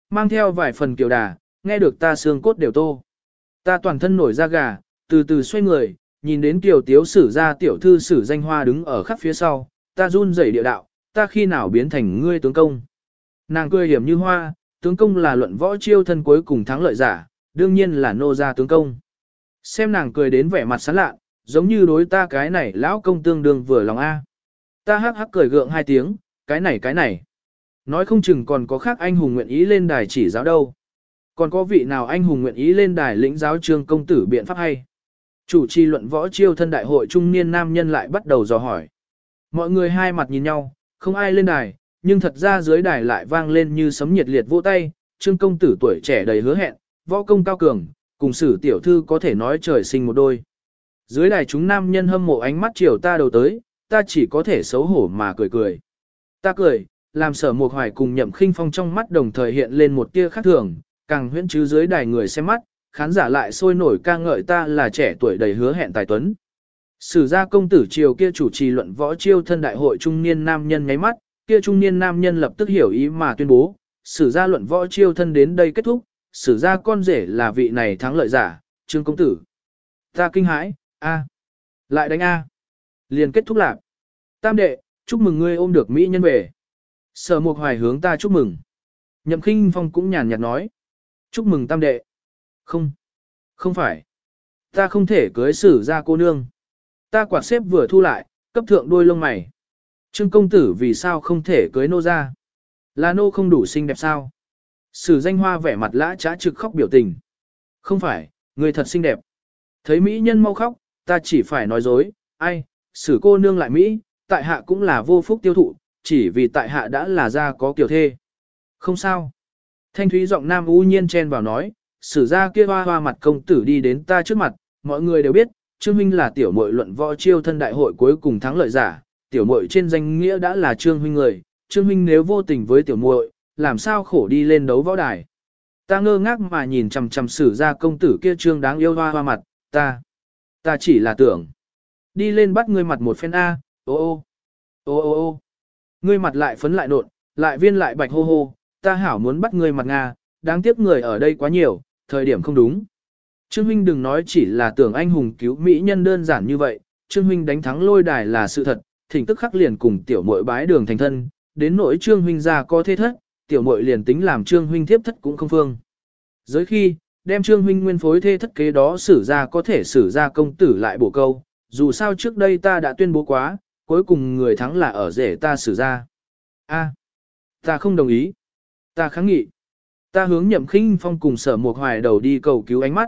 mang theo vài phần kiều đà, nghe được ta xương cốt đều tô. Ta toàn thân nổi da gà, từ từ xoay người, nhìn đến kiều tiếu sử ra tiểu thư sử danh hoa đứng ở khắp phía sau, ta run rẩy địa đạo, ta khi nào biến thành ngươi tướng công. Nàng cười hiểm như hoa, tướng công là luận võ chiêu thân cuối cùng thắng lợi giả, đương nhiên là nô gia tướng công. Xem nàng cười đến vẻ mặt sán lạ, giống như đối ta cái này lão công tương đương vừa lòng A. Ta hắc hắc cười gượng hai tiếng, cái này cái này. Nói không chừng còn có khác anh hùng nguyện ý lên đài chỉ giáo đâu. Còn có vị nào anh hùng nguyện ý lên đài lĩnh giáo trương công tử biện pháp hay. Chủ trì luận võ chiêu thân đại hội trung niên nam nhân lại bắt đầu dò hỏi. Mọi người hai mặt nhìn nhau, không ai lên đài, nhưng thật ra dưới đài lại vang lên như sấm nhiệt liệt vỗ tay, trương công tử tuổi trẻ đầy hứa hẹn, võ công cao cường, cùng sử tiểu thư có thể nói trời sinh một đôi. Dưới đài chúng nam nhân hâm mộ ánh mắt chiều ta đầu tới, ta chỉ có thể xấu hổ mà cười cười. Ta cười, làm sở một hoài cùng nhậm khinh phong trong mắt đồng thời hiện lên một tia khác thường, càng huyễn chứ dưới đài người xem mắt, khán giả lại sôi nổi ca ngợi ta là trẻ tuổi đầy hứa hẹn tài tuấn. Sử gia công tử triều kia chủ trì luận võ chiêu thân đại hội trung niên nam nhân nháy mắt, kia trung niên nam nhân lập tức hiểu ý mà tuyên bố, sử gia luận võ chiêu thân đến đây kết thúc, sử gia con rể là vị này thắng lợi giả, trương công tử. Ta kinh hãi, a, lại đánh a, liền kết thúc lạc. Tam đệ, chúc mừng ngươi ôm được mỹ nhân về. Sở Mục Hoài hướng ta chúc mừng. Nhậm Khinh Phong cũng nhàn nhạt nói, chúc mừng tam đệ. Không, không phải, ta không thể cưới sử gia cô nương. Ta quạt xếp vừa thu lại, cấp thượng đôi lông mày. Trương công tử vì sao không thể cưới nô ra? Là nô không đủ xinh đẹp sao? Sử danh hoa vẻ mặt lã trá trực khóc biểu tình. Không phải, người thật xinh đẹp. Thấy mỹ nhân mau khóc, ta chỉ phải nói dối. Ai, sử cô nương lại Mỹ, tại hạ cũng là vô phúc tiêu thụ, chỉ vì tại hạ đã là ra có kiểu thê. Không sao. Thanh thúy giọng nam u nhiên chen vào nói, sử ra kia hoa hoa mặt công tử đi đến ta trước mặt, mọi người đều biết, Trương huynh là tiểu muội luận võ chiêu thân đại hội cuối cùng thắng lợi giả, tiểu muội trên danh nghĩa đã là Trương huynh người, Trương huynh nếu vô tình với tiểu muội, làm sao khổ đi lên đấu võ đài. Ta ngơ ngác mà nhìn chằm chằm sử ra công tử kia Trương đáng yêu hoa hoa mặt, ta, ta chỉ là tưởng, đi lên bắt ngươi mặt một phen A, ô ô, ô ô ô, ngươi mặt lại phấn lại nộn, lại viên lại bạch hô hô, ta hảo muốn bắt ngươi mặt Nga, đáng tiếc người ở đây quá nhiều, thời điểm không đúng. Trương huynh đừng nói chỉ là tưởng anh hùng cứu mỹ nhân đơn giản như vậy, Trương huynh đánh thắng lôi đài là sự thật, thỉnh tức khắc liền cùng tiểu muội bái đường thành thân, đến nỗi Trương huynh ra có thế thất, tiểu muội liền tính làm Trương huynh thiếp thất cũng không phương. Giới khi, đem Trương huynh nguyên phối thê thất kế đó xử ra có thể xử ra công tử lại bổ câu, dù sao trước đây ta đã tuyên bố quá, cuối cùng người thắng là ở rể ta xử ra. A, ta không đồng ý. Ta kháng nghị. Ta hướng Nhậm Khinh Phong cùng Sở Mục Hoài đầu đi cầu cứu ánh mắt.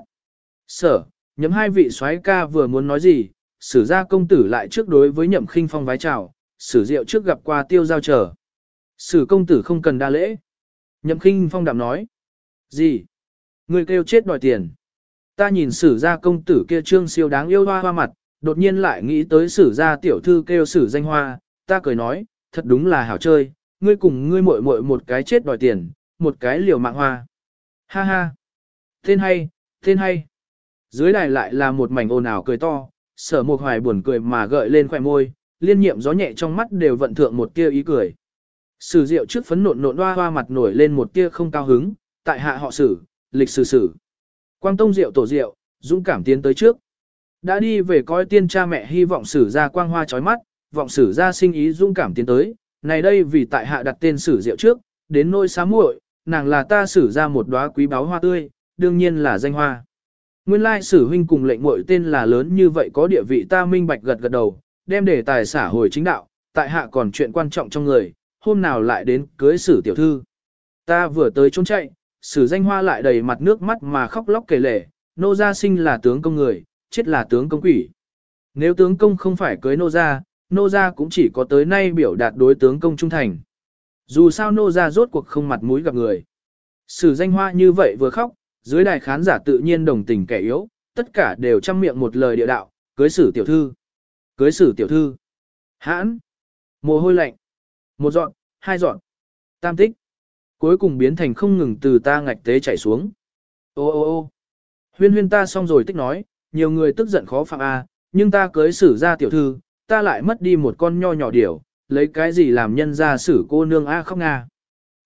Sở, Nhậm hai vị soái ca vừa muốn nói gì, sử gia công tử lại trước đối với Nhậm Khinh Phong vái chào, sử diệu trước gặp qua tiêu giao chờ. Sử công tử không cần đa lễ. Nhậm Khinh Phong đạm nói. Gì? Người kêu chết đòi tiền. Ta nhìn sử gia công tử kia trương siêu đáng yêu hoa hoa mặt, đột nhiên lại nghĩ tới sử gia tiểu thư kêu sử danh hoa, ta cười nói, thật đúng là hảo chơi, ngươi cùng ngươi muội muội một cái chết đòi tiền, một cái liều mạng hoa. Ha ha. Tên hay, tên hay. Dưới đài lại là một mảnh ồn ào cười to, Sở Mục Hoài buồn cười mà gợi lên khóe môi, liên nhiệm gió nhẹ trong mắt đều vận thượng một tia ý cười. Sử diệu trước phấn nộn nộn hoa hoa mặt nổi lên một tia không cao hứng, tại hạ họ Sử, lịch sử sử. Quang Tông diệu tổ diệu, dũng cảm tiến tới trước. Đã đi về coi tiên cha mẹ hy vọng Sử ra quang hoa chói mắt, vọng Sử ra sinh ý dũng cảm tiến tới, này đây vì tại hạ đặt tên Sử diệu trước, đến nỗi xá muội, nàng là ta Sử ra một đóa quý báu hoa tươi, đương nhiên là danh hoa. Nguyên lai Sử huynh cùng lệnh muội tên là lớn như vậy có địa vị ta minh bạch gật gật đầu, đem đề tài xả hồi chính đạo, tại hạ còn chuyện quan trọng trong người, hôm nào lại đến cưới Sử tiểu thư. Ta vừa tới trốn chạy, Sử danh hoa lại đầy mặt nước mắt mà khóc lóc kể lể, nô gia sinh là tướng công người, chết là tướng công quỷ. Nếu tướng công không phải cưới nô gia, nô gia cũng chỉ có tới nay biểu đạt đối tướng công trung thành. Dù sao nô gia rốt cuộc không mặt mũi gặp người. Sử danh hoa như vậy vừa khóc, dưới đài khán giả tự nhiên đồng tình kẻ yếu, tất cả đều trăm miệng một lời địa đạo, cưới Sử tiểu thư, cưới Sử tiểu thư. Hãn, mồ hôi lạnh, một dọn, hai dọn, tam tích, cuối cùng biến thành không ngừng từ ta ngạch tế chảy xuống. Ô ô ô huyên huyên ta xong rồi tích nói, nhiều người tức giận khó phạm a, nhưng ta cưới Sử ra tiểu thư, ta lại mất đi một con nho nhỏ điểu, lấy cái gì làm nhân ra Sử cô nương a khóc nga.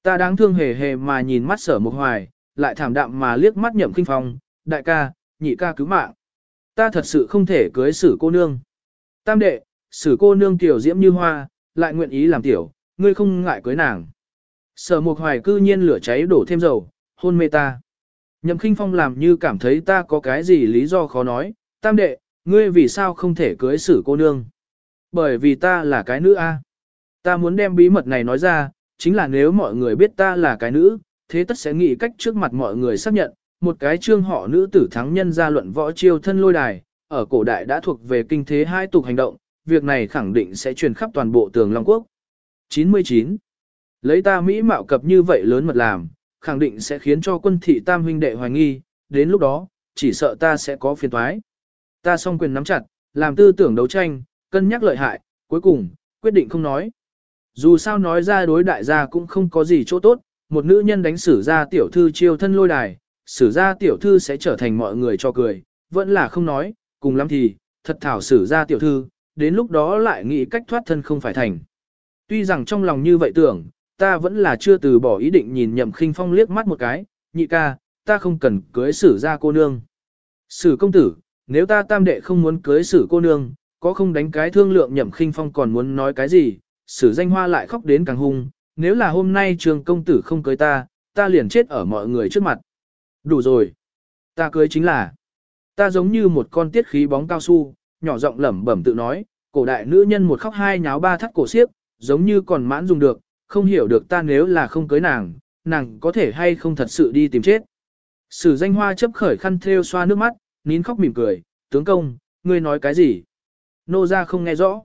Ta đáng thương hề hề mà nhìn mắt Sở Mộc Hoài, lại thảm đạm mà liếc mắt Nhậm Khinh Phong, đại ca, nhị ca cứu mạng. Ta thật sự không thể cưới Sử cô nương. Tam đệ, Sử cô nương tiểu diễm như hoa, lại nguyện ý làm tiểu, ngươi không ngại cưới nàng. Sở Mộc Hoài cư nhiên lửa cháy đổ thêm dầu, hôn mê ta. Nhậm Khinh Phong làm như cảm thấy ta có cái gì lý do khó nói, tam đệ, ngươi vì sao không thể cưới Sử cô nương? Bởi vì ta là cái nữ a. Ta muốn đem bí mật này nói ra, chính là nếu mọi người biết ta là cái nữ, thế tất sẽ nghĩ cách trước mặt mọi người xác nhận, một cái trương họ nữ tử thắng nhân ra luận võ chiêu thân lôi đài, ở cổ đại đã thuộc về kinh thế hai tục hành động, việc này khẳng định sẽ truyền khắp toàn bộ tường Long Quốc. chín mươi chín. Lấy ta Mỹ mạo cập như vậy lớn mật làm, khẳng định sẽ khiến cho quân thị tam huynh đệ hoài nghi, đến lúc đó, chỉ sợ ta sẽ có phiền toái. Ta song quyền nắm chặt, làm tư tưởng đấu tranh, cân nhắc lợi hại, cuối cùng, quyết định không nói. Dù sao nói ra đối đại gia cũng không có gì chỗ tốt, một nữ nhân đánh Sử gia tiểu thư chiêu thân lôi đài, Sử gia tiểu thư sẽ trở thành mọi người cho cười, vẫn là không nói, cùng lắm thì, thật thảo Sử gia tiểu thư, đến lúc đó lại nghĩ cách thoát thân không phải thành. Tuy rằng trong lòng như vậy tưởng, ta vẫn là chưa từ bỏ ý định nhìn Nhậm Khinh Phong liếc mắt một cái, nhị ca, ta không cần cưới Sử gia cô nương. Sử công tử, nếu ta tam đệ không muốn cưới Sử cô nương, có không đánh cái thương lượng? Nhậm Khinh Phong còn muốn nói cái gì, Sử Danh Hoa lại khóc đến càng hung, nếu là hôm nay Trường công tử không cưới ta, ta liền chết ở mọi người trước mặt. Đủ rồi, ta cưới chính là. Ta giống như một con tiết khí bóng cao su, nhỏ giọng lẩm bẩm tự nói, cổ đại nữ nhân một khóc hai nháo ba thắt cổ xiếc, giống như còn mãn dùng được, không hiểu được ta nếu là không cưới nàng, nàng có thể hay không thật sự đi tìm chết. Sử Danh Hoa chấp khởi khăn thêu xoa nước mắt, nín khóc mỉm cười, tướng công, ngươi nói cái gì? Nô ra không nghe rõ.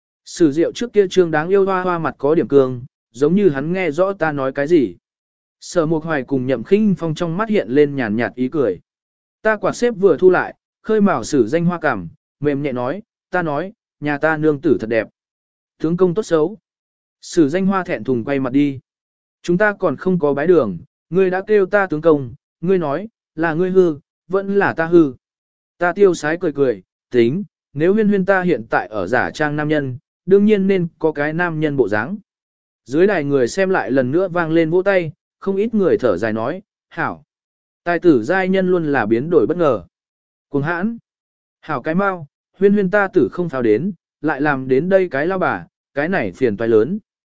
Sử Diệu trước kia trương đáng yêu hoa hoa mặt có điểm cường, giống như hắn nghe rõ ta nói cái gì. Sở Mộc Hoài cùng Nhậm Khinh Phong trong mắt hiện lên nhàn nhạt ý cười. Ta quạt xếp vừa thu lại, khơi mào Sử Danh Hoa cảm, mềm nhẹ nói, ta nói, nhà ta nương tử thật đẹp. Tướng công tốt xấu. Sử Danh Hoa thẹn thùng quay mặt đi. Chúng ta còn không có bái đường, ngươi đã kêu ta tướng công, ngươi nói, là ngươi hư, vẫn là ta hư. Ta tiêu sái cười cười, tính, nếu huyên huyên ta hiện tại ở giả trang nam nhân, đương nhiên nên có cái nam nhân bộ dáng. Dưới đài người xem lại lần nữa vang lên vỗ tay, không ít người thở dài nói, hảo. Tài tử giai nhân luôn là biến đổi bất ngờ. Cuồng hãn. Hảo cái mau, huyên huyên ta tử không pháo đến, lại làm đến đây cái lao bà, cái này phiền toái lớn.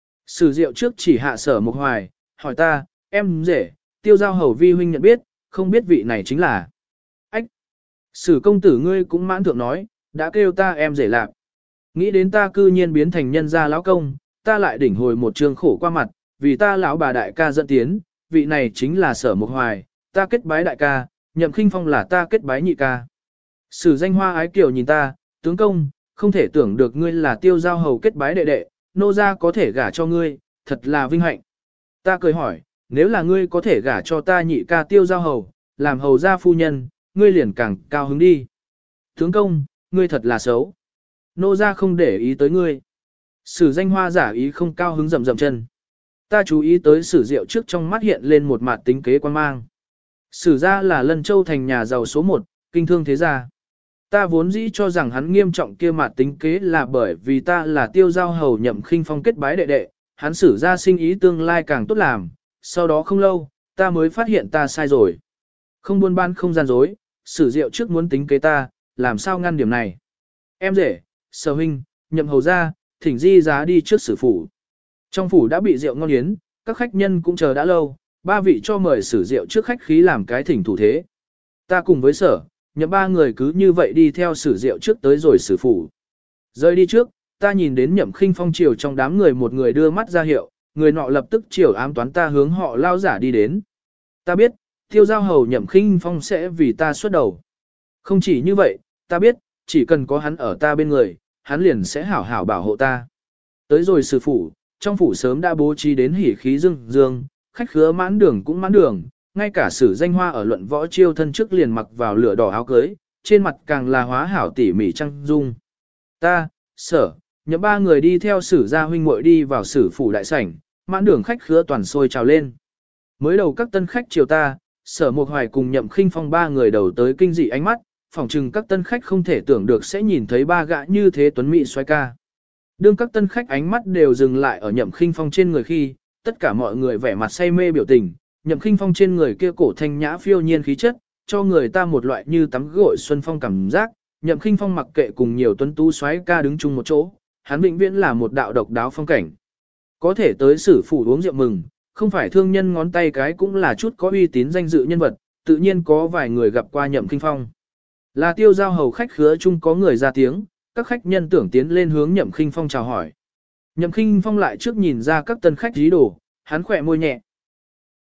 Sử Diệu trước chỉ hạ Sở Mộc Hoài, hỏi ta, em rể, Tiêu Giao hầu vi huynh nhận biết, không biết vị này chính là. Ách! Sử công tử ngươi cũng mãn thượng nói, đã kêu ta em rể lạc. Nghĩ đến ta cư nhiên biến thành nhân gia lão công, ta lại đỉnh hồi một trường khổ qua mặt, vì ta lão bà đại ca dẫn tiến, vị này chính là Sở Mộc Hoài, ta kết bái đại ca, Nhậm Khinh Phong là ta kết bái nhị ca. Sử Danh Hoa ái kiều nhìn ta, tướng công, không thể tưởng được ngươi là Tiêu Giao hầu kết bái đệ đệ, nô gia có thể gả cho ngươi, thật là vinh hạnh. Ta cười hỏi, nếu là ngươi có thể gả cho ta nhị ca Tiêu Giao hầu, làm hầu gia phu nhân, ngươi liền càng cao hứng đi. Tướng công, ngươi thật là xấu. Nô gia không để ý tới ngươi. Sử Danh Hoa giả ý không cao hứng rầm rầm chân. Ta chú ý tới Sử Diệu trước trong mắt hiện lên một mặt tính kế quan mang. Sử gia là Lân Châu thành nhà giàu số một, kinh thương thế gia. Ta vốn dĩ cho rằng hắn nghiêm trọng kia mặt tính kế là bởi vì ta là Tiêu Giao hầu Nhậm Khinh Phong kết bái đệ đệ, hắn Sử gia sinh ý tương lai càng tốt làm, sau đó không lâu, ta mới phát hiện ta sai rồi. Không buôn bán không gian dối, Sử Diệu trước muốn tính kế ta, làm sao ngăn điểm này. Em rể, Sở huynh, Nhậm hầu gia, thỉnh di giá đi trước Sử phủ. Trong phủ đã bị rượu ngon yến, các khách nhân cũng chờ đã lâu, ba vị cho mời Sử Diệu trước khách khí làm cái thỉnh thủ thế. Ta cùng với Sở, Nhậm ba người cứ như vậy đi theo Sử Diệu trước tới rồi Sử phủ. Rơi đi trước, ta nhìn đến Nhậm Khinh Phong chiều trong đám người một người đưa mắt ra hiệu, người nọ lập tức chiều ám toán ta hướng họ lao giả đi đến. Ta biết, Tiêu Giao hầu Nhậm Khinh Phong sẽ vì ta xuất đầu. Không chỉ như vậy, ta biết, chỉ cần có hắn ở ta bên người, hắn liền sẽ hảo hảo bảo hộ ta. Tới rồi Sử phủ, trong phủ sớm đã bố trí đến hỉ khí dương dương, khách khứa mãn đường cũng mãn đường, ngay cả Sử Danh Hoa ở luận võ chiêu thân trước liền mặc vào lửa đỏ áo cưới, trên mặt càng là hóa hảo tỉ mỉ trang dung. Ta, Sở, Nhậm ba người đi theo Sử gia huynh muội đi vào Sử phủ đại sảnh, mãn đường khách khứa toàn sôi trào lên. Mới đầu các tân khách chiều ta, Sở Mộc Hoài cùng Nhậm Khinh Phong ba người đầu tới kinh dị ánh mắt, phỏng chừng các tân khách không thể tưởng được sẽ nhìn thấy ba gã như thế tuấn mỹ xoay ca. Đương các tân khách ánh mắt đều dừng lại ở Nhậm Khinh Phong trên người khi, tất cả mọi người vẻ mặt say mê biểu tình, Nhậm Khinh Phong trên người kia cổ thanh nhã phiêu nhiên khí chất, cho người ta một loại như tắm gội xuân phong cảm giác. Nhậm Khinh Phong mặc kệ cùng nhiều tuấn tú soái ca đứng chung một chỗ, hắn vĩnh viễn là một đạo độc đáo phong cảnh. Có thể tới sử phủ uống rượu mừng, không phải thương nhân ngón tay cái cũng là chút có uy tín danh dự nhân vật, tự nhiên có vài người gặp qua Nhậm Khinh Phong. Là Tiêu Giao hầu khách khứa chung có người ra tiếng, các khách nhân tưởng tiến lên hướng Nhậm Khinh Phong chào hỏi. Nhậm Khinh Phong lại trước nhìn ra các tân khách dí đồ, hắn khỏe môi nhẹ.